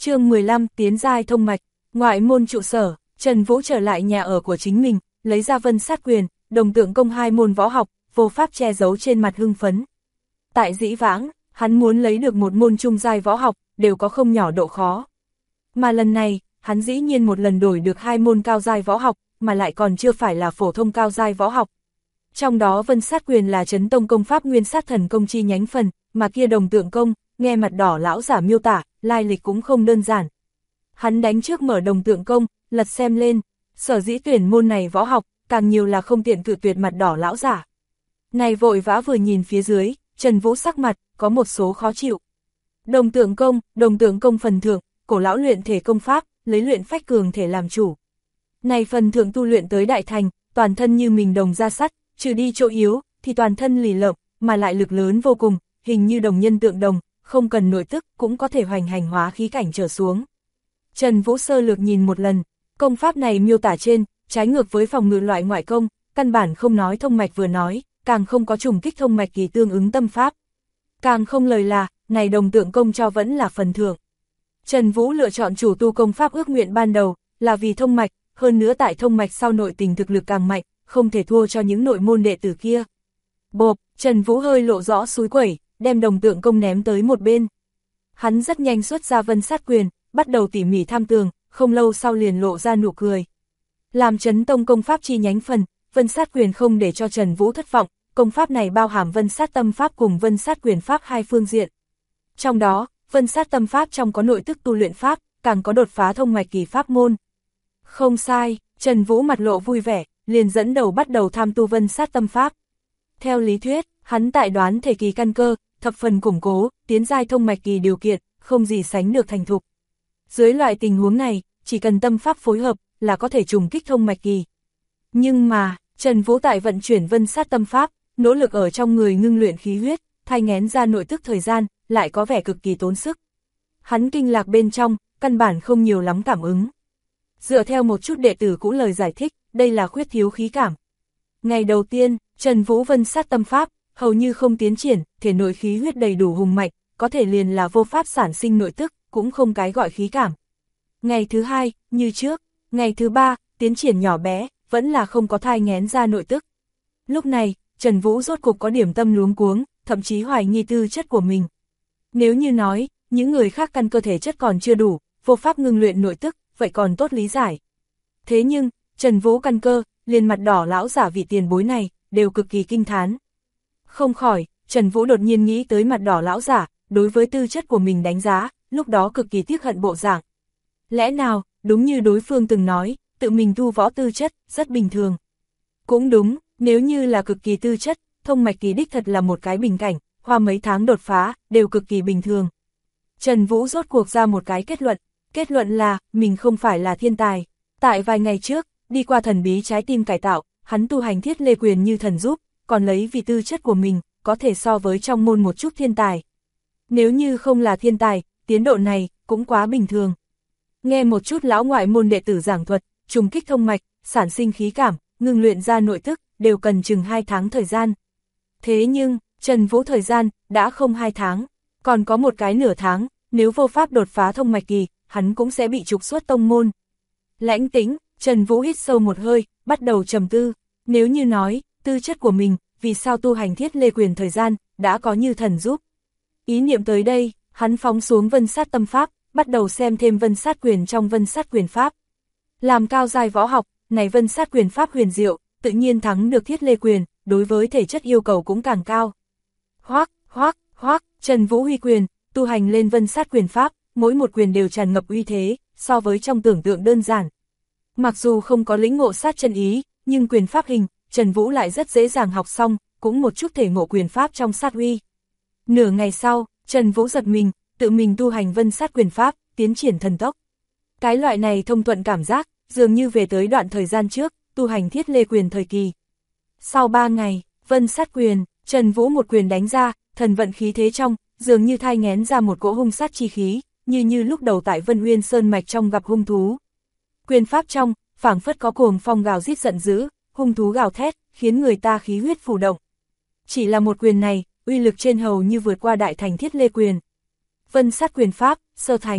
Chương 15, tiến giai thông mạch. Ngoại môn trụ sở, Trần Vũ trở lại nhà ở của chính mình, lấy ra Vân Sát Quyền, Đồng Tượng Công hai môn võ học, vô pháp che giấu trên mặt hưng phấn. Tại dĩ vãng, hắn muốn lấy được một môn trung giai võ học, đều có không nhỏ độ khó. Mà lần này, hắn dĩ nhiên một lần đổi được hai môn cao giai võ học, mà lại còn chưa phải là phổ thông cao giai võ học. Trong đó Vân Sát Quyền là Chấn Tông công pháp Nguyên Sát Thần công chi nhánh phần, mà kia Đồng Tượng Công, nghe mặt đỏ lão giả miêu tả, lai lịch cũng không đơn giản. Hắn đánh trước mở Đồng Tượng Công, lật xem lên, sở dĩ tuyển môn này võ học, càng nhiều là không tiện cự tuyệt mặt đỏ lão giả. Này vội vã vừa nhìn phía dưới, Trần Vũ sắc mặt, có một số khó chịu. Đồng Tượng Công phần thượng, cổ lão luyện thể công pháp, lấy luyện phách cường thể làm chủ. Này phần thượng tu luyện tới đại thành, toàn thân như mình đồng ra sắt, trừ đi chỗ yếu, thì toàn thân lì lợm, mà lại lực lớn vô cùng, hình như đồng nhân tượng đồng, không cần nội tức, cũng có thể hoành hành hóa khí cảnh trở xuống. Trần Vũ sơ lược nhìn một lần, công pháp này miêu tả trên, trái ngược với phòng ngự loại ngoại công, căn bản không nói thông mạch vừa nói, càng không có trùng kích thông mạch kỳ tương ứng tâm pháp. Càng không lời là, này Đồng Tượng Công cho vẫn là phần thưởng. Trần Vũ lựa chọn chủ tu công pháp ước nguyện ban đầu, là vì thông mạch, hơn nữa tại thông mạch sau nội tình thực lực càng mạnh, không thể thua cho những nội môn đệ tử kia. Bộp, Trần Vũ hơi lộ rõ xúi quẩy, đem Đồng Tượng Công ném tới một bên. Hắn rất nhanh xuất ra Vân Sát Quyền, bắt đầu tỉ mỉ tham tường, không lâu sau liền lộ ra nụ cười. Làm Chấn Tông công pháp chi nhánh phần, Vân Sát Quyền không để cho Trần Vũ thất vọng, công pháp này bao hàm Vân Sát Tâm Pháp cùng Vân Sát Quyền Pháp hai phương diện. Trong đó, Vân Sát Tâm Pháp trong có nội tức tu luyện pháp, càng có đột phá thông mạch kỳ pháp môn. Không sai, Trần Vũ mặt lộ vui vẻ, liền dẫn đầu bắt đầu tham tu Vân Sát Tâm Pháp. Theo lý thuyết, hắn tại đoán thể kỳ căn cơ, thập phần củng cố, tiến giai thông mạch kỳ điều kiện, không gì sánh được thành thục. Dưới loại tình huống này, chỉ cần tâm pháp phối hợp, là có thể trùng kích thông mạch kỳ. Nhưng mà, Trần Vũ tại vận chuyển Vân Sát Tâm Pháp, nỗ lực ở trong người ngưng luyện khí huyết, thai nghén ra nội tức thời gian, lại có vẻ cực kỳ tốn sức. Hắn kinh lạc bên trong, căn bản không nhiều lắm cảm ứng. Dựa theo một chút đệ tử cũ lời giải thích, đây là khuyết thiếu khí cảm. Ngày đầu tiên, Trần Vũ Vân Sát Tâm Pháp, hầu như không tiến triển, thể nội khí huyết đầy đủ hùng mạnh, có thể liền là vô pháp sản sinh nội tức, cũng không cái gọi khí cảm. Ngày thứ hai, như trước, ngày thứ ba, tiến triển nhỏ bé, vẫn là không có thai nghén ra nội tức. Lúc này, Trần Vũ rốt cục có điểm tâm luống cuống, thậm chí hoài nghi tư chất của mình. Nếu như nói, những người khác căn cơ thể chất còn chưa đủ, vô pháp ngưng luyện nội tức, vậy còn tốt lý giải. Thế nhưng, Trần Vũ căn cơ, liền mặt đỏ lão giả vị tiền bối này, đều cực kỳ kinh thán. Không khỏi, Trần Vũ đột nhiên nghĩ tới mặt đỏ lão giả, đối với tư chất của mình đánh giá, lúc đó cực kỳ tiếc hận bộ dạng. Lẽ nào, đúng như đối phương từng nói, tự mình tu võ tư chất, rất bình thường. Cũng đúng, nếu như là cực kỳ tư chất, thông mạch kỳ đích thật là một cái bình cảnh, hoa mấy tháng đột phá, đều cực kỳ bình thường. Trần Vũ rốt cuộc ra một cái kết luận là, mình không phải là thiên tài. Tại vài ngày trước, đi qua thần bí trái tim cải tạo, hắn tu hành Thiết Lê Quyền như thần giúp, còn lấy vì tư chất của mình, có thể so với trong môn một chút thiên tài. Nếu như không là thiên tài, tiến độ này, cũng quá bình thường. Nghe một chút lão ngoại môn đệ tử giảng thuật, trùng kích thông mạch, sản sinh khí cảm, ngưng luyện ra nội tức, đều cần chừng 2 tháng thời gian. Thế nhưng, Trần Vũ thời gian, đã không 2 tháng, còn có một cái nửa tháng, nếu vô pháp đột phá thông mạch kỳ, hắn cũng sẽ bị trục xuất tông môn. Lãnh tĩnh, Trần Vũ hít sâu một hơi, bắt đầu trầm tư, nếu như nói, tư chất của mình, vì sao tu hành Thiết Lê Quyền thời gian, đã có như thần giúp. Ý niệm tới đây, hắn phóng xuống Vân Sát Tâm Pháp, bắt đầu xem thêm Vân Sát Quyền trong Vân Sát Quyền Pháp. Làm cao giai võ học, này Vân Sát Quyền Pháp huyền diệu, tự nhiên thắng được Thiết Lê Quyền, đối với thể chất yêu cầu cũng càng cao. Hoác, Trần Vũ huy quyền, tu hành lên Vân Sát Quyền Pháp, mỗi một quyền đều tràn ngập uy thế, so với trong tưởng tượng đơn giản. Mặc dù không có lĩnh ngộ sát chân ý, nhưng quyền pháp hình, Trần Vũ lại rất dễ dàng học xong, cũng một chút thể ngộ quyền pháp trong sát uy. Nửa ngày sau, Trần Vũ giật mình, tự mình tu hành Vân Sát Quyền Pháp, tiến triển thần tốc. Cái loại này thông thuận cảm giác, dường như về tới đoạn thời gian trước, tu hành Thiết Lê Quyền thời kỳ. Sau 3 ngày, Vân Sát Quyền, Trần Vũ một quyền đánh ra, thần vận khí thế trong, dường như thai nghén ra một cỗ hung sát chi khí, như lúc đầu tại Vân Uyên Sơn Mạch trong gặp hung thú. Quyền pháp trong, phảng phất có cuồng phong gào rít giận dữ, hung thú gào thét, khiến người ta khí huyết phù động. Chỉ là một quyền này, uy lực trên hầu như vượt qua đại thành Thiết Lê Quyền. Vân Sát Quyền Pháp, sơ thành.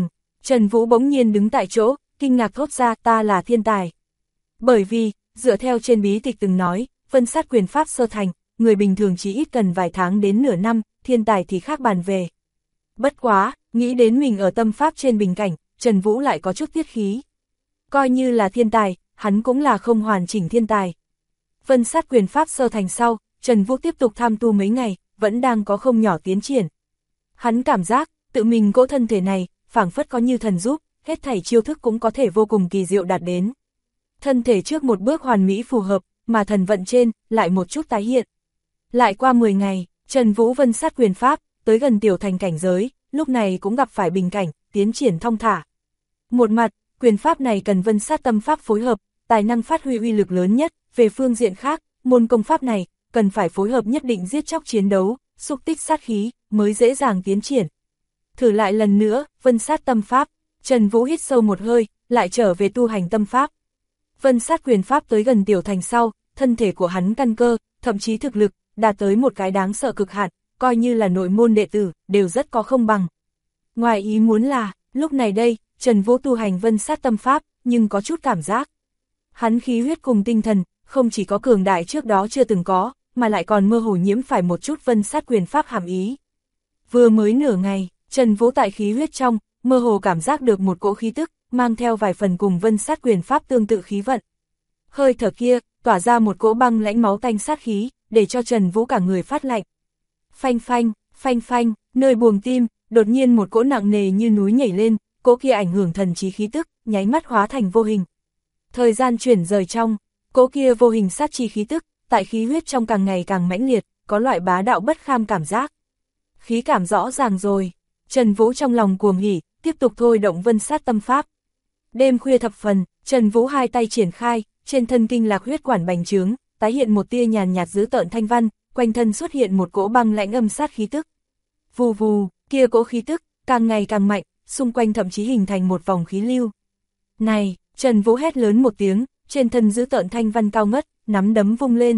Trần Vũ bỗng nhiên đứng tại chỗ, kinh ngạc thốt ra ta là thiên tài. Bởi vì, dựa theo trên bí tịch từng nói, vân sát quyền pháp sơ thành, người bình thường chỉ ít cần vài tháng đến nửa năm, thiên tài thì khác bàn về. Bất quá, nghĩ đến mình ở tâm pháp trên bình cảnh, Trần Vũ lại có chút tiết khí. Coi như là thiên tài, hắn cũng là không hoàn chỉnh thiên tài. Vân sát quyền pháp sơ thành sau, Trần Vũ tiếp tục tham tu mấy ngày, vẫn đang có không nhỏ tiến triển. Hắn cảm giác, tự mình cỗ thân thể này, phảng phất có như thần giúp, hết thảy chiêu thức cũng có thể vô cùng kỳ diệu đạt đến. Thân thể trước một bước hoàn mỹ phù hợp, mà thần vận trên, lại một chút tái hiện. Lại qua 10 ngày, Trần Vũ vân sát quyền pháp, tới gần tiểu thành cảnh giới, lúc này cũng gặp phải bình cảnh, tiến triển thong thả. Một mặt, quyền pháp này cần vân sát tâm pháp phối hợp, tài năng phát huy uy lực lớn nhất, về phương diện khác, môn công pháp này, cần phải phối hợp nhất định giết chóc chiến đấu, xúc tích sát khí, mới dễ dàng tiến triển. Thử lại lần nữa, vân sát tâm pháp, Trần Vũ hít sâu một hơi, lại trở về tu hành tâm pháp. Vân sát quyền pháp tới gần tiểu thành sau, thân thể của hắn căn cơ, thậm chí thực lực, đạt tới một cái đáng sợ cực hạn, coi như là nội môn đệ tử, đều rất có không bằng. Ngoài ý muốn là, lúc này đây, Trần Vũ tu hành vân sát tâm pháp, nhưng có chút cảm giác. Hắn khí huyết cùng tinh thần, không chỉ có cường đại trước đó chưa từng có, mà lại còn mơ hồ nhiễm phải một chút vân sát quyền pháp hàm ý. Vừa mới nửa ngày, Trần Vũ tại khí huyết trong, mơ hồ cảm giác được một cỗ khí tức, mang theo vài phần cùng vân sát quyền pháp tương tự khí vận. Hơi thở kia, tỏa ra một cỗ băng lãnh máu tanh sát khí, để cho Trần Vũ cả người phát lạnh. Phanh phanh, phanh phanh, nơi buồng tim, đột nhiên một cỗ nặng nề như núi nhảy lên, cỗ kia ảnh hưởng thần trí khí tức, nháy mắt hóa thành vô hình. Thời gian chuyển rời trong, cỗ kia vô hình sát chi khí tức, tại khí huyết trong càng ngày càng mãnh liệt, có loại bá đạo bất kham cảm giác. Khí cảm rõ ràng rồi, Trần Vũ trong lòng cuồng hỉ, tiếp tục thôi động vân sát tâm pháp. Đêm khuya thập phần, Trần Vũ hai tay triển khai, trên thân kinh lạc huyết quản bành trướng, tái hiện một tia nhàn nhạt dữ tợn thanh văn, quanh thân xuất hiện một cỗ băng lãnh âm sát khí tức. Vù vù, kia cỗ khí tức, càng ngày càng mạnh, xung quanh thậm chí hình thành một vòng khí lưu. Này, Trần Vũ hét lớn một tiếng, trên thân dữ tợn thanh văn cao ngất, nắm đấm vung lên.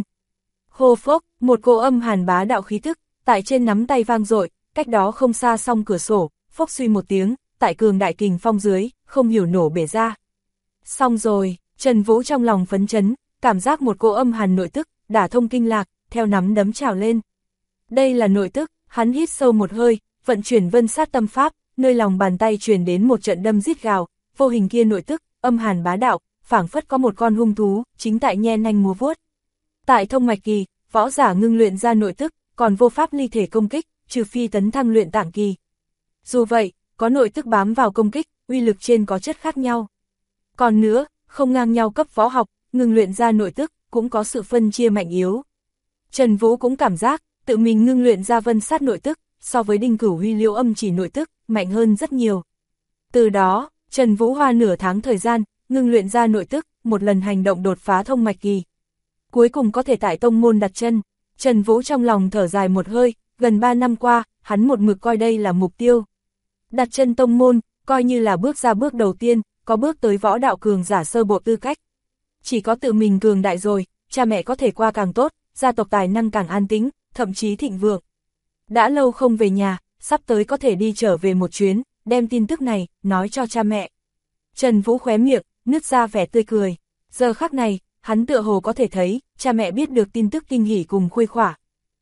Hô phốc, một cỗ âm hàn bá đạo khí tức, tại trên nắm tay vang dội, cách đó không xa song cửa sổ, phốc suy một tiếng, tại cường đại kình phong dưới, không hiểu nổ bể ra. Xong rồi, Trần Vũ trong lòng phấn chấn, cảm giác một cỗ âm hàn nội tức, đả thông kinh lạc, theo nắm đấm trào lên. Đây là nội tức, hắn hít sâu một hơi, vận chuyển vân sát tâm pháp, nơi lòng bàn tay truyền đến một trận đâm rít gào, vô hình kia nội tức, âm hàn bá đạo, phảng phất có một con hung thú, chính tại nhe nanh múa vuốt. Tại thông mạch kỳ, võ giả ngưng luyện ra nội tức, còn vô pháp ly thể công kích, trừ phi tấn thăng luyện tạng kỳ. Dù vậy, có nội tức bám vào công kích, uy lực trên có chất khác nhau. Còn nữa, không ngang nhau cấp võ học, ngưng luyện ra nội tức, cũng có sự phân chia mạnh yếu. Trần Vũ cũng cảm giác, tự mình ngưng luyện ra vân sát nội tức, so với Đinh Cửu Huy Liễu âm chỉ nội tức, mạnh hơn rất nhiều. Từ đó, Trần Vũ hoa nửa tháng thời gian, ngưng luyện ra nội tức, một lần hành động đột phá thông mạch kỳ. Cuối cùng có thể tại tông môn đặt chân, Trần Vũ trong lòng thở dài một hơi, gần 3 năm qua, hắn một mực coi đây là mục tiêu. Đặt chân tông môn, coi như là bước ra bước đầu tiên, có bước tới võ đạo cường giả sơ bộ tư cách. Chỉ có tự mình cường đại rồi, cha mẹ có thể qua càng tốt, gia tộc tài năng càng an tĩnh, thậm chí thịnh vượng. Đã lâu không về nhà, sắp tới có thể đi trở về một chuyến, đem tin tức này, nói cho cha mẹ. Trần Vũ khóe miệng, nứt ra vẻ tươi cười. Giờ khắc này, hắn tựa hồ có thể thấy, cha mẹ biết được tin tức kinh hỉ cùng khuây khỏa.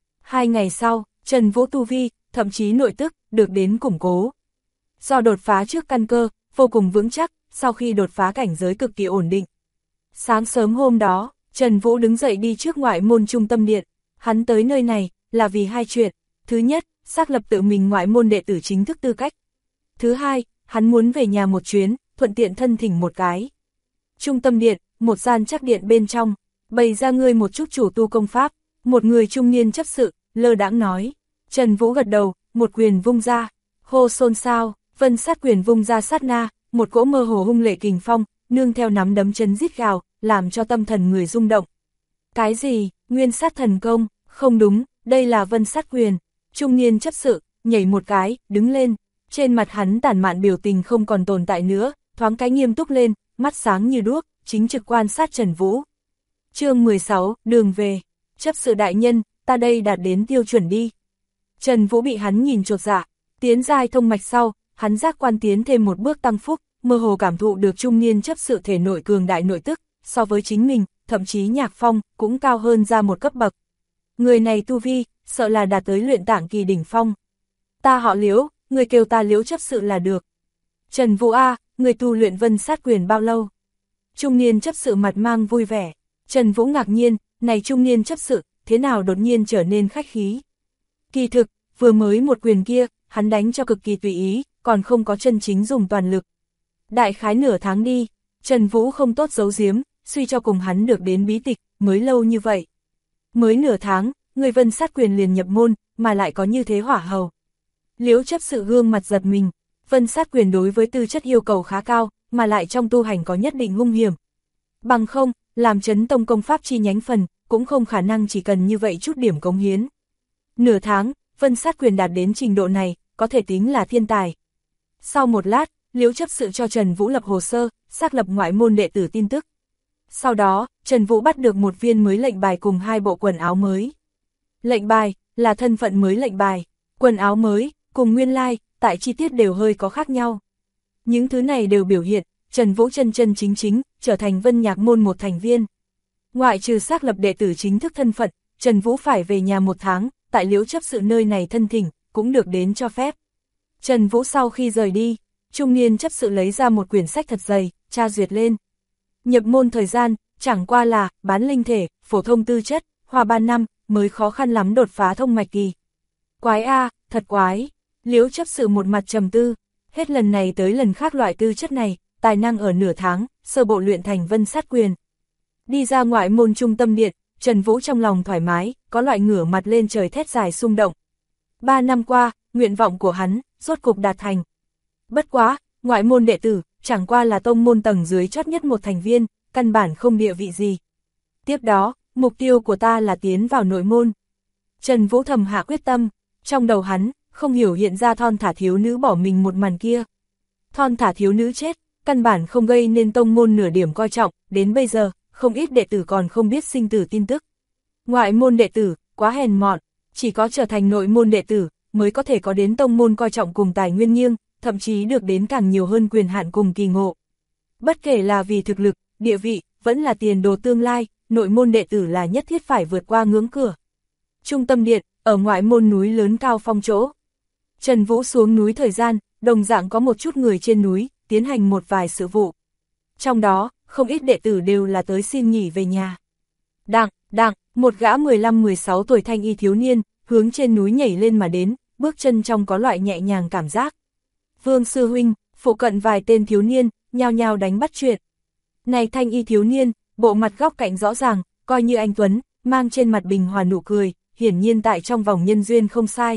2 ngày sau, Trần Vũ tu vi, thậm chí nội tức, được đến củng cố. Do đột phá trước căn cơ, vô cùng vững chắc, sau khi đột phá cảnh giới cực kỳ ổn định. Sáng sớm hôm đó, Trần Vũ đứng dậy đi trước ngoại môn trung tâm điện. Hắn tới nơi này, là vì 2 chuyện. Thứ nhất, xác lập tự mình ngoại môn đệ tử chính thức tư cách. Thứ hai, hắn muốn về nhà một chuyến, thuận tiện thân thỉnh một cái. Trung tâm điện, một gian chắc điện bên trong, bày ra ngươi một chút chủ tu công pháp, một người trung niên chấp sự, lơ đãng nói. Trần Vũ gật đầu, một quyền vung ra, hô xôn xao, vân sát quyền vung ra sát na, một cỗ mơ hồ hung lệ kình phong, nương theo nắm đấm chấn rít gào, làm cho tâm thần người rung động. Cái gì, nguyên sát thần công, không đúng, đây là vân sát quyền. Trung niên chấp sự, nhảy một cái, đứng lên, trên mặt hắn tản mạn biểu tình không còn tồn tại nữa, thoáng cái nghiêm túc lên, mắt sáng như đuốc, chính trực quan sát Trần Vũ. Chương 16, đường về, chấp sự đại nhân, ta đây đạt đến tiêu chuẩn đi. Trần Vũ bị hắn nhìn chột dạ, tiến giai thông mạch sau, hắn giác quan tiến thêm một bước tăng phúc, mơ hồ cảm thụ được trung niên chấp sự thể nội cường đại nội tức, so với chính mình, thậm chí Nhạc Phong, cũng cao hơn ra một cấp bậc. Người này tu vi, sợ là đạt tới luyện tạng kỳ đỉnh phong. Ta họ Liễu, người kêu ta Liễu chấp sự là được. Trần Vũ A, người tu luyện vân sát quyền bao lâu? Trung niên chấp sự mặt mang vui vẻ. Trần Vũ ngạc nhiên, này trung niên chấp sự, thế nào đột nhiên trở nên khách khí? Kỳ thực, vừa mới một quyền kia, hắn đánh cho cực kỳ tùy ý, còn không có chân chính dùng toàn lực. Đại khái nửa tháng đi, Trần Vũ không tốt giấu giếm, suy cho cùng hắn được đến bí tịch, mới lâu như vậy. Mới nửa tháng, người vân sát quyền liền nhập môn, mà lại có như thế hỏa hầu. Liễu chấp sự gương mặt giật mình, vân sát quyền đối với tư chất yêu cầu khá cao, mà lại trong tu hành có nhất định hung hiểm. Bằng không, làm chấn tông công pháp chi nhánh phần, cũng không khả năng chỉ cần như vậy chút điểm cống hiến. Nửa tháng, vân sát quyền đạt đến trình độ này, có thể tính là thiên tài. Sau một lát, Liễu chấp sự cho Trần Vũ lập hồ sơ, xác lập ngoại môn đệ tử tin tức. Sau đó, Trần Vũ bắt được một viên mới lệnh bài cùng 2 bộ quần áo mới. Lệnh bài, là thân phận mới lệnh bài, quần áo mới, cùng nguyên lai, tại chi tiết đều hơi có khác nhau. Những thứ này đều biểu hiện, Trần Vũ chân chân chính chính, trở thành Vân Nhạc môn một thành viên. Ngoại trừ xác lập đệ tử chính thức thân phận, Trần Vũ phải về nhà 1 tháng, tại Liễu chấp sự nơi này thân thỉnh, cũng được đến cho phép. Trần Vũ sau khi rời đi, trung niên chấp sự lấy ra một quyển sách thật dày, tra duyệt lên. Nhập môn thời gian, chẳng qua là, bán linh thể, phổ thông tư chất, hòa 3 năm, mới khó khăn lắm đột phá thông mạch kỳ. Quái a, thật quái. Liễu chấp sự một mặt trầm tư, hết lần này tới lần khác loại tư chất này, tài năng ở nửa tháng, sơ bộ luyện thành vân sát quyền. Đi ra ngoại môn trung tâm điện, Trần Vũ trong lòng thoải mái, có loại ngửa mặt lên trời thét dài xung động. 3 năm qua, nguyện vọng của hắn, rốt cục đạt thành. Bất quá, ngoại môn đệ tử, chẳng qua là tông môn tầng dưới chót nhất một thành viên, căn bản không địa vị gì. Tiếp đó, mục tiêu của ta là tiến vào nội môn. Trần Vũ thầm hạ quyết tâm, trong đầu hắn, không hiểu hiện ra thon thả thiếu nữ bỏ mình một màn kia. Thon thả thiếu nữ chết, căn bản không gây nên tông môn nửa điểm coi trọng, đến bây giờ, không ít đệ tử còn không biết sinh tử tin tức. Ngoại môn đệ tử, quá hèn mọn, chỉ có trở thành nội môn đệ tử, mới có thể có đến tông môn coi trọng cùng tài nguyên nghiêng, thậm chí được đến càng nhiều hơn quyền hạn cùng kỳ ngộ. Bất kể là vì thực lực, địa vị, vẫn là tiền đồ tương lai, nội môn đệ tử là nhất thiết phải vượt qua ngưỡng cửa. Trung tâm điện, ở ngoại môn núi lớn cao phong chỗ. Trần Vũ xuống núi thời gian, đồng dạng có một chút người trên núi, tiến hành một vài sự vụ. Trong đó, không ít đệ tử đều là tới xin nghỉ về nhà. Đặng, một gã 15-16 tuổi thanh y thiếu niên, hướng trên núi nhảy lên mà đến, bước chân trong có loại nhẹ nhàng cảm giác. Vương sư huynh, phụ cận vài tên thiếu niên, nhao nhao đánh bắt chuyện. Này thanh y thiếu niên, bộ mặt góc cạnh rõ ràng, coi như anh Tuấn, mang trên mặt bình hòa nụ cười, hiển nhiên tại trong vòng nhân duyên không sai.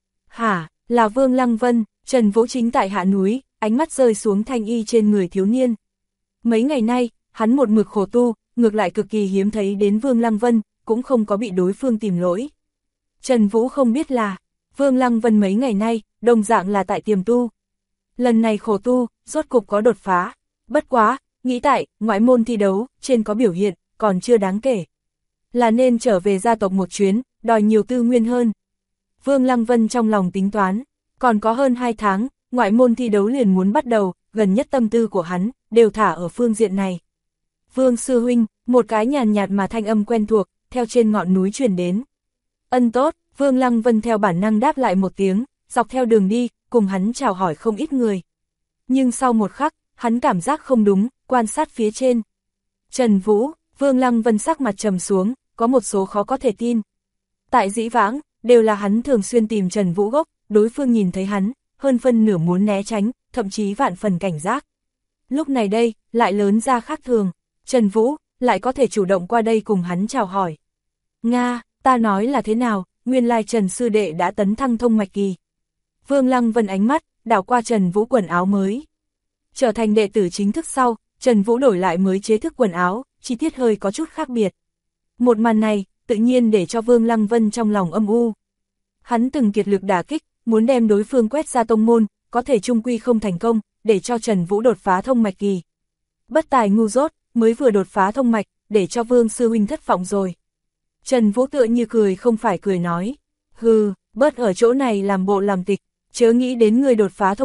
Hả, là Vương Lăng Vân, Trần Vũ chính tại hạ núi, ánh mắt rơi xuống thanh y trên người thiếu niên. Mấy ngày nay, hắn một mực khổ tu, ngược lại cực kỳ hiếm thấy đến Vương Lăng Vân, cũng không có bị đối phương tìm lỗi. Trần Vũ không biết là, Vương Lăng Vân mấy ngày nay, đồng dạng là tại tiềm tu. Lần này khổ tu, rốt cục có đột phá. Bất quá, nghĩ tại, ngoại môn thi đấu, trên có biểu hiện, còn chưa đáng kể. Là nên trở về gia tộc một chuyến, đòi nhiều tư nguyên hơn. Vương Lăng Vân trong lòng tính toán, còn có hơn 2 tháng, ngoại môn thi đấu liền muốn bắt đầu, gần nhất tâm tư của hắn, đều thả ở phương diện này. Vương sư huynh, một cái nhàn nhạt mà thanh âm quen thuộc, theo trên ngọn núi truyền đến. Ân tốt, Vương Lăng Vân theo bản năng đáp lại một tiếng, dọc theo đường đi, cùng hắn chào hỏi không ít người. Nhưng sau một khắc, hắn cảm giác không đúng, quan sát phía trên. Trần Vũ, Vương Lăng Vân sắc mặt trầm xuống, có một số khó có thể tin. Tại dĩ vãng, đều là hắn thường xuyên tìm Trần Vũ gốc, đối phương nhìn thấy hắn, hơn phân nửa muốn né tránh, thậm chí vạn phần cảnh giác. Lúc này đây, lại lớn ra khác thường, Trần Vũ, lại có thể chủ động qua đây cùng hắn chào hỏi. Nga, ta nói là thế nào, nguyên lai Trần sư đệ đã tấn thăng thông mạch kỳ. Vương Lăng Vân ánh mắt, đảo qua Trần Vũ quần áo mới. Trở thành đệ tử chính thức sau, Trần Vũ đổi lại mới chế thức quần áo, chi tiết hơi có chút khác biệt. Một màn này, tự nhiên để cho Vương Lăng Vân trong lòng âm u. Hắn từng kiệt lực đả kích, muốn đem đối phương quét ra tông môn, có thể chung quy không thành công, để cho Trần Vũ đột phá thông mạch kỳ. Bất tài ngu dốt, mới vừa đột phá thông mạch, để cho Vương sư huynh thất vọng rồi. Trần Vũ tựa như cười không phải cười nói, hừ, bớt ở chỗ này làm bộ làm tịch, chớ nghĩ đến người đột phá thông mạch,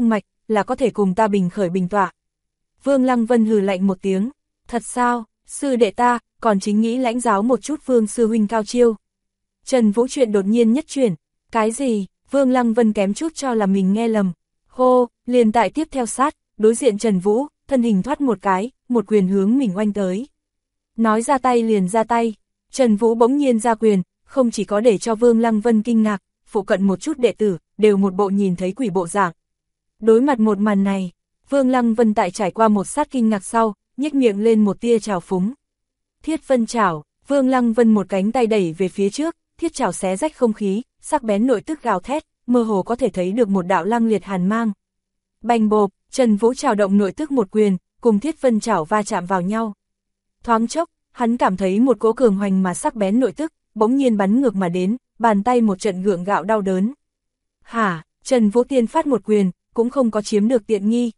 là có thể cùng ta bình khởi bình tọa. Vương Lăng Vân hừ lạnh một tiếng, thật sao, sư đệ ta, còn chính nghĩ lãnh giáo một chút Vương sư huynh cao chiêu. Trần Vũ chuyện đột nhiên nhất chuyển, cái gì, Vương Lăng Vân kém chút cho là mình nghe lầm. Hô, liền tại tiếp theo sát, đối diện Trần Vũ, thân hình thoát một cái, một quyền hướng mình oanh tới. Nói ra tay liền ra tay, Trần Vũ bỗng nhiên ra quyền, không chỉ có để cho Vương Lăng Vân kinh ngạc, phụ cận một chút đệ tử, đều một bộ nhìn thấy quỷ bộ dạng. Đối mặt một màn này, Vương Lăng Vân tại trải qua một sát kinh ngạc sau, nhếch miệng lên một tia trào phúng. Thiết Vân Trảo, Vương Lăng Vân một cánh tay đẩy về phía trước, thiết trảo xé rách không khí, sắc bén nội tức gào thét, mơ hồ có thể thấy được một đạo lăng liệt hàn mang. Bành bộp, Trần Vũ trào động nội tức một quyền, cùng Thiết Vân Trảo va chạm vào nhau. Thoáng chốc, hắn cảm thấy một cỗ cường hoành mà sắc bén nội tức, bỗng nhiên bắn ngược mà đến, bàn tay một trận gượng gạo đau đớn. Hả, Trần Vũ tiên phát một quyền, cũng không có chiếm được tiện nghi.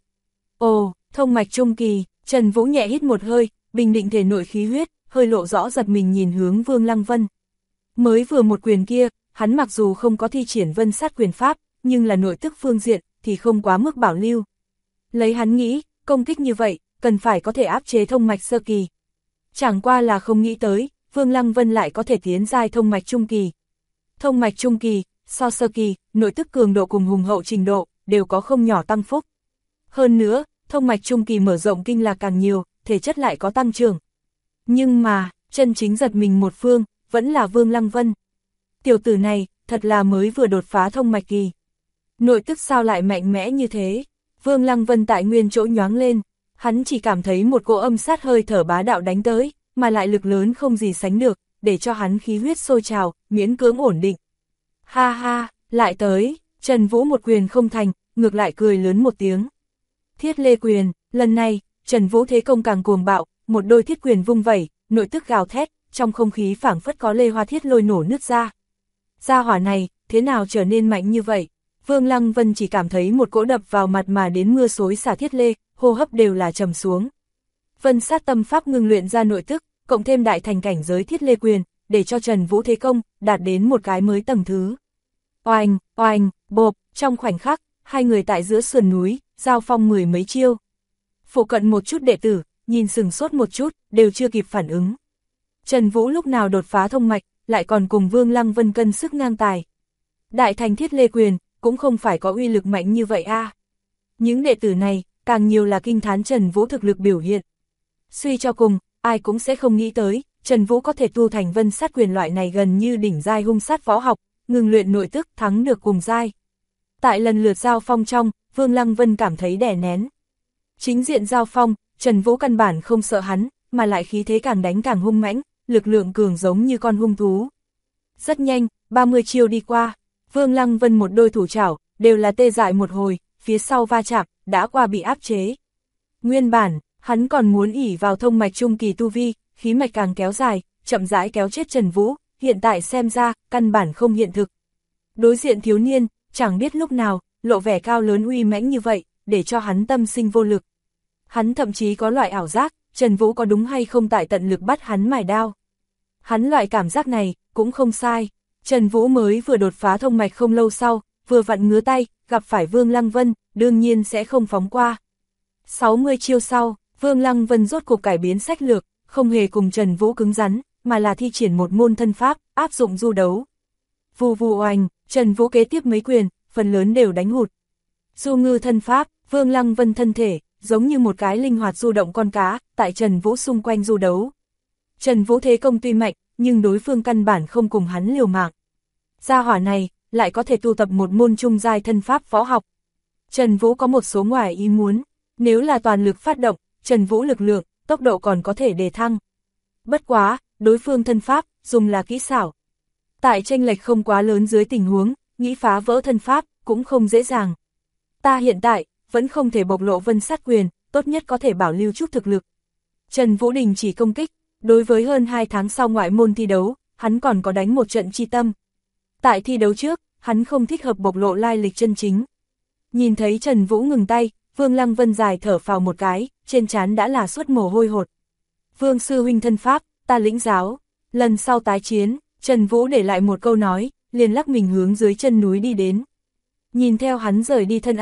Ồ, thông mạch trung kỳ, Trần Vũ nhẹ hít một hơi, bình định thể nội khí huyết, hơi lộ rõ giật mình nhìn hướng Vương Lăng Vân. Mới vừa một quyền kia, hắn mặc dù không có thi triển vân sát quyền pháp, nhưng là nội tức phương diện, thì không quá mức bảo lưu. Lấy hắn nghĩ, công kích như vậy, cần phải có thể áp chế thông mạch sơ kỳ. Chẳng qua là không nghĩ tới, Vương Lăng Vân lại có thể tiến giai thông mạch trung kỳ. Thông mạch trung kỳ, so sơ kỳ, nội tức cường độ cùng hùng hậu trình độ, đều có không nhỏ tăng phúc. Hơn nữa, thông mạch trung kỳ mở rộng kinh lạc càng nhiều, thể chất lại có tăng trưởng. Nhưng mà, chân chính giật mình một phương, vẫn là Vương Lăng Vân. Tiểu tử này, thật là mới vừa đột phá thông mạch kỳ. Nội tức sao lại mạnh mẽ như thế? Vương Lăng Vân tại nguyên chỗ nhoáng lên, hắn chỉ cảm thấy một cỗ âm sát hơi thở bá đạo đánh tới, mà lại lực lớn không gì sánh được, để cho hắn khí huyết sôi trào, miễn cưỡng ổn định. Ha ha, lại tới, Trần Vũ một quyền không thành, ngược lại cười lớn một tiếng. Thiết lê quyền, lần này, Trần Vũ thế công càng cuồng bạo, một đôi thiết quyền vung vẩy, nội tức gào thét, trong không khí phảng phất có lê hoa thiết lôi nổ nứt ra. Gia hỏa này, thế nào trở nên mạnh như vậy? Vương Lăng Vân chỉ cảm thấy một cỗ đập vào mặt mà đến mưa xối xả thiết lê, hô hấp đều là trầm xuống. Vân sát tâm pháp ngưng luyện ra nội tức, cộng thêm đại thành cảnh giới thiết lê quyền, để cho Trần Vũ thế công, đạt đến một cái mới tầng thứ. Oanh, oanh, bộp, trong khoảnh khắc, hai người tại giữa sườn núi, giao phong mười mấy chiêu. Phụ cận một chút đệ tử, nhìn sừng sốt một chút, đều chưa kịp phản ứng. Trần Vũ lúc nào đột phá thông mạch, lại còn cùng Vương Lăng Vân cân sức ngang tài. Đại thành thiết lê quyền, cũng không phải có uy lực mạnh như vậy a. Những đệ tử này, càng nhiều là kinh thán Trần Vũ thực lực biểu hiện. Suy cho cùng, ai cũng sẽ không nghĩ tới, Trần Vũ có thể tu thành vân sát quyền loại này gần như đỉnh giai hung sát võ học, ngừng luyện nội tức thắng được cùng giai. Tại lần lượt giao phong trong, Vương Lăng Vân cảm thấy đè nén. Chính diện giao phong, Trần Vũ căn bản không sợ hắn, mà lại khí thế càng đánh càng hung mãnh, lực lượng cường giống như con hung thú. Rất nhanh, 30 chiêu đi qua, Vương Lăng Vân một đôi thủ chảo, đều là tê dại một hồi, phía sau va chạm, đã qua bị áp chế. Nguyên bản, hắn còn muốn ỷ vào thông mạch trung kỳ tu vi, khí mạch càng kéo dài, chậm rãi kéo chết Trần Vũ, hiện tại xem ra, căn bản không hiện thực. Đối diện thiếu niên, chẳng biết lúc nào, lộ vẻ cao lớn uy mãnh như vậy, để cho hắn tâm sinh vô lực. Hắn thậm chí có loại ảo giác, Trần Vũ có đúng hay không tại tận lực bắt hắn mài đao. Hắn loại cảm giác này, cũng không sai. Trần Vũ mới vừa đột phá thông mạch không lâu sau, vừa vặn ngứa tay, gặp phải Vương Lăng Vân, đương nhiên sẽ không phóng qua. 60 chiêu sau, Vương Lăng Vân rốt cuộc cải biến sách lược, không hề cùng Trần Vũ cứng rắn, mà là thi triển một môn thân pháp, áp dụng du đấu. Vù vù oanh, Trần Vũ kế tiếp mấy quyền, phần lớn đều đánh hụt. Du ngư thân pháp, Vương Lăng Vân thân thể, giống như một cái linh hoạt du động con cá, tại Trần Vũ xung quanh du đấu. Trần Vũ thế công tuy mạnh, nhưng đối phương căn bản không cùng hắn liều mạng. Gia hỏa này, lại có thể tu tập một môn trung giai thân pháp võ học. Trần Vũ có một số ngoài ý muốn, nếu là toàn lực phát động, Trần Vũ lực lượng, tốc độ còn có thể đề thăng. Bất quá, đối phương thân pháp, dùng là kỹ xảo. Tại chênh lệch không quá lớn dưới tình huống, nghĩ phá vỡ thân pháp, cũng không dễ dàng. Ta hiện tại, vẫn không thể bộc lộ vân sát quyền, tốt nhất có thể bảo lưu chút thực lực. Trần Vũ đình chỉ công kích, đối với hơn 2 tháng sau ngoại môn thi đấu, hắn còn có đánh một trận chi tâm. Tại thi đấu trước, hắn không thích hợp bộc lộ lai lịch chân chính. Nhìn thấy Trần Vũ ngừng tay, Vương Lăng Vân dài thở phào một cái, trên trán đã là suốt mồ hôi hột. Vương sư huynh thân pháp, ta lĩnh giáo. Lần sau tái chiến, Trần Vũ để lại một câu nói, liền lắc mình hướng dưới chân núi đi đến. Nhìn theo hắn rời đi thân ảnh,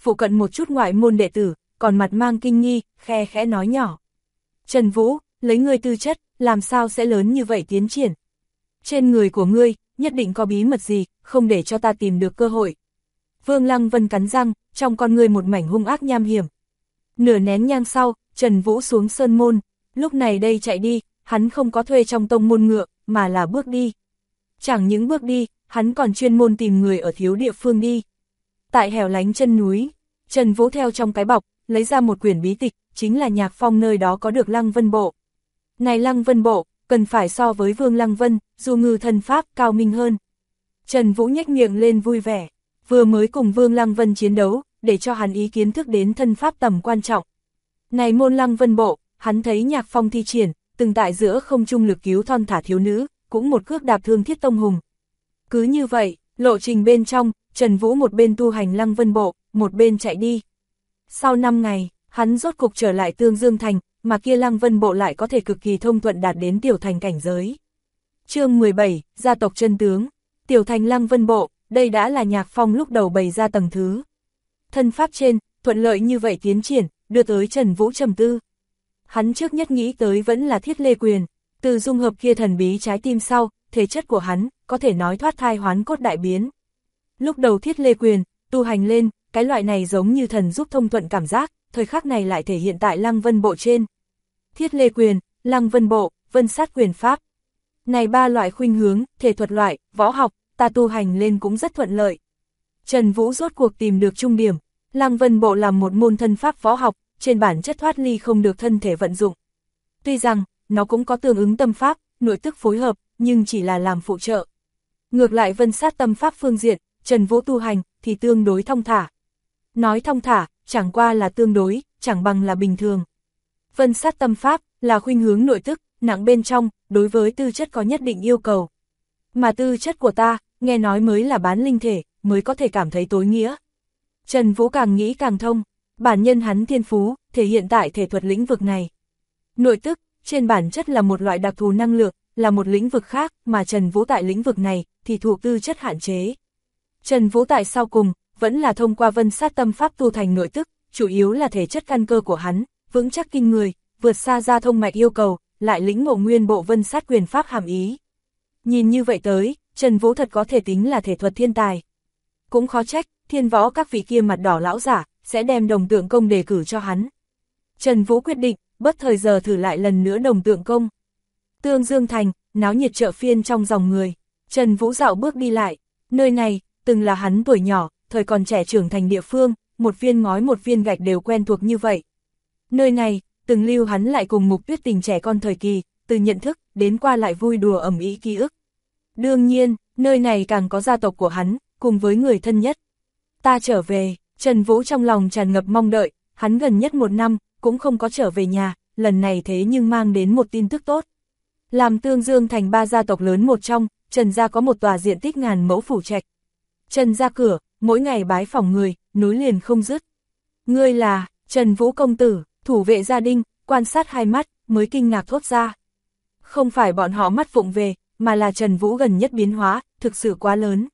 phụ cận một chút ngoại môn đệ tử, còn mặt mang kinh nghi, khe khẽ nói nhỏ. Trần Vũ, lấy ngươi tư chất, làm sao sẽ lớn như vậy tiến triển? Trên người của ngươi, nhất định có bí mật gì, không để cho ta tìm được cơ hội. Vương Lăng Vân cắn răng, trong con ngươi một mảnh hung ác nham hiểm. Nửa nén nhang sau, Trần Vũ xuống sơn môn, lúc này đây chạy đi, hắn không có thuê trong tông môn ngựa, mà là bước đi. Chẳng những bước đi, hắn còn chuyên môn tìm người ở thiếu địa phương đi. Tại hẻo lánh chân núi, Trần Vũ theo trong cái bọc, lấy ra một quyển bí tịch, chính là Nhạc Phong nơi đó có được Lăng Vân Bộ. Này Lăng Vân Bộ, cần phải so với Vương Lăng Vân, dù ngư thần pháp cao minh hơn. Trần Vũ nhếch miệng lên vui vẻ, vừa mới cùng Vương Lăng Vân chiến đấu, để cho hắn ý kiến thức đến thân pháp tầm quan trọng. Này môn Lăng Vân Bộ, hắn thấy Nhạc Phong thi triển, từng tại giữa không trung lực cứu thon thả thiếu nữ, cũng một cước đạp thương Thiết Tông Hùng. Cứ như vậy, lộ trình bên trong, Trần Vũ một bên tu hành Lăng Vân Bộ, một bên chạy đi. Sau 5 ngày, hắn rốt cục trở lại Tương Dương Thành, mà kia Lăng Vân Bộ lại có thể cực kỳ thông thuận đạt đến tiểu thành cảnh giới. Chương 17, gia tộc chân tướng. Tiểu thành Lăng Vân Bộ, đây đã là Nhạc Phong lúc đầu bày ra tầng thứ. Thân pháp trên, thuận lợi như vậy tiến triển, đưa tới Trần Vũ trầm tư. Hắn trước nhất nghĩ tới vẫn là Thiết Lê Quyền, từ dung hợp kia thần bí trái tim sau, thể chất của hắn, có thể nói thoát thai hoán cốt đại biến. Lúc đầu Thiết Lê Quyền, tu hành lên, cái loại này giống như thần giúp thông thuận cảm giác, thời khắc này lại thể hiện tại Lăng Vân Bộ trên. Thiết Lê Quyền, Lăng Vân Bộ, Vân Sát Quyền Pháp. Này 3 loại khuynh hướng, thể thuật loại, võ học, ta tu hành lên cũng rất thuận lợi. Trần Vũ rốt cuộc tìm được trung điểm, Lăng Vân Bộ là một môn thân pháp võ học, trên bản chất thoát ly không được thân thể vận dụng. Tuy rằng, nó cũng có tương ứng tâm pháp, nội tức phối hợp, nhưng chỉ là làm phụ trợ. Ngược lại Vân Sát tâm pháp phương diện, Trần Vũ tu hành, thì tương đối thong thả. Nói thong thả, chẳng qua là tương đối, chẳng bằng là bình thường. Vân Sát tâm pháp, là khuynh hướng nội tức, nặng bên trong, đối với tư chất có nhất định yêu cầu. Mà tư chất của ta, nghe nói mới là bán linh thể, mới có thể cảm thấy tối nghĩa. Trần Vũ càng nghĩ càng thông, bản nhân hắn thiên phú, thể hiện tại thể thuật lĩnh vực này. Nội tức, trên bản chất là một loại đặc thù năng lượng, là một lĩnh vực khác, mà Trần Vũ tại lĩnh vực này, thì thuộc tư chất hạn chế. Trần Vũ tại sau cùng, vẫn là thông qua Vân Sát tâm pháp tu thành nội tức, chủ yếu là thể chất căn cơ của hắn, vững chắc kinh người, vượt xa ra thông mạch yêu cầu, lại lĩnh ngộ nguyên bộ Vân Sát quyền pháp hàm ý. Nhìn như vậy tới, Trần Vũ thật có thể tính là thể thuật thiên tài. Cũng khó trách, thiên võ các vị kia mặt đỏ lão giả, sẽ đem đồng tượng công đề cử cho hắn. Trần Vũ quyết định, bất thời giờ thử lại lần nữa đồng tượng công. Tương Dương Thành, náo nhiệt chợ phiên trong dòng người. Trần Vũ dạo bước đi lại, nơi này, từng là hắn tuổi nhỏ, thời còn trẻ trưởng thành địa phương, một viên ngói một viên gạch đều quen thuộc như vậy. Nơi này, từng lưu hắn lại cùng Mục Tuyết Tình trẻ con thời kỳ, từ nhận thức, đến qua lại vui đùa ầm ĩ ký ức. Đương nhiên, nơi này càng có gia tộc của hắn, cùng với người thân nhất. Ta trở về, Trần Vũ trong lòng tràn ngập mong đợi, hắn gần nhất 1 năm, cũng không có trở về nhà, lần này thế nhưng mang đến một tin tức tốt. Làm Tương Dương Thành 3 gia tộc lớn một trong, Trần gia có một tòa diện tích ngàn mẫu phủ trạch. Trần gia cửa, mỗi ngày bái phỏng người, nối liền không dứt. Ngươi là, Trần Vũ công tử, thủ vệ gia đình, quan sát 2 mắt, mới kinh ngạc thốt ra. Không phải bọn họ mắt vụng về, mà là Trần Vũ gần nhất biến hóa, thực sự quá lớn.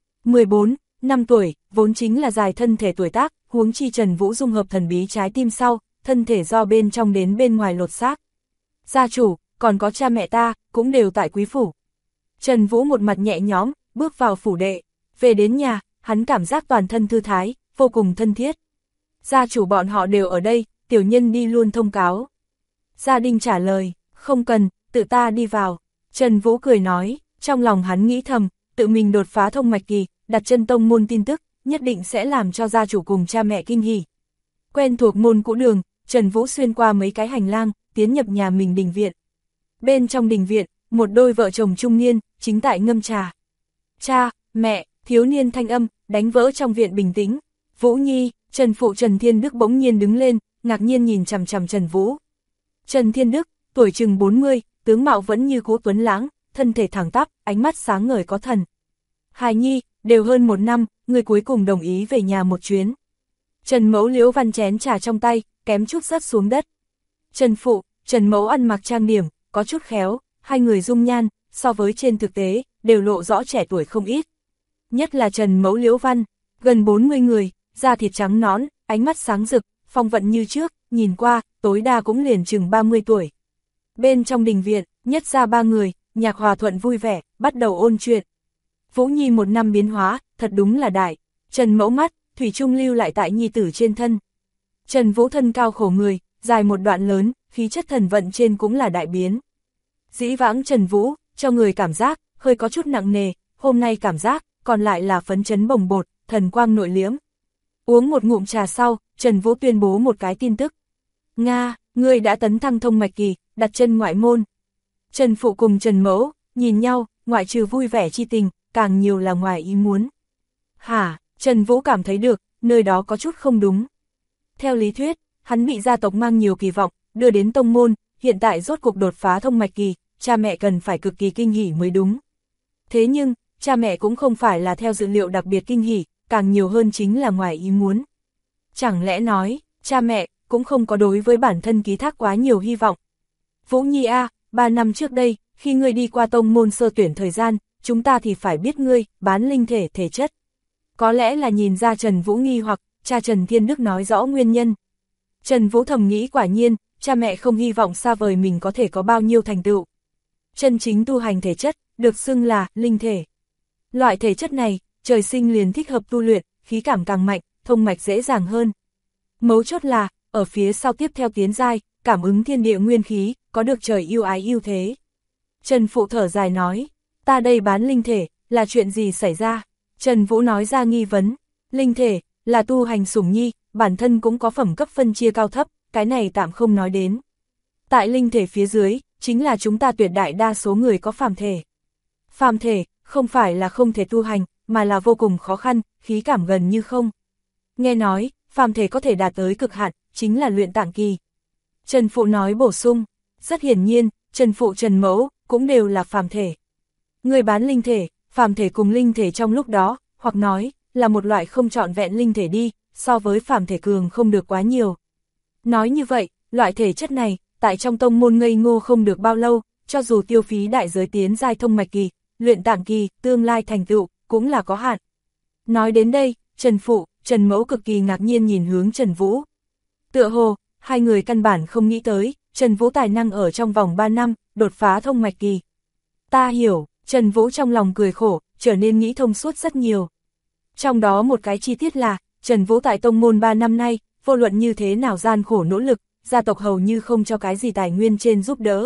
14 năm tuổi, vốn chính là dài thân thể tuổi tác, huống chi Trần Vũ dung hợp thần bí trái tim sau, thân thể do bên trong đến bên ngoài lột xác. Gia chủ, còn có cha mẹ ta, cũng đều tại quý phủ. Trần Vũ một mặt nhẹ nhõm, bước vào phủ đệ. Về đến nhà, hắn cảm giác toàn thân thư thái, vô cùng thân thiết. Gia chủ bọn họ đều ở đây, tiểu nhân đi luôn thông cáo. Gia đình trả lời, không cần, tự ta đi vào. Trần Vũ cười nói, trong lòng hắn nghĩ thầm, tự mình đột phá thông mạch kỳ, đặt chân tông môn tin tức, nhất định sẽ làm cho gia chủ cùng cha mẹ kinh hỉ. Quen thuộc môn cũ đường, Trần Vũ xuyên qua mấy cái hành lang, tiến nhập nhà mình đình viện. Bên trong đình viện, một đôi vợ chồng trung niên, chính tại ngâm trà. Cha, mẹ, thiếu niên thanh âm, đánh vỡ trong viện bình tĩnh. Vũ Nhi, Trần phụ Trần Thiên Đức bỗng nhiên đứng lên, ngạc nhiên nhìn chằm chằm Trần Vũ. Trần Thiên Đức, tuổi chừng 40, tướng mạo vẫn như cũ tuấn lãng, thân thể thẳng tắp, ánh mắt sáng ngời có thần. Hài Nhi, đều hơn 1 năm, người cuối cùng đồng ý về nhà một chuyến. Trần Mẫu Liễu Văn chén trà trong tay, kém chút rớt xuống đất. Trần phụ, Trần Mẫu ăn mặc trang điểm, có chút khéo, hai người dung nhan, so với trên thực tế, đều lộ rõ trẻ tuổi không ít. Nhất là Trần Mẫu Liễu Văn, gần 40 người, da thịt trắng nõn, ánh mắt sáng rực, phong vận như trước, nhìn qua, tối đa cũng liền chừng 30 tuổi. Bên trong đình viện, nhất ra 3 người, nhạc hòa thuận vui vẻ, bắt đầu ôn chuyện. Vũ Nhi một năm biến hóa, thật đúng là đại. Trần Mẫu mắt, thủy chung lưu lại tại nhi tử trên thân. Trần Vũ thân cao khổ người, dài một đoạn lớn, khí chất thần vận trên cũng là đại biến. Dĩ vãng Trần Vũ, cho người cảm giác, hơi có chút nặng nề, hôm nay cảm giác, còn lại là phấn chấn bồng bột, thần quang nội liễm. Uống một ngụm trà sau, Trần Vũ tuyên bố một cái tin tức. Nga, ngươi đã tấn thăng thông mạch kỳ, đặt chân ngoại môn. Trần Phụ cùng Trần Mẫu, nhìn nhau, ngoại trừ vui vẻ chi tình, càng nhiều là ngoài ý muốn. Hả, Trần Vũ cảm thấy được, nơi đó có chút không đúng. Theo lý thuyết, hắn bị gia tộc mang nhiều kỳ vọng, đưa đến tông môn, hiện tại rốt cuộc đột phá thông mạch kỳ, cha mẹ cần phải cực kỳ kinh hỉ mới đúng. Thế nhưng, cha mẹ cũng không phải là theo dự liệu đặc biệt kinh hỉ, càng nhiều hơn chính là ngoài ý muốn. Chẳng lẽ nói, cha mẹ cũng không có đối với bản thân ký thác quá nhiều hy vọng. Vũ Nhi a, 3 năm trước đây, khi ngươi đi qua tông môn sơ tuyển thời gian, chúng ta thì phải biết ngươi, bán linh thể thể chất. Có lẽ là nhìn ra Trần Vũ nghi hoặc, cha Trần Thiên Đức nói rõ nguyên nhân. Trần Vũ thầm nghĩ quả nhiên, cha mẹ không hy vọng xa vời mình có thể có bao nhiêu thành tựu. Chân chính tu hành thể chất, được xưng là linh thể. Loại thể chất này, trời sinh liền thích hợp tu luyện, khí cảm càng mạnh, thông mạch dễ dàng hơn. Mấu chốt là, ở phía sau tiếp theo tiến giai, cảm ứng thiên địa nguyên khí, có được trời yêu ái yêu thế. Trần Phụ thở dài nói, ta đây bán linh thể, là chuyện gì xảy ra? Trần Vũ nói ra nghi vấn, linh thể, là tu hành sủng nhi, bản thân cũng có phẩm cấp phân chia cao thấp, cái này tạm không nói đến. Tại linh thể phía dưới, chính là chúng ta tuyệt đại đa số người có phàm thể. Phàm thể, không phải là không thể tu hành, mà là vô cùng khó khăn, khí cảm gần như không. Nghe nói, phàm thể có thể đạt tới cực hạn, chính là luyện tạng kỳ. Trần Phụ nói bổ sung, rất hiển nhiên, Trần Phụ Trần Mẫu, cũng đều là phàm thể. Người bán linh thể, phàm thể cùng linh thể trong lúc đó, hoặc nói, là một loại không trọn vẹn linh thể đi, so với phàm thể cường không được quá nhiều. Nói như vậy, loại thể chất này, tại trong tông môn ngây ngô không được bao lâu, cho dù tiêu phí đại giới tiến giai thông mạch kỳ, luyện tạng kỳ, tương lai thành tựu, cũng là có hạn. Nói đến đây, Trần Phụ, Trần Mẫu cực kỳ ngạc nhiên nhìn hướng Trần Vũ. Tựa hồ, hai người căn bản không nghĩ tới, Trần Vũ tài năng ở trong vòng 3 năm, đột phá thông mạch kỳ. Ta hiểu, Trần Vũ trong lòng cười khổ, trở nên nghĩ thông suốt rất nhiều. Trong đó một cái chi tiết là, Trần Vũ tại tông môn 3 năm nay, vô luận như thế nào gian khổ nỗ lực, gia tộc hầu như không cho cái gì tài nguyên trên giúp đỡ.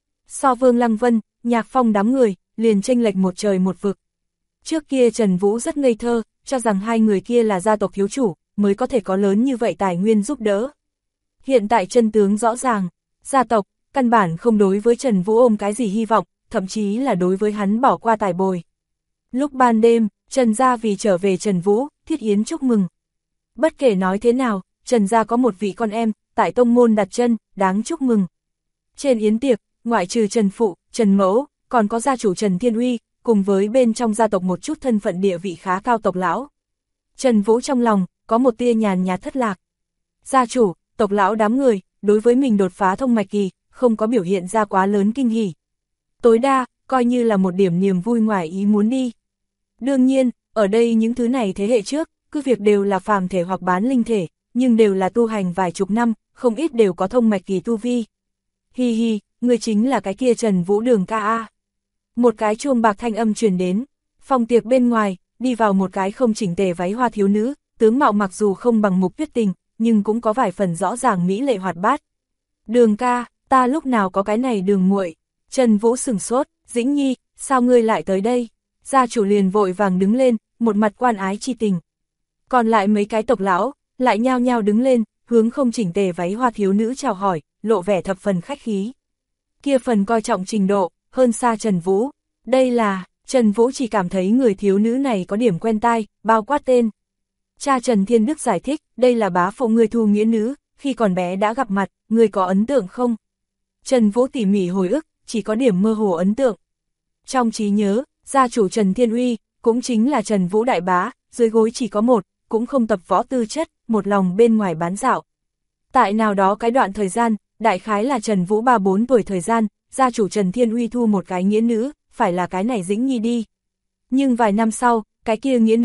So Vương Lăng Vân, Nhạc Phong đám người, liền chênh lệch một trời một vực. Trước kia Trần Vũ rất ngây thơ, cho rằng hai người kia là gia tộc thiếu chủ, mới có thể có lớn như vậy tài nguyên giúp đỡ. Hiện tại chân tướng rõ ràng, gia tộc, căn bản không đối với Trần Vũ ôm cái gì hy vọng, thậm chí là đối với hắn bỏ qua tài bồi. Lúc ban đêm, Trần gia vì trở về Trần Vũ, thiết yến chúc mừng. Bất kể nói thế nào, Trần gia có một vị con em, tại tông môn đặt chân, đáng chúc mừng. Trên yến tiệc, ngoại trừ Trần Phụ, Trần Mẫu, còn có gia chủ Trần Thiên Uy, cùng với bên trong gia tộc một chút thân phận địa vị khá cao tộc lão. Trần Vũ trong lòng, có một tia nhàn nhạt thất lạc. Gia chủ, tộc lão đám người, đối với mình đột phá thông mạch kỳ, không có biểu hiện ra quá lớn kinh hỉ. Tối đa, coi như là một điểm niềm vui ngoài ý muốn đi. Đương nhiên, ở đây những thứ này thế hệ trước, cứ việc đều là phàm thể hoặc bán linh thể, nhưng đều là tu hành vài chục năm, không ít đều có thông mạch kỳ tu vi. Hi hi, người chính là cái kia Trần Vũ Đường ca a. Một cái chuông bạc thanh âm truyền đến, phòng tiệc bên ngoài, đi vào một cái không chỉnh tề váy hoa thiếu nữ, tướng mạo mặc dù không bằng Mục Tuyết Tình, nhưng cũng có vài phần rõ ràng mỹ lệ hoạt bát. Đường ca, ta lúc nào có cái này Đường muội? Trần Vũ sửng sốt, Dĩnh Nhi, sao ngươi lại tới đây? Gia chủ liền vội vàng đứng lên, một mặt quan ái chi tình. Còn lại mấy cái tộc lão, lại nhao nhao đứng lên, hướng không chỉnh tề váy hoa thiếu nữ chào hỏi, lộ vẻ thập phần khách khí. Kia phần coi trọng trình độ, hơn xa Trần Vũ. Đây là, Trần Vũ chỉ cảm thấy người thiếu nữ này có điểm quen tai, bao quát tên. Cha Trần Thiên Đức giải thích, đây là bá phụ người Thu nghĩa nữ, khi còn bé đã gặp mặt, người có ấn tượng không? Trần Vũ tỉ mỉ hồi ức, chỉ có điểm mơ hồ ấn tượng. Trong trí nhớ, gia chủ Trần Thiên Uy, cũng chính là Trần Vũ đại bá, dưới gối chỉ có một, cũng không tập võ tư chất, một lòng bên ngoài bán dạo. Tại nào đó cái đoạn thời gian, đại khái là Trần Vũ 3-4 tuổi thời gian, gia chủ Trần Thiên Uy thu một cái nghĩa nữ, phải là cái này Dĩnh Nhi đi. Nhưng vài năm sau, cái kia nghĩa nữ,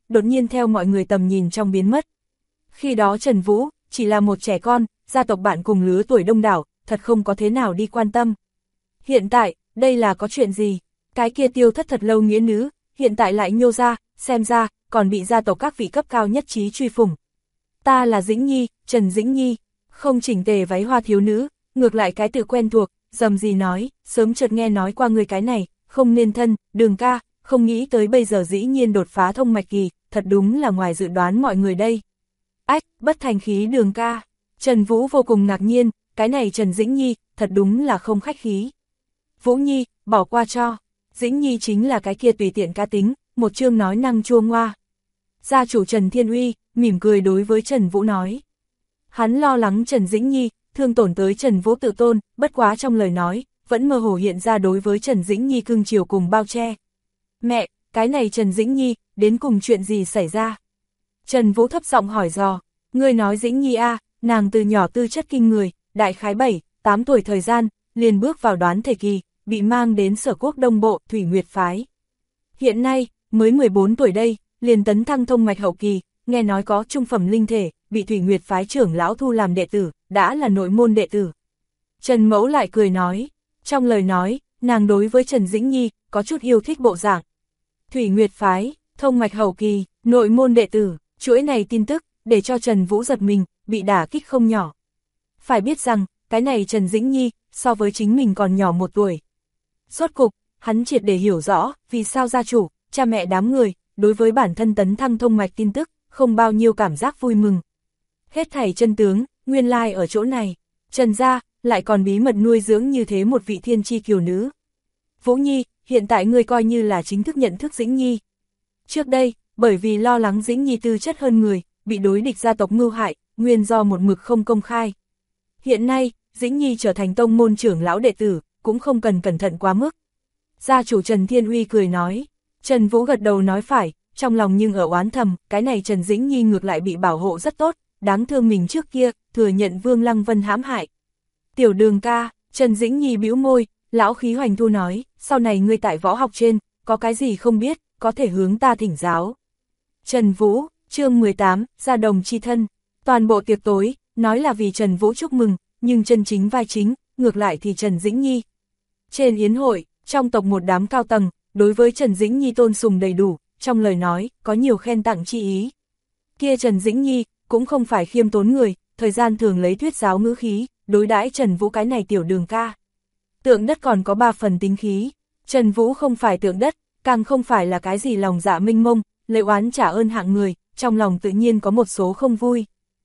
đột nhiên theo mọi người tầm nhìn trong biến mất. Khi đó Trần Vũ, chỉ là một trẻ con, gia tộc bạn cùng lứa tuổi đông đảo, thật không có thế nào đi quan tâm. Hiện tại, đây là có chuyện gì? Cái kia tiêu thất thật lâu nghĩa nữ, hiện tại lại nhô ra, xem ra, còn bị gia tộc các vị cấp cao nhất trí truy phủng. Ta là Dĩnh Nhi, Trần Dĩnh Nhi, không chỉnh tề váy hoa thiếu nữ, ngược lại cái tự quen thuộc, dầm gì nói, sớm chợt nghe nói qua người cái này, không nên thân, Đường ca, không nghĩ tới bây giờ dĩ nhiên đột phá thông mạch kỳ, thật đúng là ngoài dự đoán mọi người đây. Ách, bất thành khí Đường ca, Trần Vũ vô cùng ngạc nhiên, cái này Trần Dĩnh Nhi, thật đúng là không khách khí. Vũ Nhi, bỏ qua cho, Dĩnh Nhi chính là cái kia tùy tiện cá tính, một chương nói năng chua ngoa. Gia chủ Trần Thiên Uy, mỉm cười đối với Trần Vũ nói. Hắn lo lắng Trần Dĩnh Nhi, thương tổn tới Trần Vũ tự tôn, bất quá trong lời nói, vẫn mơ hồ hiện ra đối với Trần Dĩnh Nhi cưng chiều cùng bao che. Mẹ, cái này Trần Dĩnh Nhi, đến cùng chuyện gì xảy ra? Trần Vũ thấp giọng hỏi dò, ngươi nói Dĩnh Nhi a, nàng từ nhỏ tư chất kinh người, đại khái 7, 8 tuổi thời gian, liền bước vào đoán thể kỳ, bị mang đến Sở Quốc Đông Bộ Thủy Nguyệt Phái. Hiện nay, mới 14 tuổi đây, liền tấn thăng thông mạch hậu kỳ, nghe nói có trung phẩm linh thể, bị Thủy Nguyệt Phái trưởng lão thu làm đệ tử, đã là nội môn đệ tử. Trần Mẫu lại cười nói, trong lời nói, nàng đối với Trần Dĩnh Nhi, có chút yêu thích bộ dạng. Thủy Nguyệt Phái, thông mạch hậu kỳ, nội môn đệ tử, chuỗi này tin tức, để cho Trần Vũ giật mình, bị đả kích không nhỏ. Phải biết rằng, cái này Trần Dĩnh Nhi, so với chính mình còn nhỏ 1 tuổi. Rốt cục, hắn triệt để hiểu rõ, vì sao gia chủ, cha mẹ đám người, đối với bản thân tấn thăng thông mạch tin tức, không bao nhiêu cảm giác vui mừng. Hết thảy chân tướng, nguyên lai ở chỗ này, Trần gia, lại còn bí mật nuôi dưỡng như thế một vị thiên chi kiều nữ. Vũ Nhi, hiện tại ngươi coi như là chính thức nhận thức Dĩnh Nhi. Trước đây, bởi vì lo lắng Dĩnh Nhi tư chất hơn người, bị đối địch gia tộc mưu hại, nguyên do một mực không công khai. Hiện nay, Dĩnh Nhi trở thành tông môn trưởng lão đệ tử, cũng không cần cẩn thận quá mức. Gia chủ Trần Thiên Uy cười nói, Trần Vũ gật đầu nói phải, trong lòng nhưng ở oán thầm, cái này Trần Dĩnh Nhi ngược lại bị bảo hộ rất tốt, đáng thương mình trước kia, thừa nhận Vương Lăng Vân hãm hại. Tiểu Đường ca, Trần Dĩnh Nhi bĩu môi, lão khí hoành thu nói, sau này ngươi tại võ học trên, có cái gì không biết, có thể hướng ta thỉnh giáo. Trần Vũ, chương 18, gia đồng chi thân, toàn bộ tiệc tối, nói là vì Trần Vũ chúc mừng, nhưng chân chính vai chính, ngược lại thì Trần Dĩnh Nhi. Trên yến hội, trong tộc một đám cao tầng, đối với Trần Dĩnh Nhi tôn sùng đầy đủ, trong lời nói, có nhiều khen tặng chi ý. Kia Trần Dĩnh Nhi, cũng không phải khiêm tốn người, thời gian thường lấy thuyết giáo ngữ khí, đối đãi Trần Vũ cái này tiểu Đường ca. Tượng đất còn có 3 phần tính khí, Trần Vũ không phải tượng đất, càng không phải là cái gì lòng dạ minh mông, lấy oán trả ơn hạng người, trong lòng tự nhiên có một số không vui.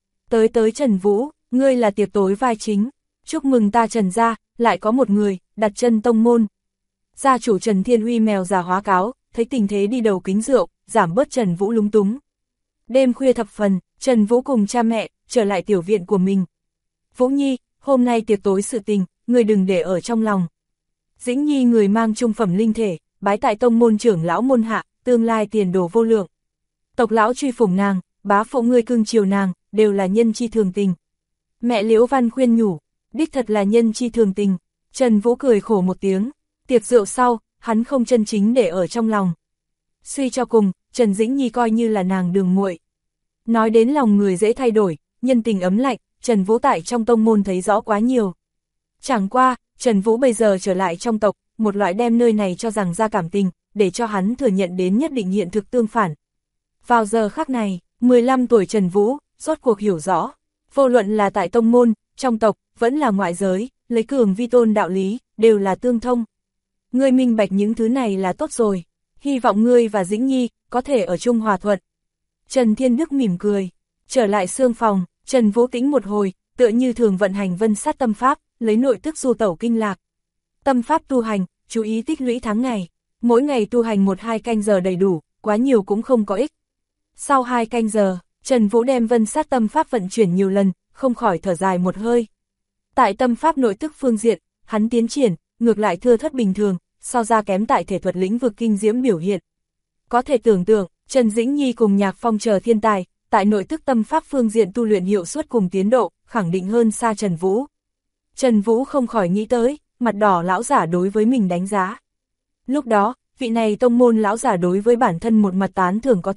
Tới Trần Vũ, ngươi là tiệc tối vai chính, chúc mừng ta Trần gia, lại có một người, đặt chân tông môn. Gia chủ Trần Thiên Uy mèo già hóa cáo, thấy tình thế đi đầu kính rượu, giảm bớt Trần Vũ lúng túng. Đêm khuya thập phần, Trần Vũ cùng cha mẹ, trở lại tiểu viện của mình. Vũ Nhi, hôm nay tiệc tối sự tình, người đừng để ở trong lòng. Dĩnh Nhi người mang trung phẩm linh thể, bái tại tông môn trưởng lão môn hạ, tương lai tiền đồ vô lượng. Tộc lão truy phủng nàng, bá phụ ngươi cưng chiều nàng, đều là nhân chi thường tình. Mẹ Liễu Văn khuyên nhủ, đích thật là nhân chi thường tình. Trần Vũ cười khổ một tiếng, tiệc rượu sau, hắn không chân chính để ở trong lòng. Suy cho cùng, Trần Dĩnh Nhi coi như là nàng đường muội. Nói đến lòng người dễ thay đổi, nhân tình ấm lạnh, Trần Vũ tại trong tông môn thấy rõ quá nhiều. Chẳng qua, Trần Vũ bây giờ trở lại trong tộc, một loại đem nơi này cho rằng ra cảm tình, để cho hắn thừa nhận đến nhất định hiện thực tương phản. Vào giờ khắc này, 15 tuổi Trần Vũ, rốt cuộc hiểu rõ, vô luận là tại tông môn, trong tộc, vẫn là ngoại giới, lấy cường vi tôn đạo lý, đều là tương thông. Ngươi minh bạch những thứ này là tốt rồi, hy vọng ngươi và Dĩnh Nhi, có thể ở chung hòa thuận. Trần Thiên Đức mỉm cười, trở lại xương phòng, Trần Vũ tĩnh một hồi, tựa như thường vận hành vân sát tâm pháp, lấy nội tức du tẩu kinh lạc. Tâm pháp tu hành, chú ý tích lũy tháng ngày, mỗi ngày tu hành 1-2 canh giờ đầy đủ, quá nhiều cũng không có ích. Sau 2 canh giờ, Trần Vũ đem vân sát tâm pháp vận chuyển nhiều lần, không khỏi thở dài một hơi. Tại tâm pháp nội tức phương diện, hắn tiến triển, ngược lại thưa thất bình thường, so ra kém tại thể thuật lĩnh vực kinh diễm biểu hiện. Có thể tưởng tượng, Trần Dĩnh Nhi cùng Nhạc Phong chờ thiên tài, tại nội tức tâm pháp phương diện tu luyện hiệu suất cùng tiến độ, khẳng định hơn xa Trần Vũ. Trần Vũ không khỏi nghĩ tới, mặt đỏ lão giả đối với mình đánh giá. Lúc đó, vị này tông môn lão giả đối với bản thân một mặt tán thưởng có thêm,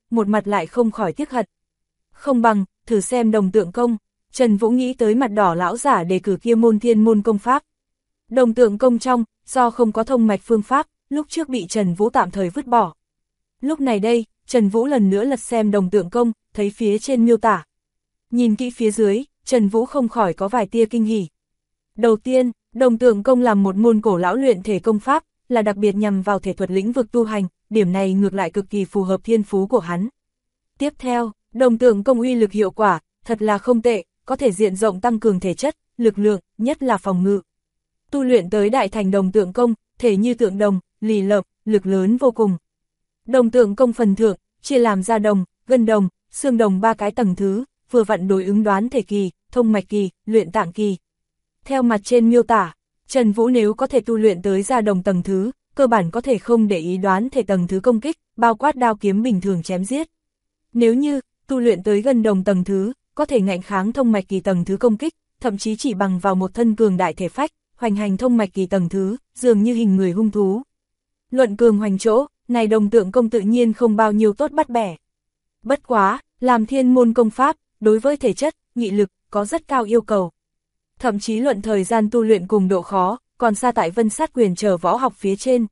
một mặt lại không khỏi tiếc hận. Không bằng, thử xem Đồng Tượng Công, Trần Vũ nghĩ tới mặt đỏ lão giả đề cử kia môn thiên môn công pháp. Đồng Tượng Công trong, do không có thông mạch phương pháp, lúc trước bị Trần Vũ tạm thời vứt bỏ. Lúc này đây, Trần Vũ lần nữa lật xem Đồng Tượng Công, thấy phía trên miêu tả. Nhìn kỹ phía dưới, Trần Vũ không khỏi có vài tia kinh hỉ. Đầu tiên, Đồng Tượng Công là một môn cổ lão luyện thể công pháp, là đặc biệt nhằm vào thể thuật lĩnh vực tu hành, điểm này ngược lại cực kỳ phù hợp thiên phú của hắn. Tiếp theo, Đồng Tượng Công uy lực hiệu quả, thật là không tệ, có thể diện rộng tăng cường thể chất, lực lượng, nhất là phòng ngự. Tu luyện tới đại thành Đồng Tượng Công, thể như tượng đồng, lì lợm, lực lớn vô cùng. Đồng Tượng Công phần thượng, chia làm da đồng, gân đồng, xương đồng 3 cái tầng thứ, vừa vặn đối ứng đoán thể kỳ, thông mạch kỳ, luyện tạng kỳ. Theo mặt trên miêu tả, Trần Vũ nếu có thể tu luyện tới da đồng tầng thứ, cơ bản có thể không để ý đoán thể tầng thứ công kích, bao quát đao kiếm bình thường chém giết. Nếu như, tu luyện tới gân đồng tầng thứ, có thể ngạnh kháng thông mạch kỳ tầng thứ công kích, thậm chí chỉ bằng vào một thân cường đại thể phách, hoành hành thông mạch kỳ tầng thứ, dường như hình người hung thú. Luận cường hoành chỗ, này Đồng Tượng Công tự nhiên không bao nhiêu tốt bắt bẻ. Bất quá, làm thiên môn công pháp, đối với thể chất, nghị lực, có rất cao yêu cầu. Thậm chí luận thời gian tu luyện cùng độ khó, còn xa tại Vân Sát Quyền chờ võ học phía trên.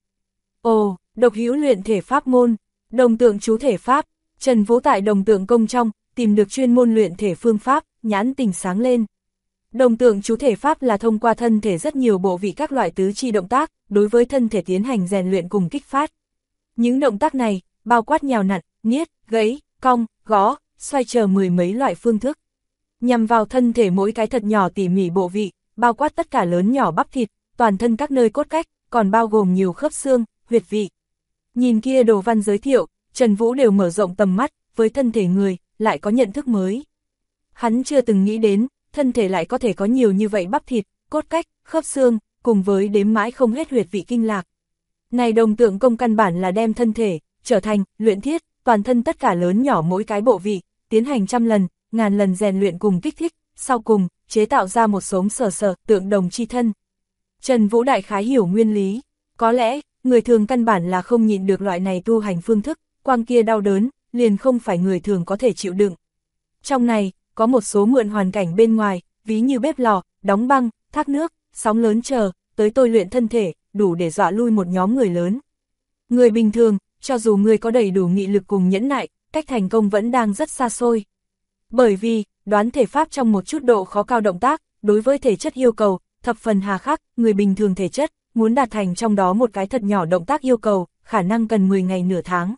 Ồ, độc hữu luyện thể pháp môn, Đồng Tượng chú thể pháp, Trần Vũ tại Đồng Tượng Công trong, tìm được chuyên môn luyện thể phương pháp, nhãn tình sáng lên. Đồng Tượng chú thể pháp là thông qua thân thể rất nhiều bộ vị các loại tứ chi động tác, đối với thân thể tiến hành rèn luyện cùng kích phát. Những động tác này, bao quát nhào nặn, niết, gãy, cong, gõ, xoay chờ mười mấy loại phương thức. Nhằm vào thân thể mỗi cái thật nhỏ tỉ mỉ bộ vị, bao quát tất cả lớn nhỏ bắp thịt, toàn thân các nơi cốt cách, còn bao gồm nhiều khớp xương, huyệt vị. Nhìn kia đồ văn giới thiệu, Trần Vũ đều mở rộng tầm mắt, với thân thể người, lại có nhận thức mới. Hắn chưa từng nghĩ đến, thân thể lại có thể có nhiều như vậy bắp thịt, cốt cách, khớp xương, cùng với đếm mãi không hết huyệt vị kinh lạc. Này Đồng Tượng Công căn bản là đem thân thể, trở thành, luyện thiết, toàn thân tất cả lớn nhỏ mỗi cái bộ vị, tiến hành trăm lần, ngàn lần rèn luyện cùng kích thích, sau cùng, chế tạo ra một sống sờ tượng đồng chi thân. Trần Vũ đại khái hiểu nguyên lý, có lẽ, người thường căn bản là không nhịn được loại này tu hành phương thức, quang kia đau đớn, liền không phải người thường có thể chịu đựng. Trong này, có một số mượn hoàn cảnh bên ngoài, ví như bếp lò, đóng băng, thác nước, sóng lớn chờ, tới tôi luyện thân thể, đủ để dọa lui một nhóm người lớn. Người bình thường, cho dù người có đầy đủ nghị lực cùng nhẫn nại, cách thành công vẫn đang rất xa xôi. Bởi vì, đoán thể pháp trong một chút độ khó cao động tác, đối với thể chất yêu cầu, thập phần hà khắc, người bình thường thể chất, muốn đạt thành trong đó một cái thật nhỏ động tác yêu cầu, khả năng cần 10 ngày nửa tháng.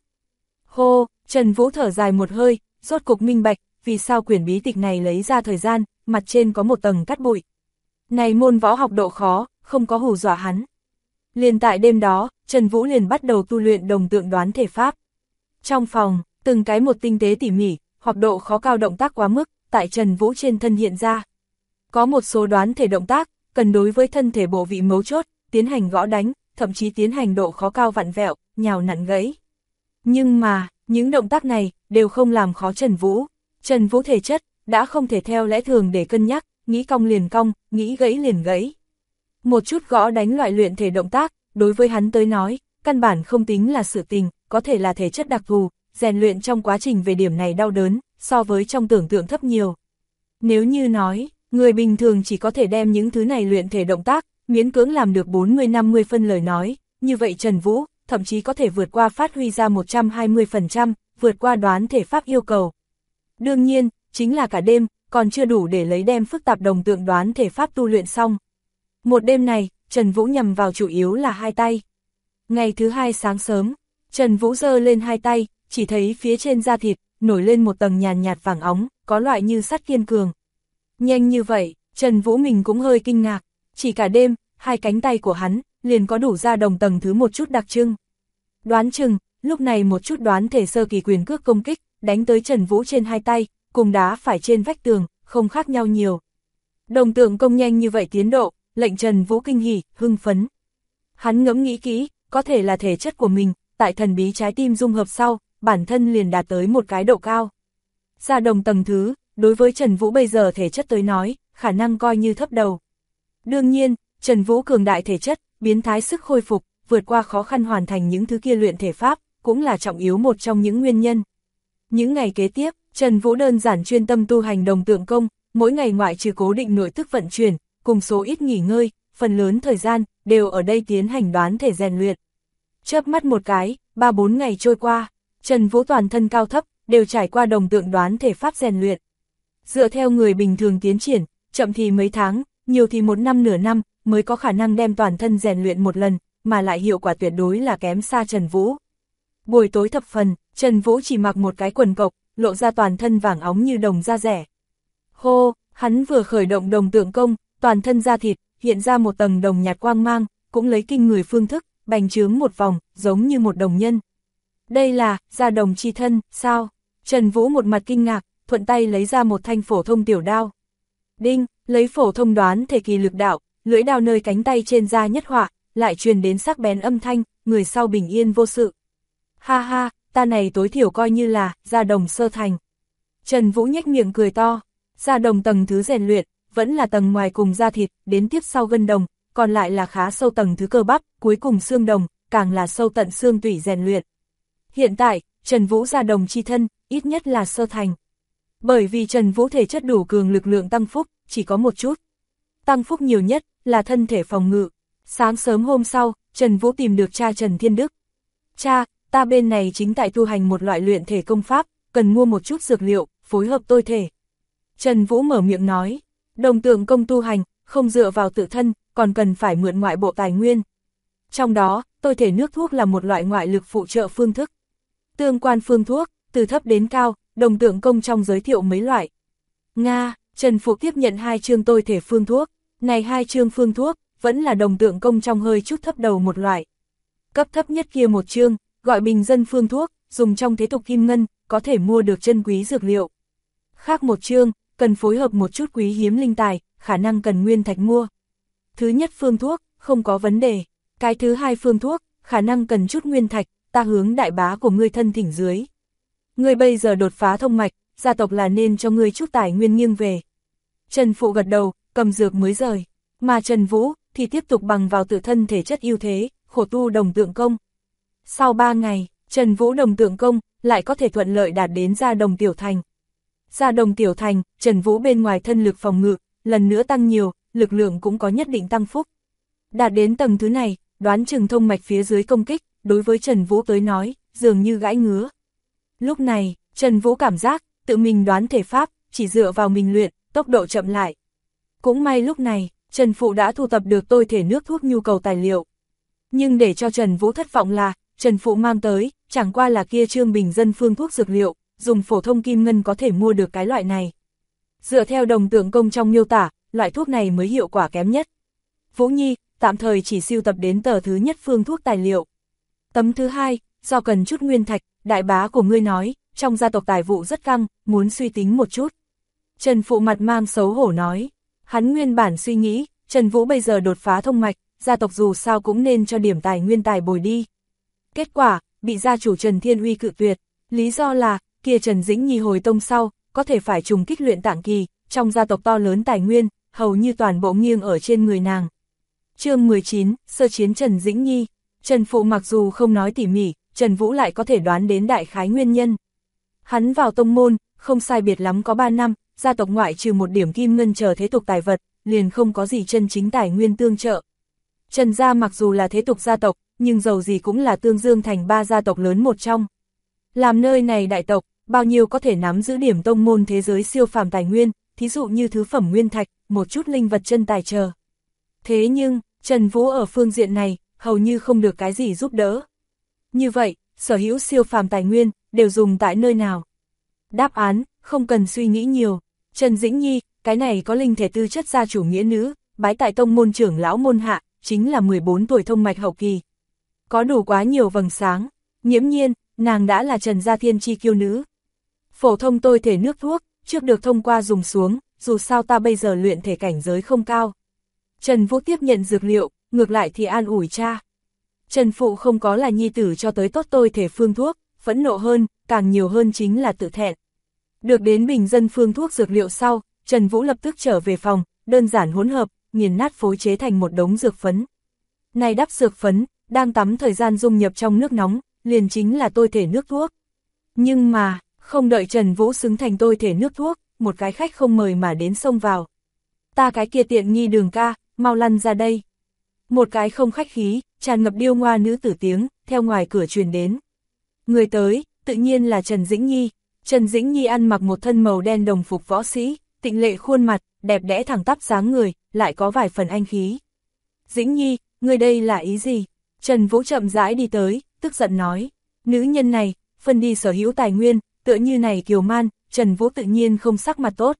Hô, Trần Vũ thở dài một hơi, rốt cục minh bạch, vì sao quyển bí tịch này lấy ra thời gian, mặt trên có một tầng cát bụi. Này môn võ học độ khó, không có hù dọa hắn. Liền tại đêm đó, Trần Vũ liền bắt đầu tu luyện Đồng Tượng đoán thể pháp. Trong phòng, từng cái một tinh tế tỉ mỉ, hoặc độ khó cao động tác quá mức, tại Trần Vũ trên thân hiện ra. Có một số đoán thể động tác, cần đối với thân thể bộ vị mấu chốt, tiến hành gõ đánh, thậm chí tiến hành độ khó cao vặn vẹo, nhào nặn gãy. Nhưng mà, những động tác này, đều không làm khó Trần Vũ. Trần Vũ thể chất, đã không thể theo lẽ thường để cân nhắc, nghĩ cong liền cong, nghĩ gãy liền gãy. Một chút gõ đánh loại luyện thể động tác, đối với hắn tới nói, căn bản không tính là sự tình, có thể là thể chất đặc thù, rèn luyện trong quá trình về điểm này đau đớn, so với trong tưởng tượng thấp nhiều. Nếu như nói, người bình thường chỉ có thể đem những thứ này luyện thể động tác, miễn cưỡng làm được 40-50 phân lời nói, như vậy Trần Vũ, thậm chí có thể vượt qua phát huy ra 120%, vượt qua đoán thể pháp yêu cầu. Đương nhiên, chính là cả đêm, còn chưa đủ để lấy đem phức tạp Đồng Tượng đoán thể pháp tu luyện xong. Một đêm này, Trần Vũ nhằm vào chủ yếu là hai tay. Ngày thứ hai sáng sớm, Trần Vũ giơ lên hai tay, chỉ thấy phía trên da thịt, nổi lên một tầng nhàn nhạt vàng óng, có loại như sắt kiên cường. Nhanh như vậy, Trần Vũ mình cũng hơi kinh ngạc, chỉ cả đêm, hai cánh tay của hắn, liền có đủ ra đồng tầng thứ một chút đặc trưng. Đoán chừng, lúc này một chút đoán thể sơ kỳ quyền cước công kích, đánh tới Trần Vũ trên hai tay, cùng đá phải trên vách tường, không khác nhau nhiều. Đồng Tượng công nhanh như vậy tiến độ, lệnh Trần Vũ kinh hỉ, hưng phấn. Hắn ngẫm nghĩ kỹ, có thể là thể chất của mình, tại thần bí trái tim dung hợp sau, bản thân liền đạt tới một cái độ cao. Ra đồng tầng thứ, đối với Trần Vũ bây giờ thể chất tới nói, khả năng coi như thấp đầu. Đương nhiên, Trần Vũ cường đại thể chất, biến thái sức khôi phục, vượt qua khó khăn hoàn thành những thứ kia luyện thể pháp, cũng là trọng yếu một trong những nguyên nhân. Những ngày kế tiếp, Trần Vũ đơn giản chuyên tâm tu hành đồng tượng công, mỗi ngày ngoại trừ cố định nội tức vận chuyển, cùng số ít nghỉ ngơi, phần lớn thời gian, đều ở đây tiến hành đoán thể rèn luyện. Chớp mắt một cái, 3-4 ngày trôi qua, Trần Vũ toàn thân cao thấp, đều trải qua đồng tượng đoán thể pháp rèn luyện. Dựa theo người bình thường tiến triển, chậm thì mấy tháng, nhiều thì 1 năm nửa năm, mới có khả năng đem toàn thân rèn luyện một lần, mà lại hiệu quả tuyệt đối là kém xa Trần Vũ. Buổi tối thập phần, Trần Vũ chỉ mặc một cái quần cộc, lộ ra toàn thân vàng óng như đồng da rẻ. Hô, hắn vừa khởi động đồng tượng công, toàn thân da thịt, hiện ra một tầng đồng nhạt quang mang, cũng lấy kinh người phương thức, bành trướng một vòng, giống như một đồng nhân. Đây là, da đồng chi thân, sao? Trần Vũ một mặt kinh ngạc, thuận tay lấy ra một thanh phổ thông tiểu đao. Đinh, lấy phổ thông đoán thể kỳ lực đạo, lưỡi đao nơi cánh tay trên da nhất họa, lại truyền đến sắc bén âm thanh, người sau bình yên vô sự. Ha ha, ta này tối thiểu coi như là, da đồng sơ thành. Trần Vũ nhếch miệng cười to, da đồng tầng thứ rèn luyện, vẫn là tầng ngoài cùng da thịt, đến tiếp sau gân đồng, còn lại là khá sâu tầng thứ cơ bắp, cuối cùng xương đồng, càng là sâu tận xương tủy rèn luyện. Hiện tại, Trần Vũ da đồng chi thân, ít nhất là sơ thành. Bởi vì Trần Vũ thể chất đủ cường lực lượng tăng phúc, chỉ có một chút. Tăng phúc nhiều nhất, là thân thể phòng ngự. Sáng sớm hôm sau, Trần Vũ tìm được cha Trần Thiên Đức. Cha, ta bên này chính tại tu hành một loại luyện thể công pháp, cần mua một chút dược liệu, phối hợp tôi thể. Trần Vũ mở miệng nói, đồng tượng công tu hành, không dựa vào tự thân, còn cần phải mượn ngoại bộ tài nguyên. Trong đó, tôi thể nước thuốc là một loại ngoại lực phụ trợ phương thức. Tương quan phương thuốc, từ thấp đến cao, đồng tượng công trong giới thiệu mấy loại. Nga, Trần Phụ tiếp nhận 2 chương tôi thể phương thuốc, này 2 chương phương thuốc, vẫn là đồng tượng công trong hơi chút thấp đầu một loại. Cấp thấp nhất kia một chương, gọi bình dân phương thuốc, dùng trong thế tục kim ngân, có thể mua được chân quý dược liệu. Khác một chương, cần phối hợp một chút quý hiếm linh tài, khả năng cần nguyên thạch mua. Thứ nhất phương thuốc, không có vấn đề. Cái thứ hai phương thuốc, khả năng cần chút nguyên thạch, ta hướng đại bá của ngươi thân thỉnh dưới. Ngươi bây giờ đột phá thông mạch, gia tộc là nên cho ngươi chút tài nguyên nghiêng về. Trần Phụ gật đầu, cầm dược mới rời. Mà Trần Vũ, thì tiếp tục bằng vào tự thân thể chất ưu thế, khổ tu đồng tượng công. Sau 3 ngày, Trần Vũ đồng tượng công, lại có thể thuận lợi đạt đến gia đồng tiểu thành. Gia đồng tiểu thành, Trần Vũ bên ngoài thân lực phòng ngự, lần nữa tăng nhiều, lực lượng cũng có nhất định tăng phúc. Đạt đến tầng thứ này, đoán chừng thông mạch phía dưới công kích, đối với Trần Vũ tới nói, dường như gãi ngứa. Lúc này, Trần Vũ cảm giác, tự mình đoán thể pháp, chỉ dựa vào mình luyện, tốc độ chậm lại. Cũng may lúc này, Trần Phụ đã thu tập được tôi thể nước thuốc nhu cầu tài liệu. Nhưng để cho Trần Vũ thất vọng là, Trần Phụ mang tới, chẳng qua là kia chương bình dân phương thuốc dược liệu, dùng phổ thông kim ngân có thể mua được cái loại này. Dựa theo đồng tượng công trong miêu tả, loại thuốc này mới hiệu quả kém nhất. Vũ Nhi, tạm thời chỉ sưu tập đến tờ thứ nhất phương thuốc tài liệu. Tấm thứ hai, do cần chút nguyên thạch, đại bá của ngươi nói, trong gia tộc tài vụ rất căng, muốn suy tính một chút. Trần Phụ mặt mang xấu hổ nói, hắn nguyên bản suy nghĩ, Trần Vũ bây giờ đột phá thông mạch, gia tộc dù sao cũng nên cho điểm tài nguyên tài bồi đi. Kết quả, bị gia chủ Trần Thiên Uy cự tuyệt, lý do là, kia Trần Dĩnh Nhi hồi tông sau, có thể phải trùng kích luyện tạng kỳ, trong gia tộc to lớn tài nguyên, hầu như toàn bộ nghiêng ở trên người nàng. Chương 19, sơ chiến Trần Dĩnh Nhi. Trần Phụ mặc dù không nói tỉ mỉ, Trần Vũ lại có thể đoán đến đại khái nguyên nhân. Hắn vào tông môn, không sai biệt lắm có 3 năm, gia tộc ngoại trừ một điểm kim ngân chờ thế tục tài vật, liền không có gì chân chính tài nguyên tương trợ. Trần gia mặc dù là thế tục gia tộc, nhưng dầu gì cũng là Tương Dương thành 3 gia tộc lớn một trong. Làm nơi này đại tộc, bao nhiêu có thể nắm giữ điểm tông môn thế giới siêu phàm tài nguyên, thí dụ như thứ phẩm nguyên thạch, một chút linh vật chân tài chờ. Thế nhưng, Trần Vũ ở phương diện này, hầu như không được cái gì giúp đỡ. Như vậy, sở hữu siêu phàm tài nguyên, đều dùng tại nơi nào? Đáp án, không cần suy nghĩ nhiều. Trần Dĩnh Nhi, cái này có linh thể tư chất gia chủ nghĩa nữ, bái tại tông môn trưởng lão môn hạ, chính là 14 tuổi thông mạch hậu kỳ. Có đủ quá nhiều vầng sáng, nghiễm nhiên, nàng đã là Trần gia thiên chi kiêu nữ. Phổ thông tôi thể nước thuốc, trước được thông qua dùng xuống, dù sao ta bây giờ luyện thể cảnh giới không cao. Trần Vũ tiếp nhận dược liệu, ngược lại thì an ủi cha. Trần Phụ không có là nhi tử cho tới tốt tôi thể phương thuốc, phẫn nộ hơn, càng nhiều hơn chính là tự thẹn. Được đến bình dân phương thuốc dược liệu sau, Trần Vũ lập tức trở về phòng, đơn giản hỗn hợp, nghiền nát phối chế thành một đống dược phấn. Này đắp dược phấn, đang tắm thời gian dung nhập trong nước nóng, liền chính là tôi thể nước thuốc. Nhưng mà, Không đợi Trần Vũ xứng thành tôi thể nước thuốc, một cái khách không mời mà đến xông vào. Ta cái kia tiện nghi Đường ca, mau lăn ra đây. Một cái không khách khí, tràn ngập điêu ngoa nữ tử tiếng, theo ngoài cửa truyền đến. Người tới, tự nhiên là Trần Dĩnh Nhi. Trần Dĩnh Nhi ăn mặc một thân màu đen đồng phục võ sĩ, tịnh lệ khuôn mặt, đẹp đẽ thẳng tắp dáng người, lại có vài phần anh khí. Dĩnh Nhi, người đây là ý gì? Trần Vũ chậm rãi đi tới, tức giận nói. Nữ nhân này, phân đi sở hữu tài nguyên, tựa như này kiều man, Trần Vũ tự nhiên không sắc mặt tốt.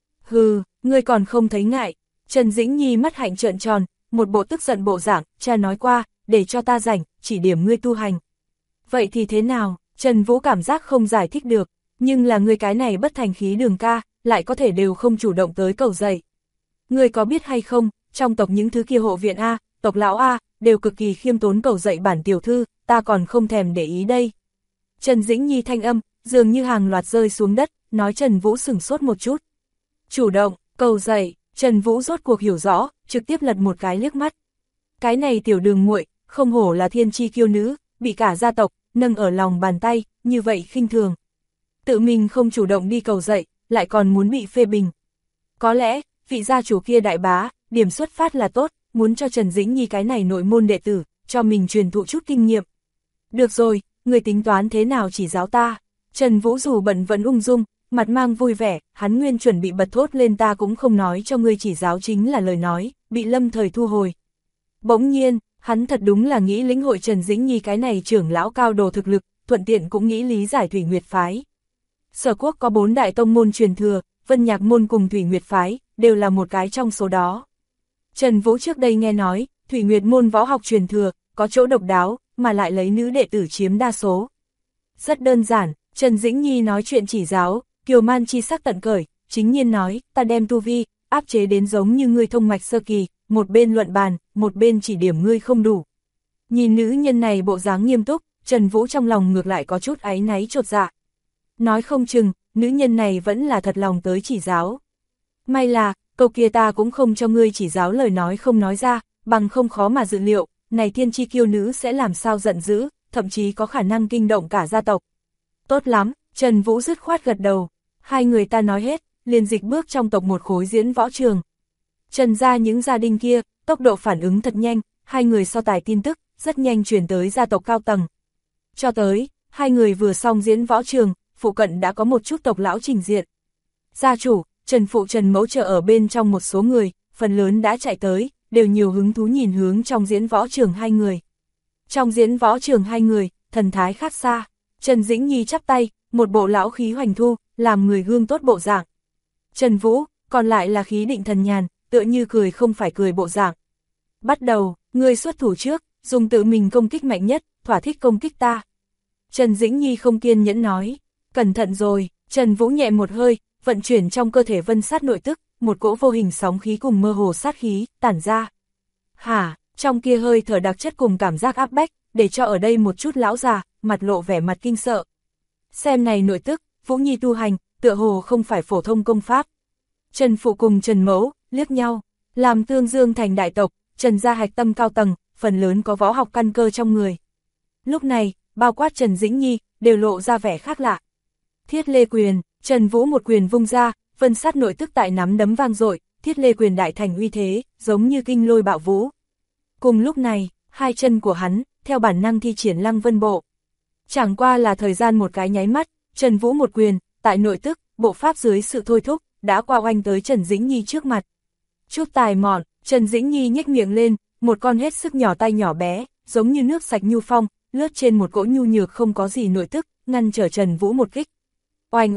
Hừ, ngươi còn không thấy ngại. Trần Dĩnh Nhi mắt hạnh trợn tròn, một bộ tức giận bộ dạng, cha nói qua, để cho ta rảnh, chỉ điểm ngươi tu hành. Vậy thì thế nào? Trần Vũ cảm giác không giải thích được, nhưng là ngươi cái này bất thành khí Đường ca, lại có thể đều không chủ động tới cầu dạy. Ngươi có biết hay không, trong tộc những thứ kia hộ viện A, tộc lão A, đều cực kỳ khiêm tốn cầu dạy bản tiểu thư, ta còn không thèm để ý đây. Trần Dĩnh Nhi thanh âm, dường như hàng loạt rơi xuống đất, nói Trần Vũ sửng sốt một chút. Chủ động, cầu dạy, Trần Vũ rốt cuộc hiểu rõ, trực tiếp lật một cái liếc mắt. Cái này tiểu Đường muội, không hổ là thiên chi kiêu nữ, bị cả gia tộc nâng ở lòng bàn tay, như vậy khinh thường. Tự mình không chủ động đi cầu dạy, lại còn muốn bị phê bình. Có lẽ, vị gia chủ kia đại bá, điểm xuất phát là tốt, muốn cho Trần Dĩnh Nhi cái này nội môn đệ tử, cho mình truyền thụ chút kinh nghiệm. Được rồi, người tính toán thế nào chỉ giáo ta. Trần Vũ dù bận vẫn ung dung, mặt mang vui vẻ, hắn nguyên chuẩn bị bật thốt lên ta cũng không nói cho ngươi chỉ giáo chính là lời nói, bị lâm thời thu hồi. Bỗng nhiên, hắn thật đúng là nghĩ lĩnh hội Trần Dĩnh Nhi cái này trưởng lão cao đồ thực lực, thuận tiện cũng nghĩ lý giải Thủy Nguyệt phái. Sở quốc có 4 đại tông môn truyền thừa, Vân Nhạc môn cùng Thủy Nguyệt phái, đều là một cái trong số đó. Trần Vũ trước đây nghe nói, Thủy Nguyệt môn võ học truyền thừa, có chỗ độc đáo, mà lại lấy nữ đệ tử chiếm đa số. Rất đơn giản, Trần Dĩnh Nhi nói chuyện chỉ giáo, kiều man chi sắc tận cởi, chính nhiên nói, ta đem tu vi, áp chế đến giống như ngươi thông mạch sơ kỳ, một bên luận bàn, một bên chỉ điểm ngươi không đủ. Nhìn nữ nhân này bộ dáng nghiêm túc, Trần Vũ trong lòng ngược lại có chút áy náy chột dạ. Nói không chừng, nữ nhân này vẫn là thật lòng tới chỉ giáo. May là, câu kia ta cũng không cho ngươi chỉ giáo lời nói không nói ra, bằng không khó mà dự liệu, này thiên chi kiêu nữ sẽ làm sao giận dữ, thậm chí có khả năng kinh động cả gia tộc. Tốt lắm, Trần Vũ dứt khoát gật đầu, hai người ta nói hết, liền dịch bước trong tộc một khối diễn võ trường. Trần gia những gia đình kia, tốc độ phản ứng thật nhanh, hai người so tài tin tức, rất nhanh truyền tới gia tộc cao tầng. Cho tới, hai người vừa xong diễn võ trường, phụ cận đã có một chút tộc lão trình diện. Gia chủ, Trần Phụ Trần Mẫu chờ ở bên trong một số người, phần lớn đã chạy tới, đều nhiều hứng thú nhìn hướng trong diễn võ trường hai người. Trong diễn võ trường hai người, thần thái khác xa, Trần Dĩnh Nhi chắp tay, một bộ lão khí hoành thu, làm người gương tốt bộ dạng. Trần Vũ, còn lại là khí định thần nhàn, tựa như cười không phải cười bộ dạng. Bắt đầu, người xuất thủ trước, dùng tự mình công kích mạnh nhất, thỏa thích công kích ta. Trần Dĩnh Nhi không kiên nhẫn nói, cẩn thận rồi, Trần Vũ nhẹ một hơi, vận chuyển trong cơ thể vân sát nội tức, một cỗ vô hình sóng khí cùng mơ hồ sát khí, tản ra. Hả, trong kia hơi thở đặc chất cùng cảm giác áp bách, để cho ở đây một chút lão già, mặt lộ vẻ mặt kinh sợ. Xem này nội tức, Vũ Nhi tu hành, tựa hồ không phải phổ thông công pháp. Trần Phụ cùng Trần Mẫu, liếc nhau, làm Tương Dương thành đại tộc, Trần gia hạch tâm cao tầng, phần lớn có võ học căn cơ trong người. Lúc này, bao quát Trần Dĩnh Nhi, đều lộ ra vẻ khác lạ. Thiết Lê Quyền, Trần Vũ một quyền vung ra, vân sát nội tức tại nắm đấm vang dội, Thiết Lê Quyền đại thành uy thế, giống như kinh lôi bạo vũ. Cùng lúc này, hai chân của hắn, theo bản năng thi triển Lăng Vân Bộ. Chẳng qua là thời gian một cái nháy mắt, Trần Vũ một quyền, tại nội tức, bộ pháp dưới sự thôi thúc, đã qua oanh tới Trần Dĩnh Nhi trước mặt. Chút tài mọn, Trần Dĩnh Nhi nhếch miệng lên, một con hết sức nhỏ tay nhỏ bé, giống như nước sạch nhu phong, lướt trên một cỗ nhu nhược không có gì nội tức, ngăn trở Trần Vũ một kích. Oanh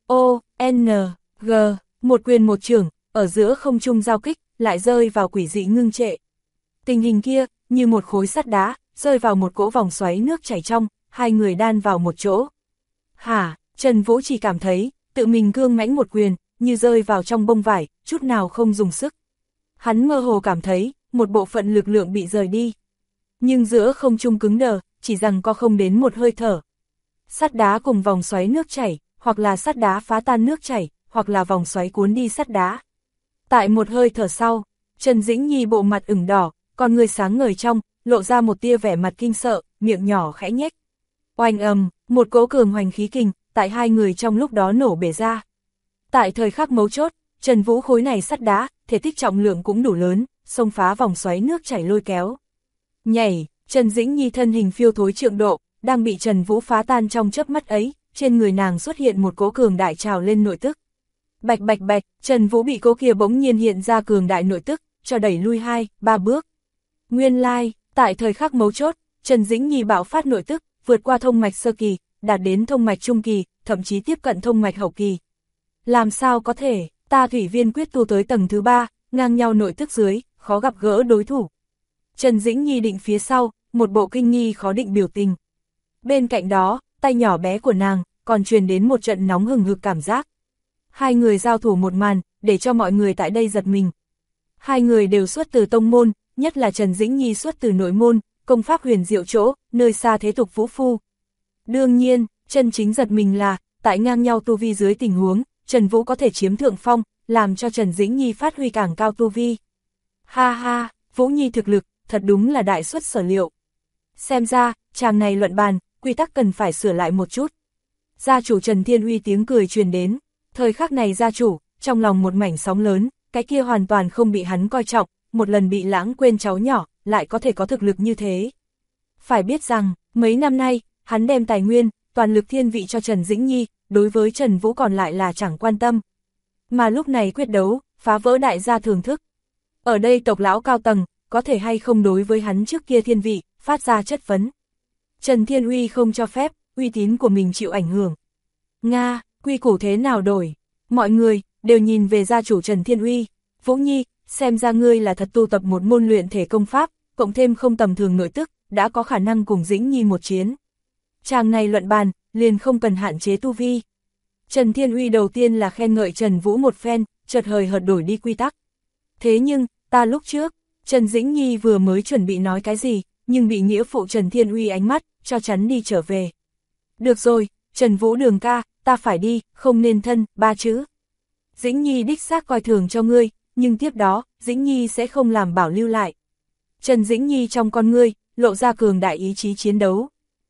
n, g, một quyền một chưởng, ở giữa không trung giao kích, lại rơi vào quỷ dị ngưng trệ. Tình hình kia, như một khối sắt đá, rơi vào một cỗ vòng xoáy nước chảy trong, hai người đan vào một chỗ. Hả, Trần Vũ chỉ cảm thấy, tự mình cương mãnh một quyền, như rơi vào trong bông vải, chút nào không dùng sức. Hắn mơ hồ cảm thấy, một bộ phận lực lượng bị rời đi. Nhưng giữa không trung cứng đờ, chỉ rằng có không đến một hơi thở. Sắt đá cùng vòng xoáy nước chảy, hoặc là sắt đá phá tan nước chảy, hoặc là vòng xoáy cuốn đi sắt đá. Tại một hơi thở sau, Trần Dĩnh Nhi bộ mặt ửng đỏ, con người sáng ngời trong, lộ ra một tia vẻ mặt kinh sợ, miệng nhỏ khẽ nhếch. Oanh ầm, một cỗ cường hoành khí kình, tại hai người trong lúc đó nổ bể ra. Tại thời khắc mấu chốt, Trần Vũ khối này sắt đá, thể tích trọng lượng cũng đủ lớn, xông phá vòng xoáy nước chảy lôi kéo. Nhảy, Trần Dĩnh Nhi thân hình phiêu thối trượng độ, đang bị Trần Vũ phá tan trong chớp mắt ấy, trên người nàng xuất hiện một cỗ cường đại trào lên nội tức. Bạch bạch bạch, Trần Vũ bị cỗ kia bỗng nhiên hiện ra cường đại nội tức, cho đẩy lui 2-3 bước. Nguyên lai, tại thời khắc mấu chốt, Trần Dĩnh Nhi bạo phát nội tức, vượt qua thông mạch sơ kỳ, đạt đến thông mạch trung kỳ, thậm chí tiếp cận thông mạch hậu kỳ. Làm sao có thể, ta thủy viên quyết tu tới tầng thứ 3, ngang nhau nội tức dưới, khó gặp gỡ đối thủ. Trần Dĩnh Nhi định phía sau, một bộ kinh nghi khó định biểu tình. Bên cạnh đó, tay nhỏ bé của nàng, còn truyền đến một trận nóng hừng hực cảm giác. Hai người giao thủ một màn, để cho mọi người tại đây giật mình. Hai người đều xuất từ tông môn, nhất là Trần Dĩnh Nhi xuất từ nội môn, công pháp huyền diệu chỗ, nơi xa thế tục vũ phu. Đương nhiên, chân chính giật mình là, tại ngang nhau tu vi dưới tình huống, Trần Vũ có thể chiếm thượng phong, làm cho Trần Dĩnh Nhi phát huy càng cao tu vi. Ha ha, Vũ Nhi thực lực, thật đúng là đại xuất sở liệu. Xem ra, chàng này luận bàn, quy tắc cần phải sửa lại một chút. Gia chủ Trần Thiên Uy tiếng cười truyền đến, thời khắc này gia chủ, trong lòng một mảnh sóng lớn, cái kia hoàn toàn không bị hắn coi trọng, một lần bị lãng quên cháu nhỏ, lại có thể có thực lực như thế. Phải biết rằng, mấy năm nay, hắn đem tài nguyên, toàn lực thiên vị cho Trần Dĩnh Nhi, đối với Trần Vũ còn lại là chẳng quan tâm. Mà lúc này quyết đấu, phá vỡ đại gia thưởng thức. Ở đây tộc lão cao tầng, có thể hay không đối với hắn trước kia thiên vị, phát ra chất vấn. Trần Thiên Uy không cho phép, uy tín của mình chịu ảnh hưởng. Nga, quy củ thế nào đổi? Mọi người, đều nhìn về gia chủ Trần Thiên Uy. Vũ Nhi, xem ra ngươi là thật tu tập một môn luyện thể công pháp, cộng thêm không tầm thường nội tức, đã có khả năng cùng Dĩnh Nhi một chiến. Chàng này luận bàn, liền không cần hạn chế tu vi. Trần Thiên Uy đầu tiên là khen ngợi Trần Vũ một phen, chợt hời hợt đổi đi quy tắc. Thế nhưng, ta lúc trước, Trần Dĩnh Nhi vừa mới chuẩn bị nói cái gì, nhưng bị nghĩa phụ Trần Thiên Uy ánh mắt, cho chắn đi trở về. Được rồi, Trần Vũ đường ca, ta phải đi, không nên thân, 3 chữ. Dĩnh Nhi đích xác coi thường cho ngươi, nhưng tiếp đó, Dĩnh Nhi sẽ không làm bảo lưu lại. Trần Dĩnh Nhi trong con ngươi, lộ ra cường đại ý chí chiến đấu.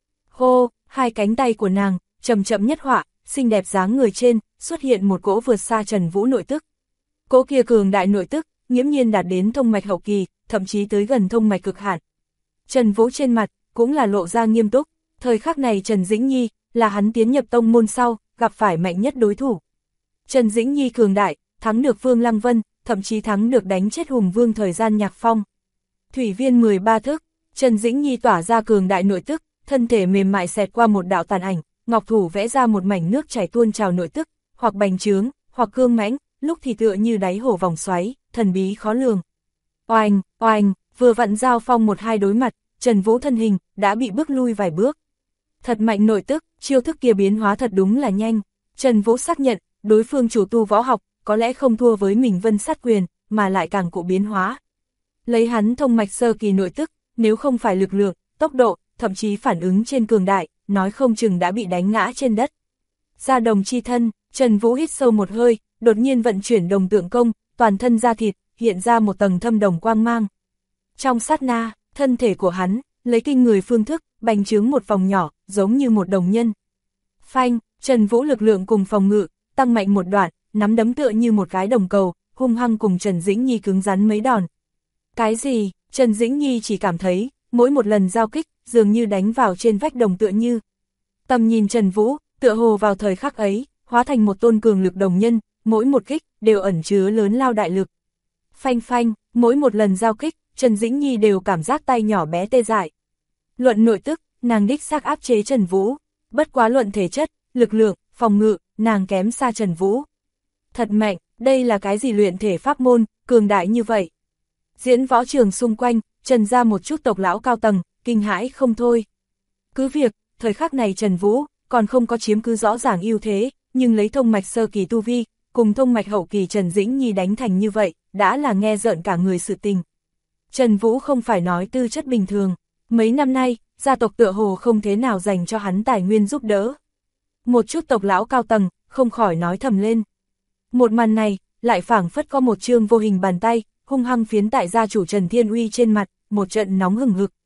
Hô, hai cánh tay của nàng, chậm chậm nhất họa, xinh đẹp dáng người trên, xuất hiện một cỗ vượt xa Trần Vũ nội tức. Cỗ kia cường đại nội tức, nghiễm nhiên đạt đến thông mạch hậu kỳ, thậm chí tới gần thông mạch cực hạn. Trần Vũ trên mặt, cũng là lộ ra nghiêm túc, thời khắc này Trần Dĩnh Nhi, là hắn tiến nhập tông môn sau, gặp phải mạnh nhất đối thủ. Trần Dĩnh Nhi cường đại, thắng được Vương Lăng Vân, thậm chí thắng được đánh chết Hùng Vương thời gian Nhạc Phong. Thủy viên 13 thức, Trần Dĩnh Nhi tỏa ra cường đại nội tức, thân thể mềm mại xẹt qua một đạo tàn ảnh, ngọc thủ vẽ ra một mảnh nước chảy tuôn trào nội tức, hoặc bành trướng, hoặc cương mãnh, lúc thì tựa như đáy hồ vòng xoáy, thần bí khó lường. Oanh, oanh, vừa vặn giao phong 1-2 đối mặt, Trần Vũ thân hình đã bị bước lui vài bước. Thật mạnh nội tức, chiêu thức kia biến hóa thật đúng là nhanh. Trần Vũ xác nhận, đối phương chủ tu võ học, có lẽ không thua với mình Vân Sát Quyền, mà lại càng cụ biến hóa. Lấy hắn thông mạch sơ kỳ nội tức, nếu không phải lực lượng, tốc độ, thậm chí phản ứng trên cường đại, nói không chừng đã bị đánh ngã trên đất. Ra đồng chi thân, Trần Vũ hít sâu một hơi, đột nhiên vận chuyển đồng tượng công, toàn thân da thịt, hiện ra một tầng thâm đồng quang mang. Trong sát na, thân thể của hắn, lấy kinh người phương thức, bành trướng một vòng nhỏ, giống như một đồng nhân. Phanh, Trần Vũ lực lượng cùng phòng ngự, tăng mạnh một đoạn, nắm đấm tựa như một cái đồng cầu, hung hăng cùng Trần Dĩnh Nhi cứng rắn mấy đòn. Cái gì? Trần Dĩnh Nhi chỉ cảm thấy, mỗi một lần giao kích, dường như đánh vào trên vách đồng tựa như. Tầm nhìn Trần Vũ, tựa hồ vào thời khắc ấy, hóa thành một tôn cường lực đồng nhân, mỗi một kích, đều ẩn chứa lớn lao đại lực. Phanh phanh, mỗi một lần giao kích, Trần Dĩnh Nhi đều cảm giác tay nhỏ bé tê dại. Luận nội tức, nàng đích xác áp chế Trần Vũ, bất quá luận thể chất, lực lượng, phòng ngự, nàng kém xa Trần Vũ. Thật mạnh, đây là cái gì luyện thể pháp môn, cường đại như vậy. Diễn võ trường xung quanh, Trần ra một chút tộc lão cao tầng, kinh hãi không thôi. Cứ việc, thời khắc này Trần Vũ, còn không có chiếm cứ rõ ràng ưu thế, nhưng lấy thông mạch sơ kỳ tu vi, cùng thông mạch hậu kỳ Trần Dĩnh Nhi đánh thành như vậy, đã là nghe rợn cả người sự tình. Trần Vũ không phải nói tư chất bình thường, mấy năm nay, gia tộc tựa hồ không thế nào dành cho hắn tài nguyên giúp đỡ. Một chút tộc lão cao tầng, không khỏi nói thầm lên. Một màn này, lại phảng phất có một chương vô hình bàn tay, hung hăng phiến tại gia chủ Trần Thiên Uy trên mặt, một trận nóng hừng hực.